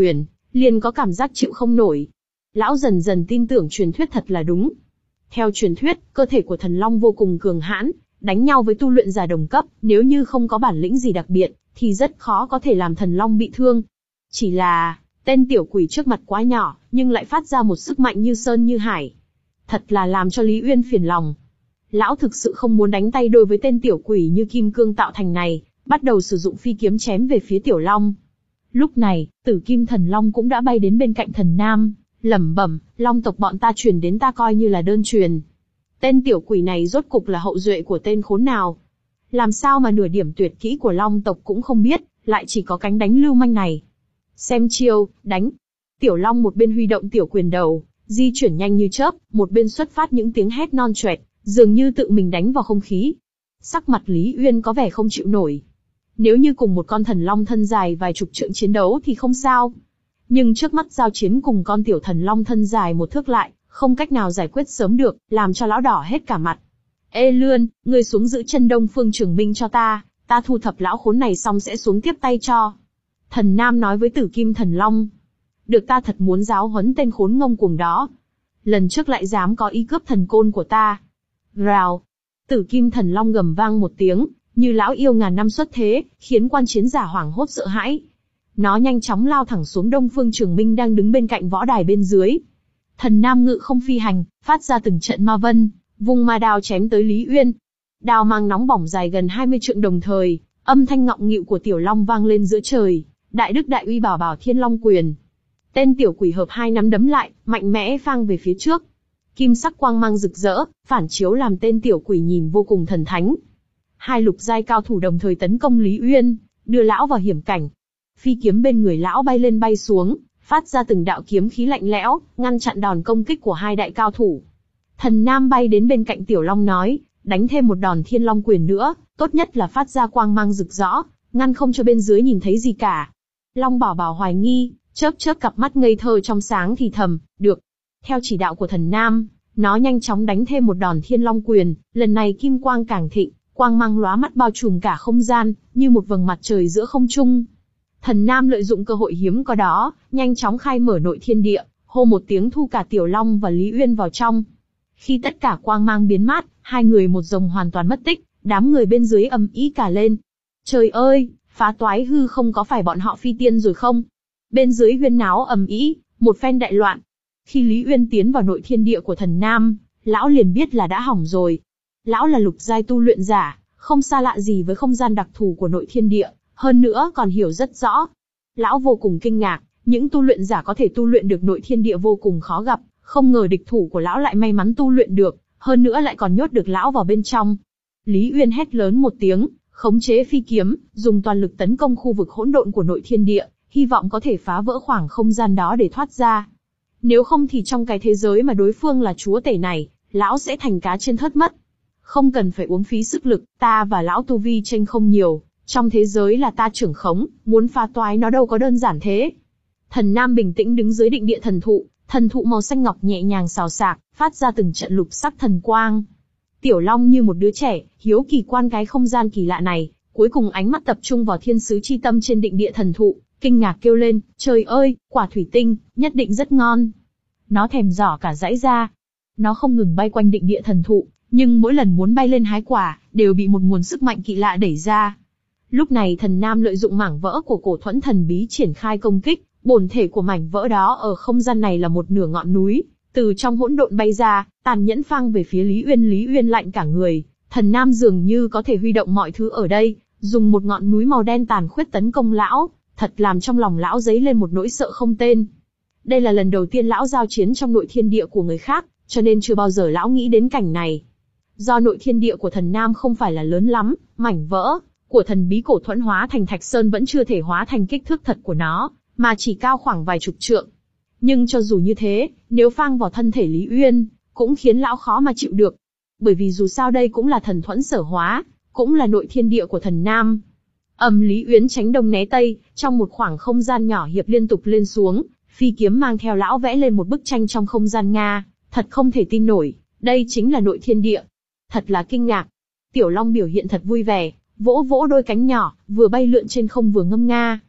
S1: liền có cảm giác chịu không nổi. Lão dần dần tin tưởng truyền thuyết thật là đúng. Theo truyền thuyết, cơ thể của thần long vô cùng cường hãn, đánh nhau với tu luyện giả đồng cấp, nếu như không có bản lĩnh gì đặc biệt, thì rất khó có thể làm thần long bị thương. Chỉ là, tên tiểu quỷ trước mặt quá nhỏ, nhưng lại phát ra một sức mạnh như sơn như hải. Thật là làm cho Lý Uyên phiền lòng. Lão thực sự không muốn đánh tay đôi với tên tiểu quỷ như kim cương tạo thành này, bắt đầu sử dụng phi kiếm chém về phía tiểu long. Lúc này, Tử Kim Thần Long cũng đã bay đến bên cạnh Thần Nam, lẩm bẩm, long tộc bọn ta truyền đến ta coi như là đơn truyền. Tên tiểu quỷ này rốt cục là hậu duệ của tên khốn nào? Làm sao mà nửa điểm tuyệt kỹ của long tộc cũng không biết, lại chỉ có cánh đánh lưu manh này. Xem chiêu, đánh. Tiểu long một bên huy động tiểu quyền đầu, di chuyển nhanh như chớp, một bên xuất phát những tiếng hét non choẹt, dường như tự mình đánh vào không khí. Sắc mặt Lý Uyên có vẻ không chịu nổi. Nếu như cùng một con thần long thân dài vài chục trượng chiến đấu thì không sao. Nhưng trước mắt giao chiến cùng con tiểu thần long thân dài một thước lại, không cách nào giải quyết sớm được, làm cho lão đỏ hết cả mặt. Ê Lươn, ngươi xuống giữ chân Đông Phương Trường Minh cho ta, ta thu thập lão khốn này xong sẽ xuống tiếp tay cho. Thần Nam nói với Tử Kim Thần Long. Được, ta thật muốn giáo huấn tên khốn ngông cuồng đó. Lần trước lại dám có ý cướp thần côn của ta. Rào. Tử Kim Thần Long gầm vang một tiếng, như lão yêu ngàn năm xuất thế, khiến quan chiến giả hoảng hốt sợ hãi. Nó nhanh chóng lao thẳng xuống Đông Phương Trường Minh đang đứng bên cạnh võ đài bên dưới. Thần Nam ngự không phi hành, phát ra từng trận ma vân, vùng ma đao chém tới Lý Uyên. Đao mang nóng bỏng dài gần hai mươi trượng đồng thời, âm thanh ngọng nghịu của tiểu long vang lên giữa trời. Đại đức đại uy bảo bảo thiên long quyền. Tên tiểu quỷ hợp hai nắm đấm lại, mạnh mẽ phang về phía trước. Kim sắc quang mang rực rỡ, phản chiếu làm tên tiểu quỷ nhìn vô cùng thần thánh. Hai lục giai cao thủ đồng thời tấn công Lý Uyên, đưa lão vào hiểm cảnh. Phi kiếm bên người lão bay lên bay xuống, phát ra từng đạo kiếm khí lạnh lẽo, ngăn chặn đòn công kích của hai đại cao thủ. Thần Nam bay đến bên cạnh tiểu long nói, đánh thêm một đòn thiên long quyền nữa, tốt nhất là phát ra quang mang rực rõ, ngăn không cho bên dưới nhìn thấy gì cả. Long Bảo Bảo hoài nghi, chớp chớp cặp mắt ngây thơ trong sáng thì thầm, được. Theo chỉ đạo của Thần Nam, nó nhanh chóng đánh thêm một đòn thiên long quyền, lần này kim quang càng thịnh, quang mang lóa mắt bao trùm cả không gian, như một vầng mặt trời giữa không trung. Thần Nam lợi dụng cơ hội hiếm có đó, nhanh chóng khai mở nội thiên địa, hô một tiếng thu cả Tiểu Long và Lý Uyên vào trong. Khi tất cả quang mang biến mất, hai người một rồng hoàn toàn mất tích, đám người bên dưới ầm ĩ cả lên. Trời ơi, phá toái hư không có phải bọn họ phi tiên rồi không? Bên dưới huyên náo ầm ĩ, một phen đại loạn. Khi Lý Uyên tiến vào nội thiên địa của Thần Nam, lão liền biết là đã hỏng rồi. Lão là lục giai tu luyện giả, không xa lạ gì với không gian đặc thù của nội thiên địa, hơn nữa còn hiểu rất rõ. Lão vô cùng kinh ngạc, những tu luyện giả có thể tu luyện được nội thiên địa vô cùng khó gặp, không ngờ địch thủ của lão lại may mắn tu luyện được, hơn nữa lại còn nhốt được lão vào bên trong. Lý Uyên hét lớn một tiếng, khống chế phi kiếm, dùng toàn lực tấn công khu vực hỗn độn của nội thiên địa, hy vọng có thể phá vỡ khoảng không gian đó để thoát ra. Nếu không thì trong cái thế giới mà đối phương là chúa tể này, lão sẽ thành cá trên thớt mất. Không cần phải uống phí sức lực, ta và lão tu vi chênh không nhiều, trong thế giới là ta trưởng khống, muốn phá toái nó đâu có đơn giản thế. Thần Nam bình tĩnh đứng dưới định địa thần thụ, thần thụ màu xanh ngọc nhẹ nhàng xào xạc, phát ra từng trận lục sắc thần quang. Tiểu Long như một đứa trẻ, hiếu kỳ quan cái không gian kỳ lạ này, cuối cùng ánh mắt tập trung vào thiên sứ chi tâm trên định địa thần thụ, kinh ngạc kêu lên, trời ơi, quả thủy tinh, nhất định rất ngon. Nó thèm giỏ cả dãy ra. Nó không ngừng bay quanh định địa thần thụ, nhưng mỗi lần muốn bay lên hái quả, đều bị một nguồn sức mạnh kỳ lạ đẩy ra. Lúc này Thần Nam lợi dụng mảng vỡ của cổ thuẫn thần bí triển khai công kích, bổn thể của mảnh vỡ đó ở không gian này là một nửa ngọn núi, từ trong hỗn độn bay ra, tàn nhẫn phang về phía Lý Uyên. Lý Uyên lạnh cả người, Thần Nam dường như có thể huy động mọi thứ ở đây, dùng một ngọn núi màu đen tàn khuyết tấn công lão, thật làm trong lòng lão dấy lên một nỗi sợ không tên. Đây là lần đầu tiên lão giao chiến trong nội thiên địa của người khác, cho nên chưa bao giờ lão nghĩ đến cảnh này. Do nội thiên địa của Thần Nam không phải là lớn lắm, mảnh vỡ của thần bí cổ thuẫn hóa thành thạch sơn vẫn chưa thể hóa thành kích thước thật của nó, mà chỉ cao khoảng vài chục trượng. Nhưng cho dù như thế, nếu phang vào thân thể Lý Uyên, cũng khiến lão khó mà chịu được. Bởi vì dù sao đây cũng là thần thuẫn sở hóa, cũng là nội thiên địa của Thần Nam. Ầm, Lý Uyên tránh đông né tây, trong một khoảng không gian nhỏ hiệp liên tục lên xuống, phi kiếm mang theo lão vẽ lên một bức tranh trong không gian Nga, thật không thể tin nổi, đây chính là nội thiên địa. Thật là kinh ngạc. Tiểu Long biểu hiện thật vui vẻ, vỗ vỗ đôi cánh nhỏ, vừa bay lượn trên không vừa ngâm nga.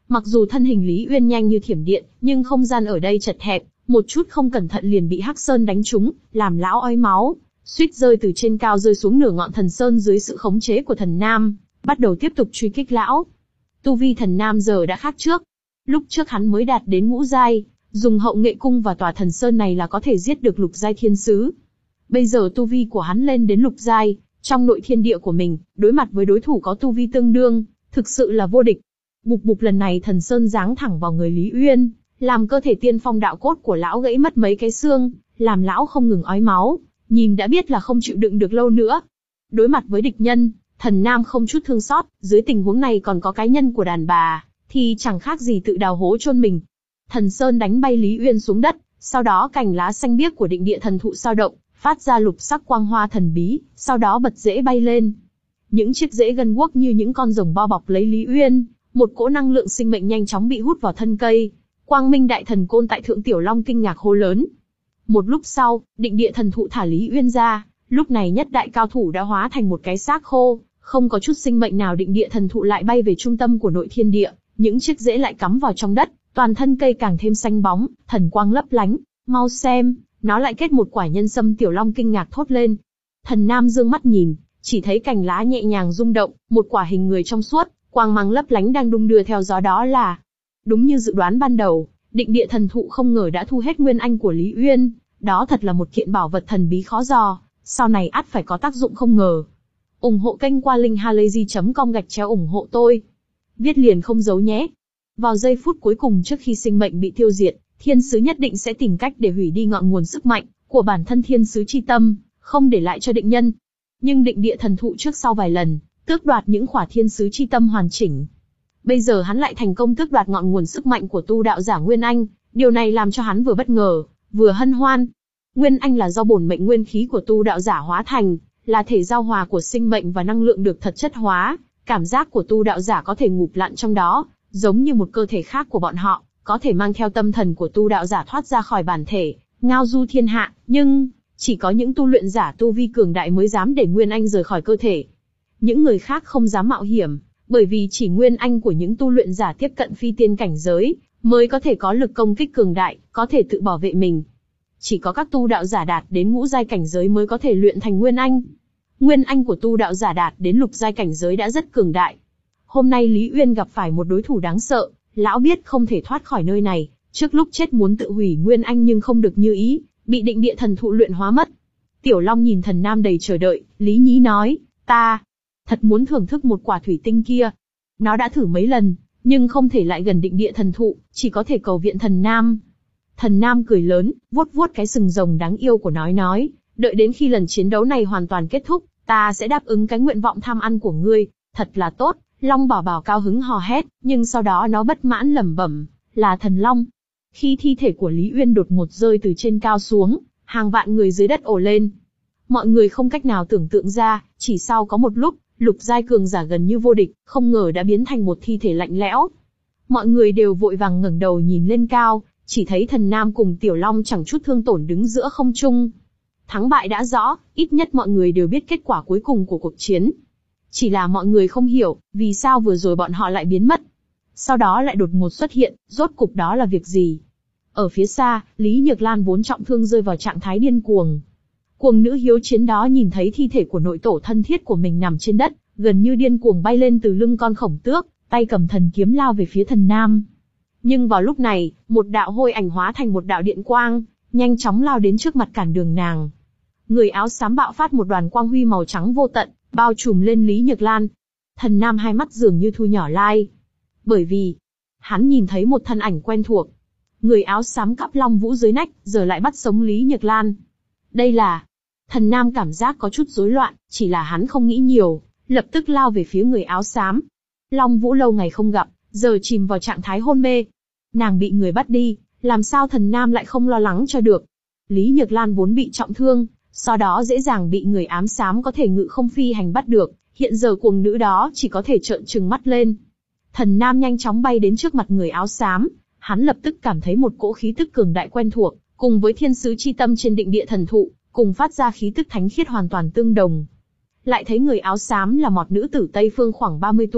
S1: Mặc dù thân hình Lý Uyên nhanh như thiểm điện, nhưng không gian ở đây chật hẹp, một chút không cẩn thận liền bị Hắc Sơn đánh trúng, làm lão ói máu, suýt rơi từ trên cao rơi xuống nửa ngọn thần sơn dưới sự khống chế của thần nam, bắt đầu tiếp tục truy kích lão. Tu vi thần nam giờ đã khác trước. Lúc trước hắn mới đạt đến ngũ giai, dùng hậu nghệ cung và tòa thần sơn này là có thể giết được lục giai thiên sứ. Bây giờ tu vi của hắn lên đến lục giai, trong nội thiên địa của mình, đối mặt với đối thủ có tu vi tương đương, thực sự là vô địch. Bục bục lần này thần sơn giáng thẳng vào người Lý Uyên, làm cơ thể tiên phong đạo cốt của lão gãy mất mấy cái xương, làm lão không ngừng ói máu, nhìn đã biết là không chịu đựng được lâu nữa. Đối mặt với địch nhân, thần nam không chút thương xót, dưới tình huống này còn có cái nhân của đàn bà, thì chẳng khác gì tự đào hố chôn mình. Thần sơn đánh bay Lý Uyên xuống đất, sau đó cành lá xanh biếc của định địa thần thụ sao động, phát ra lục sắc quang hoa thần bí, sau đó bật rễ bay lên. Những chiếc rễ gân guốc như những con rồng bao bọc lấy Lý Uyên, một cỗ năng lượng sinh mệnh nhanh chóng bị hút vào thân cây. Quang Minh Đại Thần Côn tại Thượng Tiểu Long kinh ngạc hô lớn. Một lúc sau, định địa thần thụ thả Lý Uyên ra, lúc này nhất đại cao thủ đã hóa thành một cái xác khô, không có chút sinh mệnh nào. Định địa thần thụ lại bay về trung tâm của nội thiên địa, những chiếc rễ lại cắm vào trong đất, toàn thân cây càng thêm xanh bóng, thần quang lấp lánh. Mau xem, nó lại kết một quả nhân sâm. Tiểu Long kinh ngạc thốt lên. Thần nam dương mắt nhìn, chỉ thấy cành lá nhẹ nhàng rung động, một quả hình người trong suốt, quang mang lấp lánh đang đung đưa theo gió. Đó là, đúng như dự đoán ban đầu, định địa thần thụ không ngờ đã thu hết nguyên anh của Lý Uyên. Đó thật là một kiện bảo vật thần bí khó dò, sau này ắt phải có tác dụng không ngờ. ủng hộ kênh qua link halayzi chấm com gạch chéo ủng hộ tôi. Viết liền không giấu nhé. Vào giây phút cuối cùng trước khi sinh mệnh bị tiêu diệt, thiên sứ nhất định sẽ tìm cách để hủy đi ngọn nguồn sức mạnh của bản thân thiên sứ chi tâm, không để lại cho định nhân. Nhưng định địa thần thụ trước sau vài lần tước đoạt những khỏa thiên sứ chi tâm hoàn chỉnh. Bây giờ hắn lại thành công tước đoạt ngọn nguồn sức mạnh của tu đạo giả Nguyên Anh, điều này làm cho hắn vừa bất ngờ, vừa hân hoan. Nguyên Anh là do bổn mệnh nguyên khí của tu đạo giả hóa thành, là thể giao hòa của sinh mệnh và năng lượng được thật chất hóa, cảm giác của tu đạo giả có thể ngụp lặn trong đó, giống như một cơ thể khác của bọn họ, có thể mang theo tâm thần của tu đạo giả thoát ra khỏi bản thể, ngao du thiên hạ, nhưng chỉ có những tu luyện giả tu vi cường đại mới dám để Nguyên Anh rời khỏi cơ thể. Những người khác không dám mạo hiểm, bởi vì chỉ Nguyên Anh của những tu luyện giả tiếp cận phi tiên cảnh giới mới có thể có lực công kích cường đại, có thể tự bảo vệ mình. Chỉ có các tu đạo giả đạt đến ngũ giai cảnh giới mới có thể luyện thành Nguyên Anh. Nguyên Anh của tu đạo giả đạt đến lục giai cảnh giới đã rất cường đại. Hôm nay Lý Uyên gặp phải một đối thủ đáng sợ, lão biết không thể thoát khỏi nơi này, trước lúc chết muốn tự hủy Nguyên Anh nhưng không được như ý, bị định địa thần thụ luyện hóa mất. Tiểu Long nhìn thần nam đầy chờ đợi, Lý Nhí nói, ta thật muốn thưởng thức một quả thủy tinh kia. Nó đã thử mấy lần, nhưng không thể lại gần định địa thần thụ, chỉ có thể cầu viện thần nam. Thần nam cười lớn, vuốt vuốt cái sừng rồng đáng yêu của nó nói, đợi đến khi lần chiến đấu này hoàn toàn kết thúc, ta sẽ đáp ứng cái nguyện vọng tham ăn của ngươi. Thật là tốt. Long Bảo Bảo cao hứng hò hét, nhưng sau đó nó bất mãn lẩm bẩm, là thần long. Khi thi thể của Lý Uyên đột ngột rơi từ trên cao xuống, hàng vạn người dưới đất ồ lên. Mọi người không cách nào tưởng tượng ra, chỉ sau có một lúc, lục giai cường giả gần như vô địch, không ngờ đã biến thành một thi thể lạnh lẽo. Mọi người đều vội vàng ngẩng đầu nhìn lên cao, chỉ thấy thần nam cùng Tiểu Long chẳng chút thương tổn đứng giữa không trung. Thắng bại đã rõ, ít nhất mọi người đều biết kết quả cuối cùng của cuộc chiến. Chỉ là mọi người không hiểu, vì sao vừa rồi bọn họ lại biến mất. Sau đó lại đột ngột xuất hiện, rốt cục đó là việc gì? Ở phía xa, Lý Nhược Lan vốn trọng thương rơi vào trạng thái điên cuồng. Cuồng nữ hiếu chiến đó nhìn thấy thi thể của nội tổ thân thiết của mình nằm trên đất, gần như điên cuồng bay lên từ lưng con khổng tước, tay cầm thần kiếm lao về phía thần nam. Nhưng vào lúc này, một đạo hôi ảnh hóa thành một đạo điện quang, nhanh chóng lao đến trước mặt cản đường nàng. Người áo xám bạo phát một đoàn quang huy màu trắng vô tận, bao trùm lên Lý Nhược Lan. Thần nam hai mắt dường như thu nhỏ lại, bởi vì hắn nhìn thấy một thân ảnh quen thuộc. Người áo xám cắp long vũ dưới nách, giờ lại bắt sống Lý Nhược Lan. Đây là... Thần nam cảm giác có chút rối loạn, chỉ là hắn không nghĩ nhiều, lập tức lao về phía người áo xám. Long vũ lâu ngày không gặp, giờ chìm vào trạng thái hôn mê. Nàng bị người bắt đi, làm sao thần nam lại không lo lắng cho được. Lý Nhược Lan vốn bị trọng thương, sau đó dễ dàng bị người ám xám có thể ngự không phi hành bắt được, hiện giờ cuồng nữ đó chỉ có thể trợn trừng mắt lên. Thần nam nhanh chóng bay đến trước mặt người áo xám, hắn lập tức cảm thấy một cỗ khí tức cường đại quen thuộc, cùng với thiên sứ chi tâm trên định địa thần thụ, cùng phát ra khí tức thánh khiết hoàn toàn tương đồng. Lại thấy người áo xám là một nữ tử Tây Phương khoảng ba mươi tuổi,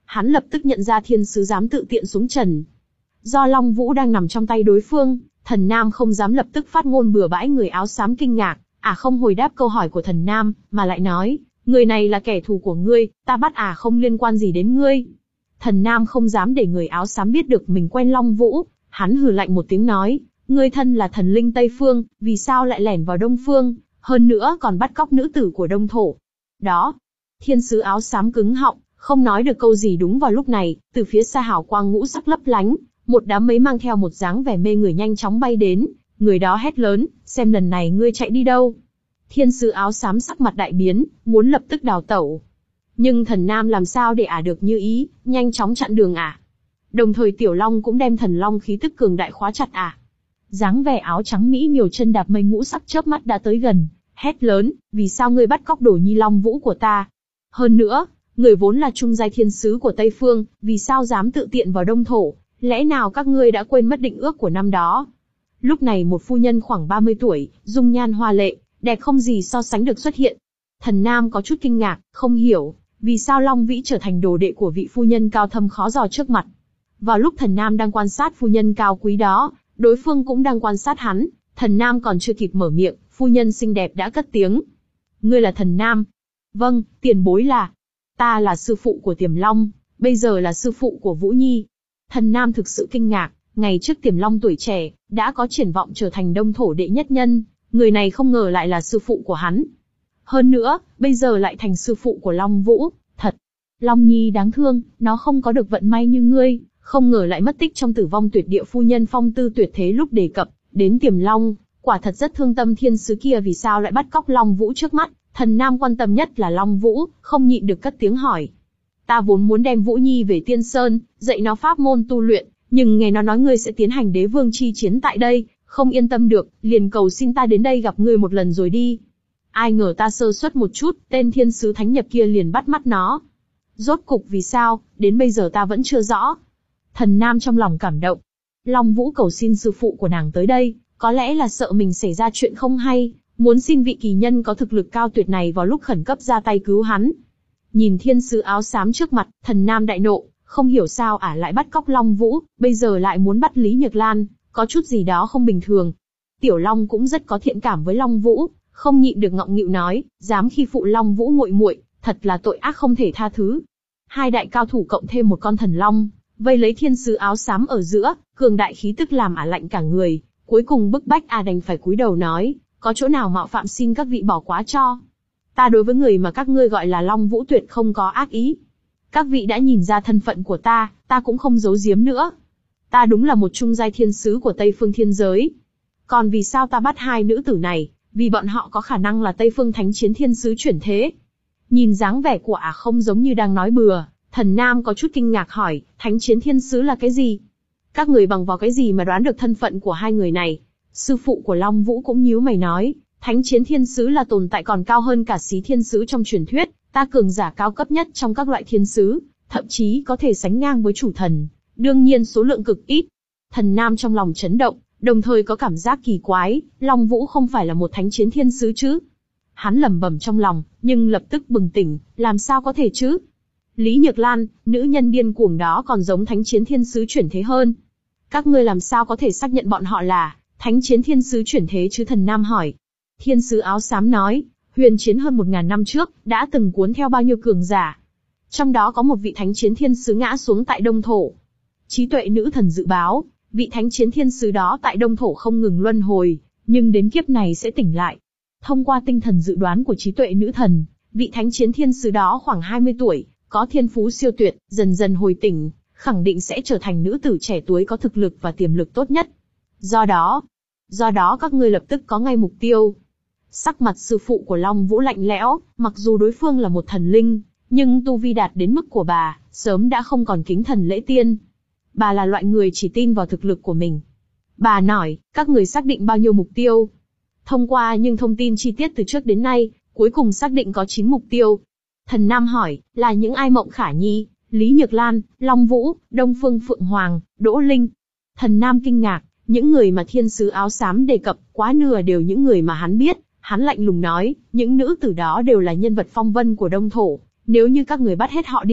S1: Hắn lập tức nhận ra thiên sứ dám tự tiện xuống trần. Do Long Vũ đang nằm trong tay đối phương, Thần Nam không dám lập tức phát ngôn bừa bãi. Người áo xám kinh ngạc, à không hồi đáp câu hỏi của Thần Nam, mà lại nói, người này là kẻ thù của ngươi, ta bắt à không liên quan gì đến ngươi. Thần Nam không dám để người áo xám biết được mình quen Long Vũ, hắn hừ lạnh một tiếng nói, ngươi thân là thần linh Tây Phương, vì sao lại lẻn vào Đông Phương, hơn nữa còn bắt cóc nữ tử của Đông Thổ. Đó, thiên sứ áo xám cứng họng, không nói được câu gì. Đúng vào lúc này, từ phía xa hào quang ngũ sắc lấp lánh, một đám mây mang theo một dáng vẻ mê người nhanh chóng bay đến, người đó hét lớn, xem lần này ngươi chạy đi đâu. Thiên sứ áo xám sắc mặt đại biến, muốn lập tức đào tẩu. Nhưng Thần Nam làm sao để ả được như ý, nhanh chóng chặn đường ả. Đồng thời Tiểu Long cũng đem thần long khí tức cường đại khóa chặt ả. Dáng vẻ áo trắng mỹ miều chân đạp mây ngũ sắc chớp mắt đã tới gần, hét lớn, vì sao ngươi bắt cóc Đồ Nhi Long Vũ của ta? Hơn nữa, người vốn là trung giai thiên sứ của Tây Phương, vì sao dám tự tiện vào Đông Thổ? Lẽ nào các ngươi đã quên mất định ước của năm đó? Lúc này một phu nhân khoảng ba mươi tuổi, dung nhan hoa lệ, đẹp không gì so sánh được xuất hiện. Thần Nam có chút kinh ngạc, không hiểu, vì sao Long Vĩ trở thành đồ đệ của vị phu nhân cao thâm khó dò trước mặt. Vào lúc Thần Nam đang quan sát phu nhân cao quý đó, đối phương cũng đang quan sát hắn. Thần Nam còn chưa kịp mở miệng, phu nhân xinh đẹp đã cất tiếng. Ngươi là Thần Nam? Vâng, tiền bối là. Ta là sư phụ của Tiềm Long, bây giờ là sư phụ của Vũ Nhi. Thần Nam thực sự kinh ngạc, ngày trước Tiềm Long tuổi trẻ, đã có triển vọng trở thành Đông Thổ đệ nhất nhân, người này không ngờ lại là sư phụ của hắn. Hơn nữa, bây giờ lại thành sư phụ của Long Vũ, thật. Long Nhi đáng thương, nó không có được vận may như ngươi, không ngờ lại mất tích trong Tử Vong Tuyệt Địa. Phu nhân phong tư tuyệt thế lúc đề cập đến Tiềm Long, quả thật rất thương tâm. Thiên sứ kia vì sao lại bắt cóc Long Vũ trước mắt? Thần Nam quan tâm nhất là Long Vũ, không nhịn được cất tiếng hỏi. Ta vốn muốn đem Vũ Nhi về Tiên Sơn, dạy nó pháp môn tu luyện, nhưng nghe nó nói ngươi sẽ tiến hành đế vương chi chiến tại đây, không yên tâm được, liền cầu xin ta đến đây gặp ngươi một lần rồi đi. Ai ngờ ta sơ suất một chút, tên thiên sứ thánh nhập kia liền bắt mắt nó. Rốt cục vì sao, đến bây giờ ta vẫn chưa rõ. Thần Nam trong lòng cảm động. Long Vũ cầu xin sư phụ của nàng tới đây, có lẽ là sợ mình xảy ra chuyện không hay, muốn xin vị kỳ nhân có thực lực cao tuyệt này vào lúc khẩn cấp ra tay cứu hắn. Nhìn thiên sứ áo xám trước mặt, Thần Nam đại nộ, không hiểu sao ả lại bắt cóc Long Vũ, bây giờ lại muốn bắt Lý Nhược Lan, có chút gì đó không bình thường. Tiểu Long cũng rất có thiện cảm với Long Vũ, không nhịn được ngọng nghịu nói, dám khi phụ Long Vũ muội muội, thật là tội ác không thể tha thứ. Hai đại cao thủ cộng thêm một con thần long, vây lấy thiên sứ áo xám ở giữa, cường đại khí tức làm ả lạnh cả người, cuối cùng bức bách ả đành phải cúi đầu nói, có chỗ nào mạo phạm xin các vị bỏ quá cho. Ta đối với người mà các ngươi gọi là Long Vũ tuyệt không có ác ý. Các vị đã nhìn ra thân phận của ta, ta cũng không giấu giếm nữa. Ta đúng là một trung giai thiên sứ của Tây Phương thiên giới. Còn vì sao ta bắt hai nữ tử này? Vì bọn họ có khả năng là Tây Phương Thánh Chiến Thiên Sứ chuyển thế. Nhìn dáng vẻ của ả không giống như đang nói bừa, Thần Nam có chút kinh ngạc hỏi, Thánh Chiến Thiên Sứ là cái gì? Các người bằng vào cái gì mà đoán được thân phận của hai người này? Sư phụ của Long Vũ cũng nhíu mày nói, Thánh Chiến Thiên Sứ là tồn tại còn cao hơn cả Xí Thiên Sứ trong truyền thuyết, ta cường giả cao cấp nhất trong các loại thiên sứ, thậm chí có thể sánh ngang với chủ thần, đương nhiên số lượng cực ít. Thần Nam trong lòng chấn động, đồng thời có cảm giác kỳ quái, Long Vũ không phải là một thánh chiến thiên sứ chứ? Hắn lẩm bẩm trong lòng, nhưng lập tức bừng tỉnh, làm sao có thể chứ? Lý Nhược Lan, nữ nhân điên cuồng đó còn giống thánh chiến thiên sứ chuyển thế hơn. Các ngươi làm sao có thể xác nhận bọn họ là thánh chiến thiên sứ chuyển thế chứ? Thần Nam hỏi. Thiên sứ áo xám nói, huyền chiến hơn một ngàn năm trước, đã từng cuốn theo bao nhiêu cường giả. Trong đó có một vị thánh chiến thiên sứ ngã xuống tại Đông Thổ. Trí tuệ nữ thần dự báo, vị thánh chiến thiên sứ đó tại Đông Thổ không ngừng luân hồi, nhưng đến kiếp này sẽ tỉnh lại. Thông qua tinh thần dự đoán của trí tuệ nữ thần, vị thánh chiến thiên sứ đó khoảng hai mươi tuổi, có thiên phú siêu tuyệt, dần dần hồi tỉnh, khẳng định sẽ trở thành nữ tử trẻ tuổi có thực lực và tiềm lực tốt nhất. Do đó, do đó các ngươi lập tức có ngay mục tiêu. Sắc mặt sư phụ của Long Vũ lạnh lẽo, mặc dù đối phương là một thần linh, nhưng tu vi đạt đến mức của bà, sớm đã không còn kính thần lễ tiên. Bà là loại người chỉ tin vào thực lực của mình. Bà nói, các người xác định bao nhiêu mục tiêu? Thông qua những thông tin chi tiết từ trước đến nay, cuối cùng xác định có chín mục tiêu. Thần Nam hỏi, là những ai? Mộng Khả Nhi, Lý Nhược Lan, Long Vũ, Đông Phương Phượng Hoàng, Đỗ Linh. Thần Nam kinh ngạc, những người mà thiên sứ áo xám đề cập, quá nửa đều những người mà hắn biết. Hắn lạnh lùng nói, những nữ tử đó đều là nhân vật phong vân của Đông Thổ. Nếu như các người bắt hết họ đi,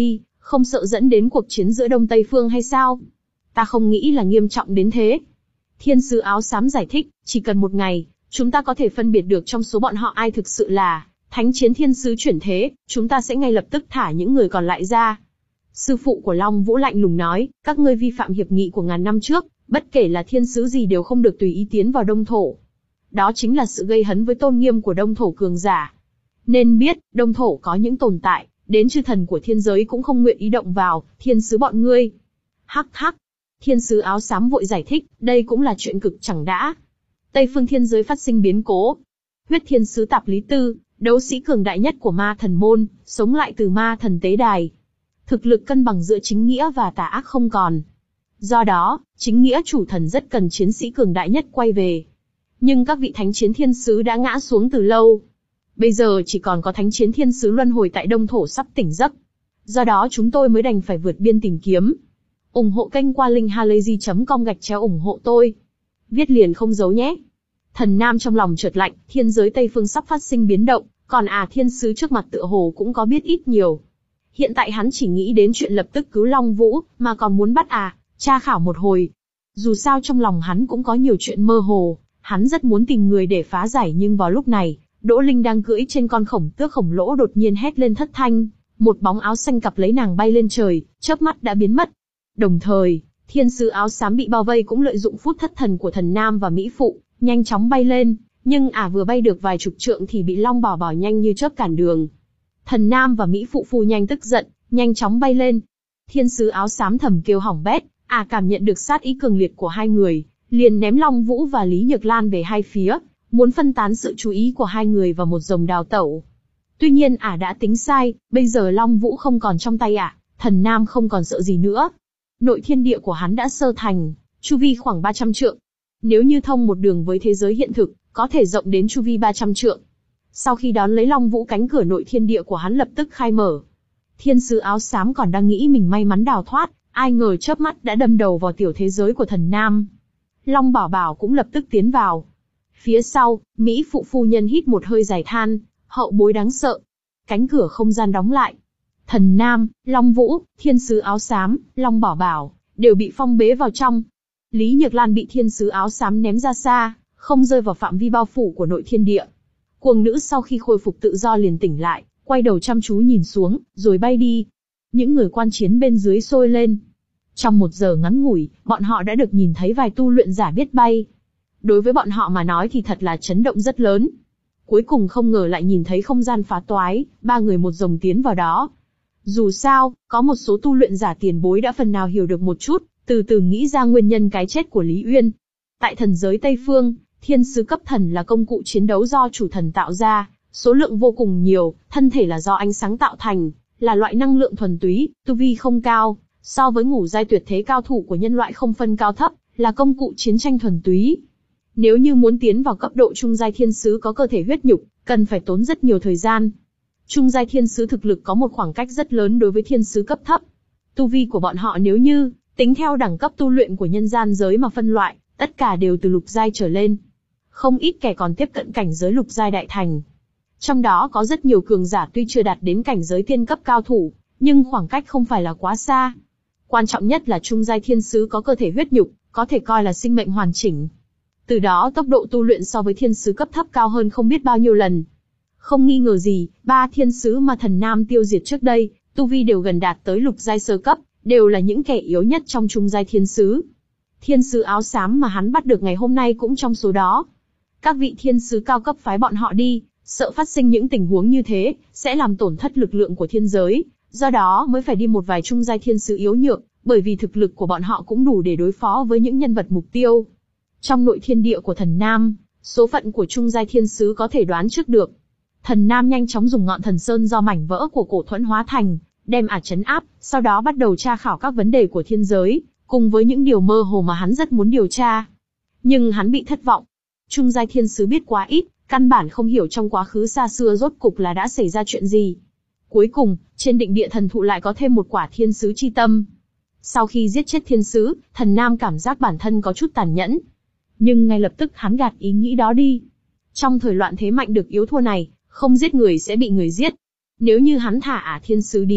S1: không sợ dẫn đến cuộc chiến giữa Đông Tây phương hay sao? Ta không nghĩ là nghiêm trọng đến thế. Thiên sứ áo xám giải thích, chỉ cần một ngày, chúng ta có thể phân biệt được trong số bọn họ ai thực sự là thánh chiến thiên sứ chuyển thế, chúng ta sẽ ngay lập tức thả những người còn lại ra. Sư phụ của Long Vũ lạnh lùng nói, các ngươi vi phạm hiệp nghị của ngàn năm trước, bất kể là thiên sứ gì đều không được tùy ý tiến vào Đông Thổ. Đó chính là sự gây hấn với tôn nghiêm của Đông Thổ cường giả. Nên biết, Đông Thổ có những tồn tại, đến chư thần của thiên giới cũng không nguyện ý động vào, thiên sứ bọn ngươi. Hắc hắc. Thiên sứ áo xám vội giải thích, đây cũng là chuyện cực chẳng đã. Tây phương thiên giới phát sinh biến cố. Huyết thiên sứ Tạp Lý Tư, đấu sĩ cường đại nhất của ma thần môn, sống lại từ ma thần tế đài. Thực lực cân bằng giữa chính nghĩa và tà ác không còn. Do đó, chính nghĩa chủ thần rất cần chiến sĩ cường đại nhất quay về. Nhưng các vị thánh chiến thiên sứ đã ngã xuống từ lâu. Bây giờ chỉ còn có thánh chiến thiên sứ luân hồi tại Đông Thổ sắp tỉnh giấc. Do đó chúng tôi mới đành phải vượt biên tìm kiếm. ủng hộ kênh qua link halayzi chấm com gạch chéo ủng hộ tôi. Viết liền không giấu nhé. Thần Nam trong lòng chợt lạnh, thiên giới Tây Phương sắp phát sinh biến động, còn à thiên sứ trước mặt tựa hồ cũng có biết ít nhiều. Hiện tại hắn chỉ nghĩ đến chuyện lập tức cứu Long Vũ, mà còn muốn bắt à, tra khảo một hồi. Dù sao trong lòng hắn cũng có nhiều chuyện mơ hồ, hắn rất muốn tìm người để phá giải nhưng vào lúc này, Đỗ Linh đang cưỡi trên con khổng tước khổng lỗ đột nhiên hét lên thất thanh, một bóng áo xanh cặp lấy nàng bay lên trời, chớp mắt đã biến mất. Đồng thời, thiên sứ áo xám bị bao vây cũng lợi dụng phút thất thần của thần nam và mỹ phụ, nhanh chóng bay lên, nhưng ả à vừa bay được vài chục trượng thì bị Long Bảo Bảo nhanh như chớp cản đường. Thần nam và mỹ phụ phu nhanh tức giận, nhanh chóng bay lên. Thiên sứ áo xám thầm kêu hỏng bét, ả à cảm nhận được sát ý cường liệt của hai người, liền ném Long Vũ và Lý Nhược Lan về hai phía, muốn phân tán sự chú ý của hai người vào một dòng đào tẩu. Tuy nhiên ả à đã tính sai, bây giờ Long Vũ không còn trong tay ả, à, thần nam không còn sợ gì nữa. Nội thiên địa của hắn đã sơ thành, chu vi khoảng ba trăm trượng. Nếu như thông một đường với thế giới hiện thực, có thể rộng đến chu vi ba trăm trượng. Sau khi đón lấy Long Vũ, cánh cửa nội thiên địa của hắn lập tức khai mở. Thiên sứ áo xám còn đang nghĩ mình may mắn đào thoát, ai ngờ chớp mắt đã đâm đầu vào tiểu thế giới của thần nam. Long Bảo Bảo cũng lập tức tiến vào. Phía sau, mỹ phụ phu nhân hít một hơi dài than, hậu bối đáng sợ. Cánh cửa không gian đóng lại. Thần nam, Long Vũ, thiên sứ áo xám, Long Bảo Bảo đều bị phong bế vào trong. Lý Nhược Lan bị thiên sứ áo xám ném ra xa, không rơi vào phạm vi bao phủ của nội thiên địa. Cuồng nữ sau khi khôi phục tự do liền tỉnh lại, quay đầu chăm chú nhìn xuống, rồi bay đi. Những người quan chiến bên dưới sôi lên. Trong một giờ ngắn ngủi, bọn họ đã được nhìn thấy vài tu luyện giả biết bay. Đối với bọn họ mà nói thì thật là chấn động rất lớn. Cuối cùng không ngờ lại nhìn thấy không gian phá toái, ba người một dòng tiến vào đó. Dù sao, có một số tu luyện giả tiền bối đã phần nào hiểu được một chút, từ từ nghĩ ra nguyên nhân cái chết của Lý Uyên. Tại thần giới Tây Phương, thiên sứ cấp thần là công cụ chiến đấu do chủ thần tạo ra, số lượng vô cùng nhiều, thân thể là do ánh sáng tạo thành, là loại năng lượng thuần túy, tu vi không cao, so với ngũ giai tuyệt thế cao thủ của nhân loại không phân cao thấp, là công cụ chiến tranh thuần túy. Nếu như muốn tiến vào cấp độ trung giai thiên sứ có cơ thể huyết nhục, cần phải tốn rất nhiều thời gian. Trung giai thiên sứ thực lực có một khoảng cách rất lớn đối với thiên sứ cấp thấp. Tu vi của bọn họ nếu như tính theo đẳng cấp tu luyện của nhân gian giới mà phân loại, tất cả đều từ lục giai trở lên. Không ít kẻ còn tiếp cận cảnh giới lục giai đại thành. Trong đó có rất nhiều cường giả tuy chưa đạt đến cảnh giới thiên cấp cao thủ, nhưng khoảng cách không phải là quá xa. Quan trọng nhất là trung giai thiên sứ có cơ thể huyết nhục, có thể coi là sinh mệnh hoàn chỉnh. Từ đó tốc độ tu luyện so với thiên sứ cấp thấp cao hơn không biết bao nhiêu lần. Không nghi ngờ gì, ba thiên sứ mà thần nam tiêu diệt trước đây, tu vi đều gần đạt tới lục giai sơ cấp, đều là những kẻ yếu nhất trong trung giai thiên sứ. Thiên sứ áo xám mà hắn bắt được ngày hôm nay cũng trong số đó. Các vị thiên sứ cao cấp phái bọn họ đi, sợ phát sinh những tình huống như thế, sẽ làm tổn thất lực lượng của thiên giới, do đó mới phải đi một vài trung giai thiên sứ yếu nhược, bởi vì thực lực của bọn họ cũng đủ để đối phó với những nhân vật mục tiêu. Trong nội thiên địa của thần nam, số phận của trung giai thiên sứ có thể đoán trước được. Thần nam nhanh chóng dùng ngọn thần sơn do mảnh vỡ của cổ thuẫn hóa thành, đem ả trấn áp, sau đó bắt đầu tra khảo các vấn đề của thiên giới, cùng với những điều mơ hồ mà hắn rất muốn điều tra. Nhưng hắn bị thất vọng. Trung giai thiên sứ biết quá ít, căn bản không hiểu trong quá khứ xa xưa rốt cục là đã xảy ra chuyện gì. Cuối cùng, trên định địa thần thụ lại có thêm một quả thiên sứ chi tâm. Sau khi giết chết thiên sứ, thần nam cảm giác bản thân có chút tàn nhẫn. Nhưng ngay lập tức hắn gạt ý nghĩ đó đi. Trong thời loạn thế mạnh được yếu thua này, không giết người sẽ bị người giết. Nếu như hắn thả ả thiên sứ đi,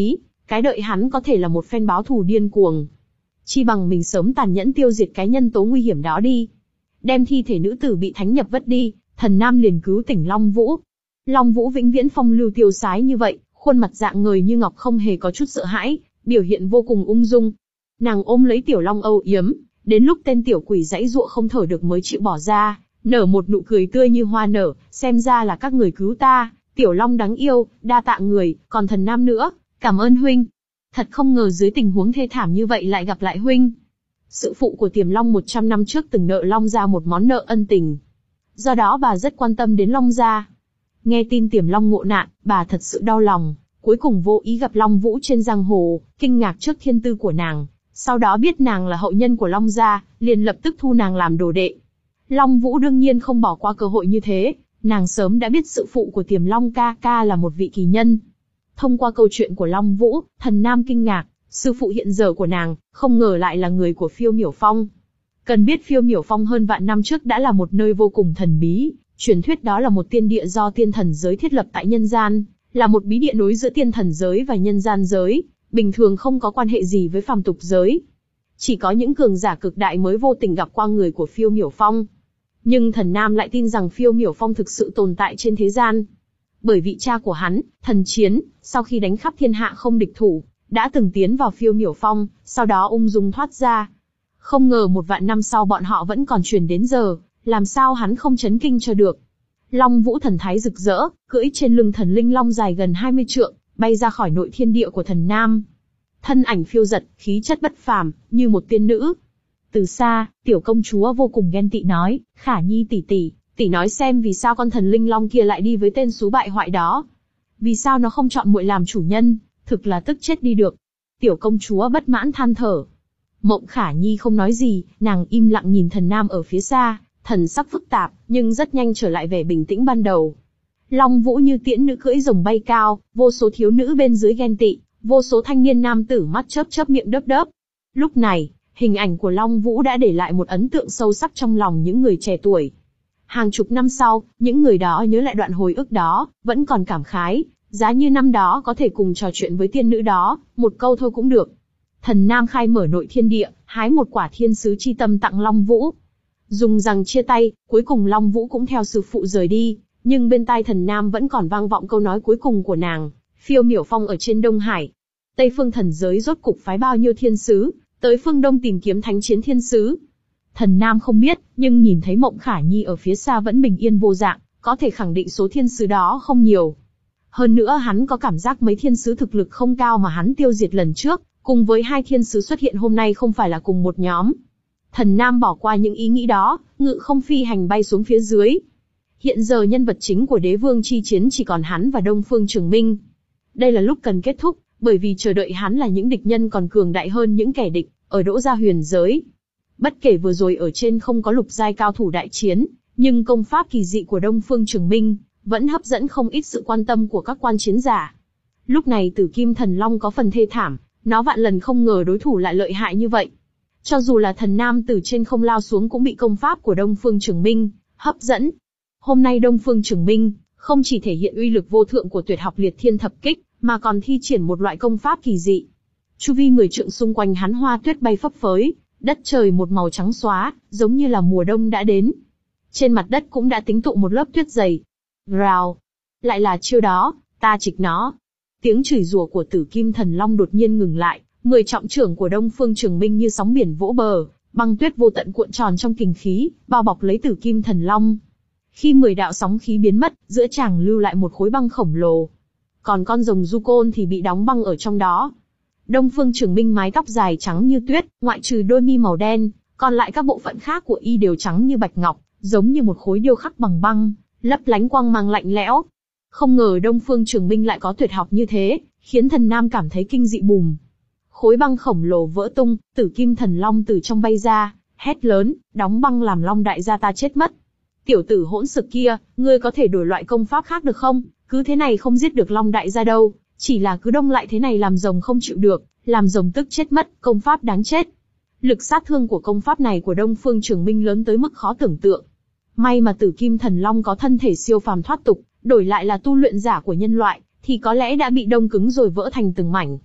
S1: cái đợi hắn có thể là một phen báo thù điên cuồng. Chi bằng mình sớm tàn nhẫn tiêu diệt cái nhân tố nguy hiểm đó đi. Đem thi thể nữ tử bị thánh nhập vất đi, Thần Nam liền cứu tỉnh Long Vũ. Long Vũ vĩnh viễn phong lưu tiêu sái như vậy, khuôn mặt dạng người như ngọc không hề có chút sợ hãi, biểu hiện vô cùng ung dung. Nàng ôm lấy Tiểu Long âu yếm, đến lúc tên tiểu quỷ giãy giụa không thở được mới chịu bỏ ra, nở một nụ cười tươi như hoa nở, xem ra là các người cứu ta, Tiểu Long đáng yêu, đa tạ người, còn Thần Nam nữa, cảm ơn huynh. Thật không ngờ dưới tình huống thê thảm như vậy lại gặp lại huynh. Sự phụ của Tiềm Long một trăm năm trước từng nợ Long gia một món nợ ân tình. Do đó bà rất quan tâm đến Long gia. Nghe tin Tiềm Long ngộ nạn, bà thật sự đau lòng, cuối cùng vô ý gặp Long Vũ trên giang hồ, kinh ngạc trước thiên tư của nàng, sau đó biết nàng là hậu nhân của Long gia, liền lập tức thu nàng làm đồ đệ. Long Vũ đương nhiên không bỏ qua cơ hội như thế, nàng sớm đã biết sự phụ của Tiềm Long ca ca là một vị kỳ nhân. Thông qua câu chuyện của Long Vũ, Thần Nam kinh ngạc, sư phụ hiện giờ của nàng, không ngờ lại là người của Phiêu Miểu Phong. Cần biết Phiêu Miểu Phong hơn vạn năm trước đã là một nơi vô cùng thần bí, truyền thuyết đó là một tiên địa do tiên thần giới thiết lập tại nhân gian, là một bí địa nối giữa tiên thần giới và nhân gian giới, bình thường không có quan hệ gì với phàm tục giới. Chỉ có những cường giả cực đại mới vô tình gặp qua người của Phiêu Miểu Phong. Nhưng Thần Nam lại tin rằng Phiêu Miểu Phong thực sự tồn tại trên thế gian. Bởi vị cha của hắn, Thần Chiến, sau khi đánh khắp thiên hạ không địch thủ, đã từng tiến vào Phiêu Miểu Phong, sau đó ung dung thoát ra. Không ngờ một vạn năm sau bọn họ vẫn còn truyền đến giờ, làm sao hắn không chấn kinh cho được. Long Vũ thần thái rực rỡ, cưỡi trên lưng thần linh long dài gần hai mươi trượng, bay ra khỏi nội thiên địa của Thần Nam. Thân ảnh phiêu dật, khí chất bất phàm, như một tiên nữ. Từ xa, tiểu công chúa vô cùng ghen tị nói, Khả Nhi tỷ tỷ, tỷ nói xem vì sao con thần linh long kia lại đi với tên xú bại hoại đó. Vì sao nó không chọn muội làm chủ nhân, thực là tức chết đi được. Tiểu công chúa bất mãn than thở. Mộng Khả Nhi không nói gì, nàng im lặng nhìn Thần Nam ở phía xa, thần sắc phức tạp, nhưng rất nhanh trở lại vẻ bình tĩnh ban đầu. Long Vũ như tiễn nữ cưỡi rồng bay cao, vô số thiếu nữ bên dưới ghen tị, vô số thanh niên nam tử mắt chớp chớp miệng đớp đớp. Lúc này, hình ảnh của Long Vũ đã để lại một ấn tượng sâu sắc trong lòng những người trẻ tuổi. Hàng chục năm sau, những người đó nhớ lại đoạn hồi ức đó, vẫn còn cảm khái, giá như năm đó có thể cùng trò chuyện với tiên nữ đó, một câu thôi cũng được. Thần Nam khai mở nội thiên địa, hái một quả thiên sứ chi tâm tặng Long Vũ. Dùng rằng chia tay, cuối cùng Long Vũ cũng theo sư phụ rời đi, nhưng bên tai Thần Nam vẫn còn vang vọng câu nói cuối cùng của nàng, Phiêu Miểu Phong ở trên Đông Hải. Tây phương thần giới rốt cục phái bao nhiêu thiên sứ, tới phương Đông tìm kiếm thánh chiến thiên sứ. Thần Nam không biết, nhưng nhìn thấy Mộng Khả Nhi ở phía xa vẫn bình yên vô dạng, có thể khẳng định số thiên sứ đó không nhiều. Hơn nữa hắn có cảm giác mấy thiên sứ thực lực không cao mà hắn tiêu diệt lần trước, cùng với hai thiên sứ xuất hiện hôm nay không phải là cùng một nhóm. Thần Nam bỏ qua những ý nghĩ đó, ngự không phi hành bay xuống phía dưới. Hiện giờ nhân vật chính của đế vương chi chiến chỉ còn hắn và Đông Phương Trường Minh. Đây là lúc cần kết thúc, bởi vì chờ đợi hắn là những địch nhân còn cường đại hơn những kẻ địch ở Đỗ Gia Huyền giới. Bất kể vừa rồi ở trên không có lục giai cao thủ đại chiến, nhưng công pháp kỳ dị của Đông Phương Trường Minh vẫn hấp dẫn không ít sự quan tâm của các quan chiến giả. Lúc này Tử Kim Thần Long có phần thê thảm, nó vạn lần không ngờ đối thủ lại lợi hại như vậy. Cho dù là Thần Nam từ trên không lao xuống cũng bị công pháp của Đông Phương Trường Minh hấp dẫn. Hôm nay Đông Phương Trường Minh không chỉ thể hiện uy lực vô thượng của tuyệt học Liệt Thiên Thập Kích, mà còn thi triển một loại công pháp kỳ dị. Chu vi mười trượng xung quanh hắn hoa tuyết bay phấp phới, đất trời một màu trắng xóa, giống như là mùa đông đã đến. Trên mặt đất cũng đã tính tụ một lớp tuyết dày. Rào, lại là chiêu đó, ta trịch nó. Tiếng chửi rủa của Tử Kim Thần Long đột nhiên ngừng lại, mười trọng trưởng của Đông Phương Trường Minh như sóng biển vỗ bờ, băng tuyết vô tận cuộn tròn trong kình khí, bao bọc lấy Tử Kim Thần Long. Khi mười đạo sóng khí biến mất, giữa chàng lưu lại một khối băng khổng lồ. Còn con rồng du côn thì bị đóng băng ở trong đó. Đông Phương Trường Minh mái tóc dài trắng như tuyết, ngoại trừ đôi mi màu đen, còn lại các bộ phận khác của y đều trắng như bạch ngọc, giống như một khối điêu khắc bằng băng, lấp lánh quang mang lạnh lẽo. Không ngờ Đông Phương Trường Minh lại có tuyệt học như thế, khiến Thần Nam cảm thấy kinh dị bùm. Khối băng khổng lồ vỡ tung, Tử Kim Thần Long từ trong bay ra, hét lớn, đóng băng làm Long đại gia ta chết mất. Tiểu tử hỗn xược kia, ngươi có thể đổi loại công pháp khác được không? Cứ thế này không giết được Long đại gia đâu, chỉ là cứ đông lại thế này làm rồng không chịu được, làm rồng tức chết mất, công pháp đáng chết. Lực sát thương của công pháp này của Đông Phương Trường Minh lớn tới mức khó tưởng tượng. May mà Tử Kim Thần Long có thân thể siêu phàm thoát tục, đổi lại là tu luyện giả của nhân loại, thì có lẽ đã bị đông cứng rồi vỡ thành từng mảnh.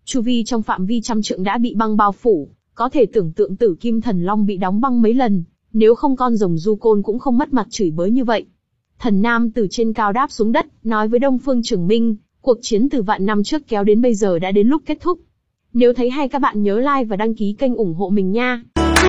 S1: Chu vi trong phạm vi trăm trượng đã bị băng bao phủ, có thể tưởng tượng Tử Kim Thần Long bị đóng băng mấy lần, nếu không con rồng du côn cũng không mất mặt chửi bới như vậy. Thần Nam từ trên cao đáp xuống đất, nói với Đông Phương Trường Minh, cuộc chiến từ vạn năm trước kéo đến bây giờ đã đến lúc kết thúc. Nếu thấy hay các bạn nhớ like và đăng ký kênh ủng hộ mình nha.